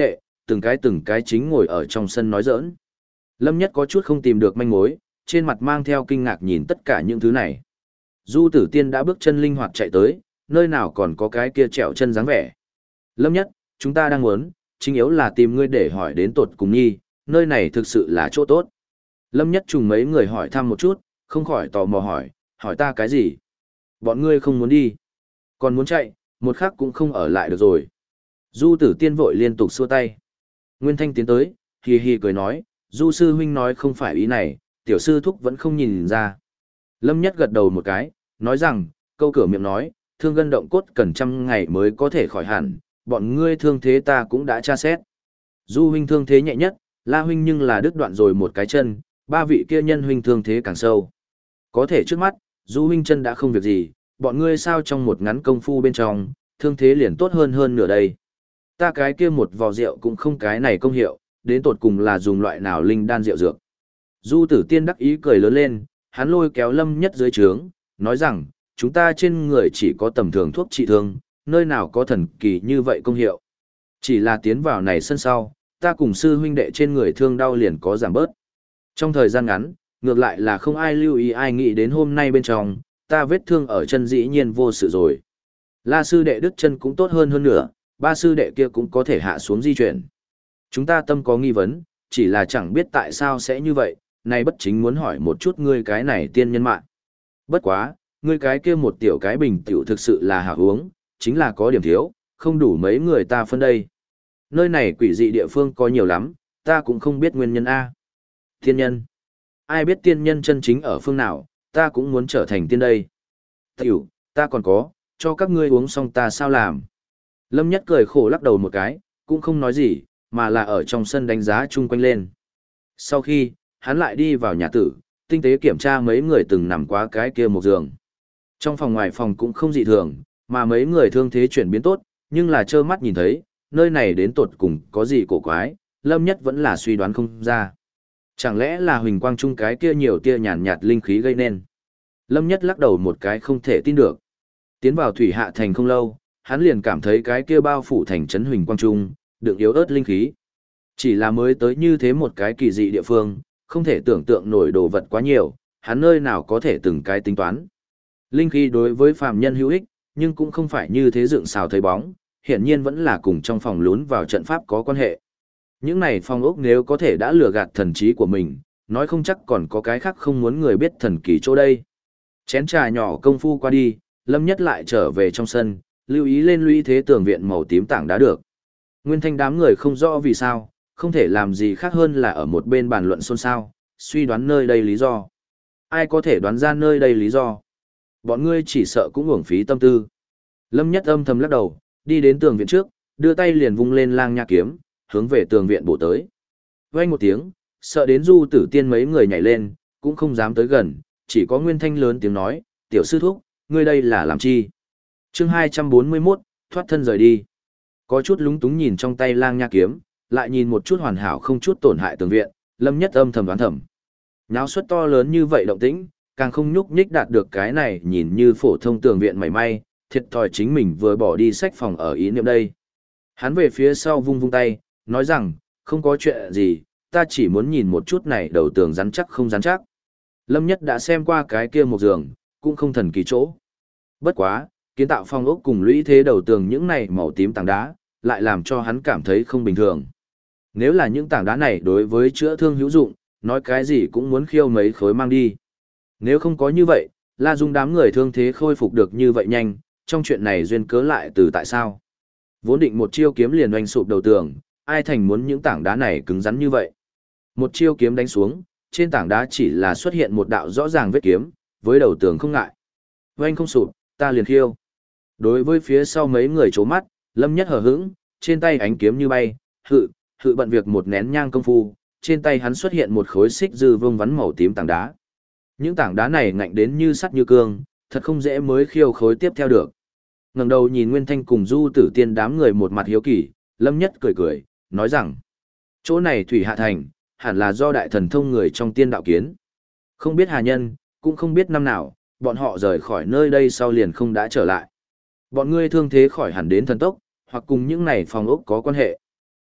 Speaker 1: từng cái chính ngồi ở trong sân nói giỡn. Lâm Nhất có chút không tìm được manh mối, trên mặt mang theo kinh ngạc nhìn tất cả những thứ này. Du Tử Tiên đã bước chân linh hoạt chạy tới, nơi nào còn có cái kia trẹo chân dáng vẻ. Lâm Nhất, chúng ta đang muốn, chính yếu là tìm ngươi để hỏi đến tột cùng nhi, nơi này thực sự là chỗ tốt. Lâm Nhất trùng mấy người hỏi thăm một chút, không khỏi tò mò hỏi ta cái gì? Bọn ngươi không muốn đi, còn muốn chạy, một khắc cũng không ở lại được rồi. Du Tử Tiên vội liên tục xua tay. Nguyên Thanh tiến tới, hì hì cười nói, Du sư huynh nói không phải ý này, tiểu sư thúc vẫn không nhìn ra. Lâm Nhất gật đầu một cái, nói rằng, câu cửa miệng nói, thương gân động cốt cần 100 ngày mới có thể khỏi hẳn, bọn ngươi thương thế ta cũng đã tra xét. Du huynh thương thế nhẹ nhất, La huynh nhưng là đứt đoạn rồi một cái chân, ba vị kia nhân huynh thương thế càng sâu. Có thể trước mắt, Du huynh chân đã không việc gì, bọn ngươi sao trong một ngắn công phu bên trong, thương thế liền tốt hơn nửa đây. Ta cái kia một vò rượu cũng không cái này công hiệu, đến tột cùng là dùng loại nào linh đan rượu dược. Du Tử Tiên đắc ý cười lớn lên, hắn lôi kéo Lâm Nhất dưới trướng, nói rằng, chúng ta trên người chỉ có tầm thường thuốc trị thương, nơi nào có thần kỳ như vậy công hiệu. Chỉ là tiến vào này sân sau, ta cùng sư huynh đệ trên người thương đau liền có giảm bớt. Trong thời gian ngắn, ngược lại là không ai lưu ý ai nghĩ đến hôm nay bên trong, ta vết thương ở chân dĩ nhiên vô sự rồi. La sư đệ đứt chân cũng tốt hơn nữa, ba sư đệ kia cũng có thể hạ xuống di chuyển. Chúng ta tâm có nghi vấn, chỉ là chẳng biết tại sao sẽ như vậy, nay bất chính muốn hỏi một chút ngươi cái này tiên nhân mạng. Bất quá, ngươi cái kia một tiểu cái bình tiểu thực sự là hạ uống, chính là có điểm thiếu, không đủ mấy người ta phân đây. Nơi này quỷ dị địa phương có nhiều lắm, ta cũng không biết nguyên nhân A. Tiên nhân. Ai biết tiên nhân chân chính ở phương nào, ta cũng muốn trở thành tiên đây. Tiểu, ta còn có, cho các ngươi uống xong ta sao làm. Lâm Nhất cười khổ lắc đầu một cái, cũng không nói gì, mà là ở trong sân đánh giá chung quanh lên. Sau khi, hắn lại đi vào nhà tử, tinh tế kiểm tra mấy người từng nằm quá cái kia một giường. Trong phòng ngoài phòng cũng không dị thường, mà mấy người thương thế chuyển biến tốt, nhưng là trơ mắt nhìn thấy, nơi này đến tột cùng có gì cổ quái, Lâm Nhất vẫn là suy đoán không ra. Chẳng lẽ là huỳnh quang trung cái kia nhiều tia nhàn nhạt linh khí gây nên? Lâm Nhất lắc đầu một cái không thể tin được. Tiến vào thủy hạ thành không lâu, hắn liền cảm thấy cái kia bao phủ thành trấn huỳnh quang trung, đựng yếu ớt linh khí. Chỉ là mới tới như thế một cái kỳ dị địa phương, không thể tưởng tượng nổi đồ vật quá nhiều, hắn nơi nào có thể từng cái tính toán. Linh khí đối với phàm nhân hữu ích, nhưng cũng không phải như thế dựng xào thấy bóng, hiển nhiên vẫn là cùng trong phòng lún vào trận pháp có quan hệ. Những này phong ốc nếu có thể đã lừa gạt thần trí của mình, nói không chắc còn có cái khác không muốn người biết thần kỳ chỗ đây. Chén trà nhỏ công phu qua đi, Lâm Nhất lại trở về trong sân, lưu ý lên lũy thế tường viện màu tím tảng đá được. Nguyên Thanh đám người không rõ vì sao, không thể làm gì khác hơn là ở một bên bàn luận xôn xao, suy đoán nơi đây lý do. Ai có thể đoán ra nơi đây lý do? Bọn ngươi chỉ sợ cũng uổng phí tâm tư. Lâm Nhất âm thầm lắc đầu, đi đến tường viện trước, đưa tay liền vung lên lang nha kiếm, hướng về tường viện bổ tới. Vang một tiếng, sợ đến Du Tử Tiên mấy người nhảy lên, cũng không dám tới gần, chỉ có Nguyên Thanh lớn tiếng nói, tiểu sư thúc, ngươi đây là làm chi? Chương 241, thoát thân rời đi. Có chút lúng túng nhìn trong tay lang nha kiếm, lại nhìn một chút hoàn hảo không chút tổn hại tường viện, Lâm Nhất âm thầm đoán thầm. Náo suất to lớn như vậy động tĩnh, càng không nhúc nhích đạt được cái này nhìn như phổ thông tường viện mảy may, thiệt thòi chính mình vừa bỏ đi sách phòng ở ý niệm đây. Hắn về phía sau vung vung tay, nói rằng, không có chuyện gì, ta chỉ muốn nhìn một chút này đầu tường rắn chắc không rắn chắc. Lâm Nhất đã xem qua cái kia một giường, cũng không thần kỳ chỗ. Bất quá, kiến tạo phong ốc cùng lũy thế đầu tường những này màu tím tảng đá, lại làm cho hắn cảm thấy không bình thường. Nếu là những tảng đá này đối với chữa thương hữu dụng, nói cái gì cũng muốn khiêu mấy khối mang đi. Nếu không có như vậy, La Dung đám người thương thế khôi phục được như vậy nhanh, trong chuyện này duyên cớ lại từ tại sao? Vốn định một chiêu kiếm liền oanh sụp đầu tường, ai thành muốn những tảng đá này cứng rắn như vậy. Một chiêu kiếm đánh xuống, trên tảng đá chỉ là xuất hiện một đạo rõ ràng vết kiếm, với đầu tường không ngại. Oanh không sụp, ta liền khiêu. Đối với phía sau mấy người chố mắt, Lâm Nhất hờ hững, trên tay ánh kiếm như bay, hự bận việc một nén nhang công phu, trên tay hắn xuất hiện một khối xích dư vương vắn màu tím tảng đá. Những tảng đá này ngạnh đến như sắt như cương, thật không dễ mới khiêu khối tiếp theo được. Ngẩng đầu nhìn Nguyên Thanh cùng Du Tử Tiên đám người một mặt hiếu kỳ, Lâm Nhất cười cười, nói rằng, chỗ này thủy hạ thành, hẳn là do đại thần thông người trong tiên đạo kiến. Không biết hà nhân, cũng không biết năm nào, bọn họ rời khỏi nơi đây sau liền không đã trở lại. Bọn ngươi thương thế khỏi hẳn đến thần tốc, hoặc cùng những này phòng ốc có quan hệ.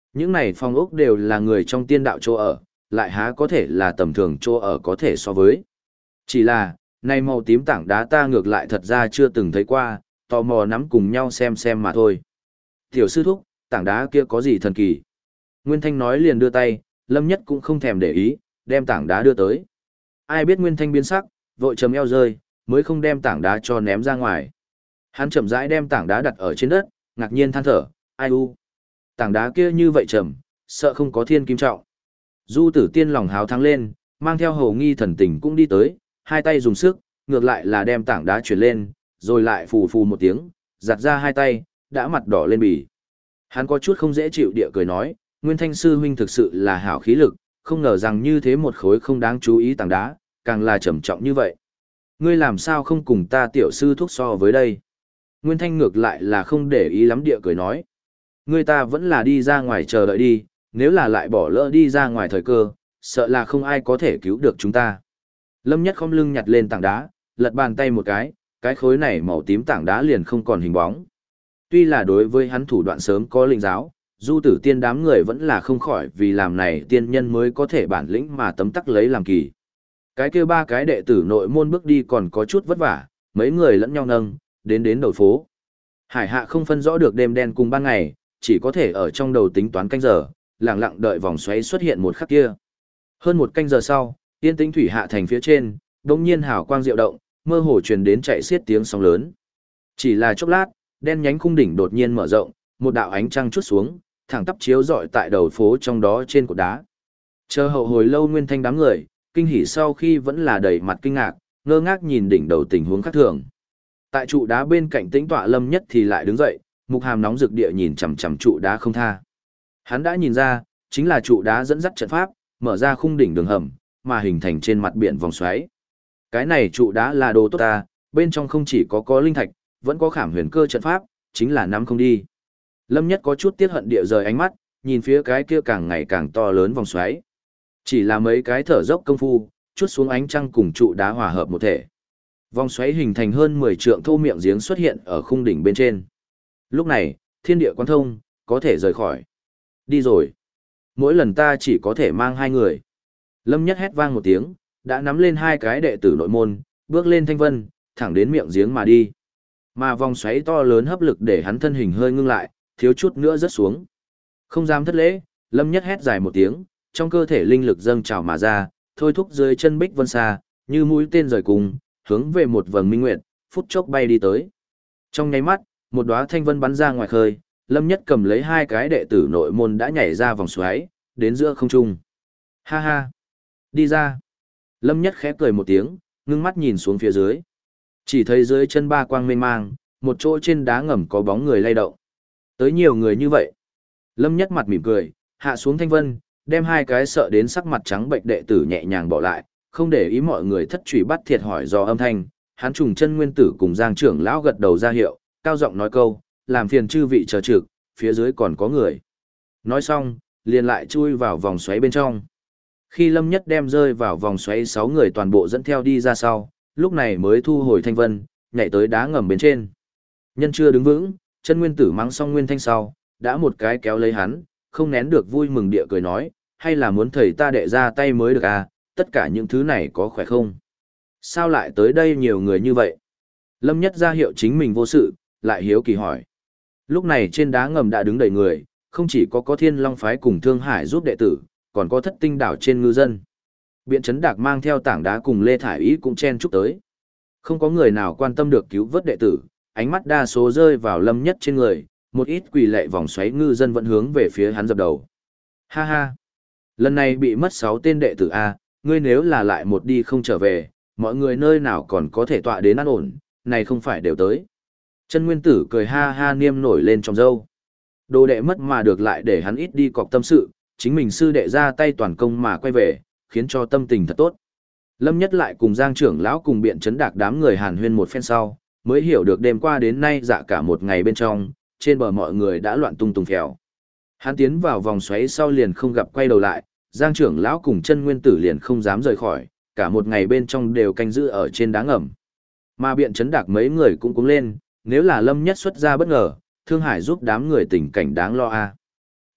Speaker 1: Những này phong ốc đều là người trong tiên đạo chỗ ở, lại há có thể là tầm thường chỗ ở có thể so với. Chỉ là, này màu tím tảng đá ta ngược lại thật ra chưa từng thấy qua, tò mò nắm cùng nhau xem mà thôi. Tiểu sư thúc, tảng đá kia có gì thần kỳ? Nguyên Thanh nói liền đưa tay, Lâm Nhất cũng không thèm để ý, đem tảng đá đưa tới. Ai biết Nguyên Thanh biến sắc, vội chấm eo rơi, mới không đem tảng đá cho ném ra ngoài. Hắn chậm rãi đem tảng đá đặt ở trên đất, ngạc nhiên than thở, ai u. Tảng đá kia như vậy trầm, sợ không có thiên kim trọng. Du Tử Tiên lòng háo thắng lên, mang theo hầu nghi thần tình cũng đi tới, hai tay dùng sức, ngược lại là đem tảng đá chuyển lên, rồi lại phù phù một tiếng, giặt ra hai tay, đã mặt đỏ lên bì. Hắn có chút không dễ chịu địa cười nói, Nguyên Thanh sư huynh thực sự là hảo khí lực, không ngờ rằng như thế một khối không đáng chú ý tảng đá, càng là trầm trọng như vậy. Ngươi làm sao không cùng ta tiểu sư thúc so với đây? Nguyên Thanh ngược lại là không để ý lắm địa cười nói. Ngươi ta vẫn là đi ra ngoài chờ đợi đi, nếu là lại bỏ lỡ đi ra ngoài thời cơ, sợ là không ai có thể cứu được chúng ta. Lâm Nhất khom lưng nhặt lên tảng đá, lật bàn tay một cái khối này màu tím tảng đá liền không còn hình bóng. Tuy là đối với hắn thủ đoạn sớm có linh giáo, Du Tử Tiên đám người vẫn là không khỏi vì làm này tiên nhân mới có thể bản lĩnh mà tấm tắc lấy làm kỳ. Cái kia ba cái đệ tử nội môn bước đi còn có chút vất vả, mấy người lẫn nhau nâng, đến đầu phố. Hải Hạ không phân rõ được đêm đen cùng ban ngày, chỉ có thể ở trong đầu tính toán canh giờ, lặng lặng đợi vòng xoáy xuất hiện một khắc kia. Hơn một canh giờ sau, yên tĩnh thủy hạ thành phía trên, đột nhiên hào quang diệu động, mơ hồ truyền đến chạy xiết tiếng sóng lớn. Chỉ là chốc lát, đen nhánh khung đỉnh đột nhiên mở rộng, một đạo ánh trăng chút xuống, thẳng tắp chiếu rọi tại đầu phố trong đó trên cột đá. Chờ hậu hồi lâu Nguyên Thanh đám người, kinh hỉ sau khi vẫn là đầy mặt kinh ngạc, ngơ ngác nhìn đỉnh đầu tình huống khác thường. Tại trụ đá bên cạnh tĩnh tọa Lâm Nhất thì lại đứng dậy, mục hàm nóng rực địa nhìn chằm chằm trụ đá không tha. Hắn đã nhìn ra, chính là trụ đá dẫn dắt trận pháp, mở ra khung đỉnh đường hầm, mà hình thành trên mặt biển vòng xoáy. Cái này trụ đá là đồ tốt ta, bên trong không chỉ có linh thạch, vẫn có khảm huyền cơ trận pháp, chính là nắm không đi. Lâm Nhất có chút tiếc hận địa rời ánh mắt, nhìn phía cái kia càng ngày càng to lớn vòng xoáy. Chỉ là mấy cái thở dốc công phu, chút xuống ánh trăng cùng trụ đá hòa hợp một thể. Vòng xoáy hình thành hơn 10 trượng thô miệng giếng xuất hiện ở khung đỉnh bên trên. Lúc này, thiên địa quan thông, có thể rời khỏi. Đi rồi. Mỗi lần ta chỉ có thể mang 2 người. Lâm Nhất hét vang một tiếng, đã nắm lên 2 cái đệ tử nội môn, bước lên thanh vân, thẳng đến miệng giếng mà đi. Mà vòng xoáy to lớn hấp lực để hắn thân hình hơi ngưng lại, thiếu chút nữa rớt xuống. Không dám thất lễ, Lâm Nhất hét dài một tiếng, trong cơ thể linh lực dâng trào mà ra, thôi thúc dưới chân bích vân xa, như mũi tên rời cùng, hướng về một vầng minh nguyệt, phút chốc bay đi tới. Trong nháy mắt, một đóa thanh vân bắn ra ngoài khơi, Lâm Nhất cầm lấy 2 cái đệ tử nội môn đã nhảy ra vòng xoáy, đến giữa không trung. Ha ha! Đi ra! Lâm Nhất khẽ cười một tiếng, ngưng mắt nhìn xuống phía dưới. Chỉ thấy dưới chân ba quang mênh mang, một chỗ trên đá ngầm có bóng người lay động. Tới nhiều người như vậy. Lâm Nhất mặt mỉm cười, hạ xuống thanh vân, đem 2 cái sợ đến sắc mặt trắng bệnh đệ tử nhẹ nhàng bỏ lại, không để ý mọi người thất truy bắt thiệt hỏi do âm thanh. Hắn trùng chân nguyên tử cùng Giang trưởng lão gật đầu ra hiệu, cao giọng nói câu, làm phiền chư vị chờ trực, phía dưới còn có người. Nói xong, liền lại chui vào vòng xoáy bên trong. Khi Lâm Nhất đem rơi vào vòng xoáy 6 người toàn bộ dẫn theo đi ra sau, lúc này mới thu hồi thanh vân, nhảy tới đá ngầm bên trên. Nhân chưa đứng vững, chân nguyên tử mắng xong Nguyên Thanh sau, đã một cái kéo lấy hắn, không nén được vui mừng địa cười nói, hay là muốn thầy ta đệ ra tay mới được à, tất cả những thứ này có khỏe không? Sao lại tới đây nhiều người như vậy? Lâm Nhất ra hiệu chính mình vô sự, lại hiếu kỳ hỏi. Lúc này trên đá ngầm đã đứng đầy người, không chỉ có Thiên Long phái cùng Thương Hải giúp đệ tử, còn có Thất Tinh đảo trên ngư dân. Biện Trấn Đạc mang theo tảng đá cùng Lê Thải Ý cũng chen chúc tới. Không có người nào quan tâm được cứu vớt đệ tử, ánh mắt đa số rơi vào Lâm Nhất trên người, một ít quỳ lệ vòng xoáy ngư dân vẫn hướng về phía hắn dập đầu. Ha ha! Lần này bị mất 6 tên đệ tử A, ngươi nếu là lại một đi không trở về, mọi người nơi nào còn có thể tọa đến an ổn, này không phải đều tới. Chân nguyên tử cười ha ha niêm nổi lên trong râu. Đồ đệ mất mà được lại để hắn ít đi cọc tâm sự, chính mình sư đệ ra tay toàn công mà quay về, khiến cho tâm tình thật tốt. Lâm Nhất lại cùng Giang trưởng lão cùng Biện Trấn Đạc đám người hàn huyên một phen sau, mới hiểu được đêm qua đến nay dạ cả một ngày bên trong, trên bờ mọi người đã loạn tung tung phèo. Hắn tiến vào vòng xoáy sau liền không gặp quay đầu lại, Giang trưởng lão cùng chân nguyên tử liền không dám rời khỏi, cả một ngày bên trong đều canh giữ ở trên đá ngầm. Mà Biện Trấn Đạc mấy người cũng cuống lên, nếu là Lâm Nhất xuất ra bất ngờ, Thương Hải giúp đám người tình cảnh đáng lo a.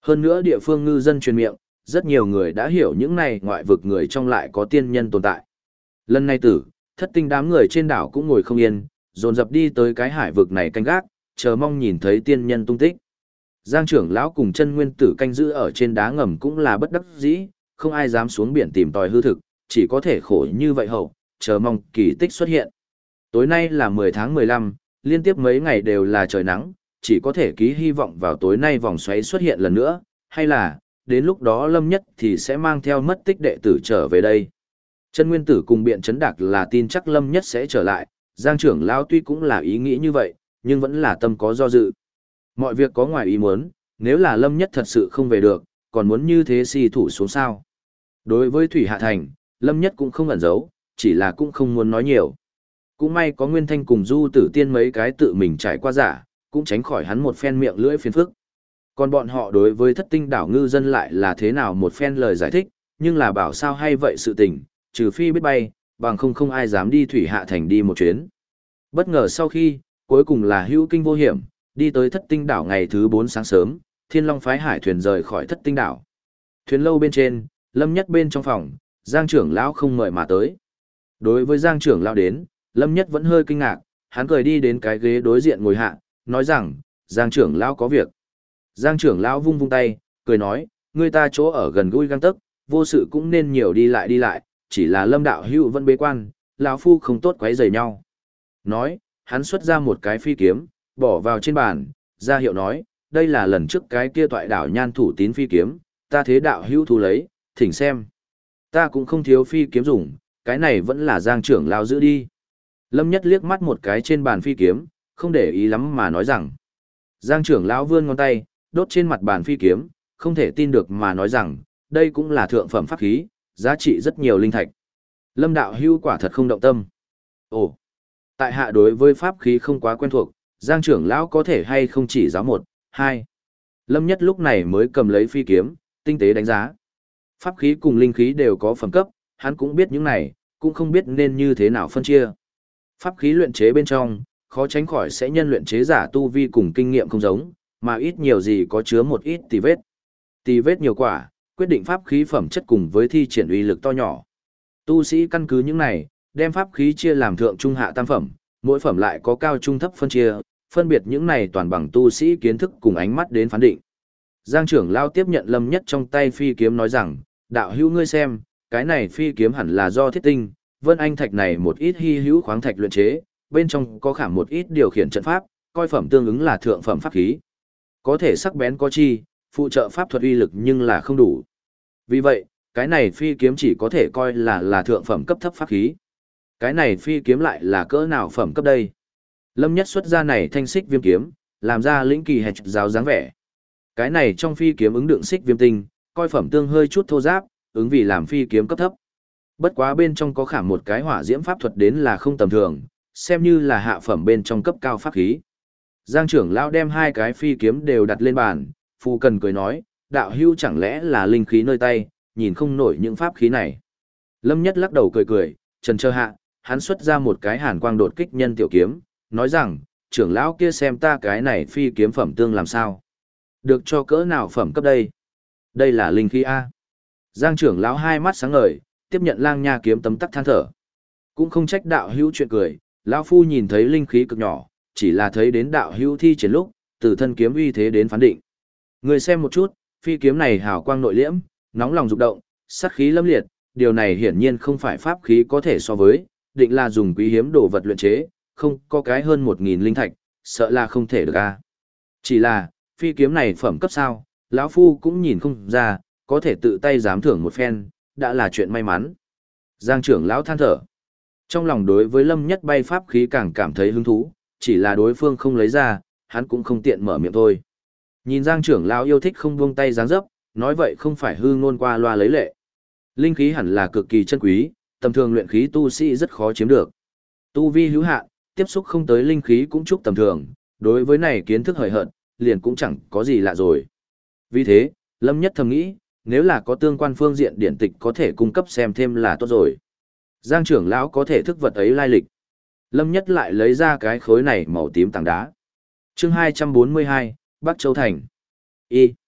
Speaker 1: Hơn nữa địa phương ngư dân truyền miệng, rất nhiều người đã hiểu những này ngoại vực người trong lại có tiên nhân tồn tại. Lần này thất tinh đám người trên đảo cũng ngồi không yên, dồn dập đi tới cái hải vực này canh gác, chờ mong nhìn thấy tiên nhân tung tích. Giang trưởng lão cùng chân nguyên tử canh giữ ở trên đá ngầm cũng là bất đắc dĩ, không ai dám xuống biển tìm tòi hư thực, chỉ có thể khổ như vậy hậu, chờ mong kỳ tích xuất hiện. Tối nay là 10 tháng 15, liên tiếp mấy ngày đều là trời nắng, chỉ có thể ký hy vọng vào tối nay vòng xoáy xuất hiện lần nữa, hay là, đến lúc đó Lâm Nhất thì sẽ mang theo mất tích đệ tử trở về đây. Chân nguyên tử cùng biện chấn đạc là tin chắc Lâm Nhất sẽ trở lại, Giang trưởng lão tuy cũng là ý nghĩ như vậy, nhưng vẫn là tâm có do dự. Mọi việc có ngoài ý muốn, nếu là Lâm Nhất thật sự không về được, còn muốn như thế si thủ xuống sao. Đối với Thủy Hạ Thành, Lâm Nhất cũng không ẩn giấu, chỉ là cũng không muốn nói nhiều. Cũng may có Nguyên Thanh cùng Du Tử Tiên mấy cái tự mình trải qua giả, cũng tránh khỏi hắn một phen miệng lưỡi phiền phức. Còn bọn họ đối với thất tinh đảo ngư dân lại là thế nào một phen lời giải thích, nhưng là bảo sao hay vậy sự tình, trừ phi biết bay, bằng không ai dám đi Thủy Hạ Thành đi một chuyến. Bất ngờ sau khi, cuối cùng là hữu kinh vô hiểm, đi tới thất tinh đảo ngày thứ 4 sáng sớm, Thiên Long phái hải thuyền rời khỏi thất tinh đảo. Thuyền lâu bên trên, Lâm Nhất bên trong phòng, Giang trưởng lão không mời mà tới. Đối với Giang trưởng lão đến, Lâm Nhất vẫn hơi kinh ngạc, hắn cười đi đến cái ghế đối diện ngồi hạ, nói rằng, Giang trưởng lão có việc. Giang trưởng lão vung vung tay, cười nói, người ta chỗ ở gần gũi gang tấc, vô sự cũng nên nhiều đi lại, chỉ là Lâm đạo hữu vẫn bế quan, lão phu không tốt quấy rầy nhau. Nói, hắn xuất ra một cái phi kiếm, bỏ vào trên bàn, ra hiệu nói, đây là lần trước cái kia toại đảo nhan thủ tín phi kiếm, ta thế đạo hữu thu lấy, thỉnh xem. Ta cũng không thiếu phi kiếm dùng, cái này vẫn là Giang trưởng lão giữ đi. Lâm Nhất liếc mắt một cái trên bàn phi kiếm, không để ý lắm mà nói rằng. Giang trưởng lão vươn ngón tay, đốt trên mặt bàn phi kiếm, không thể tin được mà nói rằng, đây cũng là thượng phẩm pháp khí, giá trị rất nhiều linh thạch. Lâm đạo hưu quả thật không động tâm. Ồ, tại hạ đối với pháp khí không quá quen thuộc, Giang trưởng lão có thể hay không chỉ giáo một, hai. Lâm Nhất lúc này mới cầm lấy phi kiếm, tinh tế đánh giá. Pháp khí cùng linh khí đều có phẩm cấp, hắn cũng biết những này, cũng không biết nên như thế nào phân chia. Pháp khí luyện chế bên trong, khó tránh khỏi sẽ nhân luyện chế giả tu vi cùng kinh nghiệm không giống, mà ít nhiều gì có chứa một ít tì vết. Tì vết nhiều quả, quyết định pháp khí phẩm chất cùng với thi triển uy lực to nhỏ. Tu sĩ căn cứ những này, đem pháp khí chia làm thượng trung hạ tam phẩm, mỗi phẩm lại có cao trung thấp phân chia, phân biệt những này toàn bằng tu sĩ kiến thức cùng ánh mắt đến phán định. Giang trưởng lao tiếp nhận Lâm Nhất trong tay phi kiếm nói rằng, đạo hữu ngươi xem, cái này phi kiếm hẳn là do thiết tinh, vân anh thạch này một ít hy hữu khoáng thạch luyện chế, bên trong có khảm một ít điều khiển trận pháp, coi phẩm tương ứng là thượng phẩm pháp khí. Có thể sắc bén có chi, phụ trợ pháp thuật uy lực nhưng là không đủ. Vì vậy, cái này phi kiếm chỉ có thể coi là thượng phẩm cấp thấp pháp khí. Cái này phi kiếm lại là cỡ nào phẩm cấp đây? Lâm Nhất xuất ra này thanh xích viêm kiếm, làm ra lĩnh kỳ hệt giáo dáng vẻ. Cái này trong phi kiếm ứng đựng xích viêm tinh, coi phẩm tương hơi chút thô giáp, ứng vì làm phi kiếm cấp thấp. Bất quá bên trong có khảm một cái hỏa diễm pháp thuật đến là không tầm thường, xem như là hạ phẩm bên trong cấp cao pháp khí. Giang trưởng lão đem hai cái phi kiếm đều đặt lên bàn, phu cần cười nói, đạo hưu chẳng lẽ là linh khí nơi tay, nhìn không nổi những pháp khí này. Lâm Nhất lắc đầu cười, trần chờ hạ, hắn xuất ra một cái hàn quang đột kích nhân tiểu kiếm, nói rằng, trưởng lão kia xem ta cái này phi kiếm phẩm tương làm sao. Được cho cỡ nào phẩm cấp đây? Đây là linh khí A. Giang trưởng lão hai mắt sáng ngời, tiếp nhận lang nha kiếm tấm tắc than thở. Cũng không trách đạo hữu chuyện cười, lão phu nhìn thấy linh khí cực nhỏ, chỉ là thấy đến đạo hữu thi triển lúc, từ thân kiếm uy thế đến phán định. Người xem một chút, phi kiếm này hào quang nội liễm, nóng lòng dục động, sát khí lâm liệt, điều này hiển nhiên không phải pháp khí có thể so với, định là dùng quý hiếm đồ vật luyện chế, không có cái hơn 1000 linh thạch, sợ là không thể được a. Chỉ là, phi kiếm này phẩm cấp sao, lão phu cũng nhìn không ra, có thể tự tay dám thưởng một phen, đã là chuyện may mắn. Giang trưởng lão than thở. Trong lòng đối với Lâm Nhất bay pháp khí càng cảm thấy hứng thú, chỉ là đối phương không lấy ra, hắn cũng không tiện mở miệng thôi. Nhìn Giang trưởng lão yêu thích không buông tay dáng dấp, nói vậy không phải hư ngôn qua loa lấy lệ. Linh khí hẳn là cực kỳ chân quý, tầm thường luyện khí tu sĩ rất khó chiếm được. Tu vi hữu hạn, tiếp xúc không tới linh khí cũng chúc tầm thường, đối với này kiến thức hời hợt, liền cũng chẳng có gì lạ rồi. Vì thế, Lâm Nhất thầm nghĩ, nếu là có tương quan phương diện điển tịch có thể cung cấp xem thêm là tốt rồi. Giang trưởng lão có thể thức vật ấy lai lịch. Lâm Nhất lại lấy ra cái khối này màu tím tảng đá. Chương 242, Bắc Châu Thành. Y.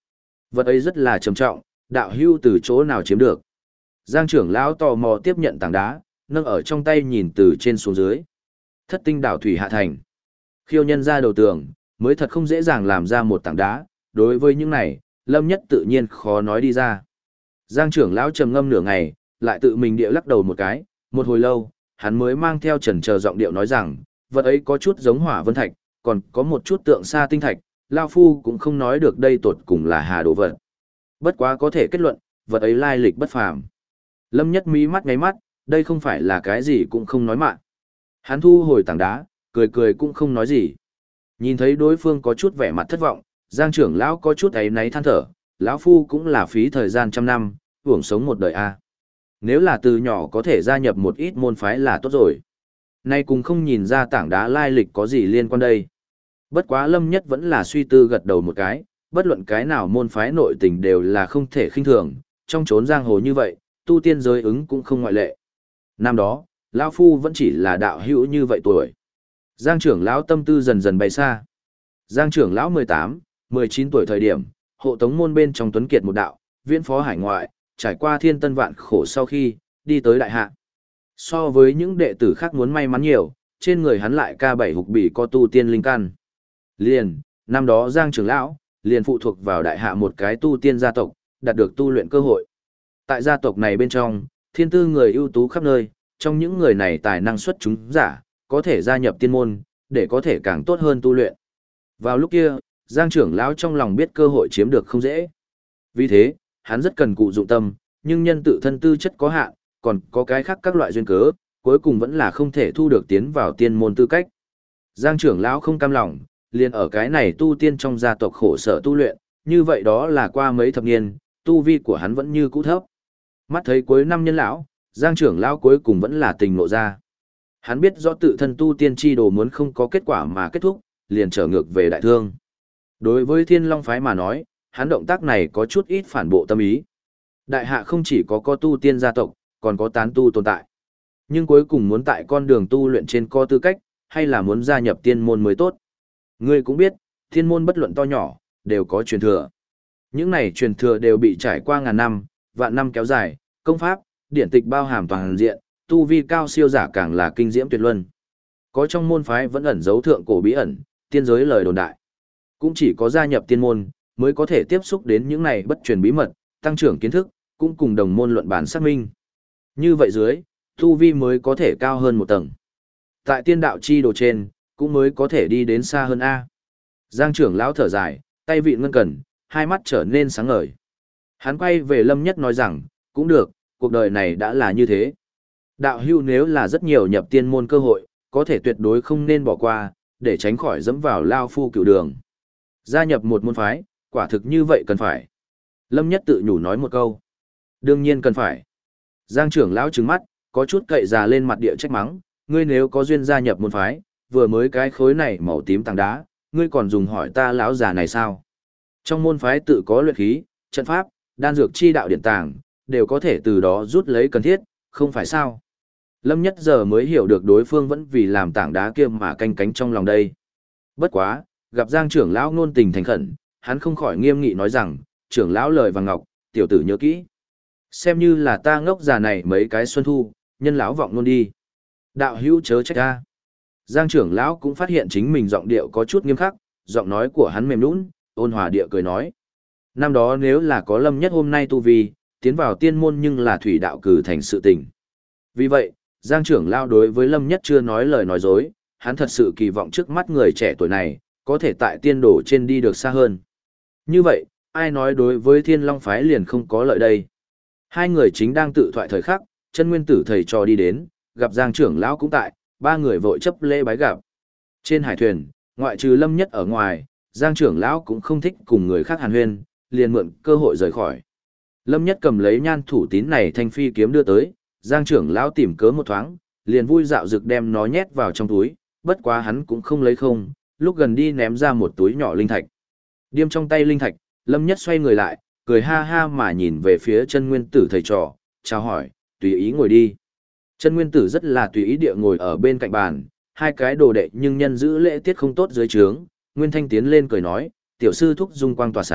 Speaker 1: Vật ấy rất là trầm trọng, đạo hưu từ chỗ nào chiếm được. Giang trưởng lão tò mò tiếp nhận tảng đá, nâng ở trong tay nhìn từ trên xuống dưới. Thất tinh đảo thủy hạ thành. Khiêu nhân ra đầu tường, mới thật không dễ dàng làm ra một tảng đá, đối với những này, Lâm Nhất tự nhiên khó nói đi ra. Giang trưởng lão trầm ngâm nửa ngày, lại tự mình địa lắc đầu một cái, một hồi lâu, hắn mới mang theo chần chờ giọng điệu nói rằng, vật ấy có chút giống hỏa vân thạch, còn có một chút tượng sa tinh thạch, Lao Phu cũng không nói được đây tột cùng là hà đồ vật. Bất quá có thể kết luận, vật ấy lai lịch bất phàm. Lâm Nhất mí mắt ngáy mắt, đây không phải là cái gì cũng không nói mạng. Hắn thu hồi tảng đá, cười cười cũng không nói gì. Nhìn thấy đối phương có chút vẻ mặt thất vọng, Giang trưởng lão có chút áy náy than thở, lão phu cũng là phí thời gian trăm năm, uổng sống một đời a. Nếu là từ nhỏ có thể gia nhập một ít môn phái là tốt rồi. Nay cùng không nhìn ra tảng đá lai lịch có gì liên quan đây. Bất quá Lâm Nhất vẫn là suy tư gật đầu một cái, bất luận cái nào môn phái nội tình đều là không thể khinh thường, trong chốn giang hồ như vậy, tu tiên giới ứng cũng không ngoại lệ. Năm đó, lão phu vẫn chỉ là đạo hữu như vậy tuổi. Giang trưởng lão tâm tư dần dần bay xa. Giang trưởng lão 18, 19 tuổi thời điểm, hộ tống môn bên trong tuấn kiệt một đạo, viễn phó hải ngoại, trải qua thiên tân vạn khổ sau khi, đi tới đại hạ. So với những đệ tử khác muốn may mắn nhiều, trên người hắn lại ca bảy hục bỉ có tu tiên linh căn. Liền, năm đó Giang trưởng lão, liền phụ thuộc vào đại hạ một cái tu tiên gia tộc, đạt được tu luyện cơ hội. Tại gia tộc này bên trong, thiên tư người ưu tú khắp nơi, trong những người này tài năng xuất chúng giả, có thể gia nhập tiên môn, để có thể càng tốt hơn tu luyện. Vào lúc kia, Giang trưởng lão trong lòng biết cơ hội chiếm được không dễ. Vì thế, hắn rất cần cụ dụng tâm, nhưng nhân tự thân tư chất có hạn, còn có cái khác các loại duyên cớ, cuối cùng vẫn là không thể thu được tiến vào tiên môn tư cách. Giang trưởng lão không cam lòng, liền ở cái này tu tiên trong gia tộc khổ sở tu luyện, như vậy đó là qua mấy thập niên, tu vi của hắn vẫn như cũ thấp. Mắt thấy cuối năm nhân lão, Giang trưởng lão cuối cùng vẫn là tình ngộ ra. Hắn biết rõ tự thân tu tiên chi đồ muốn không có kết quả mà kết thúc, liền trở ngược về đại thương. Đối với Thiên Long phái mà nói, hắn động tác này có chút ít phản bộ tâm ý. Đại hạ không chỉ có tu tiên gia tộc, còn có tán tu tồn tại. Nhưng cuối cùng muốn tại con đường tu luyện trên có tư cách, hay là muốn gia nhập tiên môn mới tốt. Ngươi cũng biết, thiên môn bất luận to nhỏ, đều có truyền thừa. Những này truyền thừa đều bị trải qua ngàn năm, vạn năm kéo dài, công pháp, điển tịch bao hàm toàn diện, tu vi cao siêu giả càng là kinh diễm tuyệt luân. Có trong môn phái vẫn ẩn dấu thượng cổ bí ẩn, tiên giới lời đồn đại. Cũng chỉ có gia nhập tiên môn, mới có thể tiếp xúc đến những này bất truyền bí mật, tăng trưởng kiến thức, cũng cùng đồng môn luận bàn xác minh. Như vậy dưới, tu vi mới có thể cao hơn một tầng. Tại tiên đạo chi đồ trên, cũng mới có thể đi đến xa hơn A. Giang trưởng lão thở dài, tay vịn ngân cần, hai mắt trở nên sáng ngời. Hắn quay về Lâm Nhất nói rằng, cũng được, cuộc đời này đã là như thế. Đạo hưu nếu là rất nhiều nhập tiên môn cơ hội, có thể tuyệt đối không nên bỏ qua, để tránh khỏi dẫm vào lao phu cựu đường. Gia nhập một môn phái, quả thực như vậy cần phải. Lâm Nhất tự nhủ nói một câu. Đương nhiên cần phải. Giang trưởng lão trừng mắt, có chút cậy già lên mặt địa trách mắng, ngươi nếu có duyên gia nhập môn phái, vừa mới cái khối này màu tím tảng đá, ngươi còn dùng hỏi ta lão già này sao? Trong môn phái tự có luyện khí, trận pháp, đan dược chi đạo điện tàng, đều có thể từ đó rút lấy cần thiết, không phải sao? Lâm Nhất giờ mới hiểu được đối phương vẫn vì làm tảng đá kia mà canh cánh trong lòng đây. Bất quá, gặp Giang trưởng lão ngôn tình thành khẩn, hắn không khỏi nghiêm nghị nói rằng, trưởng lão lời vàng ngọc, tiểu tử nhớ kỹ. Xem như là ta ngốc già này mấy cái xuân thu, nhân lão vọng luôn đi. Đạo hữu chớ trách ta. Giang trưởng lão cũng phát hiện chính mình giọng điệu có chút nghiêm khắc, giọng nói của hắn mềm nũng, ôn hòa địa cười nói. Năm đó nếu là có Lâm Nhất hôm nay tu vi, tiến vào tiên môn nhưng là thủy đạo cử thành sự tình. Vì vậy, Giang trưởng lão đối với Lâm Nhất chưa nói lời nói dối, hắn thật sự kỳ vọng trước mắt người trẻ tuổi này, có thể tại tiên đổ trên đi được xa hơn. Như vậy, ai nói đối với Thiên Long phái liền không có lợi đây. Hai người chính đang tự thoại thời khắc, chân nguyên tử thầy trò đi đến, gặp Giang trưởng lão cũng tại, ba người vội chấp lễ bái gặp. Trên hải thuyền, ngoại trừ Lâm Nhất ở ngoài, Giang trưởng lão cũng không thích cùng người khác hàn huyên, liền mượn cơ hội rời khỏi. Lâm Nhất cầm lấy nhan thủ tín này thanh phi kiếm đưa tới, Giang trưởng lão tìm cớ một thoáng, liền vui dạo dực đem nó nhét vào trong túi, bất quá hắn cũng không lấy không, lúc gần đi ném ra một túi nhỏ linh thạch. Điềm trong tay linh thạch, Lâm Nhất xoay người lại, cười ha ha mà nhìn về phía chân nguyên tử thầy trò, chào hỏi, tùy ý ngồi đi. Chân nguyên tử rất là tùy ý địa ngồi ở bên cạnh bàn, hai cái đồ đệ nhưng nhân giữ lễ tiết không tốt dưới trướng, Nguyên Thanh tiến lên cười nói, tiểu sư thúc dung quang tỏa sáng,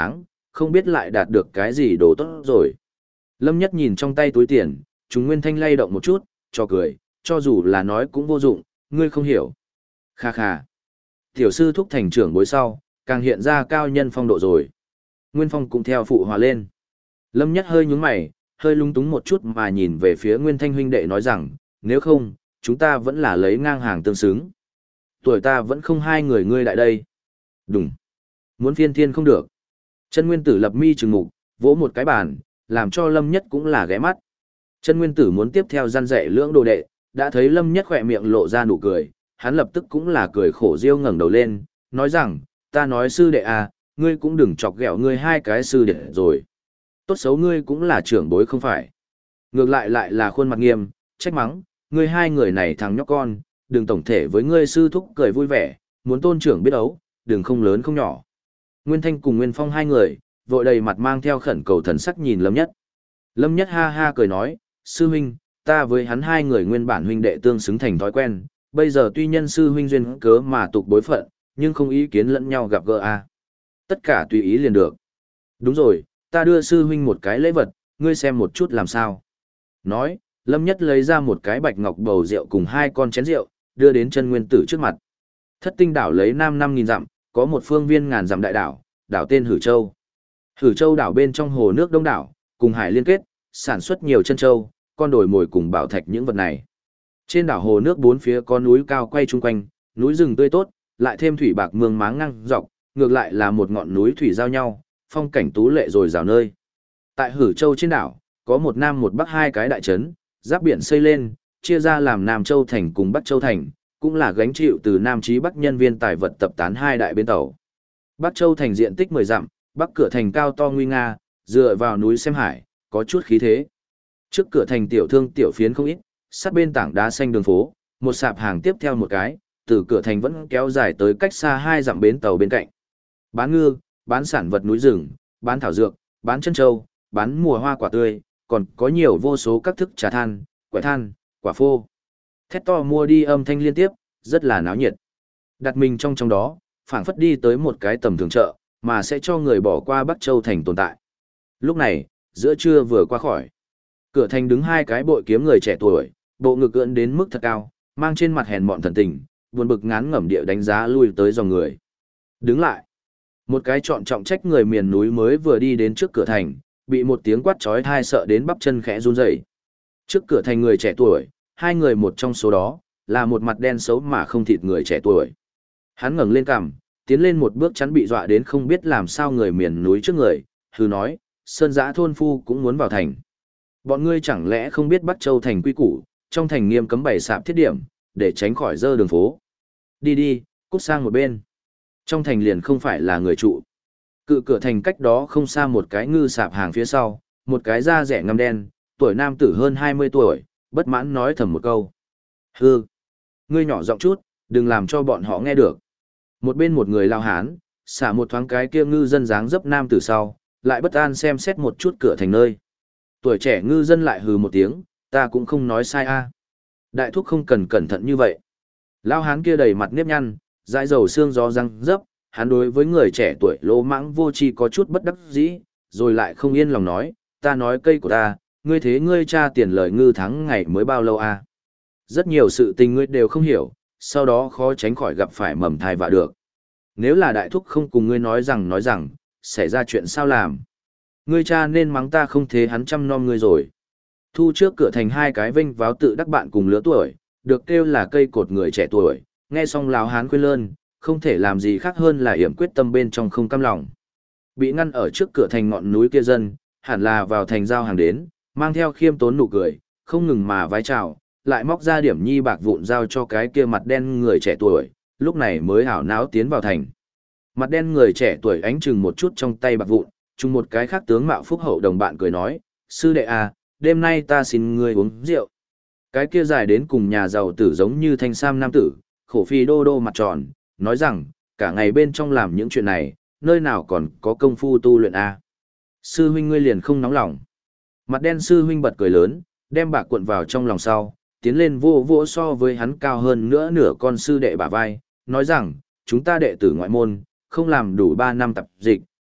Speaker 1: không biết lại đạt được cái gì đồ tốt rồi. Lâm Nhất nhìn trong tay túi tiền, Trùng Nguyên Thanh lay động một chút, cho cười, cho dù là nói cũng vô dụng, ngươi không hiểu. Kha kha. Tiểu sư thúc thành trưởng bối sau, càng hiện ra cao nhân phong độ rồi. Nguyên Phong cũng theo phụ hòa lên. Lâm Nhất hơi nhướng mày, hơi lung túng một chút mà nhìn về phía Nguyên Thanh huynh đệ nói rằng, nếu không, chúng ta vẫn là lấy ngang hàng tương xứng. Tuổi ta vẫn không hai người ngươi lại đây. Đúng. Muốn phiên thiên không được. Chân Nguyên Tử lập mi trừng mục, vỗ một cái bàn, làm cho Lâm Nhất cũng là ghé mắt. Chân Nguyên Tử muốn tiếp theo gian dạy lưỡng đồ đệ, đã thấy Lâm Nhất khỏe miệng lộ ra nụ cười, hắn lập tức cũng là cười khổ riêu ngẩng đầu lên, nói rằng, ta nói sư đệ à, ngươi cũng đừng chọc ghẹo ngươi hai cái sư đệ rồi. Tốt xấu ngươi cũng là trưởng bối không phải. Ngược lại là khuôn mặt nghiêm, trách mắng, ngươi hai người này thằng nhóc con, đừng tổng thể với ngươi sư thúc cười vui vẻ, muốn tôn trưởng biết ấu, đừng không lớn không nhỏ. Nguyên Thanh cùng Nguyên Phong hai người, vội đầy mặt mang theo khẩn cầu thần sắc nhìn Lâm Nhất. Lâm Nhất ha ha cười nói, sư huynh, ta với hắn hai người nguyên bản huynh đệ tương xứng thành thói quen, bây giờ tuy nhân sư huynh duyên cớ mà tục bối phận, nhưng không ý kiến lẫn nhau gặp gỡ a. Tất cả tùy ý liền được. Đúng rồi, ta đưa sư huynh một cái lễ vật, ngươi xem một chút làm sao. Nói, Lâm Nhất lấy ra một cái bạch ngọc bầu rượu cùng hai con chén rượu, đưa đến Chân Nguyên Tử trước mặt. Thất tinh đảo lấy nam 5.000 dặm, có một phương viên ngàn dặm đại đảo, đảo tên Hử Châu. Hử Châu đảo bên trong hồ nước đông đảo, cùng hải liên kết, sản xuất nhiều chân châu, con đồi mồi cùng bảo thạch những vật này. Trên đảo hồ nước bốn phía có núi cao quay chung quanh, núi rừng tươi tốt, lại thêm thủy bạc mương máng ngang dọc, ngược lại là một ngọn núi thủy giao nhau, phong cảnh tú lệ rồi rào nơi. Tại Hử Châu trên đảo, có một nam một bắc hai cái đại trấn, giáp biển xây lên, chia ra làm Nam Châu Thành cùng Bắc Châu Thành, cũng là gánh chịu từ Nam chí Bắc nhân viên tài vật tập tán hai đại bến tàu. Bắc Châu Thành diện tích 10 dặm, Bắc cửa thành cao to nguy nga, dựa vào núi xem hải, có chút khí thế. Trước cửa thành tiểu thương tiểu phiến không ít, sát bên tảng đá xanh đường phố, một sạp hàng tiếp theo một cái, từ cửa thành vẫn kéo dài tới cách xa 2 dặm bến tàu bên cạnh. Bán ngư, bán sản vật núi rừng, bán thảo dược, bán chân châu, bán mùa hoa quả tươi, còn có nhiều vô số các thức trà than, quẻ than, quả phô. Thét to mua đi âm thanh liên tiếp, rất là náo nhiệt. Đặt mình trong đó, phảng phất đi tới một cái tầm thường chợ, mà sẽ cho người bỏ qua Bắc Châu Thành tồn tại. Lúc này, giữa trưa vừa qua khỏi. Cửa thành đứng hai cái bội kiếm người trẻ tuổi, bộ ngực ưỡn đến mức thật cao, mang trên mặt hèn mọn thần tình, buồn bực ngán ngẩm địa đánh giá lui tới dòng người. Đứng lại. Một cái trọn trọng trách người miền núi mới vừa đi đến trước cửa thành, bị một tiếng quát chói tai sợ đến bắp chân khẽ run rẩy. Trước cửa thành người trẻ tuổi, hai người một trong số đó, là một mặt đen xấu mà không thịt người trẻ tuổi. Hắn ngẩng lên cằm, tiến lên một bước chắn bị dọa đến không biết làm sao người miền núi trước người, hừ nói, sơn giã thôn phu cũng muốn vào thành. Bọn ngươi chẳng lẽ không biết Bắc Châu thành quy củ, trong thành nghiêm cấm bày sạp thiết điểm, để tránh khỏi dơ đường phố. Đi đi, cút sang một bên. Trong thành liền không phải là người trụ. Cự cửa thành cách đó không xa một cái ngư sạp hàng phía sau, một cái da rẻ ngăm đen, tuổi nam tử hơn 20 tuổi, bất mãn nói thầm một câu. Hư! Ngươi nhỏ giọng chút, đừng làm cho bọn họ nghe được. Một bên một người lao hán, xả một thoáng cái kia ngư dân dáng dấp nam tử sau, lại bất an xem xét một chút cửa thành nơi. Tuổi trẻ ngư dân lại hừ một tiếng, ta cũng không nói sai a. Đại thúc không cần cẩn thận như vậy. Lao hán kia đầy mặt nếp nhăn, dãi dầu xương gió răng dấp, hắn đối với người trẻ tuổi lỗ mãng vô tri có chút bất đắc dĩ, rồi lại không yên lòng nói, ta nói cây của ta, ngươi thế ngươi tra tiền lời ngư tháng ngày mới bao lâu a? Rất nhiều sự tình ngươi đều không hiểu, sau đó khó tránh khỏi gặp phải mầm thai vạ được. Nếu là đại thúc không cùng ngươi nói rằng, xảy ra chuyện sao làm? Ngươi cha nên mắng ta không thế hắn chăm nom ngươi rồi. Thu trước cửa thành hai cái vinh váo tự đắc bạn cùng lứa tuổi, được kêu là cây cột người trẻ tuổi, nghe xong lão hán khuyên lơn, không thể làm gì khác hơn là yểm quyết tâm bên trong không cam lòng. Bị ngăn ở trước cửa thành ngọn núi kia dân, hẳn là vào thành giao hàng đến, mang theo khiêm tốn nụ cười, không ngừng mà vái chào, lại móc ra điểm nhi bạc vụn giao cho cái kia mặt đen người trẻ tuổi, lúc này mới hảo náo tiến vào thành. Mặt đen người trẻ tuổi ánh chừng một chút trong tay bạc vụn, chung một cái khác tướng mạo phúc hậu đồng bạn cười nói, sư đệ à, đêm nay ta xin ngươi uống rượu. Cái kia dài đến cùng nhà giàu tử giống như thanh sam nam tử, khổ phi đô đô mặt tròn, nói rằng, cả ngày bên trong làm những chuyện này, nơi nào còn có công phu tu luyện à. Sư huynh ngươi liền không nóng lòng. Mặt đen sư huynh bật cười lớn, đem bạc cuộn vào trong lòng sau, tiến lên vô vô so với hắn cao hơn nữa nửa con sư đệ bả vai, nói rằng, chúng ta đệ tử ngoại môn, không làm đủ 3 năm tập dịch,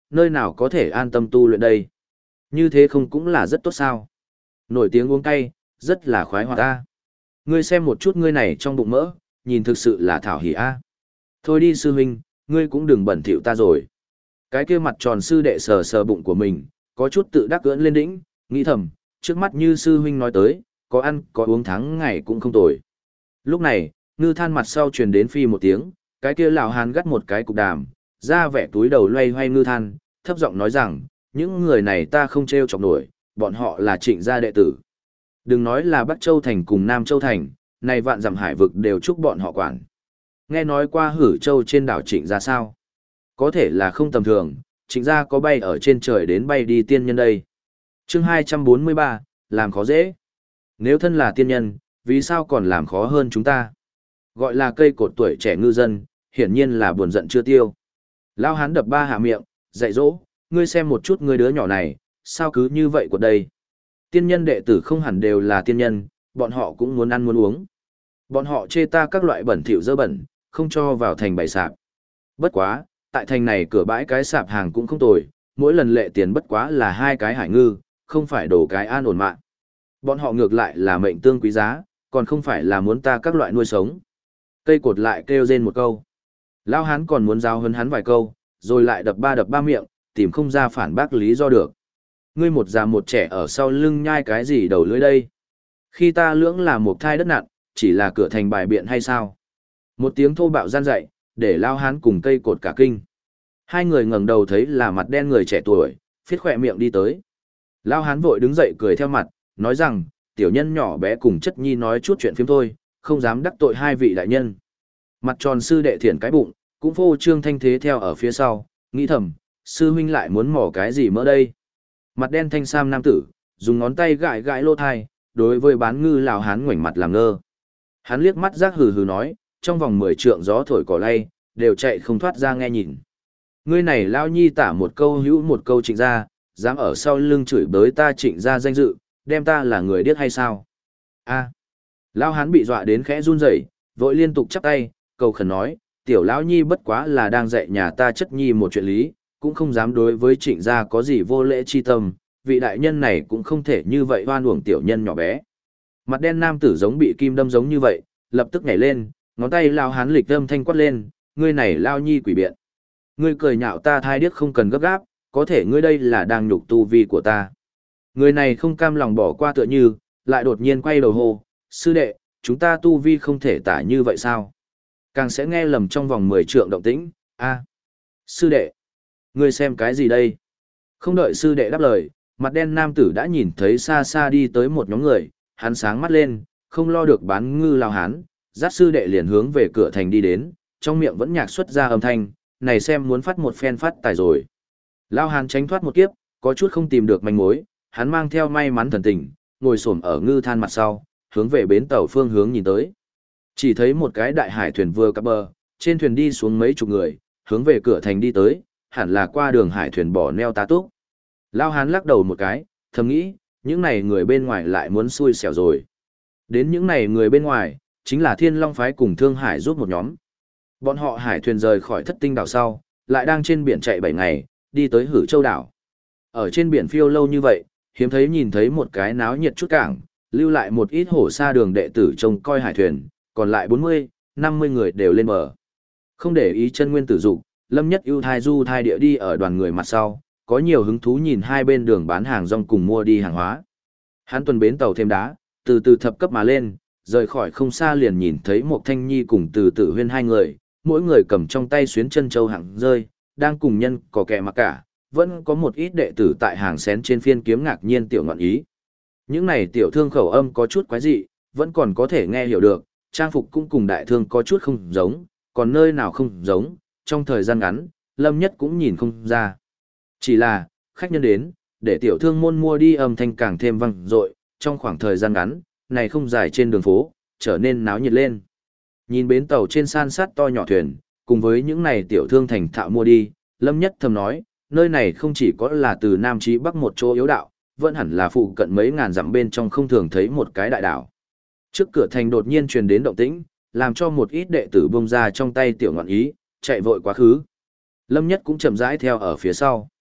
Speaker 1: nơi nào có thể an tâm tu luyện đây. Như thế không cũng là rất tốt sao. Nổi tiếng uống cay, rất là khoái hoạt ta. Ngươi xem một chút ngươi này trong bụng mỡ, nhìn thực sự là thảo hỉ a. Thôi đi sư huynh, ngươi cũng đừng bẩn thỉu ta rồi. Cái kia mặt tròn sư đệ sờ sờ bụng của mình, có chút tự đắc cưỡn lên đỉnh, nghĩ thầm, trước mắt như sư huynh nói tới, có ăn có uống tháng ngày cũng không tồi. Lúc này, ngư than mặt sau truyền đến phi một tiếng, cái kia lão hán gắt một cái cục đàm, ra vẻ túi đầu loay hoay ngư than, thấp giọng nói rằng, những người này ta không trêu chọc nổi, bọn họ là Trịnh gia đệ tử. Đừng nói là Bắc Châu Thành cùng Nam Châu Thành, này vạn dặm hải vực đều chúc bọn họ quản. Nghe nói qua Hử Châu trên đảo Trịnh gia sao? Có thể là không tầm thường, Trịnh gia có bay ở trên trời đến bay đi tiên nhân đây. Chương 243, làm khó dễ. Nếu thân là tiên nhân, vì sao còn làm khó hơn chúng ta? Gọi là cây cột tuổi trẻ ngư dân, hiển nhiên là buồn giận chưa tiêu. Lao hán đập ba hạ miệng, dạy dỗ, ngươi xem một chút ngươi đứa nhỏ này, sao cứ như vậy của đây? Tiên nhân đệ tử không hẳn đều là tiên nhân, bọn họ cũng muốn ăn muốn uống. Bọn họ chê ta các loại bẩn thỉu dơ bẩn, không cho vào thành bày sạp. Bất quá, tại thành này cửa bãi cái sạp hàng cũng không tồi, mỗi lần lệ tiền bất quá là 2 cái hải ngư, không phải đổ cái an ổn mạng. Bọn họ ngược lại là mệnh tương quý giá, còn không phải là muốn ta các loại nuôi sống. Cây cột lại kêu rên một câu. Lao hán còn muốn giao hấn hắn vài câu, rồi lại đập ba miệng, tìm không ra phản bác lý do được. Ngươi một già một trẻ ở sau lưng nhai cái gì đầu lưỡi đây? Khi ta lưỡng là một thai đất nặn, chỉ là cửa thành bài biện hay sao? Một tiếng thô bạo gian dạy, để Lao hán cùng cây cột cả kinh. Hai người ngẩng đầu thấy là mặt đen người trẻ tuổi, phiết khỏe miệng đi tới. Lao hán vội đứng dậy cười theo mặt, nói rằng, tiểu nhân nhỏ bé cùng chất nhi nói chút chuyện phiếm thôi, không dám đắc tội hai vị đại nhân. Mặt tròn sư đệ thiện cái bụng, cũng phô trương thanh thế theo ở phía sau, nghĩ thầm, sư huynh lại muốn mỏ cái gì mỡ đây. Mặt đen thanh sam nam tử, dùng ngón tay gãi gãi lô thai, đối với bán ngư Lào hán ngoảnh mặt làm ngơ. Hắn liếc mắt rác hừ hừ nói, trong vòng 10 trượng gió thổi cỏ lay, đều chạy không thoát ra nghe nhìn. Ngươi này lao nhi tả một câu hữu một câu Trịnh gia, dám ở sau lưng chửi bới ta Trịnh gia danh dự, đem ta là người điếc hay sao? A. Lao hán bị dọa đến khẽ run rẩy, vội liên tục chắp tay, cầu khẩn nói, tiểu lão nhi bất quá là đang dạy nhà ta chất nhi một chuyện lý, cũng không dám đối với Trịnh gia có gì vô lễ chi tâm, vị đại nhân này cũng không thể như vậy oan uổng tiểu nhân nhỏ bé. Mặt đen nam tử giống bị kim đâm giống như vậy, lập tức nhảy lên, ngón tay lao hán lịch âm thanh quát lên, ngươi này lao nhi quỷ biện. Ngươi cười nhạo ta thai điếc không cần gấp gáp, có thể ngươi đây là đang nhục tu vi của ta. Người này không cam lòng bỏ qua tựa như, lại đột nhiên quay đầu hô, sư đệ, chúng ta tu vi không thể tả như vậy sao? Càng sẽ nghe lầm trong vòng 10 trượng động tĩnh, a, sư đệ, ngươi xem cái gì đây? Không đợi sư đệ đáp lời, mặt đen nam tử đã nhìn thấy xa xa đi tới một nhóm người, hắn sáng mắt lên, không lo được bán ngư lao hán, dắt sư đệ liền hướng về cửa thành đi đến, trong miệng vẫn nhạc xuất ra âm thanh, này xem muốn phát một phen phát tài rồi. Lao hán tránh thoát một kiếp, có chút không tìm được manh mối, hắn mang theo may mắn thần tình, ngồi xổm ở ngư than mặt sau, hướng về bến tàu phương hướng nhìn tới. Chỉ thấy một cái đại hải thuyền vừa cập bờ, trên thuyền đi xuống mấy chục người, hướng về cửa thành đi tới, hẳn là qua đường hải thuyền bỏ neo tá túc. Lao hán lắc đầu một cái, thầm nghĩ, những này người bên ngoài lại muốn xui xẻo rồi. Đến những này người bên ngoài, chính là Thiên Long Phái cùng Thương Hải giúp một nhóm. Bọn họ hải thuyền rời khỏi Thất Tinh đảo sau, lại đang trên biển chạy 7 ngày, đi tới Hử Châu đảo. Ở trên biển phiêu lâu như vậy, hiếm thấy nhìn thấy một cái náo nhiệt chút cảng, lưu lại một ít hổ sa đường đệ tử trông coi hải thuyền, còn lại 40, 50 người đều lên bờ. Không để ý chân nguyên tử dục, Lâm Nhất ưu thai du thai địa đi ở đoàn người mặt sau, có nhiều hứng thú nhìn hai bên đường bán hàng rong cùng mua đi hàng hóa. Hắn tuần bến tàu thêm đá, từ từ thập cấp mà lên, rời khỏi không xa liền nhìn thấy một Thanh Nhi cùng Từ Tử Huyên hai người, mỗi người cầm trong tay xuyến chân châu hạng rơi, đang cùng nhân có kẻ mặc cả, vẫn có một ít đệ tử tại hàng xén trên phiên kiếm ngạc nhiên tiểu ngọn ý. Những này tiểu thương khẩu âm có chút quái dị, vẫn còn có thể nghe hiểu được, trang phục cũng cùng đại thương có chút không giống, còn nơi nào không giống, trong thời gian ngắn, Lâm Nhất cũng nhìn không ra. Chỉ là, khách nhân đến, để tiểu thương môn mua đi âm thanh càng thêm vang dội, trong khoảng thời gian ngắn, này không dài trên đường phố, trở nên náo nhiệt lên. Nhìn bến tàu trên san sát to nhỏ thuyền, cùng với những này tiểu thương thành thạo mua đi, Lâm Nhất thầm nói, nơi này không chỉ có là từ Nam chí Bắc một chỗ yếu đạo, vẫn hẳn là phụ cận mấy ngàn dặm bên trong không thường thấy một cái đại đảo. Trước cửa thành đột nhiên truyền đến động tĩnh, làm cho một ít đệ tử bông ra trong tay tiểu ngọn ý, chạy vội quá khứ. Lâm Nhất cũng chậm rãi theo ở phía sau.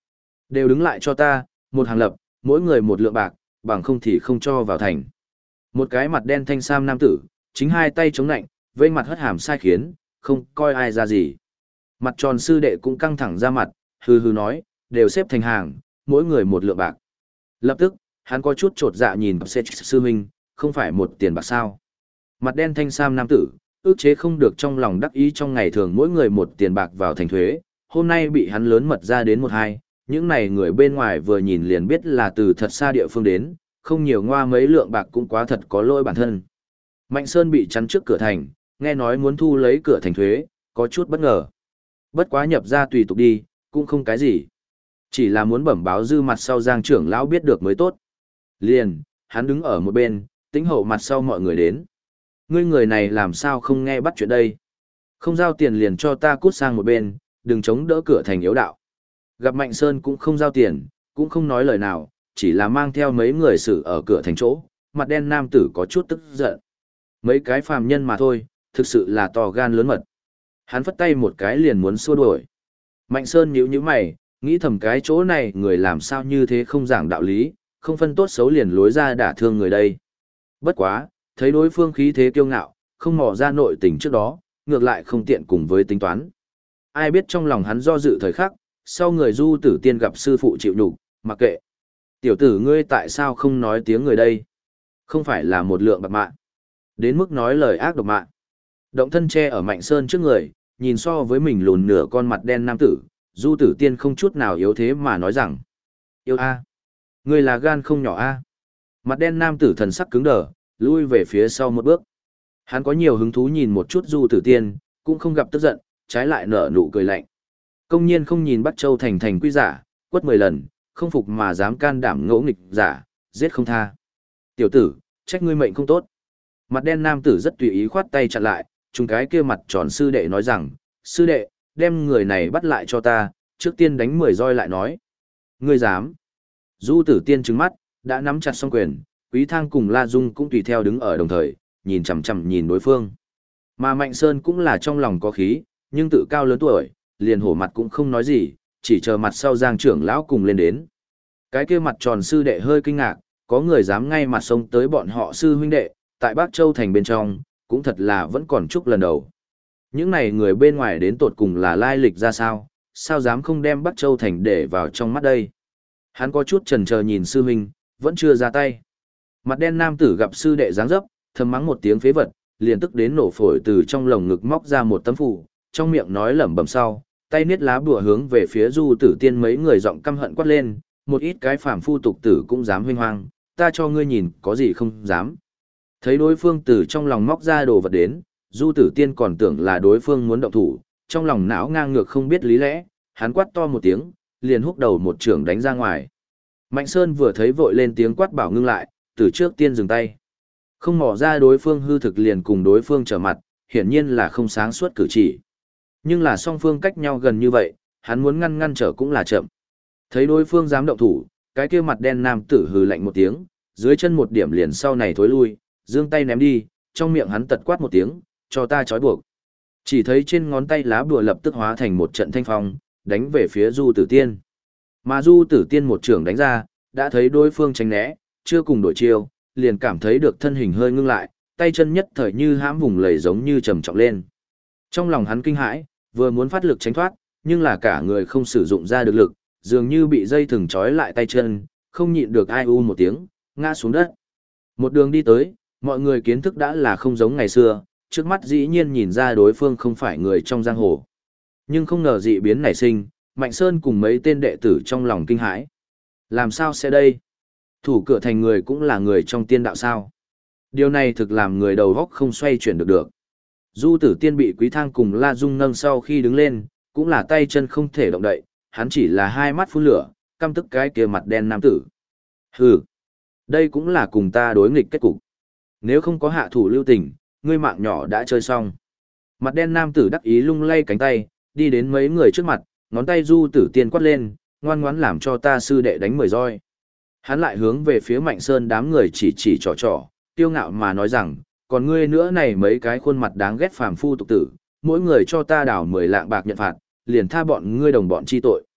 Speaker 1: Đều đứng lại cho ta, một hàng lập, mỗi người một lượng bạc, bằng không thì không cho vào thành. Một cái mặt đen thanh sam nam tử, chính hai tay chống nạnh, vây mặt hất hàm sai khiến, không coi ai ra gì. Mặt tròn sư đệ cũng căng thẳng ra mặt, hừ hừ nói, đều xếp thành hàng, mỗi người một lượng bạc. Lập tức, hắn có chút trột dạ nhìn sư huynh, không phải một tiền bạc sao. Mặt đen thanh sam nam tử, ước chế không được trong lòng đắc ý trong ngày thường mỗi người một tiền bạc vào thành thuế, hôm nay bị hắn lớn mật ra đến một hai, những này người bên ngoài vừa nhìn liền biết là từ thật xa địa phương đến, không nhiều ngoa mấy lượng bạc cũng quá thật có lỗi bản thân. Mạnh Sơn bị chắn trước cửa thành, nghe nói muốn thu lấy cửa thành thuế, có chút bất ngờ. Bất quá nhập ra tùy tục đi, cũng không cái gì. Chỉ là muốn bẩm báo dư mặt sau Giang trưởng lão biết được mới tốt. Liền, hắn đứng ở một bên, tính hậu mặt sau mọi người đến. Ngươi người này làm sao không nghe bắt chuyện đây? Không giao tiền liền cho ta cút sang một bên, đừng chống đỡ cửa thành yếu đạo. Gặp Mạnh Sơn cũng không giao tiền, cũng không nói lời nào, chỉ là mang theo mấy người xử ở cửa thành chỗ, mặt đen nam tử có chút tức giận. Mấy cái phàm nhân mà thôi, thực sự là to gan lớn mật. Hắn phất tay một cái liền muốn xua đuổi. Mạnh Sơn nhíu nhíu mày, nghĩ thầm cái chỗ này người làm sao như thế không giảng đạo lý, không phân tốt xấu liền lối ra đả thương người đây. Bất quá, thấy đối phương khí thế kiêu ngạo, không mò ra nội tình trước đó, ngược lại không tiện cùng với tính toán. Ai biết trong lòng hắn do dự thời khắc, sau người Du Tử Tiên gặp sư phụ chịu nhục, mặc kệ. Tiểu tử ngươi tại sao không nói tiếng người đây? Không phải là một lượng bạc mạng. Đến mức nói lời ác độc mạng. Động thân che ở Mạnh Sơn trước người, nhìn so với mình lùn nửa con mặt đen nam tử, Du Tử Tiên không chút nào yếu thế mà nói rằng. Yêu a, ngươi là gan không nhỏ a. Mặt đen nam tử thần sắc cứng đờ, lui về phía sau một bước. Hắn có nhiều hứng thú nhìn một chút Du Tử Tiên, cũng không gặp tức giận, trái lại nở nụ cười lạnh. Công nhiên không nhìn Bắc Châu thành thành quy giả, quất 10 lần, không phục mà dám can đảm ngỗ nghịch giả, giết không tha. Tiểu tử, trách ngươi mệnh không tốt. Mặt đen nam tử rất tùy ý khoát tay chặn lại, trùng cái kia mặt tròn sư đệ nói rằng, sư đệ, đem người này bắt lại cho ta, trước tiên đánh 10 roi lại nói. Ngươi dám. Du Tử Tiên trừng mắt, đã nắm chặt song quyền, Quý Thang cùng La Dung cũng tùy theo đứng ở đồng thời, nhìn chằm chằm nhìn đối phương. Mà Mạnh Sơn cũng là trong lòng có khí, nhưng tự cao lớn tuổi, liền hổ mặt cũng không nói gì, chỉ chờ mặt sau Giang trưởng lão cùng lên đến. Cái kia mặt tròn sư đệ hơi kinh ngạc, có người dám ngay mặt sông tới bọn họ sư huynh đệ, tại Bắc Châu thành bên trong, cũng thật là vẫn còn chúc lần đầu. Những này người bên ngoài đến tột cùng là lai lịch ra sao, sao dám không đem Bắc Châu thành để vào trong mắt đây. Hắn có chút chần chờ nhìn sư huynh, vẫn chưa ra tay. Mặt đen nam tử gặp sư đệ dáng dấp, thầm mắng một tiếng phế vật, liền tức đến nổ phổi từ trong lồng ngực móc ra một tấm phù, trong miệng nói lẩm bẩm sau, tay niết lá bùa hướng về phía Du Tử Tiên mấy người giọng căm hận quát lên, một ít cái phàm phu tục tử cũng dám huynh hoang, ta cho ngươi nhìn có gì không dám. Thấy đối phương từ trong lòng móc ra đồ vật đến, Du Tử Tiên còn tưởng là đối phương muốn động thủ, trong lòng não ngang ngược không biết lý lẽ, hắn quát to một tiếng, liền húc đầu một trưởng đánh ra ngoài. Mạnh Sơn vừa thấy vội lên tiếng quát bảo ngưng lại, từ trước tiên dừng tay. Không mò ra đối phương hư thực liền cùng đối phương trở mặt, hiển nhiên là không sáng suốt cử chỉ. Nhưng là song phương cách nhau gần như vậy, hắn muốn ngăn trở cũng là chậm. Thấy đối phương dám động thủ, cái kia mặt đen nam tử hừ lạnh một tiếng, dưới chân một điểm liền sau này thối lui, giương tay ném đi, trong miệng hắn tật quát một tiếng, cho ta trói buộc. Chỉ thấy trên ngón tay lá bùa lập tức hóa thành một trận thanh phong, đánh về phía Du Tử Tiên. Mà Du Tử Tiên một trưởng đánh ra, đã thấy đối phương tránh né, chưa cùng đổi chiêu, liền cảm thấy được thân hình hơi ngưng lại, tay chân nhất thời như hãm vùng lầy giống như trầm trọng lên. Trong lòng hắn kinh hãi, vừa muốn phát lực tránh thoát, nhưng là cả người không sử dụng ra được lực, dường như bị dây thừng trói lại tay chân, không nhịn được ai u một tiếng, ngã xuống đất. Một đường đi tới, mọi người kiến thức đã là không giống ngày xưa, trước mắt dĩ nhiên nhìn ra đối phương không phải người trong giang hồ. Nhưng không ngờ dị biến nảy sinh, Mạnh Sơn cùng mấy tên đệ tử trong lòng kinh hãi. Làm sao sẽ đây? Thủ cửa thành người cũng là người trong tiên đạo sao? Điều này thực làm người đầu góc không xoay chuyển được. Du Tử Tiên bị Quý Thang cùng La Dung nâng sau khi đứng lên, cũng là tay chân không thể động đậy, hắn chỉ là hai mắt phun lửa, căm tức cái kia mặt đen nam tử. Hừ, đây cũng là cùng ta đối nghịch kết cục. Nếu không có hạ thủ lưu tình, ngươi mạng nhỏ đã chơi xong. Mặt đen nam tử đắc ý lung lay cánh tay, đi đến mấy người trước mặt, ngón tay Du Tử Tiên quát lên, ngoan ngoãn làm cho ta sư đệ đánh 10 roi. Hắn lại hướng về phía Mạnh Sơn đám người chỉ trò, kiêu ngạo mà nói rằng, còn ngươi nữa này mấy cái khuôn mặt đáng ghét phàm phu tục tử, mỗi người cho ta đảo 10 lạng bạc nhận phạt, liền tha bọn ngươi đồng bọn chi tội.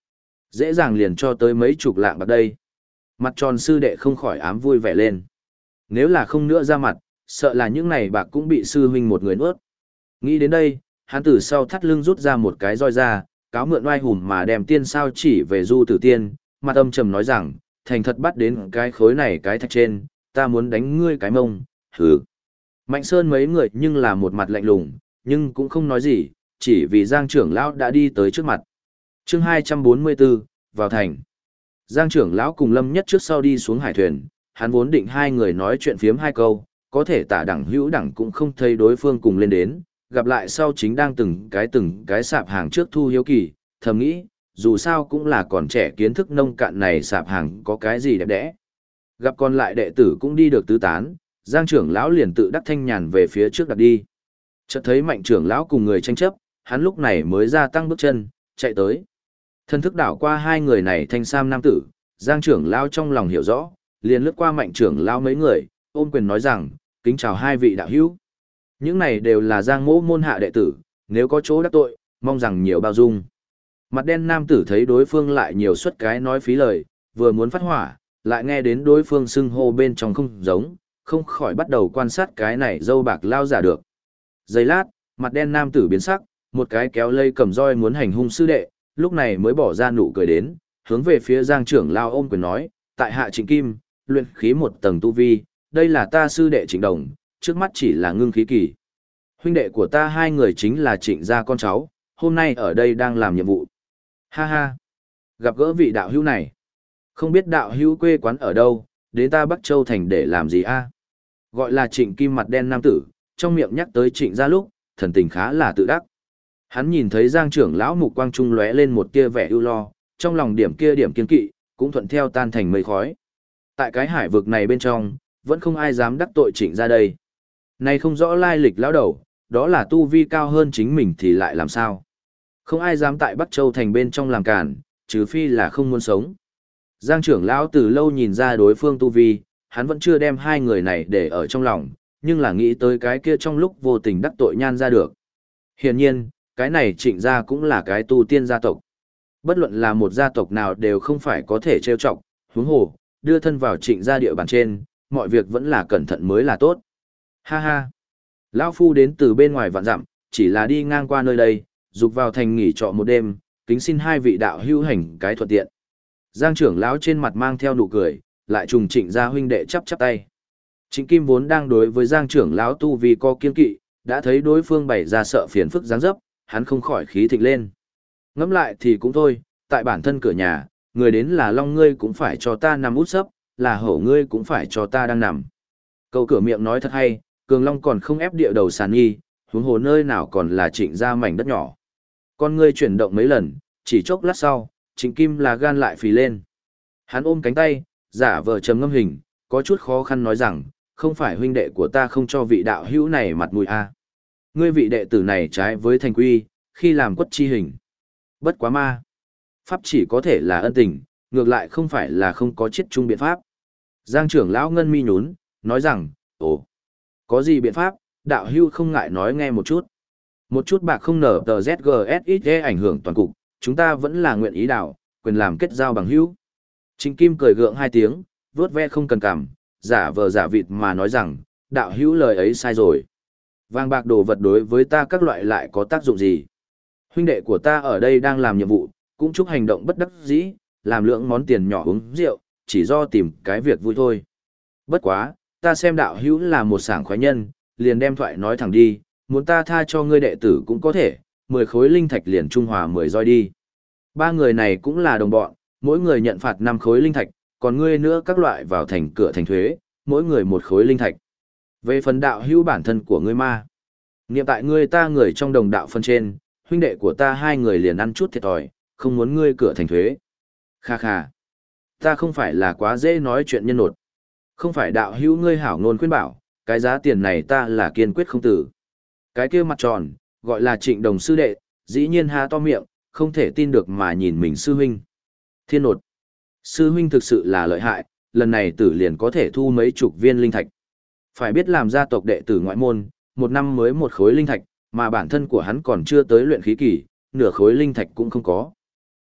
Speaker 1: Dễ dàng liền cho tới mấy chục lạng bạc đây. Mặt tròn sư đệ không khỏi ám vui vẻ lên. Nếu là không nữa ra mặt, sợ là những này bạc cũng bị sư huynh một người nuốt. Nghĩ đến đây, hắn từ sau thắt lưng rút ra một cái roi ra, cáo mượn oai hùm mà đem tiên sao chỉ về Du Tử Tiên, mặt âm trầm nói rằng, thành thật bắt đến cái khối này cái thạch trên, ta muốn đánh ngươi cái mông, hừ. Mạnh Sơn mấy người nhưng là một mặt lạnh lùng, nhưng cũng không nói gì, chỉ vì Giang trưởng lão đã đi tới trước mặt. Chương 244, vào thành. Giang trưởng lão cùng Lâm Nhất trước sau đi xuống hải thuyền, hắn vốn định hai người nói chuyện phiếm hai câu, có thể tả đẳng hữu đẳng cũng không thấy đối phương cùng lên đến, gặp lại sau chính đang từng cái sạp hàng trước thu hiếu kỳ, thầm nghĩ, dù sao cũng là còn trẻ kiến thức nông cạn này sạp hàng có cái gì đẹp đẽ. Gặp còn lại đệ tử cũng đi được tứ tán, Giang trưởng lão liền tự đắc thanh nhàn về phía trước đặt đi. Chợt thấy Mạnh trưởng lão cùng người tranh chấp, hắn lúc này mới gia tăng bước chân, chạy tới. Thân thức đảo qua hai người này thanh sam nam tử, Giang trưởng lão trong lòng hiểu rõ, liền lướt qua Mạnh trưởng lão mấy người, ôm quyền nói rằng, kính chào hai vị đạo hữu. Những này đều là Giang mỗ môn hạ đệ tử, nếu có chỗ đắc tội, mong rằng nhiều bao dung. Mặt đen nam tử thấy đối phương lại nhiều suất cái nói phí lời, vừa muốn phát hỏa, lại nghe đến đối phương xưng hô bên trong không giống, không khỏi bắt đầu quan sát cái này dâu bạc lao giả được. Giây lát, mặt đen nam tử biến sắc, một cái kéo lây cầm roi muốn hành hung sư đệ, lúc này mới bỏ ra nụ cười đến, hướng về phía Giang trưởng lao ôm quyền nói, tại hạ Trịnh Kim, luyện khí một tầng tu vi, đây là ta sư đệ Trịnh Đồng, trước mắt chỉ là ngưng khí kỳ. Huynh đệ của ta hai người chính là Trịnh gia con cháu, hôm nay ở đây đang làm nhiệm vụ. Ha ha, gặp gỡ vị đạo hữu này. Không biết đạo hữu quê quán ở đâu, đến ta Bắc Châu Thành để làm gì a? Gọi là Trịnh Kim mặt đen nam tử, trong miệng nhắc tới Trịnh gia lúc, thần tình khá là tự đắc. Hắn nhìn thấy Giang trưởng lão mục quang trung lóe lên một tia vẻ ưu lo, trong lòng điểm kia điểm kiên kỵ, cũng thuận theo tan thành mây khói. Tại cái hải vực này bên trong, vẫn không ai dám đắc tội Trịnh gia đây. Này không rõ lai lịch lão đầu, đó là tu vi cao hơn chính mình thì lại làm sao? Không ai dám tại Bắc Châu Thành bên trong làm cản, trừ phi là không muốn sống. Giang trưởng lão từ lâu nhìn ra đối phương tu vi, hắn vẫn chưa đem hai người này để ở trong lòng, nhưng là nghĩ tới cái kia trong lúc vô tình đắc tội nhan ra được. Hiển nhiên, cái này Trịnh gia cũng là cái tu tiên gia tộc. Bất luận là một gia tộc nào đều không phải có thể trêu chọc, huống hồ, đưa thân vào Trịnh gia địa bàn trên, mọi việc vẫn là cẩn thận mới là tốt. Ha ha! Lão phu đến từ bên ngoài vạn dặm, chỉ là đi ngang qua nơi đây, dục vào thành nghỉ trọ một đêm, kính xin hai vị đạo hữu hành cái thuận tiện. Giang trưởng lão trên mặt mang theo nụ cười, lại trùng Trịnh gia huynh đệ chắp chắp tay. Trịnh Kim vốn đang đối với Giang trưởng lão tu vì có kiên kỵ, đã thấy đối phương bày ra sợ phiền phức dáng dấp, hắn không khỏi khí thịnh lên. Ngẫm lại thì cũng thôi, tại bản thân cửa nhà, người đến là long ngươi cũng phải cho ta nằm út sấp, là hổ ngươi cũng phải cho ta đang nằm. Câu cửa miệng nói thật hay, Cường Long còn không ép địa đầu sàn nghi, huống hồ nơi nào còn là Trịnh gia mảnh đất nhỏ. Con ngươi chuyển động mấy lần, chỉ chốc lát sau, Trịnh Kim là gan lại phì lên. Hắn ôm cánh tay, giả vờ trầm ngâm hình, có chút khó khăn nói rằng, không phải huynh đệ của ta không cho vị đạo hữu này mặt mũi a. Ngươi vị đệ tử này trái với thành quy, khi làm quất chi hình. Bất quá ma. Pháp chỉ có thể là ân tình, ngược lại không phải là không có chiết chung biện pháp. Giang trưởng lão ngân mi nhún, nói rằng, ồ, có gì biện pháp, đạo hữu không ngại nói nghe một chút. Một chút bạc không nở tờ ZGSXE ảnh hưởng toàn cục, chúng ta vẫn là nguyện ý đạo, quyền làm kết giao bằng hữu. Trịnh Kim cười gượng hai tiếng, vuốt ve không cần cảm, giả vờ giả vịt mà nói rằng, đạo hữu lời ấy sai rồi. Vàng bạc đồ vật đối với ta các loại lại có tác dụng gì? Huynh đệ của ta ở đây đang làm nhiệm vụ, cũng chúc hành động bất đắc dĩ, làm lượng món tiền nhỏ uống rượu, chỉ do tìm cái việc vui thôi. Bất quá, ta xem đạo hữu là một sảng khoái nhân, liền đem thoại nói thẳng đi, muốn ta tha cho ngươi đệ tử cũng có thể, 10 khối linh thạch liền trung hòa 10 roi đi. Ba người này cũng là đồng bọn, mỗi người nhận phạt 5 khối linh thạch, còn ngươi nữa các loại vào thành cửa thành thuế, mỗi người 1 khối linh thạch. Về phần đạo hữu bản thân của ngươi ma, niệm tại ngươi ta người trong đồng đạo phân trên, huynh đệ của ta hai người liền ăn chút thiệt thòi, không muốn ngươi cửa thành thuế. Kha kha, ta không phải là quá dễ nói chuyện nhân nột. Không phải đạo hữu ngươi hảo ngôn khuyên bảo, cái giá tiền này ta là kiên quyết không tử. Cái kia mặt tròn, gọi là Trịnh Đồng sư đệ, dĩ nhiên há to miệng, không thể tin được mà nhìn mình sư huynh. Thiên nột, sư huynh thực sự là lợi hại, lần này tử liền có thể thu mấy chục viên linh thạch. Phải biết làm gia tộc đệ tử ngoại môn, một năm mới 1 khối linh thạch, mà bản thân của hắn còn chưa tới luyện khí kỳ, nửa khối linh thạch cũng không có.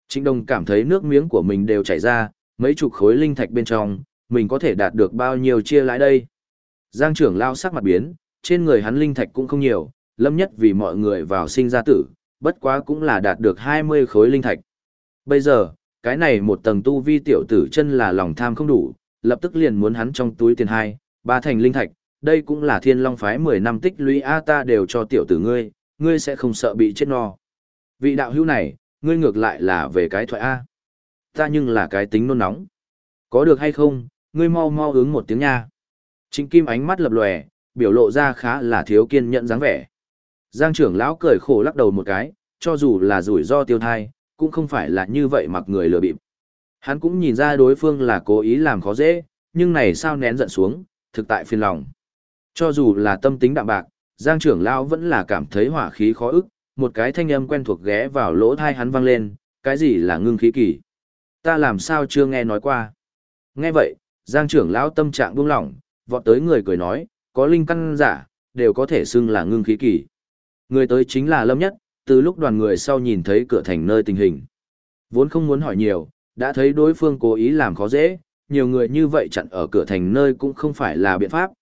Speaker 1: Trịnh Đồng cảm thấy nước miếng của mình đều chảy ra, mấy chục khối linh thạch bên trong, mình có thể đạt được bao nhiêu chia lãi đây. Giang trưởng lao sắc mặt biến, trên người hắn linh thạch cũng không nhiều, Lâm Nhất vì mọi người vào sinh ra tử, bất quá cũng là đạt được 20 khối linh thạch. Bây giờ, cái này một tầng tu vi tiểu tử chân là lòng tham không đủ, lập tức liền muốn hắn trong túi tiền 2, 3 thành linh thạch, đây cũng là Thiên Long phái 10 năm tích lũy a ta đều cho tiểu tử ngươi, ngươi sẽ không sợ bị chết no. Vị đạo hữu này, ngươi ngược lại là về cái thoại a. Ta nhưng là cái tính nôn nóng. Có được hay không, ngươi mau mau ứng một tiếng nha. Trịnh Kim ánh mắt lập lòe, biểu lộ ra khá là thiếu kiên nhẫn dáng vẻ. Giang trưởng lão cười khổ lắc đầu một cái, cho dù là rủi ro tiêu thai, cũng không phải là như vậy mặc người lừa bịp. Hắn cũng nhìn ra đối phương là cố ý làm khó dễ, nhưng này sao nén giận xuống, thực tại phiền lòng. Cho dù là tâm tính đạm bạc, Giang trưởng lão vẫn là cảm thấy hỏa khí khó ức, một cái thanh âm quen thuộc ghé vào lỗ tai hắn vang lên, cái gì là ngưng khí kỳ? Ta làm sao chưa nghe nói qua? Nghe vậy, Giang trưởng lão tâm trạng buông lỏng, vọt tới người cười nói, có linh căn giả, đều có thể xưng là ngưng khí kỳ. Người tới chính là Lâm Nhất, từ lúc đoàn người sau nhìn thấy cửa thành nơi tình hình. Vốn không muốn hỏi nhiều, đã thấy đối phương cố ý làm khó dễ, nhiều người như vậy chặn ở cửa thành nơi cũng không phải là biện pháp,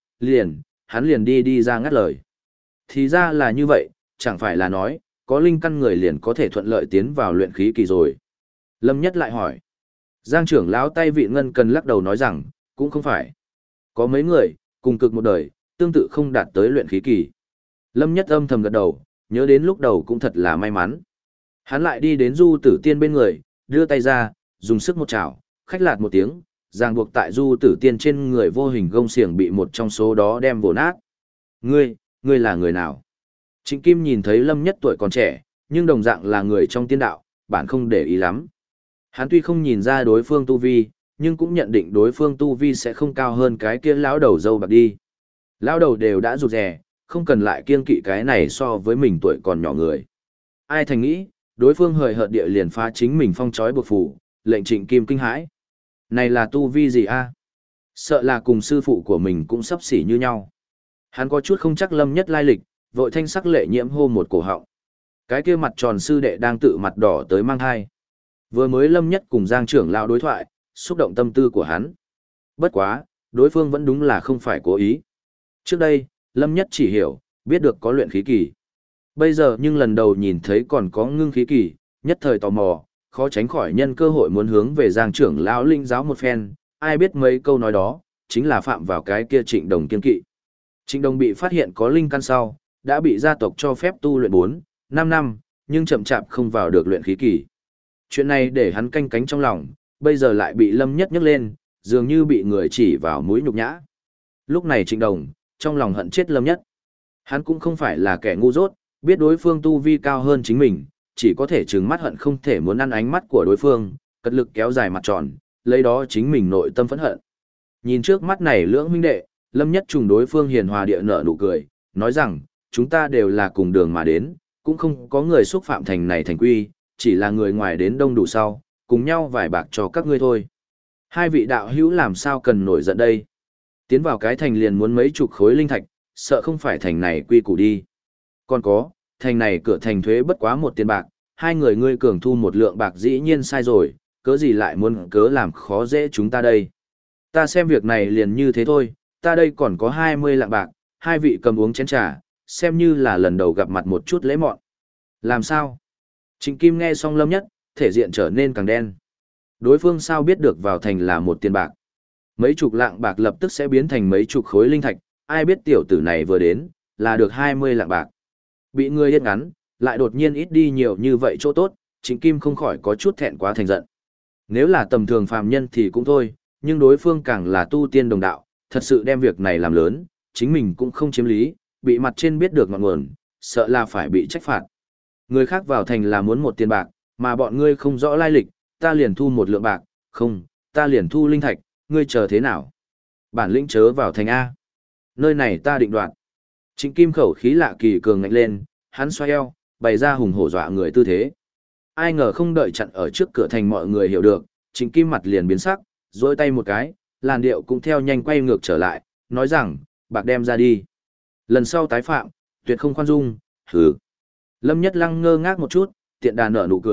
Speaker 1: hắn liền đi ra ngắt lời. Thì ra là như vậy, chẳng phải là nói, có linh căn người liền có thể thuận lợi tiến vào luyện khí kỳ rồi. Lâm Nhất lại hỏi. Giang trưởng lão tay vị ngân cần lắc đầu nói rằng, cũng không phải. Có mấy người, cùng cực một đời, tương tự không đạt tới luyện khí kỳ. Lâm Nhất âm thầm gật đầu, nhớ đến lúc đầu cũng thật là may mắn. Hắn lại đi đến Du Tử Tiên bên người, đưa tay ra, dùng sức một chảo, khách lạt một tiếng, ràng buộc tại Du Tử Tiên trên người vô hình gông xiềng bị một trong số đó đem vồ nát. Ngươi là người nào? Trịnh Kim nhìn thấy Lâm Nhất tuổi còn trẻ, nhưng đồng dạng là người trong tiên đạo, bản không để ý lắm. Hắn tuy không nhìn ra đối phương tu vi, nhưng cũng nhận định đối phương tu vi sẽ không cao hơn cái kia lão đầu dâu bạc đi. Lão đầu đều đã rụt rè, không cần lại kiêng kỵ cái này so với mình tuổi còn nhỏ người. Ai thành nghĩ, đối phương hời hợt địa liền phá chính mình phong chói buộc phủ, lệnh Trịnh Kim kinh hãi. Này là tu vi gì a? Sợ là cùng sư phụ của mình cũng sắp xỉ như nhau. Hắn có chút không chắc Lâm Nhất lai lịch, vội thanh sắc lệ nhiễm hô một cổ họng. Cái kia mặt tròn sư đệ đang tự mặt đỏ tới mang hai. Vừa mới Lâm Nhất cùng Giang trưởng lão đối thoại, xúc động tâm tư của hắn. Bất quá, đối phương vẫn đúng là không phải cố ý. Trước đây, Lâm Nhất chỉ hiểu, biết được có luyện khí kỳ. Bây giờ nhưng lần đầu nhìn thấy còn có ngưng khí kỳ, nhất thời tò mò, khó tránh khỏi nhân cơ hội muốn hướng về Giang trưởng lão linh giáo một phen, ai biết mấy câu nói đó, chính là phạm vào cái kia Trịnh Đồng kiên kỵ. Trịnh Đồng bị phát hiện có linh căn sau, đã bị gia tộc cho phép tu luyện 4, 5 năm, nhưng chậm chạp không vào được luyện khí kỳ. Chuyện này để hắn canh cánh trong lòng, bây giờ lại bị Lâm Nhất nhấc lên, dường như bị người chỉ vào mũi nhục nhã. Lúc này Trịnh Đồng, trong lòng hận chết Lâm Nhất. Hắn cũng không phải là kẻ ngu dốt, biết đối phương tu vi cao hơn chính mình, chỉ có thể trừng mắt hận không thể muốn ăn ánh mắt của đối phương, cật lực kéo dài mặt tròn, lấy đó chính mình nội tâm phẫn hận. Nhìn trước mắt này lưỡng huynh đệ, Lâm Nhất trùng đối phương hiền hòa địa nở nụ cười, nói rằng, chúng ta đều là cùng đường mà đến, cũng không có người xúc phạm thành này thành quy, chỉ là người ngoài đến đông đủ sau, cùng nhau vài bạc cho các ngươi thôi. Hai vị đạo hữu làm sao cần nổi giận đây? Tiến vào cái thành liền muốn mấy chục khối linh thạch, sợ không phải thành này quy củ đi. Còn có, thành này cửa thành thuế bất quá 1 tiền bạc, hai người ngươi cường thu 1 lượng bạc dĩ nhiên sai rồi, cớ gì lại muốn cớ làm khó dễ chúng ta đây. Ta xem việc này liền như thế thôi, ta đây còn có 20 lạng bạc, hai vị cầm uống chén trà, xem như là lần đầu gặp mặt một chút lễ mọn. Làm sao? Trịnh Kim nghe xong Lâm Nhất, thể diện trở nên càng đen. Đối phương sao biết được vào thành là 1 tiền bạc. Mấy chục lạng bạc lập tức sẽ biến thành mấy chục khối linh thạch, ai biết tiểu tử này vừa đến, là được 20 lạng bạc. Bị người yên ngắn, lại đột nhiên ít đi nhiều như vậy chỗ tốt, Trịnh Kim không khỏi có chút thẹn quá thành giận. Nếu là tầm thường phàm nhân thì cũng thôi, nhưng đối phương càng là tu tiên đồng đạo, thật sự đem việc này làm lớn, chính mình cũng không chiếm lý, bị mặt trên biết được ngọn nguồn, sợ là phải bị trách phạt. Người khác vào thành là muốn 1 tiền bạc, mà bọn ngươi không rõ lai lịch, ta liền thu 1 lượng bạc, không, ta liền thu linh thạch, ngươi chờ thế nào? Bản lĩnh chớ vào thành A. Nơi này ta định đoạt. Trịnh Kim khẩu khí lạ kỳ cường ngạnh lên, hắn xoay eo, bày ra hùng hổ dọa người tư thế. Ai ngờ không đợi chặn ở trước cửa thành mọi người hiểu được, Trịnh Kim mặt liền biến sắc, duỗi tay một cái, làn điệu cũng theo nhanh quay ngược trở lại, nói rằng, bạc đem ra đi. Lần sau tái phạm, tuyệt không khoan dung, hừ. Lâm Nhất Lăng ngơ ngác một chút, tiện đà nở nụ cười,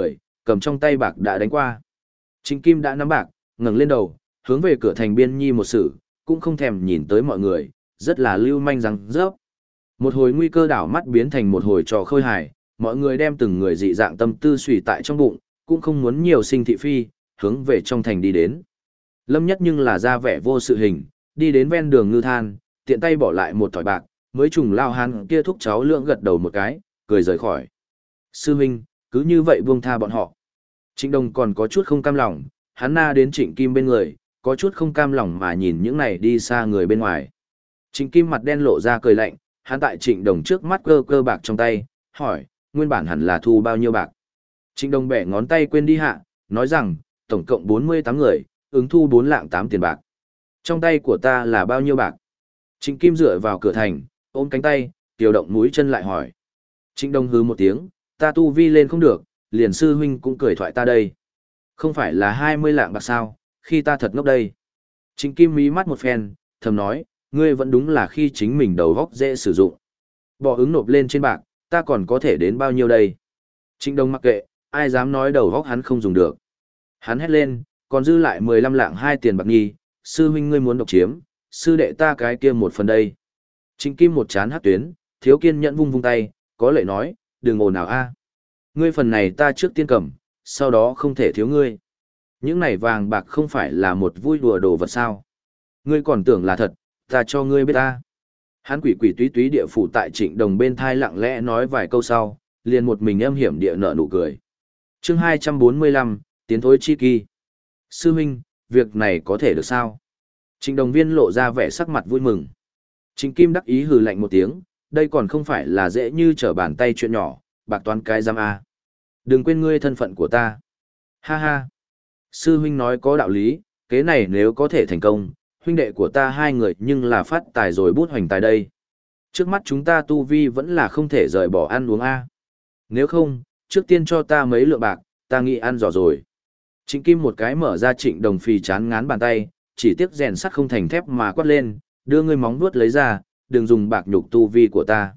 Speaker 1: cầm trong tay bạc đã đánh qua. Trịnh Kim đã nắm bạc, ngẩng lên đầu, hướng về cửa thành biên nhi một sự, cũng không thèm nhìn tới mọi người, rất là lưu manh răng rớp. Một hồi nguy cơ đảo mắt biến thành một hồi trò khơi hài, mọi người đem từng người dị dạng tâm tư suy tại trong bụng, cũng không muốn nhiều sinh thị phi, hướng về trong thành đi đến. Lâm Nhất nhưng là ra vẻ vô sự hình, đi đến ven đường ngư than, tiện tay bỏ lại một thỏi bạc, mới trùng lao hán kia thúc cháu lượng gật đầu một cái, cười rời khỏi. Sư huynh, cứ như vậy buông tha bọn họ. Trịnh Đông còn có chút không cam lòng, hắn na đến Trịnh Kim bên người, có chút không cam lòng mà nhìn những này đi xa người bên ngoài. Trịnh Kim mặt đen lộ ra cười lạnh, hắn tại Trịnh Đồng trước mắt cơ cơ bạc trong tay, hỏi, nguyên bản hẳn là thu bao nhiêu bạc. Trịnh Đồng bẻ ngón tay quên đi hạ, nói rằng, tổng cộng 48 người, ứng thu 4 lạng 8 tiền bạc. Trong tay của ta là bao nhiêu bạc? Trịnh Kim dựa vào cửa thành, ôm cánh tay, điều động mũi chân lại hỏi. Trịnh Đồng hứ một tiếng, ta tu vi lên không được, liền sư huynh cũng cười thoại ta đây. Không phải là 20 lạng bạc sao, khi ta thật ngốc đây. Trịnh Kim mí mắt một phen, thầm nói, ngươi vẫn đúng là khi chính mình đầu góc dễ sử dụng. Bỏ ứng nộp lên trên bạc, ta còn có thể đến bao nhiêu đây? Trịnh Đông mặc kệ, ai dám nói đầu góc hắn không dùng được. Hắn hét lên, còn dư lại 15 lạng 2 tiền bạc nghi, sư huynh ngươi muốn độc chiếm, sư đệ ta cái kia một phần đây. Trịnh Kim một chán hát tuyến, thiếu kiên nhẫn vung vung tay, có lệ nói, đừng ồn nào a. Ngươi phần này ta trước tiên cầm, sau đó không thể thiếu ngươi. Những này vàng bạc không phải là một vui đùa đồ vật sao. Ngươi còn tưởng là thật, ta cho ngươi biết ta. Hắn quỷ quỷ túy túy địa phủ tại Trịnh Đồng bên thai lặng lẽ nói vài câu sau, liền một mình âm hiểm địa nở nụ cười. Chương 245, tiến thối chi kỳ. Sư huynh, việc này có thể được sao? Trịnh Đồng Viên lộ ra vẻ sắc mặt vui mừng. Trịnh Kim đắc ý hừ lạnh một tiếng, đây còn không phải là dễ như trở bàn tay chuyện nhỏ, bạc toán cái giam a. Đừng quên ngươi thân phận của ta. Ha ha. Sư huynh nói có đạo lý, kế này nếu có thể thành công, huynh đệ của ta hai người nhưng là phát tài rồi bút hoành tài đây. Trước mắt chúng ta tu vi vẫn là không thể rời bỏ ăn uống a. Nếu không, trước tiên cho ta mấy lượng bạc, ta nghĩ ăn giỏ rồi. Trịnh Kim một cái mở ra Trịnh Đồng phì chán ngán bàn tay, chỉ tiếc rèn sắt không thành thép mà quát lên, đưa ngươi móng vuốt lấy ra, đừng dùng bạc nhục tu vi của ta.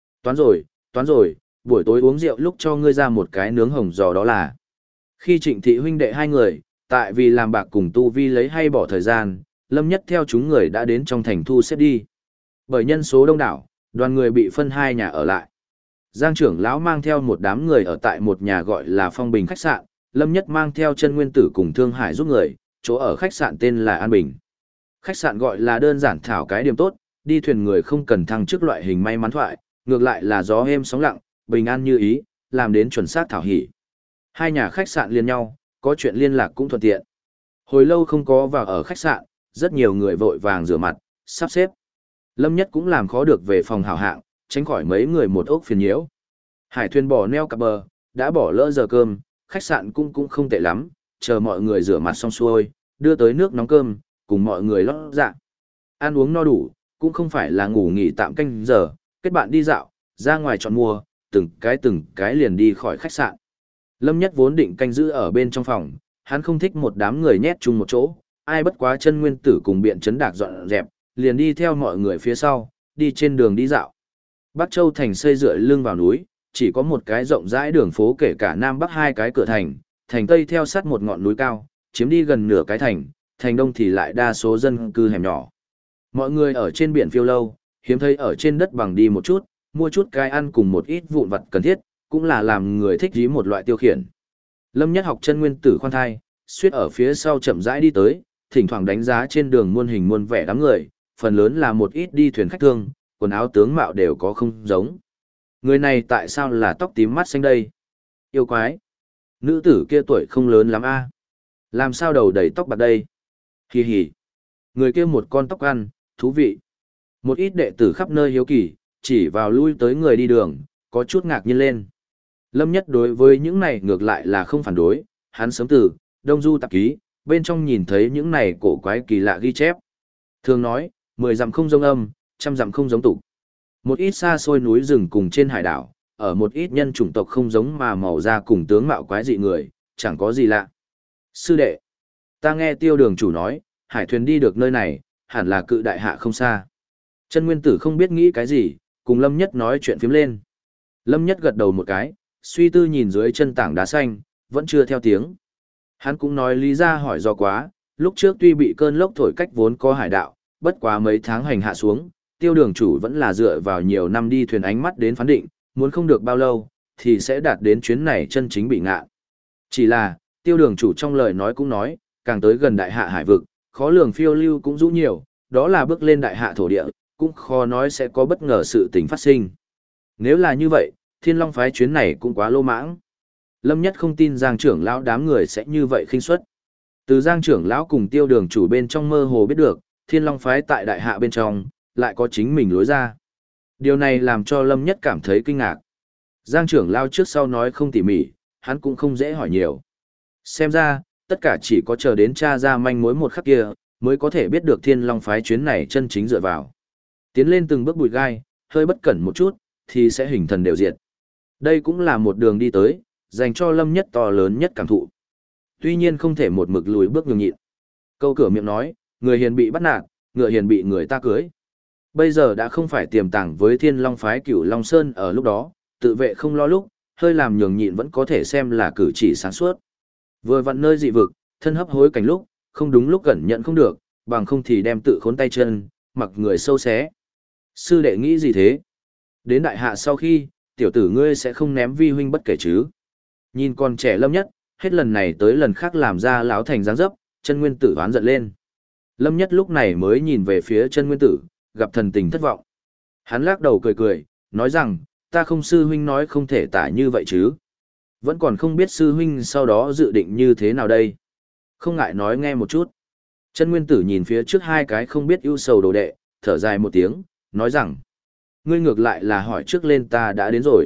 Speaker 1: Toán rồi, buổi tối uống rượu lúc cho ngươi ra một cái nướng hồng giò đó là. Khi Trịnh thị huynh đệ hai người, tại vì làm bạc cùng tu vi lấy hay bỏ thời gian, Lâm Nhất theo chúng người đã đến trong thành thu xếp đi. Bởi nhân số đông đảo, đoàn người bị phân hai nhà ở lại. Giang trưởng lão mang theo một đám người ở tại một nhà gọi là Phong Bình khách sạn, Lâm Nhất mang theo Chân Nguyên Tử cùng Thương Hải giúp người, chỗ ở khách sạn tên là An Bình. Khách sạn gọi là đơn giản thảo cái điểm tốt, đi thuyền người không cần thăng chức loại hình may mắn thoại, ngược lại là gió êm sóng lặng, bình an như ý, làm đến chuẩn xác thảo hỉ. Hai nhà khách sạn liên nhau, có chuyện liên lạc cũng thuận tiện. Hồi lâu không có vào ở khách sạn, rất nhiều người vội vàng rửa mặt, sắp xếp. Lâm Nhất cũng làm khó được về phòng hảo hạng, tránh khỏi mấy người một ốc phiền nhiễu. Hải thuyền bỏ neo cập bờ, đã bỏ lỡ giờ cơm, khách sạn cũng không tệ lắm, chờ mọi người rửa mặt xong xuôi, đưa tới nước nóng cơm, cùng mọi người lót dạ. Ăn uống no đủ, cũng không phải là ngủ nghỉ tạm canh giờ, kết bạn đi dạo, ra ngoài chọn mua, từng cái liền đi khỏi khách sạn. Lâm Nhất vốn định canh giữ ở bên trong phòng, hắn không thích một đám người nhét chung một chỗ, ai bất quá Chân Nguyên Tử cùng Biện Chấn Đạc dọn dẹp, liền đi theo mọi người phía sau, đi trên đường đi dạo. Bắc Châu thành xây dựa lưng vào núi, chỉ có một cái rộng rãi đường phố kể cả Nam Bắc hai cái cửa thành, thành Tây theo sát một ngọn núi cao, chiếm đi gần nửa cái thành, thành Đông thì lại đa số dân cư hẻm nhỏ. Mọi người ở trên biển phiêu lâu, hiếm thấy ở trên đất bằng đi một chút, mua chút cái ăn cùng một ít vụn vặt cần thiết, cũng là làm người thích dí một loại tiêu khiển. Lâm Nhất học Chân Nguyên Tử khoan thai, suýt ở phía sau chậm rãi đi tới, thỉnh thoảng đánh giá trên đường muôn hình muôn vẻ đám người, phần lớn là một ít đi thuyền khách thương, quần áo tướng mạo đều có không giống. Người này tại sao là tóc tím mắt xanh đây? Yêu quái! Nữ tử kia tuổi không lớn lắm a, làm sao đầu đầy tóc bạc đây? Hì hì! Người kia một con tóc ăn, thú vị. Một ít đệ tử khắp nơi hiếu kỳ, chỉ vào lui tới người đi đường, có chút ngạc nhiên lên. Lâm Nhất đối với những này ngược lại là không phản đối, hắn sớm từ Đông Du tạp ký, bên trong nhìn thấy những này cổ quái kỳ lạ ghi chép. Thường nói, 10 dặm không giống âm, 100 dặm không giống tục. Một ít xa xôi núi rừng cùng trên hải đảo, ở một ít nhân chủng tộc không giống mà màu da cùng tướng mạo quái dị người, chẳng có gì lạ. Sư đệ, ta nghe Tiêu đường chủ nói, hải thuyền đi được nơi này, hẳn là cự đại hạ không xa. Chân Nguyên Tử không biết nghĩ cái gì, cùng Lâm Nhất nói chuyện phiếm lên. Lâm Nhất gật đầu một cái, suy tư nhìn dưới chân tảng đá xanh, vẫn chưa theo tiếng. Hắn cũng nói lý ra hỏi do quá, lúc trước tuy bị cơn lốc thổi cách vốn có hải đạo, bất quá mấy tháng hành hạ xuống, tiêu đường chủ vẫn là dựa vào nhiều năm đi thuyền ánh mắt đến phán định, muốn không được bao lâu, thì sẽ đạt đến chuyến này chân chính bị ngạ. Chỉ là, tiêu đường chủ trong lời nói cũng nói, càng tới gần đại hạ hải vực, khó lường phiêu lưu cũng rũ nhiều, đó là bước lên đại hạ thổ địa, cũng khó nói sẽ có bất ngờ sự tình phát sinh. Nếu là như vậy, Thiên Long phái chuyến này cũng quá lô mãng. Lâm Nhất không tin Giang trưởng lão đám người sẽ như vậy khinh suất. Từ Giang trưởng lão cùng tiêu đường chủ bên trong mơ hồ biết được, Thiên Long phái tại đại hạ bên trong, lại có chính mình lối ra. Điều này làm cho Lâm Nhất cảm thấy kinh ngạc. Giang trưởng lão trước sau nói không tỉ mỉ, hắn cũng không dễ hỏi nhiều. Xem ra, tất cả chỉ có chờ đến tra ra manh mối một khắc kia, mới có thể biết được Thiên Long phái chuyến này chân chính dựa vào. Tiến lên từng bước bụi gai, hơi bất cẩn một chút, thì sẽ hình thần đều diệt. Đây cũng là một đường đi tới, dành cho Lâm Nhất to lớn nhất cảm thụ. Tuy nhiên không thể một mực lùi bước nhường nhịn. Câu cửa miệng nói, người hiền bị bắt nạt, ngựa hiền bị người ta cưới. Bây giờ đã không phải tiềm tàng với Thiên Long phái Cửu Long Sơn ở lúc đó, tự vệ không lo lúc, hơi làm nhường nhịn vẫn có thể xem là cử chỉ sáng suốt. Vừa vặn nơi dị vực, thân hấp hối cảnh lúc, không đúng lúc cẩn nhận không được, bằng không thì đem tự khốn tay chân, mặc người sâu xé. Sư đệ nghĩ gì thế? Đến đại hạ sau khi, tiểu tử ngươi sẽ không ném vi huynh bất kể chứ? Nhìn con trẻ Lâm Nhất, hết lần này tới lần khác làm ra lão thành dáng dấp, chân nguyên tử oán giận lên. Lâm Nhất lúc này mới nhìn về phía chân nguyên tử, gặp thần tình thất vọng. Hắn lắc đầu cười cười, nói rằng, ta không sư huynh nói không thể tả như vậy chứ. Vẫn còn không biết sư huynh sau đó dự định như thế nào đây. Không ngại nói nghe một chút. Chân nguyên tử nhìn phía trước hai cái không biết ưu sầu đồ đệ, thở dài một tiếng, nói rằng, ngươi ngược lại là hỏi trước lên ta đã đến rồi.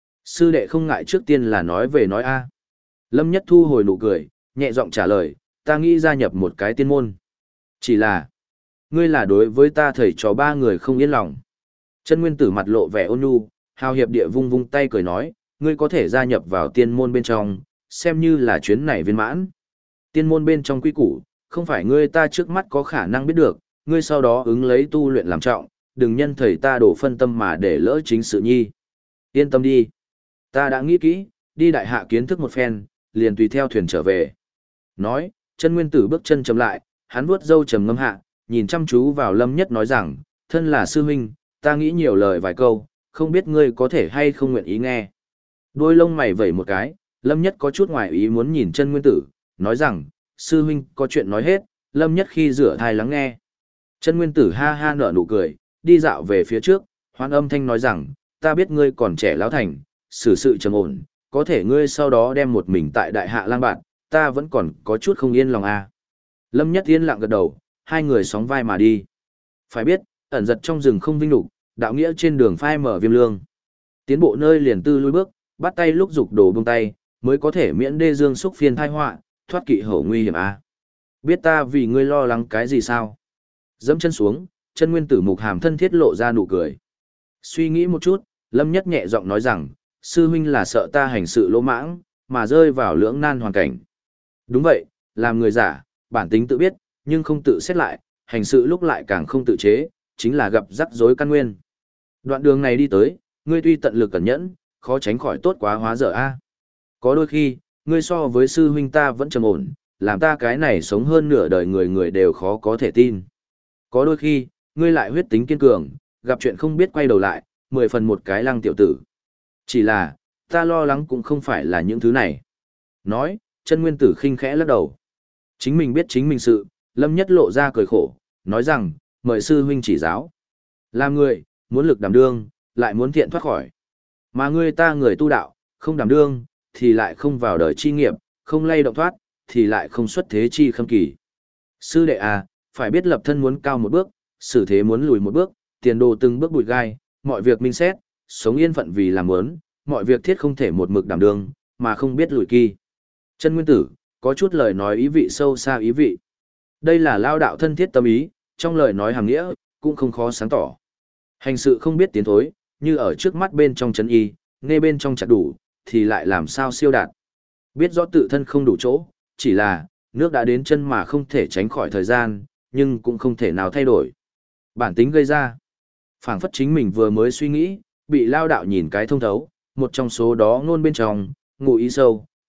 Speaker 1: Sư đệ không ngại trước tiên là nói về nói a. Lâm Nhất thu hồi nụ cười, nhẹ giọng trả lời, ta nghĩ gia nhập một cái tiên môn. Chỉ là, ngươi là đối với ta thầy trò ba người không yên lòng. Chân nguyên tử mặt lộ vẻ ôn nhu, hào hiệp địa vung vung tay cười nói, ngươi có thể gia nhập vào tiên môn bên trong, xem như là chuyến này viên mãn. Tiên môn bên trong quy củ, không phải ngươi ta trước mắt có khả năng biết được, ngươi sau đó ứng lấy tu luyện làm trọng, đừng nhân thầy ta đổ phân tâm mà để lỡ chính sự nhi. Yên tâm đi. Ta đã nghĩ kỹ, đi đại hạ kiến thức một phen, liền tùy theo thuyền trở về. Nói, chân nguyên tử bước chân chậm lại, hắn vuốt râu trầm ngâm hạ, nhìn chăm chú vào Lâm Nhất nói rằng, thân là sư huynh, ta nghĩ nhiều lời vài câu, không biết ngươi có thể hay không nguyện ý nghe. Đôi lông mày vẩy một cái, Lâm Nhất có chút ngoài ý muốn nhìn chân nguyên tử, nói rằng, sư huynh có chuyện nói hết, Lâm Nhất khi rửa thai lắng nghe. Chân nguyên tử ha ha nở nụ cười, đi dạo về phía trước, hoan âm thanh nói rằng, ta biết ngươi còn trẻ lão thành, xử sự trầm ổn, có thể ngươi sau đó đem một mình tại đại hạ lang bạn, ta vẫn còn có chút không yên lòng à. Lâm Nhất yên lặng gật đầu, hai người sóng vai mà đi. Phải biết, ẩn giật trong rừng không vinh lục, đạo nghĩa trên đường phai mở viêm lương. Tiến bộ nơi liền tư lui bước, bắt tay lúc dục đồ buông tay, mới có thể miễn đê dương xúc phiền thai họa, thoát kỵ hổ nguy hiểm à. Biết ta vì ngươi lo lắng cái gì sao? Dẫm chân xuống, chân nguyên tử mục hàm thân thiết lộ ra nụ cười. Suy nghĩ một chút, Lâm Nhất nhẹ giọng nói rằng, sư huynh là sợ ta hành sự lỗ mãng, mà rơi vào lưỡng nan hoàn cảnh. Đúng vậy, làm người giả, bản tính tự biết, nhưng không tự xét lại, hành sự lúc lại càng không tự chế, chính là gặp rắc rối căn nguyên. Đoạn đường này đi tới, ngươi tuy tận lực cẩn nhẫn, khó tránh khỏi tốt quá hóa dở a. Có đôi khi, ngươi so với sư huynh ta vẫn trầm ổn, làm ta cái này sống hơn nửa đời người người đều khó có thể tin. Có đôi khi, ngươi lại huyết tính kiên cường, gặp chuyện không biết quay đầu lại, 10 phần một cái lăng tiểu tử. Chỉ là, ta lo lắng cũng không phải là những thứ này. Nói, chân nguyên tử khinh khẽ lắc đầu. Chính mình biết chính mình sự, Lâm Nhất lộ ra cười khổ, nói rằng, mời sư huynh chỉ giáo. Làm người, muốn lực đảm đương, lại muốn thiện thoát khỏi. Mà ngươi ta người tu đạo, không đảm đương, thì lại không vào đời chi nghiệp, không lay động thoát, thì lại không xuất thế chi khâm kỳ. Sư đệ à, phải biết lập thân muốn cao một bước, xử thế muốn lùi một bước, tiền đồ từng bước bụi gai, mọi việc minh xét, sống yên phận vì làm muốn, mọi việc thiết không thể một mực đảm đương, mà không biết lùi kỳ. Chân nguyên tử, có chút lời nói ý vị sâu xa ý vị. Đây là lao đạo thân thiết tâm ý, trong lời nói hàm nghĩa, cũng không khó sáng tỏ. Hành sự không biết tiến thối, như ở trước mắt bên trong chân y, nghe bên trong chặt đủ, thì lại làm sao siêu đạt. Biết rõ tự thân không đủ chỗ, chỉ là, nước đã đến chân mà không thể tránh khỏi thời gian, nhưng cũng không thể nào thay đổi. Bản tính gây ra. Phảng phất chính mình vừa mới suy nghĩ, bị lao đạo nhìn cái thông thấu, một trong số đó ngôn bên trong, ngụ ý sâu,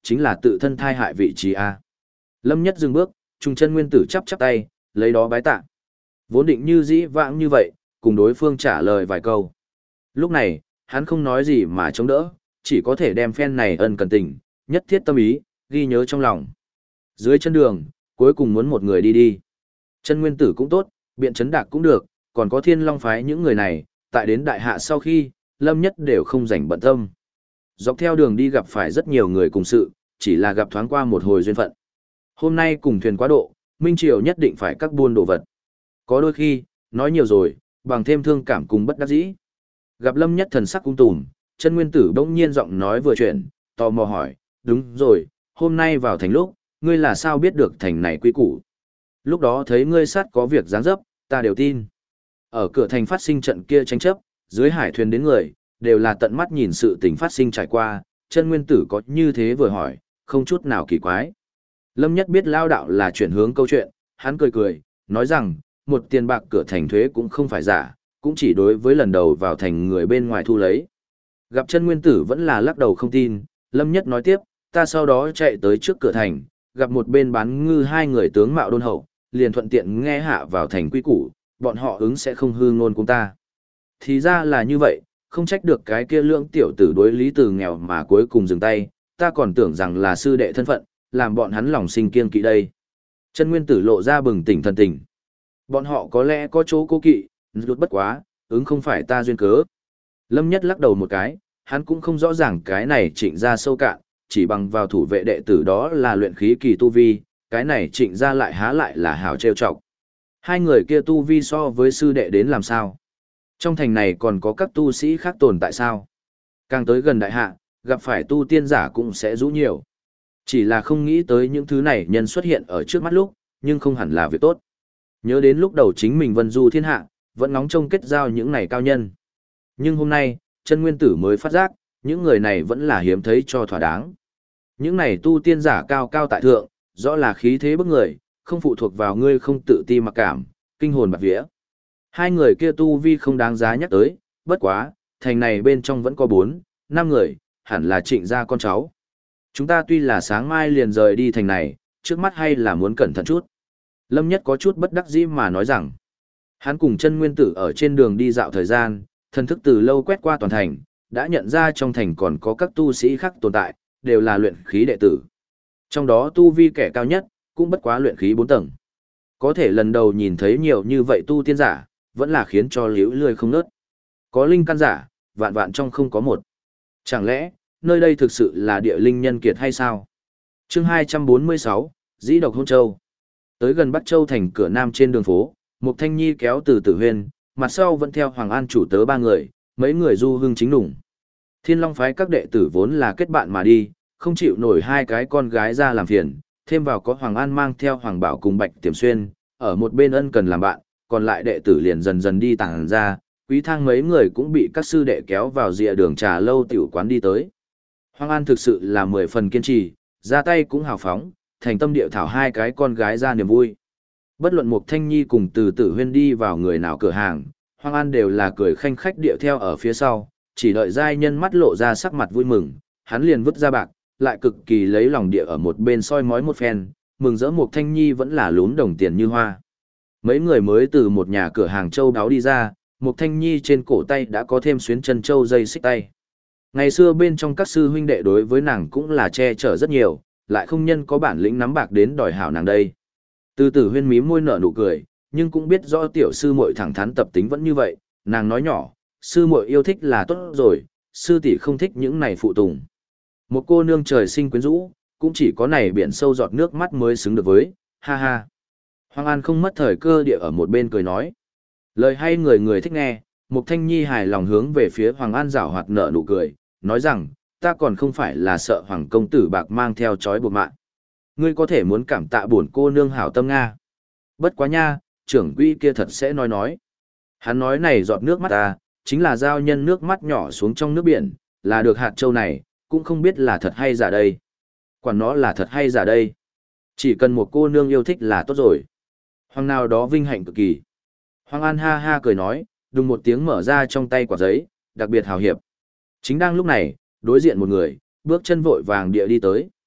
Speaker 1: chính là tự thân thai hại vị trí A. Lâm Nhất dừng bước, trùng chân nguyên tử chắp chắp tay, lấy đó bái tạ. Vốn định như dĩ vãng như vậy, cùng đối phương trả lời vài câu. Lúc này, hắn không nói gì mà chống đỡ, chỉ có thể đem phen này ân cần tình, nhất thiết tâm ý, ghi nhớ trong lòng. Dưới chân đường, cuối cùng muốn một người đi đi. Chân nguyên tử cũng tốt, biện chấn đạc cũng được, còn có thiên long phái những người này, tại đến đại hạ sau khi, Lâm Nhất đều không rảnh bận tâm. Dọc theo đường đi gặp phải rất nhiều người cùng sự, chỉ là gặp thoáng qua một hồi duyên phận. Hôm nay cùng thuyền quá độ, Minh Triều nhất định phải các buôn đồ vật. Có đôi khi, nói nhiều rồi, bằng thêm thương cảm cùng bất đắc dĩ. Gặp Lâm Nhất thần sắc cung tùm, chân nguyên tử bỗng nhiên giọng nói vừa chuyển, tò mò hỏi, đúng rồi, hôm nay vào thành lúc, ngươi là sao biết được thành này quy củ? Lúc đó thấy ngươi sát có việc giáng dấp, ta đều tin. Ở cửa thành phát sinh trận kia tranh chấp, dưới hải thuyền đến người, đều là tận mắt nhìn sự tình phát sinh trải qua, chân nguyên tử có như thế vừa hỏi, không chút nào kỳ quái. Lâm Nhất biết lao đạo là chuyển hướng câu chuyện, hắn cười cười, nói rằng, một tiền bạc cửa thành thuế cũng không phải giả, cũng chỉ đối với lần đầu vào thành người bên ngoài thu lấy. Gặp chân nguyên tử vẫn là lắc đầu không tin, Lâm Nhất nói tiếp, ta sau đó chạy tới trước cửa thành, gặp một bên bán ngư hai người tướng mạo đôn hậu, liền thuận tiện nghe hạ vào thành quy củ, bọn họ ứng sẽ không hư ngôn cùng ta. Thì ra là như vậy, không trách được cái kia lưỡng tiểu tử đối lý từ nghèo mà cuối cùng dừng tay, ta còn tưởng rằng là sư đệ thân phận, làm bọn hắn lòng sinh kiêng kỵ đây. Chân nguyên tử lộ ra bừng tỉnh thần tình. Bọn họ có lẽ có chỗ cố kỵ, rút bất quá, ứng không phải ta duyên cớ. Lâm Nhất lắc đầu một cái, hắn cũng không rõ ràng cái này trịnh ra sâu cạn, chỉ bằng vào thủ vệ đệ tử đó là luyện khí kỳ tu vi, cái này trịnh ra lại há lại là hào trêu chọc. Hai người kia tu vi so với sư đệ đến làm sao? Trong thành này còn có các tu sĩ khác tồn tại sao? Càng tới gần đại hạ, gặp phải tu tiên giả cũng sẽ rũ nhiều. Chỉ là không nghĩ tới những thứ này nhân xuất hiện ở trước mắt lúc, nhưng không hẳn là việc tốt. Nhớ đến lúc đầu chính mình vân du thiên hạ, vẫn ngóng trông kết giao những này cao nhân. Nhưng hôm nay, chân nguyên tử mới phát giác, những người này vẫn là hiếm thấy cho thỏa đáng. Những này tu tiên giả cao cao tại thượng, rõ là khí thế bức người, không phụ thuộc vào ngươi không tự ti mặc cảm, kinh hồn bạt vía. Hai người kia tu vi không đáng giá nhắc tới, bất quá, thành này bên trong vẫn có 4, 5 người, hẳn là trịnh gia con cháu. Chúng ta tuy là sáng mai liền rời đi thành này, trước mắt hay là muốn cẩn thận chút. Lâm Nhất có chút bất đắc dĩ mà nói rằng, hắn cùng chân nguyên tử ở trên đường đi dạo thời gian, thần thức từ lâu quét qua toàn thành, đã nhận ra trong thành còn có các tu sĩ khác tồn tại, đều là luyện khí đệ tử. Trong đó tu vi kẻ cao nhất, cũng bất quá luyện khí 4 tầng. Có thể lần đầu nhìn thấy nhiều như vậy tu tiên giả, vẫn là khiến cho liễu lười không nớt. Có linh căn giả, vạn vạn trong không có một. Chẳng lẽ, nơi đây thực sự là địa linh nhân kiệt hay sao? Chương 246, Dĩ độc hôn châu. Tới gần Bắc Châu thành cửa nam trên đường phố, Mục Thanh Nhi kéo từ Tử Huyên, mặt sau vẫn theo Hoàng An chủ tớ 3 người, mấy người du hương chính đủng. Thiên Long phái các đệ tử vốn là kết bạn mà đi, không chịu nổi hai cái con gái ra làm phiền, thêm vào có Hoàng An mang theo Hoàng Bảo cùng Bạch Tiềm Xuyên, ở một bên ân cần làm bạn, còn lại đệ tử liền dần dần đi tàng ra, Quý Thang mấy người cũng bị các sư đệ kéo vào rìa đường trà lâu tiểu quán đi tới. Hoàng An thực sự là 10 phần kiên trì, ra tay cũng hào phóng, thành tâm điệu thảo hai cái con gái ra niềm vui. Bất luận Mục Thanh Nhi cùng từ Tử Huyên đi vào người nào cửa hàng, Hoàng An đều là cười khanh khách điệu theo ở phía sau, chỉ đợi giai nhân mắt lộ ra sắc mặt vui mừng, hắn liền vứt ra bạc, lại cực kỳ lấy lòng địa ở một bên soi mói một phen, mừng rỡ Mục Thanh Nhi vẫn là lún đồng tiền như hoa. Mấy người mới từ một nhà cửa hàng châu đáo đi ra, Mục Thanh Nhi trên cổ tay đã có thêm xuyến chân châu dây xích tay. Ngày xưa bên trong các sư huynh đệ đối với nàng cũng là che chở rất nhiều, lại không nhân có bản lĩnh nắm bạc đến đòi hảo nàng đây. Từ Tử Huyên mím môi nở nụ cười, nhưng cũng biết rõ tiểu sư muội thẳng thắn tập tính vẫn như vậy, nàng nói nhỏ, sư muội yêu thích là tốt rồi, sư tỷ không thích những này phụ tùng. Một cô nương trời sinh quyến rũ, cũng chỉ có này biển sâu giọt nước mắt mới xứng được với, ha ha. Hoàng An không mất thời cơ địa ở một bên cười nói. Lời hay người người thích nghe, Mục Thanh Nhi hài lòng hướng về phía Hoàng An giảo hoạt nở nụ cười, nói rằng, ta còn không phải là sợ Hoàng công tử bạc mang theo chói buộc mạng. Ngươi có thể muốn cảm tạ bổn cô nương hảo tâm Nga. Bất quá nha, trưởng quỹ kia thật sẽ nói. Hắn nói này giọt nước mắt ta, chính là giao nhân nước mắt nhỏ xuống trong nước biển, là được hạt châu này, cũng không biết là thật hay giả đây. Quản nó là thật hay giả đây. Chỉ cần một cô nương yêu thích là tốt rồi. Hoàng nào đó vinh hạnh cực kỳ. Hoàng An ha ha cười nói, đùng một tiếng mở ra trong tay quả giấy, đặc biệt hào hiệp. Chính đang lúc này, đối diện một người, bước chân vội vàng địa đi tới.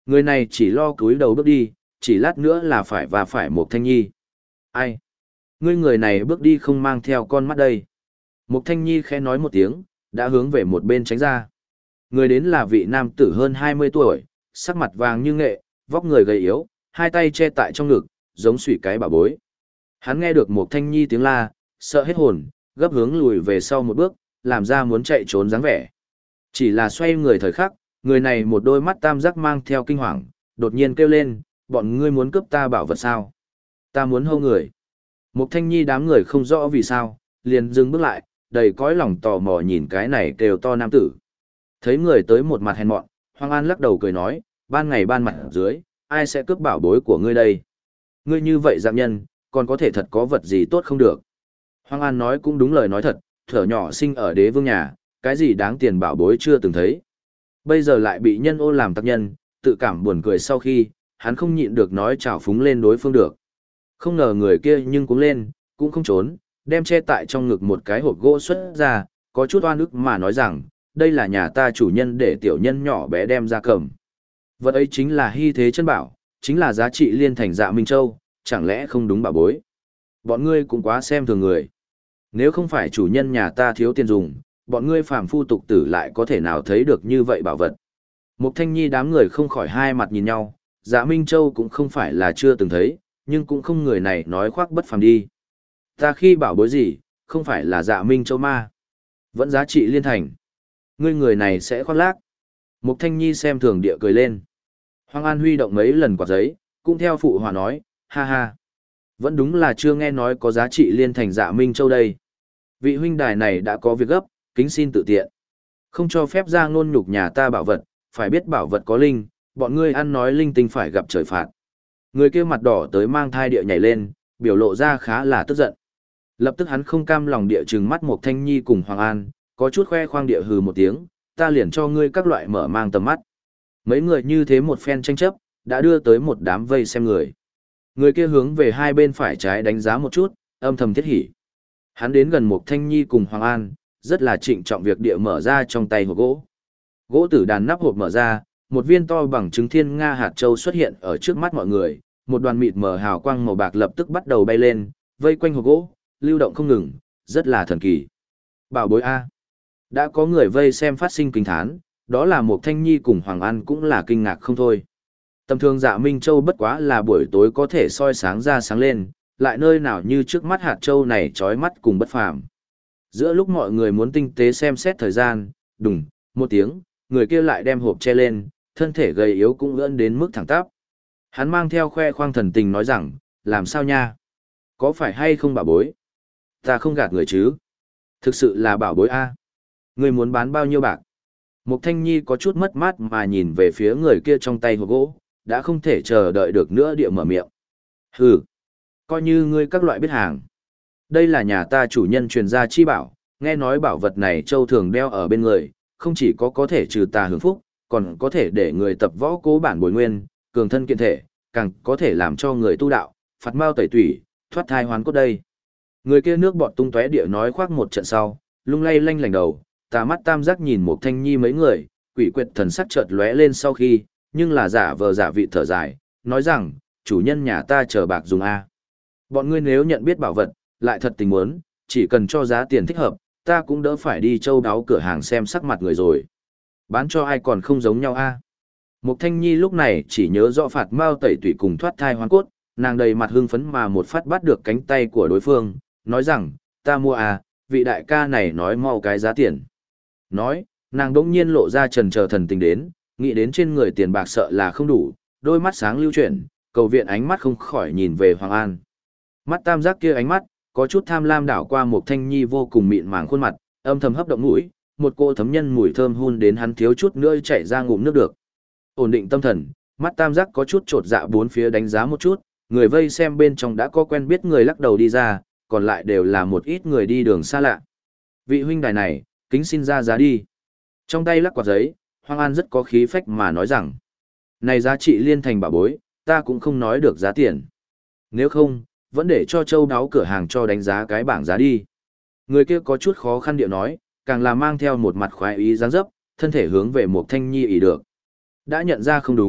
Speaker 1: Người này chỉ lo cúi đầu bước đi, chỉ lát nữa là phải và phải Mục Thanh Nhi. Ai? Ngươi người này bước đi không mang theo con mắt đây. Mục Thanh Nhi khẽ nói một tiếng, đã hướng về một bên tránh ra. Người đến là vị nam tử hơn 20 tuổi, sắc mặt vàng như nghệ, vóc người gầy yếu, hai tay che tại trong ngực, giống sủi cái bảo bối. Hắn nghe được Mục Thanh Nhi tiếng la, sợ hết hồn, gấp hướng lùi về sau một bước, làm ra muốn chạy trốn dáng vẻ. Chỉ là xoay người thời khắc, người này một đôi mắt tam giác mang theo kinh hoàng, đột nhiên kêu lên, bọn ngươi muốn cướp ta bảo vật sao? Ta muốn hâu người. Mục Thanh Nhi đám người không rõ vì sao, liền dừng bước lại, đầy cõi lòng tò mò nhìn cái này kêu to nam tử. Thấy người tới một mặt hèn mọn, Hoàng An lắc đầu cười nói, ban ngày ban mặt dưới, ai sẽ cướp bảo bối của ngươi đây? Ngươi như vậy dạng nhân, còn có thể thật có vật gì tốt không được? Hoàng An nói cũng đúng lời nói thật, thở nhỏ sinh ở đế vương nhà, cái gì đáng tiền bảo bối chưa từng thấy. Bây giờ lại bị nhân ô làm tặc nhân, tự cảm buồn cười sau khi, hắn không nhịn được nói trào phúng lên đối phương được. Không ngờ người kia nhưng cũng lên, cũng không trốn, đem che tại trong ngực một cái hộp gỗ xuất ra, có chút oan ức mà nói rằng, đây là nhà ta chủ nhân để tiểu nhân nhỏ bé đem ra cầm. Vật ấy chính là hy thế chân bảo, chính là giá trị liên thành Dạ Minh Châu, chẳng lẽ không đúng bảo bối. Bọn ngươi cũng quá xem thường người. Nếu không phải chủ nhân nhà ta thiếu tiền dùng, bọn ngươi phàm phu tục tử lại có thể nào thấy được như vậy bảo vật. Mục Thanh Nhi đám người không khỏi hai mặt nhìn nhau, Dạ Minh Châu cũng không phải là chưa từng thấy, nhưng cũng không người này nói khoác bất phàm đi. Ta khi bảo bối gì, không phải là Dạ Minh Châu ma. Vẫn giá trị liên thành. Ngươi người này sẽ khoác lác. Mục Thanh Nhi xem thường địa cười lên. Hoàng An huy động mấy lần quạt giấy, cũng theo phụ hòa nói, ha ha. Vẫn đúng là chưa nghe nói có giá trị liên thành Dạ Minh Châu đây. Vị huynh đài này đã có việc gấp, kính xin tự tiện. Không cho phép ra ngôn nhục nhà ta bảo vật, phải biết bảo vật có linh, bọn ngươi ăn nói linh tinh phải gặp trời phạt. Người kia mặt đỏ tới mang thai địa nhảy lên, biểu lộ ra khá là tức giận. Lập tức hắn không cam lòng địa trừng mắt Mục Thanh Nhi cùng Hoàng An, có chút khoe khoang địa hừ một tiếng, ta liền cho ngươi các loại mở mang tầm mắt. Mấy người như thế một phen tranh chấp, đã đưa tới một đám vây xem người. Người kia hướng về hai bên phải trái đánh giá một chút, âm thầm thiết hỉ. Hắn đến gần Mục Thanh Nhi cùng Hoàng An, rất là trịnh trọng việc địa mở ra trong tay hộp gỗ. Gỗ tử đàn nắp hộp mở ra, một viên to bằng trứng thiên nga hạt châu xuất hiện ở trước mắt mọi người, một đoàn mịt mờ hào quang màu bạc lập tức bắt đầu bay lên, vây quanh hộp gỗ, lưu động không ngừng, rất là thần kỳ. Bảo bối A. Đã có người vây xem phát sinh kinh thán, đó là Mục Thanh Nhi cùng Hoàng An cũng là kinh ngạc không thôi. Tầm thường Dạ Minh Châu bất quá là buổi tối có thể soi sáng ra sáng lên, lại nơi nào như trước mắt hạt châu này chói mắt cùng bất phàm. Giữa lúc mọi người muốn tinh tế xem xét thời gian, đùng, một tiếng, người kia lại đem hộp che lên, thân thể gầy yếu cũng ưỡn đến mức thẳng tắp. Hắn mang theo khoe khoang thần tình nói rằng, làm sao nha? Có phải hay không bảo bối? Ta không gạt người chứ? Thực sự là bảo bối A. Người muốn bán bao nhiêu bạc? Mục Thanh Nhi có chút mất mát mà nhìn về phía người kia trong tay hộp gỗ, đã không thể chờ đợi được nữa địa mở miệng. Hừ, coi như ngươi các loại biết hàng. Đây là nhà ta chủ nhân truyền gia chi bảo, nghe nói bảo vật này châu thường đeo ở bên người, không chỉ có thể trừ tà hưởng phúc, còn có thể để người tập võ cố bản bồi nguyên, cường thân kiện thể, càng có thể làm cho người tu đạo, phạt mao tẩy tủy, thoát thai hoán cốt đây. Người kia nước bọt tung tóe địa nói khoác một trận sau, lung lay lanh lảnh đầu, tà mắt tam giác nhìn Mục Thanh Nhi mấy người, quỷ quyệt thần sắc chợt lóe lên sau khi, nhưng là giả vờ giả vị thở dài, nói rằng, chủ nhân nhà ta chờ bạc dùng A. Bọn ngươi nếu nhận biết bảo vật, lại thật tình muốn, chỉ cần cho giá tiền thích hợp, ta cũng đỡ phải đi châu đáo cửa hàng xem sắc mặt người rồi. Bán cho ai còn không giống nhau A. Mục Thanh Nhi lúc này chỉ nhớ rõ phạt mao tẩy tủy cùng thoát thai hoán cốt, nàng đầy mặt hưng phấn mà một phát bắt được cánh tay của đối phương, nói rằng, ta mua à, vị đại ca này nói mau cái giá tiền. Nói, nàng đỗng nhiên lộ ra trần chờ thần tình đến, nghĩ đến trên người tiền bạc sợ là không đủ, đôi mắt sáng lưu chuyển, cầu viện ánh mắt không khỏi nhìn về Hoàng An. Mắt tam giác kia ánh mắt, có chút tham lam đảo qua Mục Thanh Nhi vô cùng mịn màng khuôn mặt, âm thầm hấp động mũi, một cô thấm nhân mùi thơm hun đến hắn thiếu chút nữa chảy ra ngụm nước được. Ổn định tâm thần, mắt tam giác có chút trột dạ bốn phía đánh giá một chút, người vây xem bên trong đã có quen biết người lắc đầu đi ra, còn lại đều là một ít người đi đường xa lạ. Vị huynh đài này, kính xin ra giá đi. Trong tay lắc quạt giấy, Hoàng An rất có khí phách mà nói rằng, này giá trị liên thành bảo bối, ta cũng không nói được giá tiền. Nếu không, vẫn để cho châu đáo cửa hàng cho đánh giá cái bảng giá đi. Người kia có chút khó khăn điệu nói, càng là mang theo một mặt khoái ý dáng dấp, thân thể hướng về Mục Thanh Nhi ý được. Đã nhận ra không đúng,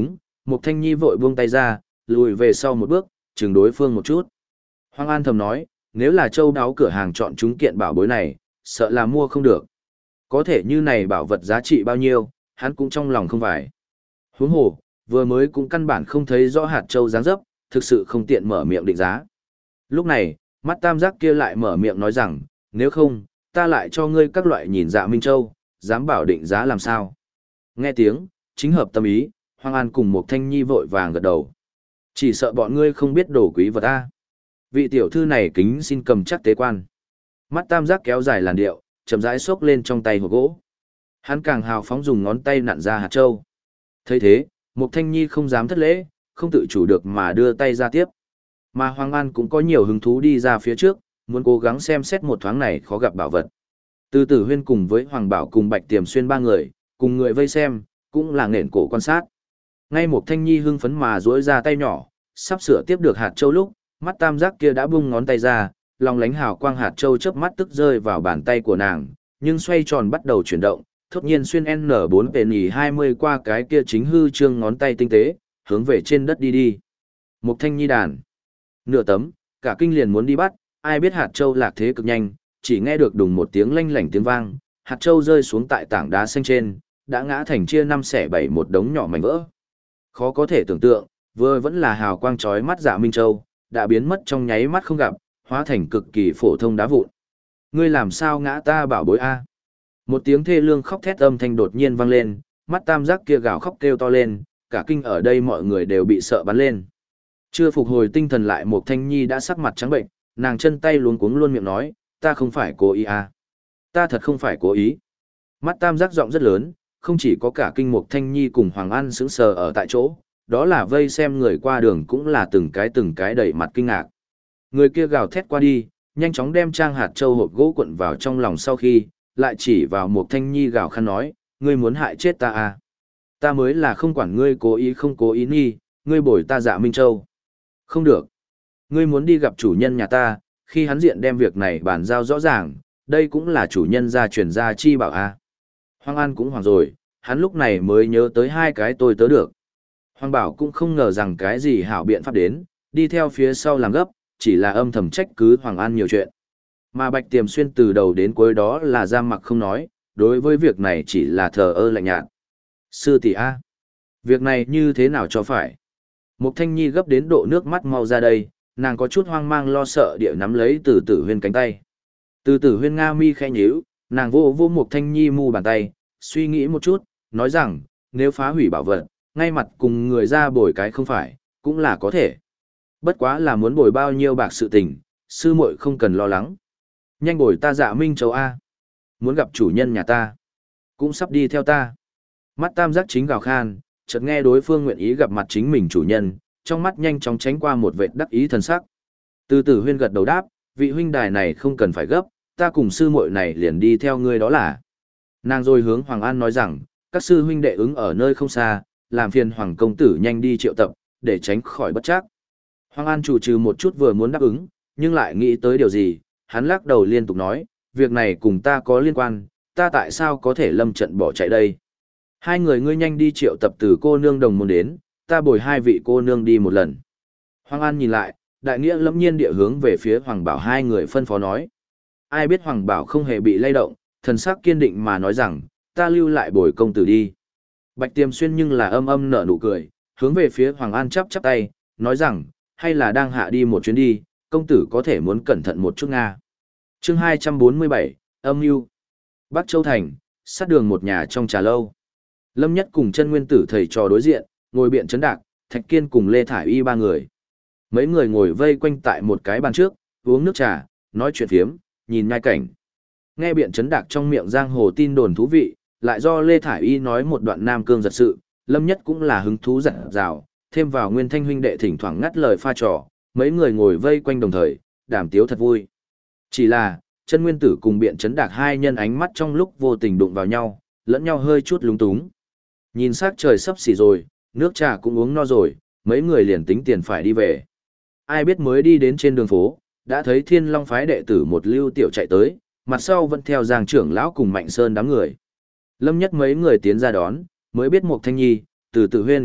Speaker 1: Mục Thanh Nhi vội buông tay ra, lùi về sau một bước, chừng đối phương một chút. Hoàng An thầm nói, nếu là châu đáo cửa hàng chọn chúng kiện bảo bối này, sợ là mua không được. Có thể như này bảo vật giá trị bao nhiêu, hắn cũng trong lòng không phải. Huống hồ, vừa mới cũng căn bản không thấy rõ hạt châu dáng dấp, thực sự không tiện mở miệng định giá. Lúc này, mắt tam giác kia lại mở miệng nói rằng, nếu không, ta lại cho ngươi các loại nhìn dạ Minh Châu, dám bảo định giá làm sao. Nghe tiếng, chính hợp tâm ý, Hoàng An cùng một Thanh Nhi vội vàng gật đầu. Chỉ sợ bọn ngươi không biết đồ quý vật ta. Vị tiểu thư này kính xin cầm chắc tế quan. Mắt tam giác kéo dài làn điệu, chậm rãi xốc lên trong tay hộp gỗ. Hắn càng hào phóng dùng ngón tay nặn ra hạt châu. Thấy thế, Mục Thanh Nhi không dám thất lễ, không tự chủ được mà đưa tay ra tiếp. Mà Hoàng An cũng có nhiều hứng thú đi ra phía trước, muốn cố gắng xem xét một thoáng này khó gặp bảo vật. Từ Tử Huyên cùng với Hoàng Bảo cùng Bạch Tiềm Xuyên ba người, cùng người vây xem, cũng là nghển cổ quan sát. Ngay Mục Thanh Nhi hưng phấn mà duỗi ra tay nhỏ, sắp sửa tiếp được hạt châu lúc, mắt tam giác kia đã bung ngón tay ra, lòng lánh hào quang hạt châu chớp mắt tức rơi vào bàn tay của nàng, nhưng xoay tròn bắt đầu chuyển động, thốt nhiên xuyên N4 penny 20 qua cái kia chính hư trương ngón tay tinh tế, hướng về trên đất đi đi. Mục Thanh Nhi đàn. Nửa tấm, cả kinh liền muốn đi bắt, ai biết hạt châu lạc thế cực nhanh, chỉ nghe được đùng một tiếng lanh lảnh tiếng vang, hạt châu rơi xuống tại tảng đá xanh trên, đã ngã thành chia năm xẻ bảy một đống nhỏ mảnh vỡ. Khó có thể tưởng tượng, vừa vẫn là hào quang chói mắt dạ Minh Châu, đã biến mất trong nháy mắt không gặp, hóa thành cực kỳ phổ thông đá vụn. Ngươi làm sao ngã ta bảo bối a? Một tiếng thê lương khóc thét âm thanh đột nhiên vang lên, mắt tam giác kia gào khóc kêu to lên, cả kinh ở đây mọi người đều bị sợ bắn lên. Chưa phục hồi tinh thần lại Mục Thanh Nhi đã sắc mặt trắng bệnh, nàng chân tay luống cuống luôn miệng nói, ta không phải cố ý à. Ta thật không phải cố ý. Mắt tam giác giọng rất lớn, không chỉ có cả kinh Mục Thanh Nhi cùng Hoàng An sững sờ ở tại chỗ, đó là vây xem người qua đường cũng là từng cái đầy mặt kinh ngạc. Người kia gào thét qua đi, nhanh chóng đem trang hạt châu hộp gỗ cuộn vào trong lòng sau khi, lại chỉ vào Mục Thanh Nhi gào khăn nói, ngươi muốn hại chết ta à. Ta mới là không quản ngươi cố ý không cố ý nhi, ngươi bồi ta dạ Minh Châu. Không được. Ngươi muốn đi gặp chủ nhân nhà ta, khi hắn diện đem việc này bàn giao rõ ràng, đây cũng là chủ nhân gia truyền gia chi bảo a. Hoàng An cũng hoảng rồi, hắn lúc này mới nhớ tới hai cái tôi tớ được. Hoàng Bảo cũng không ngờ rằng cái gì hảo biện pháp đến, đi theo phía sau làm gấp, chỉ là âm thầm trách cứ Hoàng An nhiều chuyện. Mà Bạch Tiềm Xuyên từ đầu đến cuối đó là giam mặc không nói, đối với việc này chỉ là thờ ơ lạnh nhạt. Sư tỷ a, việc này như thế nào cho phải? Mục Thanh Nhi gấp đến độ nước mắt mau ra đây, nàng có chút hoang mang lo sợ địa nắm lấy Từ Tử Huyên cánh tay. Từ Tử Huyên nga mi khẽ nhíu, nàng vô vô Mục Thanh Nhi mu bàn tay, suy nghĩ một chút, nói rằng, nếu phá hủy bảo vật, ngay mặt cùng người ra bồi cái không phải, cũng là có thể. Bất quá là muốn bồi bao nhiêu bạc sự tình, sư muội không cần lo lắng. Nhanh bồi ta dạ Minh Châu A. Muốn gặp chủ nhân nhà ta. Cũng sắp đi theo ta. Mắt tam giác chính gào khan, chợt nghe đối phương nguyện ý gặp mặt chính mình chủ nhân, trong mắt nhanh chóng tránh qua một vệt đắc ý thần sắc. Từ Tử Huyên gật đầu đáp, vị huynh đài này không cần phải gấp, ta cùng sư muội này liền đi theo ngươi đó là. Nàng rồi hướng Hoàng An nói rằng, các sư huynh đệ ứng ở nơi không xa, làm phiền Hoàng công tử nhanh đi triệu tập, để tránh khỏi bất trắc. Hoàng An chủ trừ một chút vừa muốn đáp ứng, nhưng lại nghĩ tới điều gì, hắn lắc đầu liên tục nói, việc này cùng ta có liên quan, ta tại sao có thể lâm trận bỏ chạy đây. Hai người ngươi nhanh đi triệu tập từ cô nương đồng môn đến, ta bồi hai vị cô nương đi một lần. Hoàng An nhìn lại, đại nghĩa lẫm nhiên địa hướng về phía Hoàng Bảo hai người phân phó nói. Ai biết Hoàng Bảo không hề bị lay động, thần sắc kiên định mà nói rằng, ta lưu lại bồi công tử đi. Bạch Tiềm Xuyên nhưng là âm âm nở nụ cười, hướng về phía Hoàng An chắp chắp tay, nói rằng, hay là đang hạ đi một chuyến đi, công tử có thể muốn cẩn thận một chút Nga. Chương 247, âm mưu. Bắc Châu Thành, sát đường một nhà trong trà lâu. Lâm Nhất cùng chân nguyên tử thầy trò đối diện, ngồi biện chấn đạc, Thạch Kiên cùng Lê Thải Y ba người. Mấy người ngồi vây quanh tại một cái bàn trước, uống nước trà, nói chuyện phiếm, nhìn nhai cảnh. Nghe biện chấn đạc trong miệng giang hồ tin đồn thú vị, lại do Lê Thải Y nói một đoạn nam cương giật sự, Lâm Nhất cũng là hứng thú dặn dào, thêm vào Nguyên Thanh huynh đệ thỉnh thoảng ngắt lời pha trò, mấy người ngồi vây quanh đồng thời, đàm tiếu thật vui. Chỉ là, chân nguyên tử cùng biện chấn đạc hai nhân ánh mắt trong lúc vô tình đụng vào nhau, lẫn nhau hơi chút lúng túng. Nhìn sắc trời sắp xỉ rồi, nước trà cũng uống no rồi, mấy người liền tính tiền phải đi về. Ai biết mới đi đến trên đường phố, đã thấy Thiên Long phái đệ tử một lưu tiểu chạy tới, mặt sau vẫn theo Giang trưởng lão cùng Mạnh Sơn đám người. Lâm Nhất mấy người tiến ra đón, mới biết Mục Thanh Nhi, Từ Tử Huyên,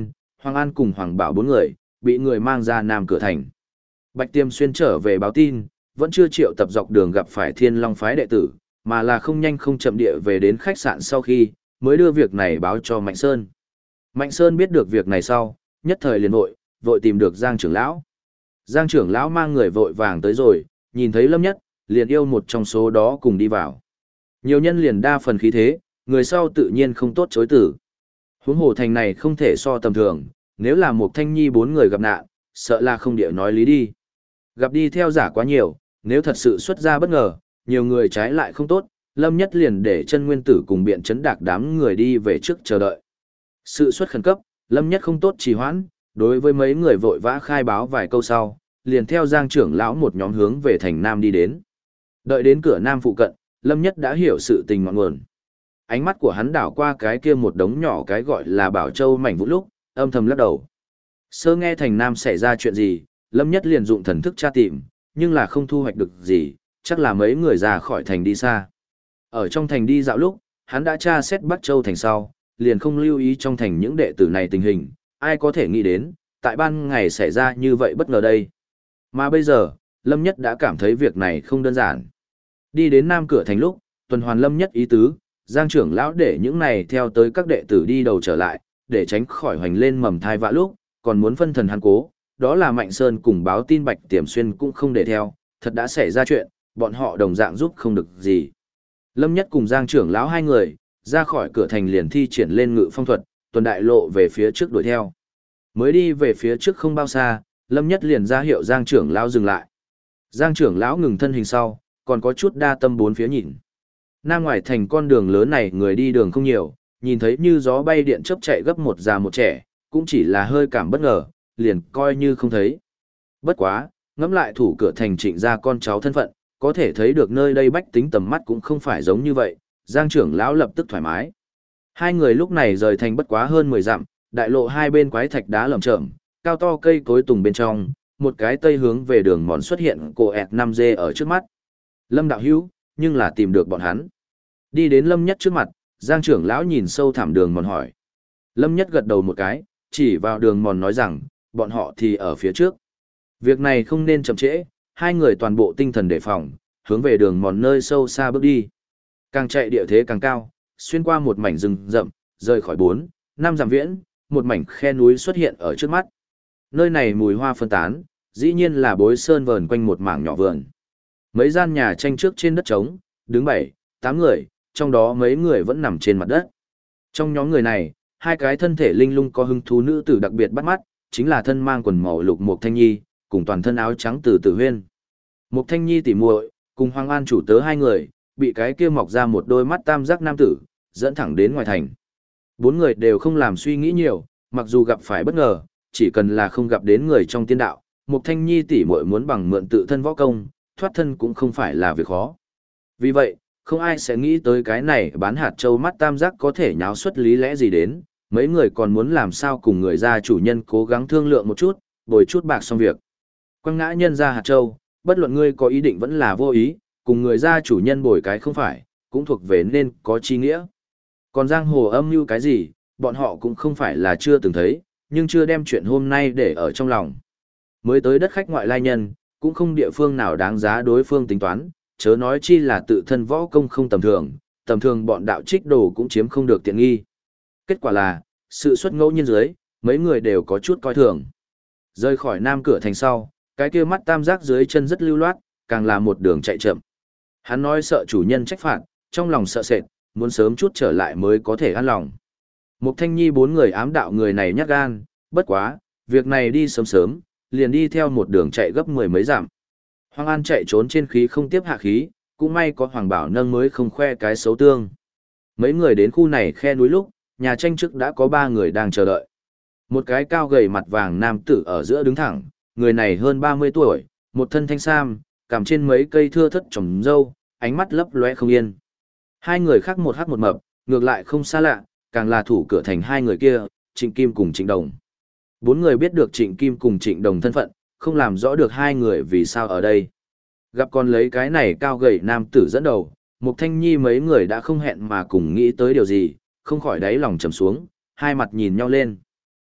Speaker 1: Hoàng An cùng Hoàng Bảo bốn người, bị người mang ra Nam cửa thành. Bạch Tiêm Xuyên trở về báo tin, vẫn chưa triệu tập dọc đường gặp phải Thiên Long phái đệ tử, mà là không nhanh không chậm địa về đến khách sạn sau khi, mới đưa việc này báo cho Mạnh Sơn. Mạnh Sơn biết được việc này sau, nhất thời liền vội tìm được Giang trưởng lão. Giang trưởng lão mang người vội vàng tới rồi, nhìn thấy Lâm Nhất, liền yêu một trong số đó cùng đi vào. Nhiều nhân liền đa phần khí thế, người sau tự nhiên không tốt chối tử. Huống hồ thành này không thể so tầm thường, nếu là một Thanh Nhi bốn người gặp nạn, sợ là không địa nói lý đi. Gặp đi theo giả quá nhiều, nếu thật sự xuất ra bất ngờ, nhiều người trái lại không tốt, Lâm Nhất liền để chân nguyên tử cùng biện chấn đạc đám người đi về trước chờ đợi. Sự xuất khẩn cấp, Lâm Nhất không tốt trì hoãn, đối với mấy người vội vã khai báo vài câu sau, liền theo Giang trưởng lão một nhóm hướng về thành Nam đi đến. Đợi đến cửa Nam phụ cận, Lâm Nhất đã hiểu sự tình ngọn nguồn. Ánh mắt của hắn đảo qua cái kia một đống nhỏ cái gọi là Bảo Châu mảnh vụn lúc, âm thầm lắc đầu. Sơ nghe thành Nam xảy ra chuyện gì, Lâm Nhất liền dụng thần thức tra tìm, nhưng là không thu hoạch được gì, chắc là mấy người ra khỏi thành đi xa. Ở trong thành đi dạo lúc, hắn đã tra xét Bắc Châu thành sau, liền không lưu ý trong thành những đệ tử này tình hình, ai có thể nghĩ đến, tại ban ngày xảy ra như vậy bất ngờ đây. Mà bây giờ, Lâm Nhất đã cảm thấy việc này không đơn giản. Đi đến Nam cửa thành lúc, tuần hoàn Lâm Nhất ý tứ, Giang trưởng lão để những này theo tới các đệ tử đi đầu trở lại, để tránh khỏi hoành lên mầm thai vạ lúc, còn muốn phân thần hắn cố, đó là Mạnh Sơn cùng báo tin Bạch Tiềm Xuyên cũng không để theo, thật đã xảy ra chuyện, bọn họ đồng dạng giúp không được gì. Lâm Nhất cùng Giang trưởng lão hai người, ra khỏi cửa thành liền thi triển lên ngự phong thuật, tuần đại lộ về phía trước đuổi theo. Mới đi về phía trước không bao xa, Lâm Nhất liền ra hiệu Giang trưởng lão dừng lại. Giang trưởng lão ngừng thân hình sau, còn có chút đa tâm bốn phía nhìn. Nam ngoài thành con đường lớn này người đi đường không nhiều, nhìn thấy như gió bay điện chớp chạy gấp một già một trẻ, cũng chỉ là hơi cảm bất ngờ, liền coi như không thấy. Bất quá, ngẫm lại thủ cửa thành Trịnh gia con cháu thân phận, có thể thấy được nơi đây bách tính tầm mắt cũng không phải giống như vậy, Giang trưởng lão lập tức thoải mái. Hai người lúc này rời thành bất quá hơn 10 dặm, đại lộ hai bên quái thạch đá lởm chởm, cao to cây cối tùng bên trong, một cái tây hướng về đường mòn xuất hiện cổ ẹt 5G ở trước mắt. Lâm đạo hữu, nhưng là tìm được bọn hắn. Đi đến Lâm Nhất trước mặt, Giang trưởng lão nhìn sâu thẳm đường mòn hỏi. Lâm Nhất gật đầu một cái, chỉ vào đường mòn nói rằng, bọn họ thì ở phía trước. Việc này không nên chậm trễ, hai người toàn bộ tinh thần đề phòng, hướng về đường mòn nơi sâu xa bước đi. Càng chạy địa thế càng cao, xuyên qua một mảnh rừng rậm, rời khỏi 4, 5 dặm viễn, một mảnh khe núi xuất hiện ở trước mắt. Nơi này mùi hoa phân tán, dĩ nhiên là bối sơn vờn quanh một mảng nhỏ vườn. Mấy gian nhà tranh trước trên đất trống, đứng 7, 8 người, trong đó mấy người vẫn nằm trên mặt đất. Trong nhóm người này, hai cái thân thể linh lung có hứng thú nữ tử đặc biệt bắt mắt, chính là thân mang quần màu lục Mộc Thanh Nhi, cùng toàn thân áo trắng từ Tử Huyên. Mộc Thanh Nhi tỉ muội, cùng Hoàng An chủ tớ hai người, bị cái kia mọc ra một đôi mắt tam giác nam tử, dẫn thẳng đến ngoài thành. Bốn người đều không làm suy nghĩ nhiều, mặc dù gặp phải bất ngờ, chỉ cần là không gặp đến người trong tiên đạo, Mộc Thanh Nhi tỉ muội muốn bằng mượn tự thân võ công, thoát thân cũng không phải là việc khó. Vì vậy, không ai sẽ nghĩ tới cái này bán hạt châu mắt tam giác có thể nháo xuất lý lẽ gì đến, mấy người còn muốn làm sao cùng người gia chủ nhân cố gắng thương lượng một chút, bồi chút bạc xong việc. Quăng ngã nhân ra hạt châu, bất luận ngươi có ý định vẫn là vô ý, cùng người gia chủ nhân bồi cái không phải, cũng thuộc về nên có chi nghĩa. Còn giang hồ âm mưu cái gì, bọn họ cũng không phải là chưa từng thấy, nhưng chưa đem chuyện hôm nay để ở trong lòng. Mới tới đất khách ngoại lai nhân, cũng không địa phương nào đáng giá đối phương tính toán, chớ nói chi là tự thân võ công không tầm thường bọn đạo trích đồ cũng chiếm không được tiện nghi. Kết quả là, sự xuất ngẫu nhiên dưới, mấy người đều có chút coi thường. Rời khỏi Nam cửa thành sau, cái kia mắt tam giác dưới chân rất lưu loát, càng là một đường chạy chậm. Hắn nói sợ chủ nhân trách phạt, trong lòng sợ sệt, muốn sớm chút trở lại mới có thể an lòng. Mục Thanh Nhi bốn người ám đạo người này nhát gan, bất quá, việc này đi sớm sớm, liền đi theo một đường chạy gấp 10 mấy dặm. Hoàng An chạy trốn trên khí không tiếp hạ khí, cũng may có Hoàng Bảo nâng mới không khoe cái xấu tương. Mấy người đến khu này khe núi lúc, nhà tranh trước đã có 3 người đang chờ đợi. Một cái cao gầy mặt vàng nam tử ở giữa đứng thẳng, người này hơn 30 tuổi, một thân thanh sam, cằm trên mấy cây thưa thất trồng râu, ánh mắt lấp lóe không yên. Hai người khác một hắc một mập, ngược lại không xa lạ, càng là thủ cửa thành hai người kia, Trịnh Kim cùng Trịnh Đồng. 4 người biết được Trịnh Kim cùng Trịnh Đồng thân phận, không làm rõ được hai người vì sao ở đây. Gặp con lấy cái này cao gầy nam tử dẫn đầu, Mục Thanh Nhi mấy người đã không hẹn mà cùng nghĩ tới điều gì, không khỏi đáy lòng trầm xuống, hai mặt nhìn nhau lên.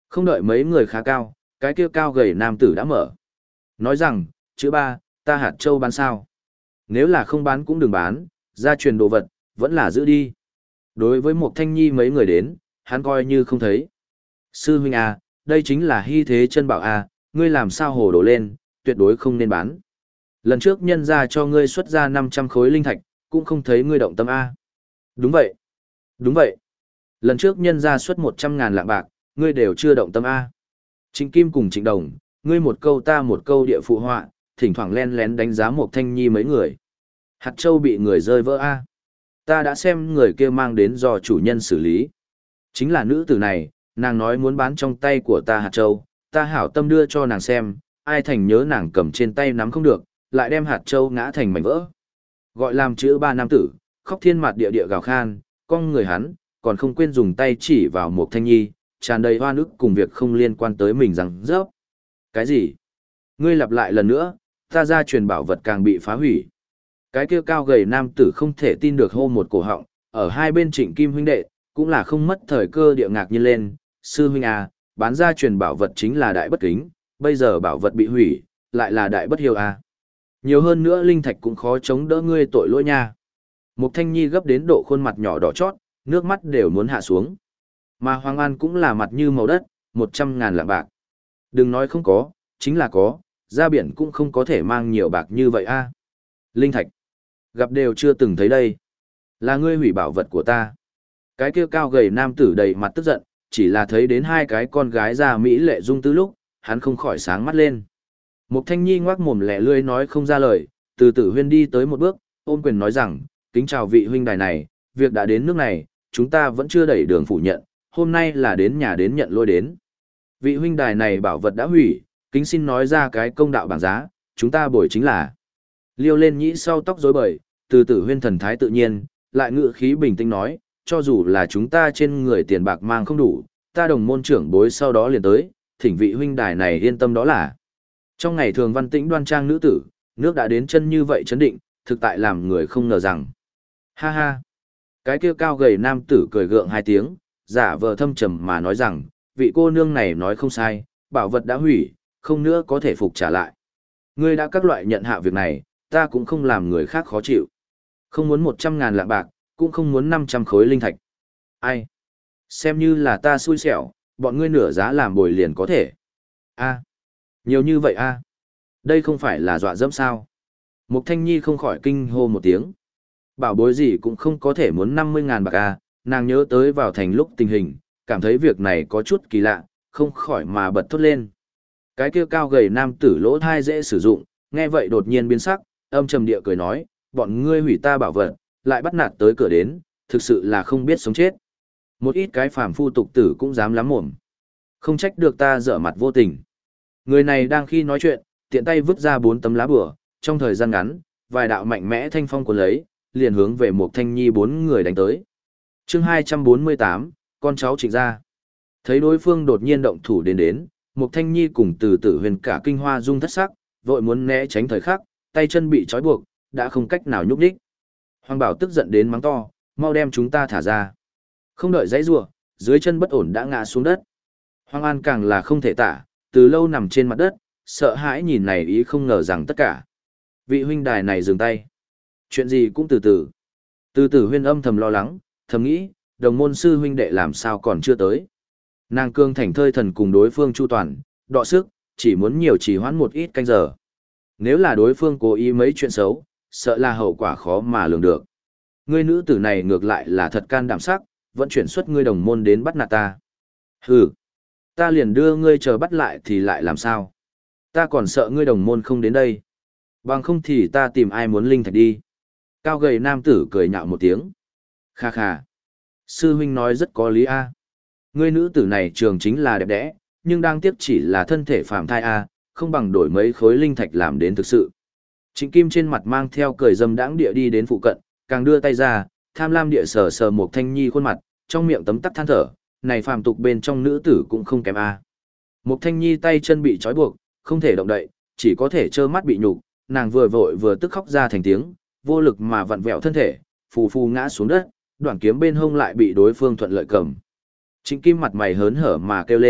Speaker 1: Không đợi mấy người khá cao, cái kia cao gầy nam tử đã mở. Nói rằng, chữ ba, ta hạt châu bán sao? Nếu là không bán cũng đừng bán, gia truyền đồ vật, vẫn là giữ đi. Đối với một thanh nhi mấy người đến, hắn coi như không thấy. Sư huynh à, đây chính là hy thế chân bảo à, ngươi làm sao hồ đổ lên, tuyệt đối không nên bán. Lần trước nhân ra cho ngươi xuất ra 500 khối linh thạch, cũng không thấy ngươi động tâm a. Đúng vậy. Đúng vậy. Lần trước nhân ra xuất 100.000 lạng bạc, ngươi đều chưa động tâm a. Trịnh Kim cùng Trịnh Đồng, ngươi một câu ta một câu địa phụ họa, thỉnh thoảng len lén đánh giá một thanh nhi mấy người. Hạt châu bị người rơi vỡ a. Ta đã xem người kia mang đến do chủ nhân xử lý. Chính là nữ tử này, nàng nói muốn bán trong tay của ta hạt châu, ta hảo tâm đưa cho nàng xem, ai thành nhớ nàng cầm trên tay nắm không được, lại đem hạt châu ngã thành mảnh vỡ. Gọi làm chữ ba nam tử, khóc thiên mặt địa địa gào khan, cong người hắn, còn không quên dùng tay chỉ vào một thanh nhi, tràn đầy hoa nước cùng việc không liên quan tới mình rằng rớp. Cái gì? Ngươi lặp lại lần nữa, ta ra truyền bảo vật càng bị phá hủy. Cái kia cao gầy nam tử không thể tin được hô một cổ họng, ở hai bên Trịnh Kim huynh đệ, cũng là không mất thời cơ địa ngạc nhiên lên, sư huynh à, bán ra truyền bảo vật chính là đại bất kính, bây giờ bảo vật bị hủy, lại là đại bất hiếu à. Nhiều hơn nữa linh thạch cũng khó chống đỡ ngươi tội lỗi nha. Mục Thanh Nhi gấp đến độ khuôn mặt nhỏ đỏ chót, nước mắt đều muốn hạ xuống. Mà Hoàng An cũng là mặt như màu đất, 100.000 lạng bạc. Đừng nói không có, chính là có, ra biển cũng không có thể mang nhiều bạc như vậy a. Linh thạch, gặp đều chưa từng thấy đây. Là ngươi hủy bảo vật của ta. Cái kia cao gầy nam tử đầy mặt tức giận, chỉ là thấy đến hai cái con gái già mỹ lệ dung tư lúc, hắn không khỏi sáng mắt lên. Mục Thanh Nhi ngoác mồm lẻ lươi nói không ra lời, từ Tử Huyên đi tới một bước, ôm quyền nói rằng, kính chào vị huynh đài này, việc đã đến nước này, chúng ta vẫn chưa đẩy đường phủ nhận, hôm nay là đến nhà đến nhận lôi đến. Vị huynh đài này bảo vật đã hủy, kính xin nói ra cái công đạo bảng giá, chúng ta bồi chính là. Liêu lên nhĩ sau tóc rối bời, từ Tử Huyên thần thái tự nhiên, lại ngự khí bình tĩnh nói, cho dù là chúng ta trên người tiền bạc mang không đủ, ta đồng môn trưởng bối sau đó liền tới, thỉnh vị huynh đài này yên tâm đó là. Trong ngày thường văn tĩnh đoan trang nữ tử, nước đã đến chân như vậy chấn định, thực tại làm người không ngờ rằng. Ha ha! Cái kia cao gầy nam tử cười gượng hai tiếng, giả vờ thâm trầm mà nói rằng, vị cô nương này nói không sai, bảo vật đã hủy, không nữa có thể phục trả lại. Ngươi đã các loại nhận hạ việc này, ta cũng không làm người khác khó chịu. Không muốn 100.000 lạng bạc, cũng không muốn 500 khối linh thạch. Ai? Xem như là ta xui xẻo, bọn ngươi nửa giá làm bồi liền có thể. A, nhiều như vậy a. Đây không phải là dọa dẫm sao? Mục Thanh Nhi không khỏi kinh hô một tiếng. Bảo bối gì cũng không có thể muốn 50.000 bạc a, nàng nhớ tới vào thành lúc tình hình, cảm thấy việc này có chút kỳ lạ, không khỏi mà bật thốt lên. Cái kia cao gầy nam tử lỗ thai dễ sử dụng, nghe vậy đột nhiên biến sắc, âm trầm địa cười nói, bọn ngươi hủy ta bảo vật, lại bắt nạt tới cửa đến, thực sự là không biết sống chết. Một ít cái phàm phu tục tử cũng dám lắm mồm. Không trách được ta dở mặt vô tình. Người này đang khi nói chuyện, tiện tay vứt ra 4 tấm lá bùa, trong thời gian ngắn, vài đạo mạnh mẽ thanh phong cuốn lấy, liền hướng về một thanh nhi 4 người đánh tới. Chương 248, con cháu Trịnh gia. Thấy đối phương đột nhiên động thủ đến, một thanh nhi cùng từ Tử Huyền cả kinh hoa dung thất sắc, vội muốn né tránh thời khắc, tay chân bị trói buộc, đã không cách nào nhúc nhích. Hoàng Bảo tức giận đến mắng to, mau đem chúng ta thả ra. Không đợi dãy rủa, dưới chân bất ổn đã ngã xuống đất. Hoàng An càng là không thể tả, từ lâu nằm trên mặt đất, sợ hãi nhìn này ý không ngờ rằng tất cả. Vị huynh đài này dừng tay. Chuyện gì cũng từ từ. Từ Tử Huyên âm thầm lo lắng, thầm nghĩ, đồng môn sư huynh đệ làm sao còn chưa tới. Nàng cương thành thơi thần cùng đối phương chu toàn, đọ sức, chỉ muốn nhiều trì hoãn một ít canh giờ. Nếu là đối phương cố ý mấy chuyện xấu, sợ là hậu quả khó mà lường được. Ngươi nữ tử này ngược lại là thật can đảm sắc, vẫn chuyển xuất ngươi đồng môn đến bắt nạt ta. Hừ, ta liền đưa ngươi chờ bắt lại thì lại làm sao? Ta còn sợ ngươi đồng môn không đến đây. Bằng không thì ta tìm ai muốn linh thạch đi. Cao gầy nam tử cười nhạo một tiếng. Kha kha. Sư huynh nói rất có lý a. Ngươi nữ tử này trường chính là đẹp đẽ, nhưng đang tiếc chỉ là thân thể phàm thai a, không bằng đổi mấy khối linh thạch làm đến thực sự. Trịnh Kim trên mặt mang theo cười dâm đãng địa đi đến phụ cận, càng đưa tay ra, tham lam địa sờ sờ một thanh nhi khuôn mặt, trong miệng tấm tắc than thở, này phàm tục bên trong nữ tử cũng không kém a. Một thanh nhi tay chân bị trói buộc, không thể động đậy, chỉ có thể trơ mắt bị nhục, nàng vừa vội vừa tức khóc ra thành tiếng, vô lực mà vặn vẹo thân thể, phù phù ngã xuống đất, đoạn kiếm bên hông lại bị đối phương thuận lợi cầm. Trịnh Kim mặt mày hớn hở mà kêu lên,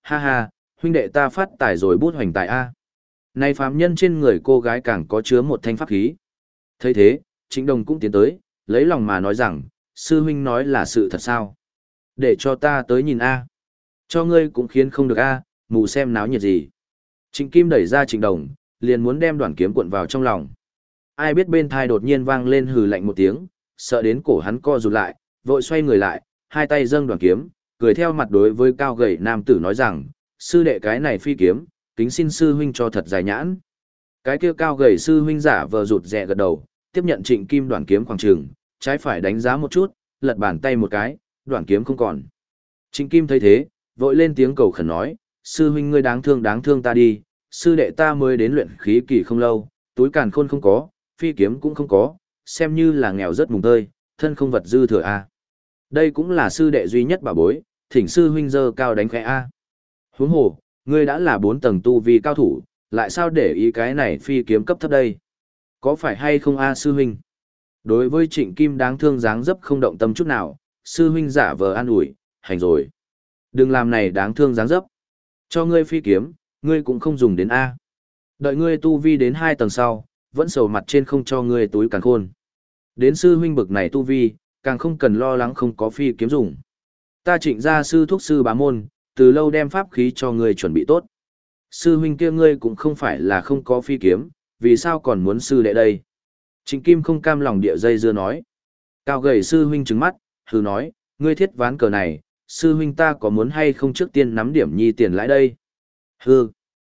Speaker 1: ha ha, huynh đệ ta phát tài rồi bút hoành tài a. Này phàm nhân trên người cô gái càng có chứa một thanh pháp khí. Thấy thế, Trịnh Đồng cũng tiến tới, lấy lòng mà nói rằng, sư huynh nói là sự thật sao? Để cho ta tới nhìn a. Cho ngươi cũng khiến không được a, mù xem náo nhiệt gì. Trịnh Kim đẩy ra Trịnh Đồng, liền muốn đem đoạn kiếm cuộn vào trong lòng. Ai biết bên thai đột nhiên vang lên hừ lạnh một tiếng, sợ đến cổ hắn co rụt lại, vội xoay người lại, hai tay dâng đoạn kiếm, cười theo mặt đối với cao gầy nam tử nói rằng, sư đệ cái này phi kiếm, kính xin sư huynh cho thật dài nhãn. Cái kia cao gầy sư huynh giả vờ rụt rè gật đầu, tiếp nhận Trịnh Kim đoạn kiếm khoảng trường, trái phải đánh giá một chút, lật bàn tay một cái, đoạn kiếm không còn. Trịnh Kim thấy thế, vội lên tiếng cầu khẩn nói, sư huynh ngươi đáng thương ta đi, sư đệ ta mới đến luyện khí kỳ không lâu, túi càn khôn không có, phi kiếm cũng không có, xem như là nghèo rất mùng tơi, thân không vật dư thừa a. Đây cũng là sư đệ duy nhất bảo bối, thỉnh sư huynh dơ cao đánh khẽ a. Huống hồ, ngươi đã là 4 tầng tu vi cao thủ, lại sao để ý cái này phi kiếm cấp thấp đây? Có phải hay không a sư huynh? Đối với Trịnh Kim đáng thương dáng dấp không động tâm chút nào, sư huynh giả vờ an ủi, hành rồi. Đừng làm này đáng thương dáng dấp. Cho ngươi phi kiếm, ngươi cũng không dùng đến a. Đợi ngươi tu vi đến 2 tầng sau, vẫn sầu mặt trên không cho ngươi túi càn khôn. Đến sư huynh bực này tu vi, càng không cần lo lắng không có phi kiếm dùng. Ta Trịnh gia sư thúc sư bá môn, từ lâu đem pháp khí cho ngươi chuẩn bị tốt. Sư huynh kia ngươi cũng không phải là không có phi kiếm, vì sao còn muốn sư đệ đây? Trịnh Kim không cam lòng địa dây dưa nói. Cao gầy sư huynh trừng mắt, hừ nói, ngươi thiết ván cờ này, sư huynh ta có muốn hay không trước tiên nắm điểm nhi tiền lãi đây? Hừ.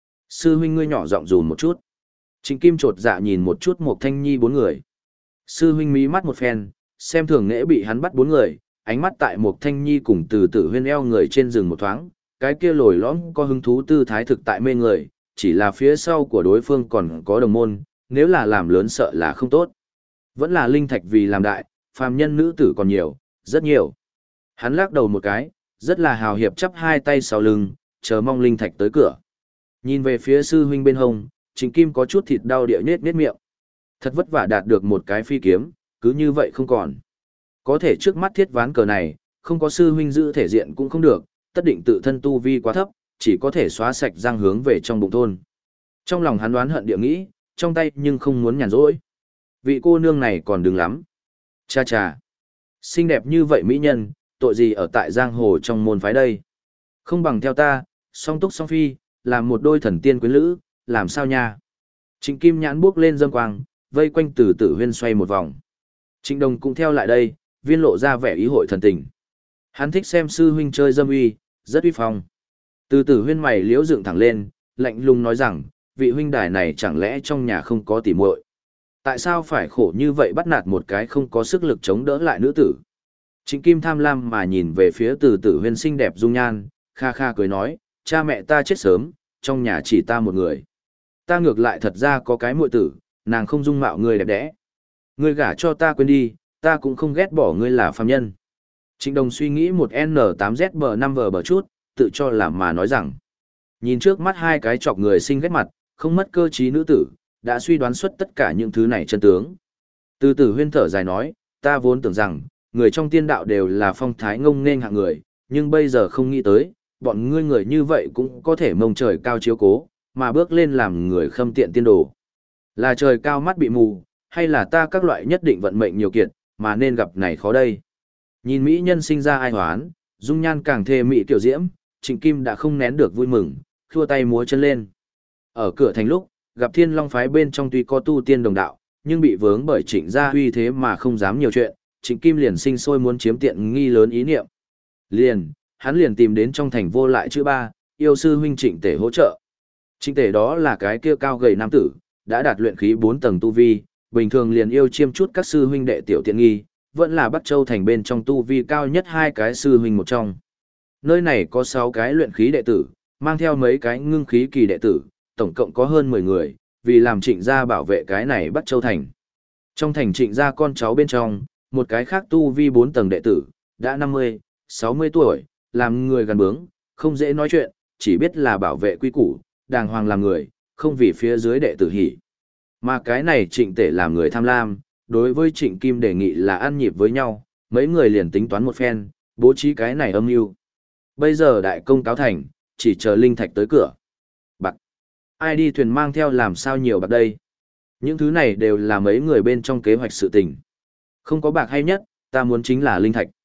Speaker 1: Sư huynh ngươi nhỏ giọng rùn một chút. Trịnh Kim trột dạ nhìn một chút Mộc Thanh Nhi 4 người. Sư huynh mí mắt một phen, xem thường nễ bị hắn bắt 4 người, ánh mắt tại Mộc Thanh Nhi cùng từ tử huyên eo người trên rừng một thoáng, cái kia lồi lõm có hứng thú tư thái thực tại mê người, chỉ là phía sau của đối phương còn có đồng môn, nếu là làm lớn sợ là không tốt. Vẫn là linh thạch vì làm đại, phàm nhân nữ tử còn nhiều, rất nhiều. Hắn lắc đầu một cái, rất là hào hiệp chắp hai tay sau lưng, chờ mong linh thạch tới cửa. Nhìn về phía sư huynh bên hông, Trịnh Kim có chút thịt đau địa nết nết miệng. Thật vất vả đạt được một cái phi kiếm, cứ như vậy không còn. Có thể trước mắt thiết ván cờ này, không có sư huynh giữ thể diện cũng không được, tất định tự thân tu vi quá thấp, chỉ có thể xóa sạch răng hướng về trong bụng thôn. Trong lòng hắn đoán hận địa nghĩ, trong tay nhưng không muốn nhàn rỗi. Vị cô nương này còn đừng lắm. Cha cha. Xinh đẹp như vậy mỹ nhân, tội gì ở tại giang hồ trong môn phái đây. Không bằng theo ta, song túc song phi, làm một đôi thần tiên quyến lữ, làm sao nha. Trịnh Kim nhãn bước lên dâm quang, vây quanh từ tử huyên xoay một vòng. Trịnh Đồng cũng theo lại đây, viên lộ ra vẻ ý hội thần tình. Hắn thích xem sư huynh chơi dâm uy, rất uy phong. Từ tử huyên mày liễu dựng thẳng lên, lạnh lùng nói rằng, vị huynh đài này chẳng lẽ trong nhà không có tỉ muội? Tại sao phải khổ như vậy bắt nạt một cái không có sức lực chống đỡ lại nữ tử? Trịnh Kim tham lam mà nhìn về phía từ tử huyên xinh đẹp dung nhan, kha kha cười nói, cha mẹ ta chết sớm, trong nhà chỉ ta một người. Ta ngược lại thật ra có cái muội tử, nàng không dung mạo người đẹp đẽ. Ngươi gả cho ta quên đi, ta cũng không ghét bỏ ngươi là phàm nhân. Trịnh Đồng suy nghĩ một N8ZB5V bờ chút, tự cho là mà nói rằng. Nhìn trước mắt hai cái chọc người xinh ghét mặt, không mất cơ trí nữ tử, đã suy đoán xuất tất cả những thứ này chân tướng. Từ tử huyên thở dài nói, ta vốn tưởng rằng, người trong tiên đạo đều là phong thái ngông nghênh hạng người, nhưng bây giờ không nghĩ tới, bọn ngươi người như vậy cũng có thể mông trời cao chiếu cố, mà bước lên làm người khâm tiện tiên đồ. Là trời cao mắt bị mù, hay là ta các loại nhất định vận mệnh nhiều kiệt, mà nên gặp này khó đây. Nhìn mỹ nhân sinh ra ai hoán, dung nhan càng thê mỹ tiểu diễm, Trịnh Kim đã không nén được vui mừng, khua tay múa chân lên. Ở cửa thành lúc, gặp Thiên Long phái bên trong tuy có tu tiên đồng đạo, nhưng bị vướng bởi Trịnh gia uy thế mà không dám nhiều chuyện, Trịnh Kim liền sinh sôi muốn chiếm tiện nghi lớn ý niệm. Hắn liền tìm đến trong thành Vô Lại chữ ba, yêu sư huynh Trịnh Tể hỗ trợ. Trịnh Tể đó là cái kia cao gầy nam tử, đã đạt luyện khí 4 tầng tu vi, bình thường liền yêu chiêm chút các sư huynh đệ tiểu tiện nghi, vẫn là Bắc Châu thành bên trong tu vi cao nhất 2 cái sư huynh một trong. Nơi này có 6 cái luyện khí đệ tử, mang theo mấy cái ngưng khí kỳ đệ tử, tổng cộng có hơn 10 người, vì làm Trịnh gia bảo vệ cái này Bắc Châu thành. Trong thành Trịnh gia con cháu bên trong, một cái khác tu vi 4 tầng đệ tử, đã 50, 60 tuổi, làm người gần bướng, không dễ nói chuyện, chỉ biết là bảo vệ quy củ, đàng hoàng làm người, không vì phía dưới đệ tử hỉ. Mà cái này Trịnh Tể làm người tham lam, đối với Trịnh Kim đề nghị là ăn nhịp với nhau, mấy người liền tính toán một phen, bố trí cái này âm mưu. Bây giờ đại công cáo thành, chỉ chờ linh thạch tới cửa. Bạc. Ai đi thuyền mang theo làm sao nhiều bạc đây? Những thứ này đều là mấy người bên trong kế hoạch sự tình. Không có bạc hay nhất, ta muốn chính là linh thạch.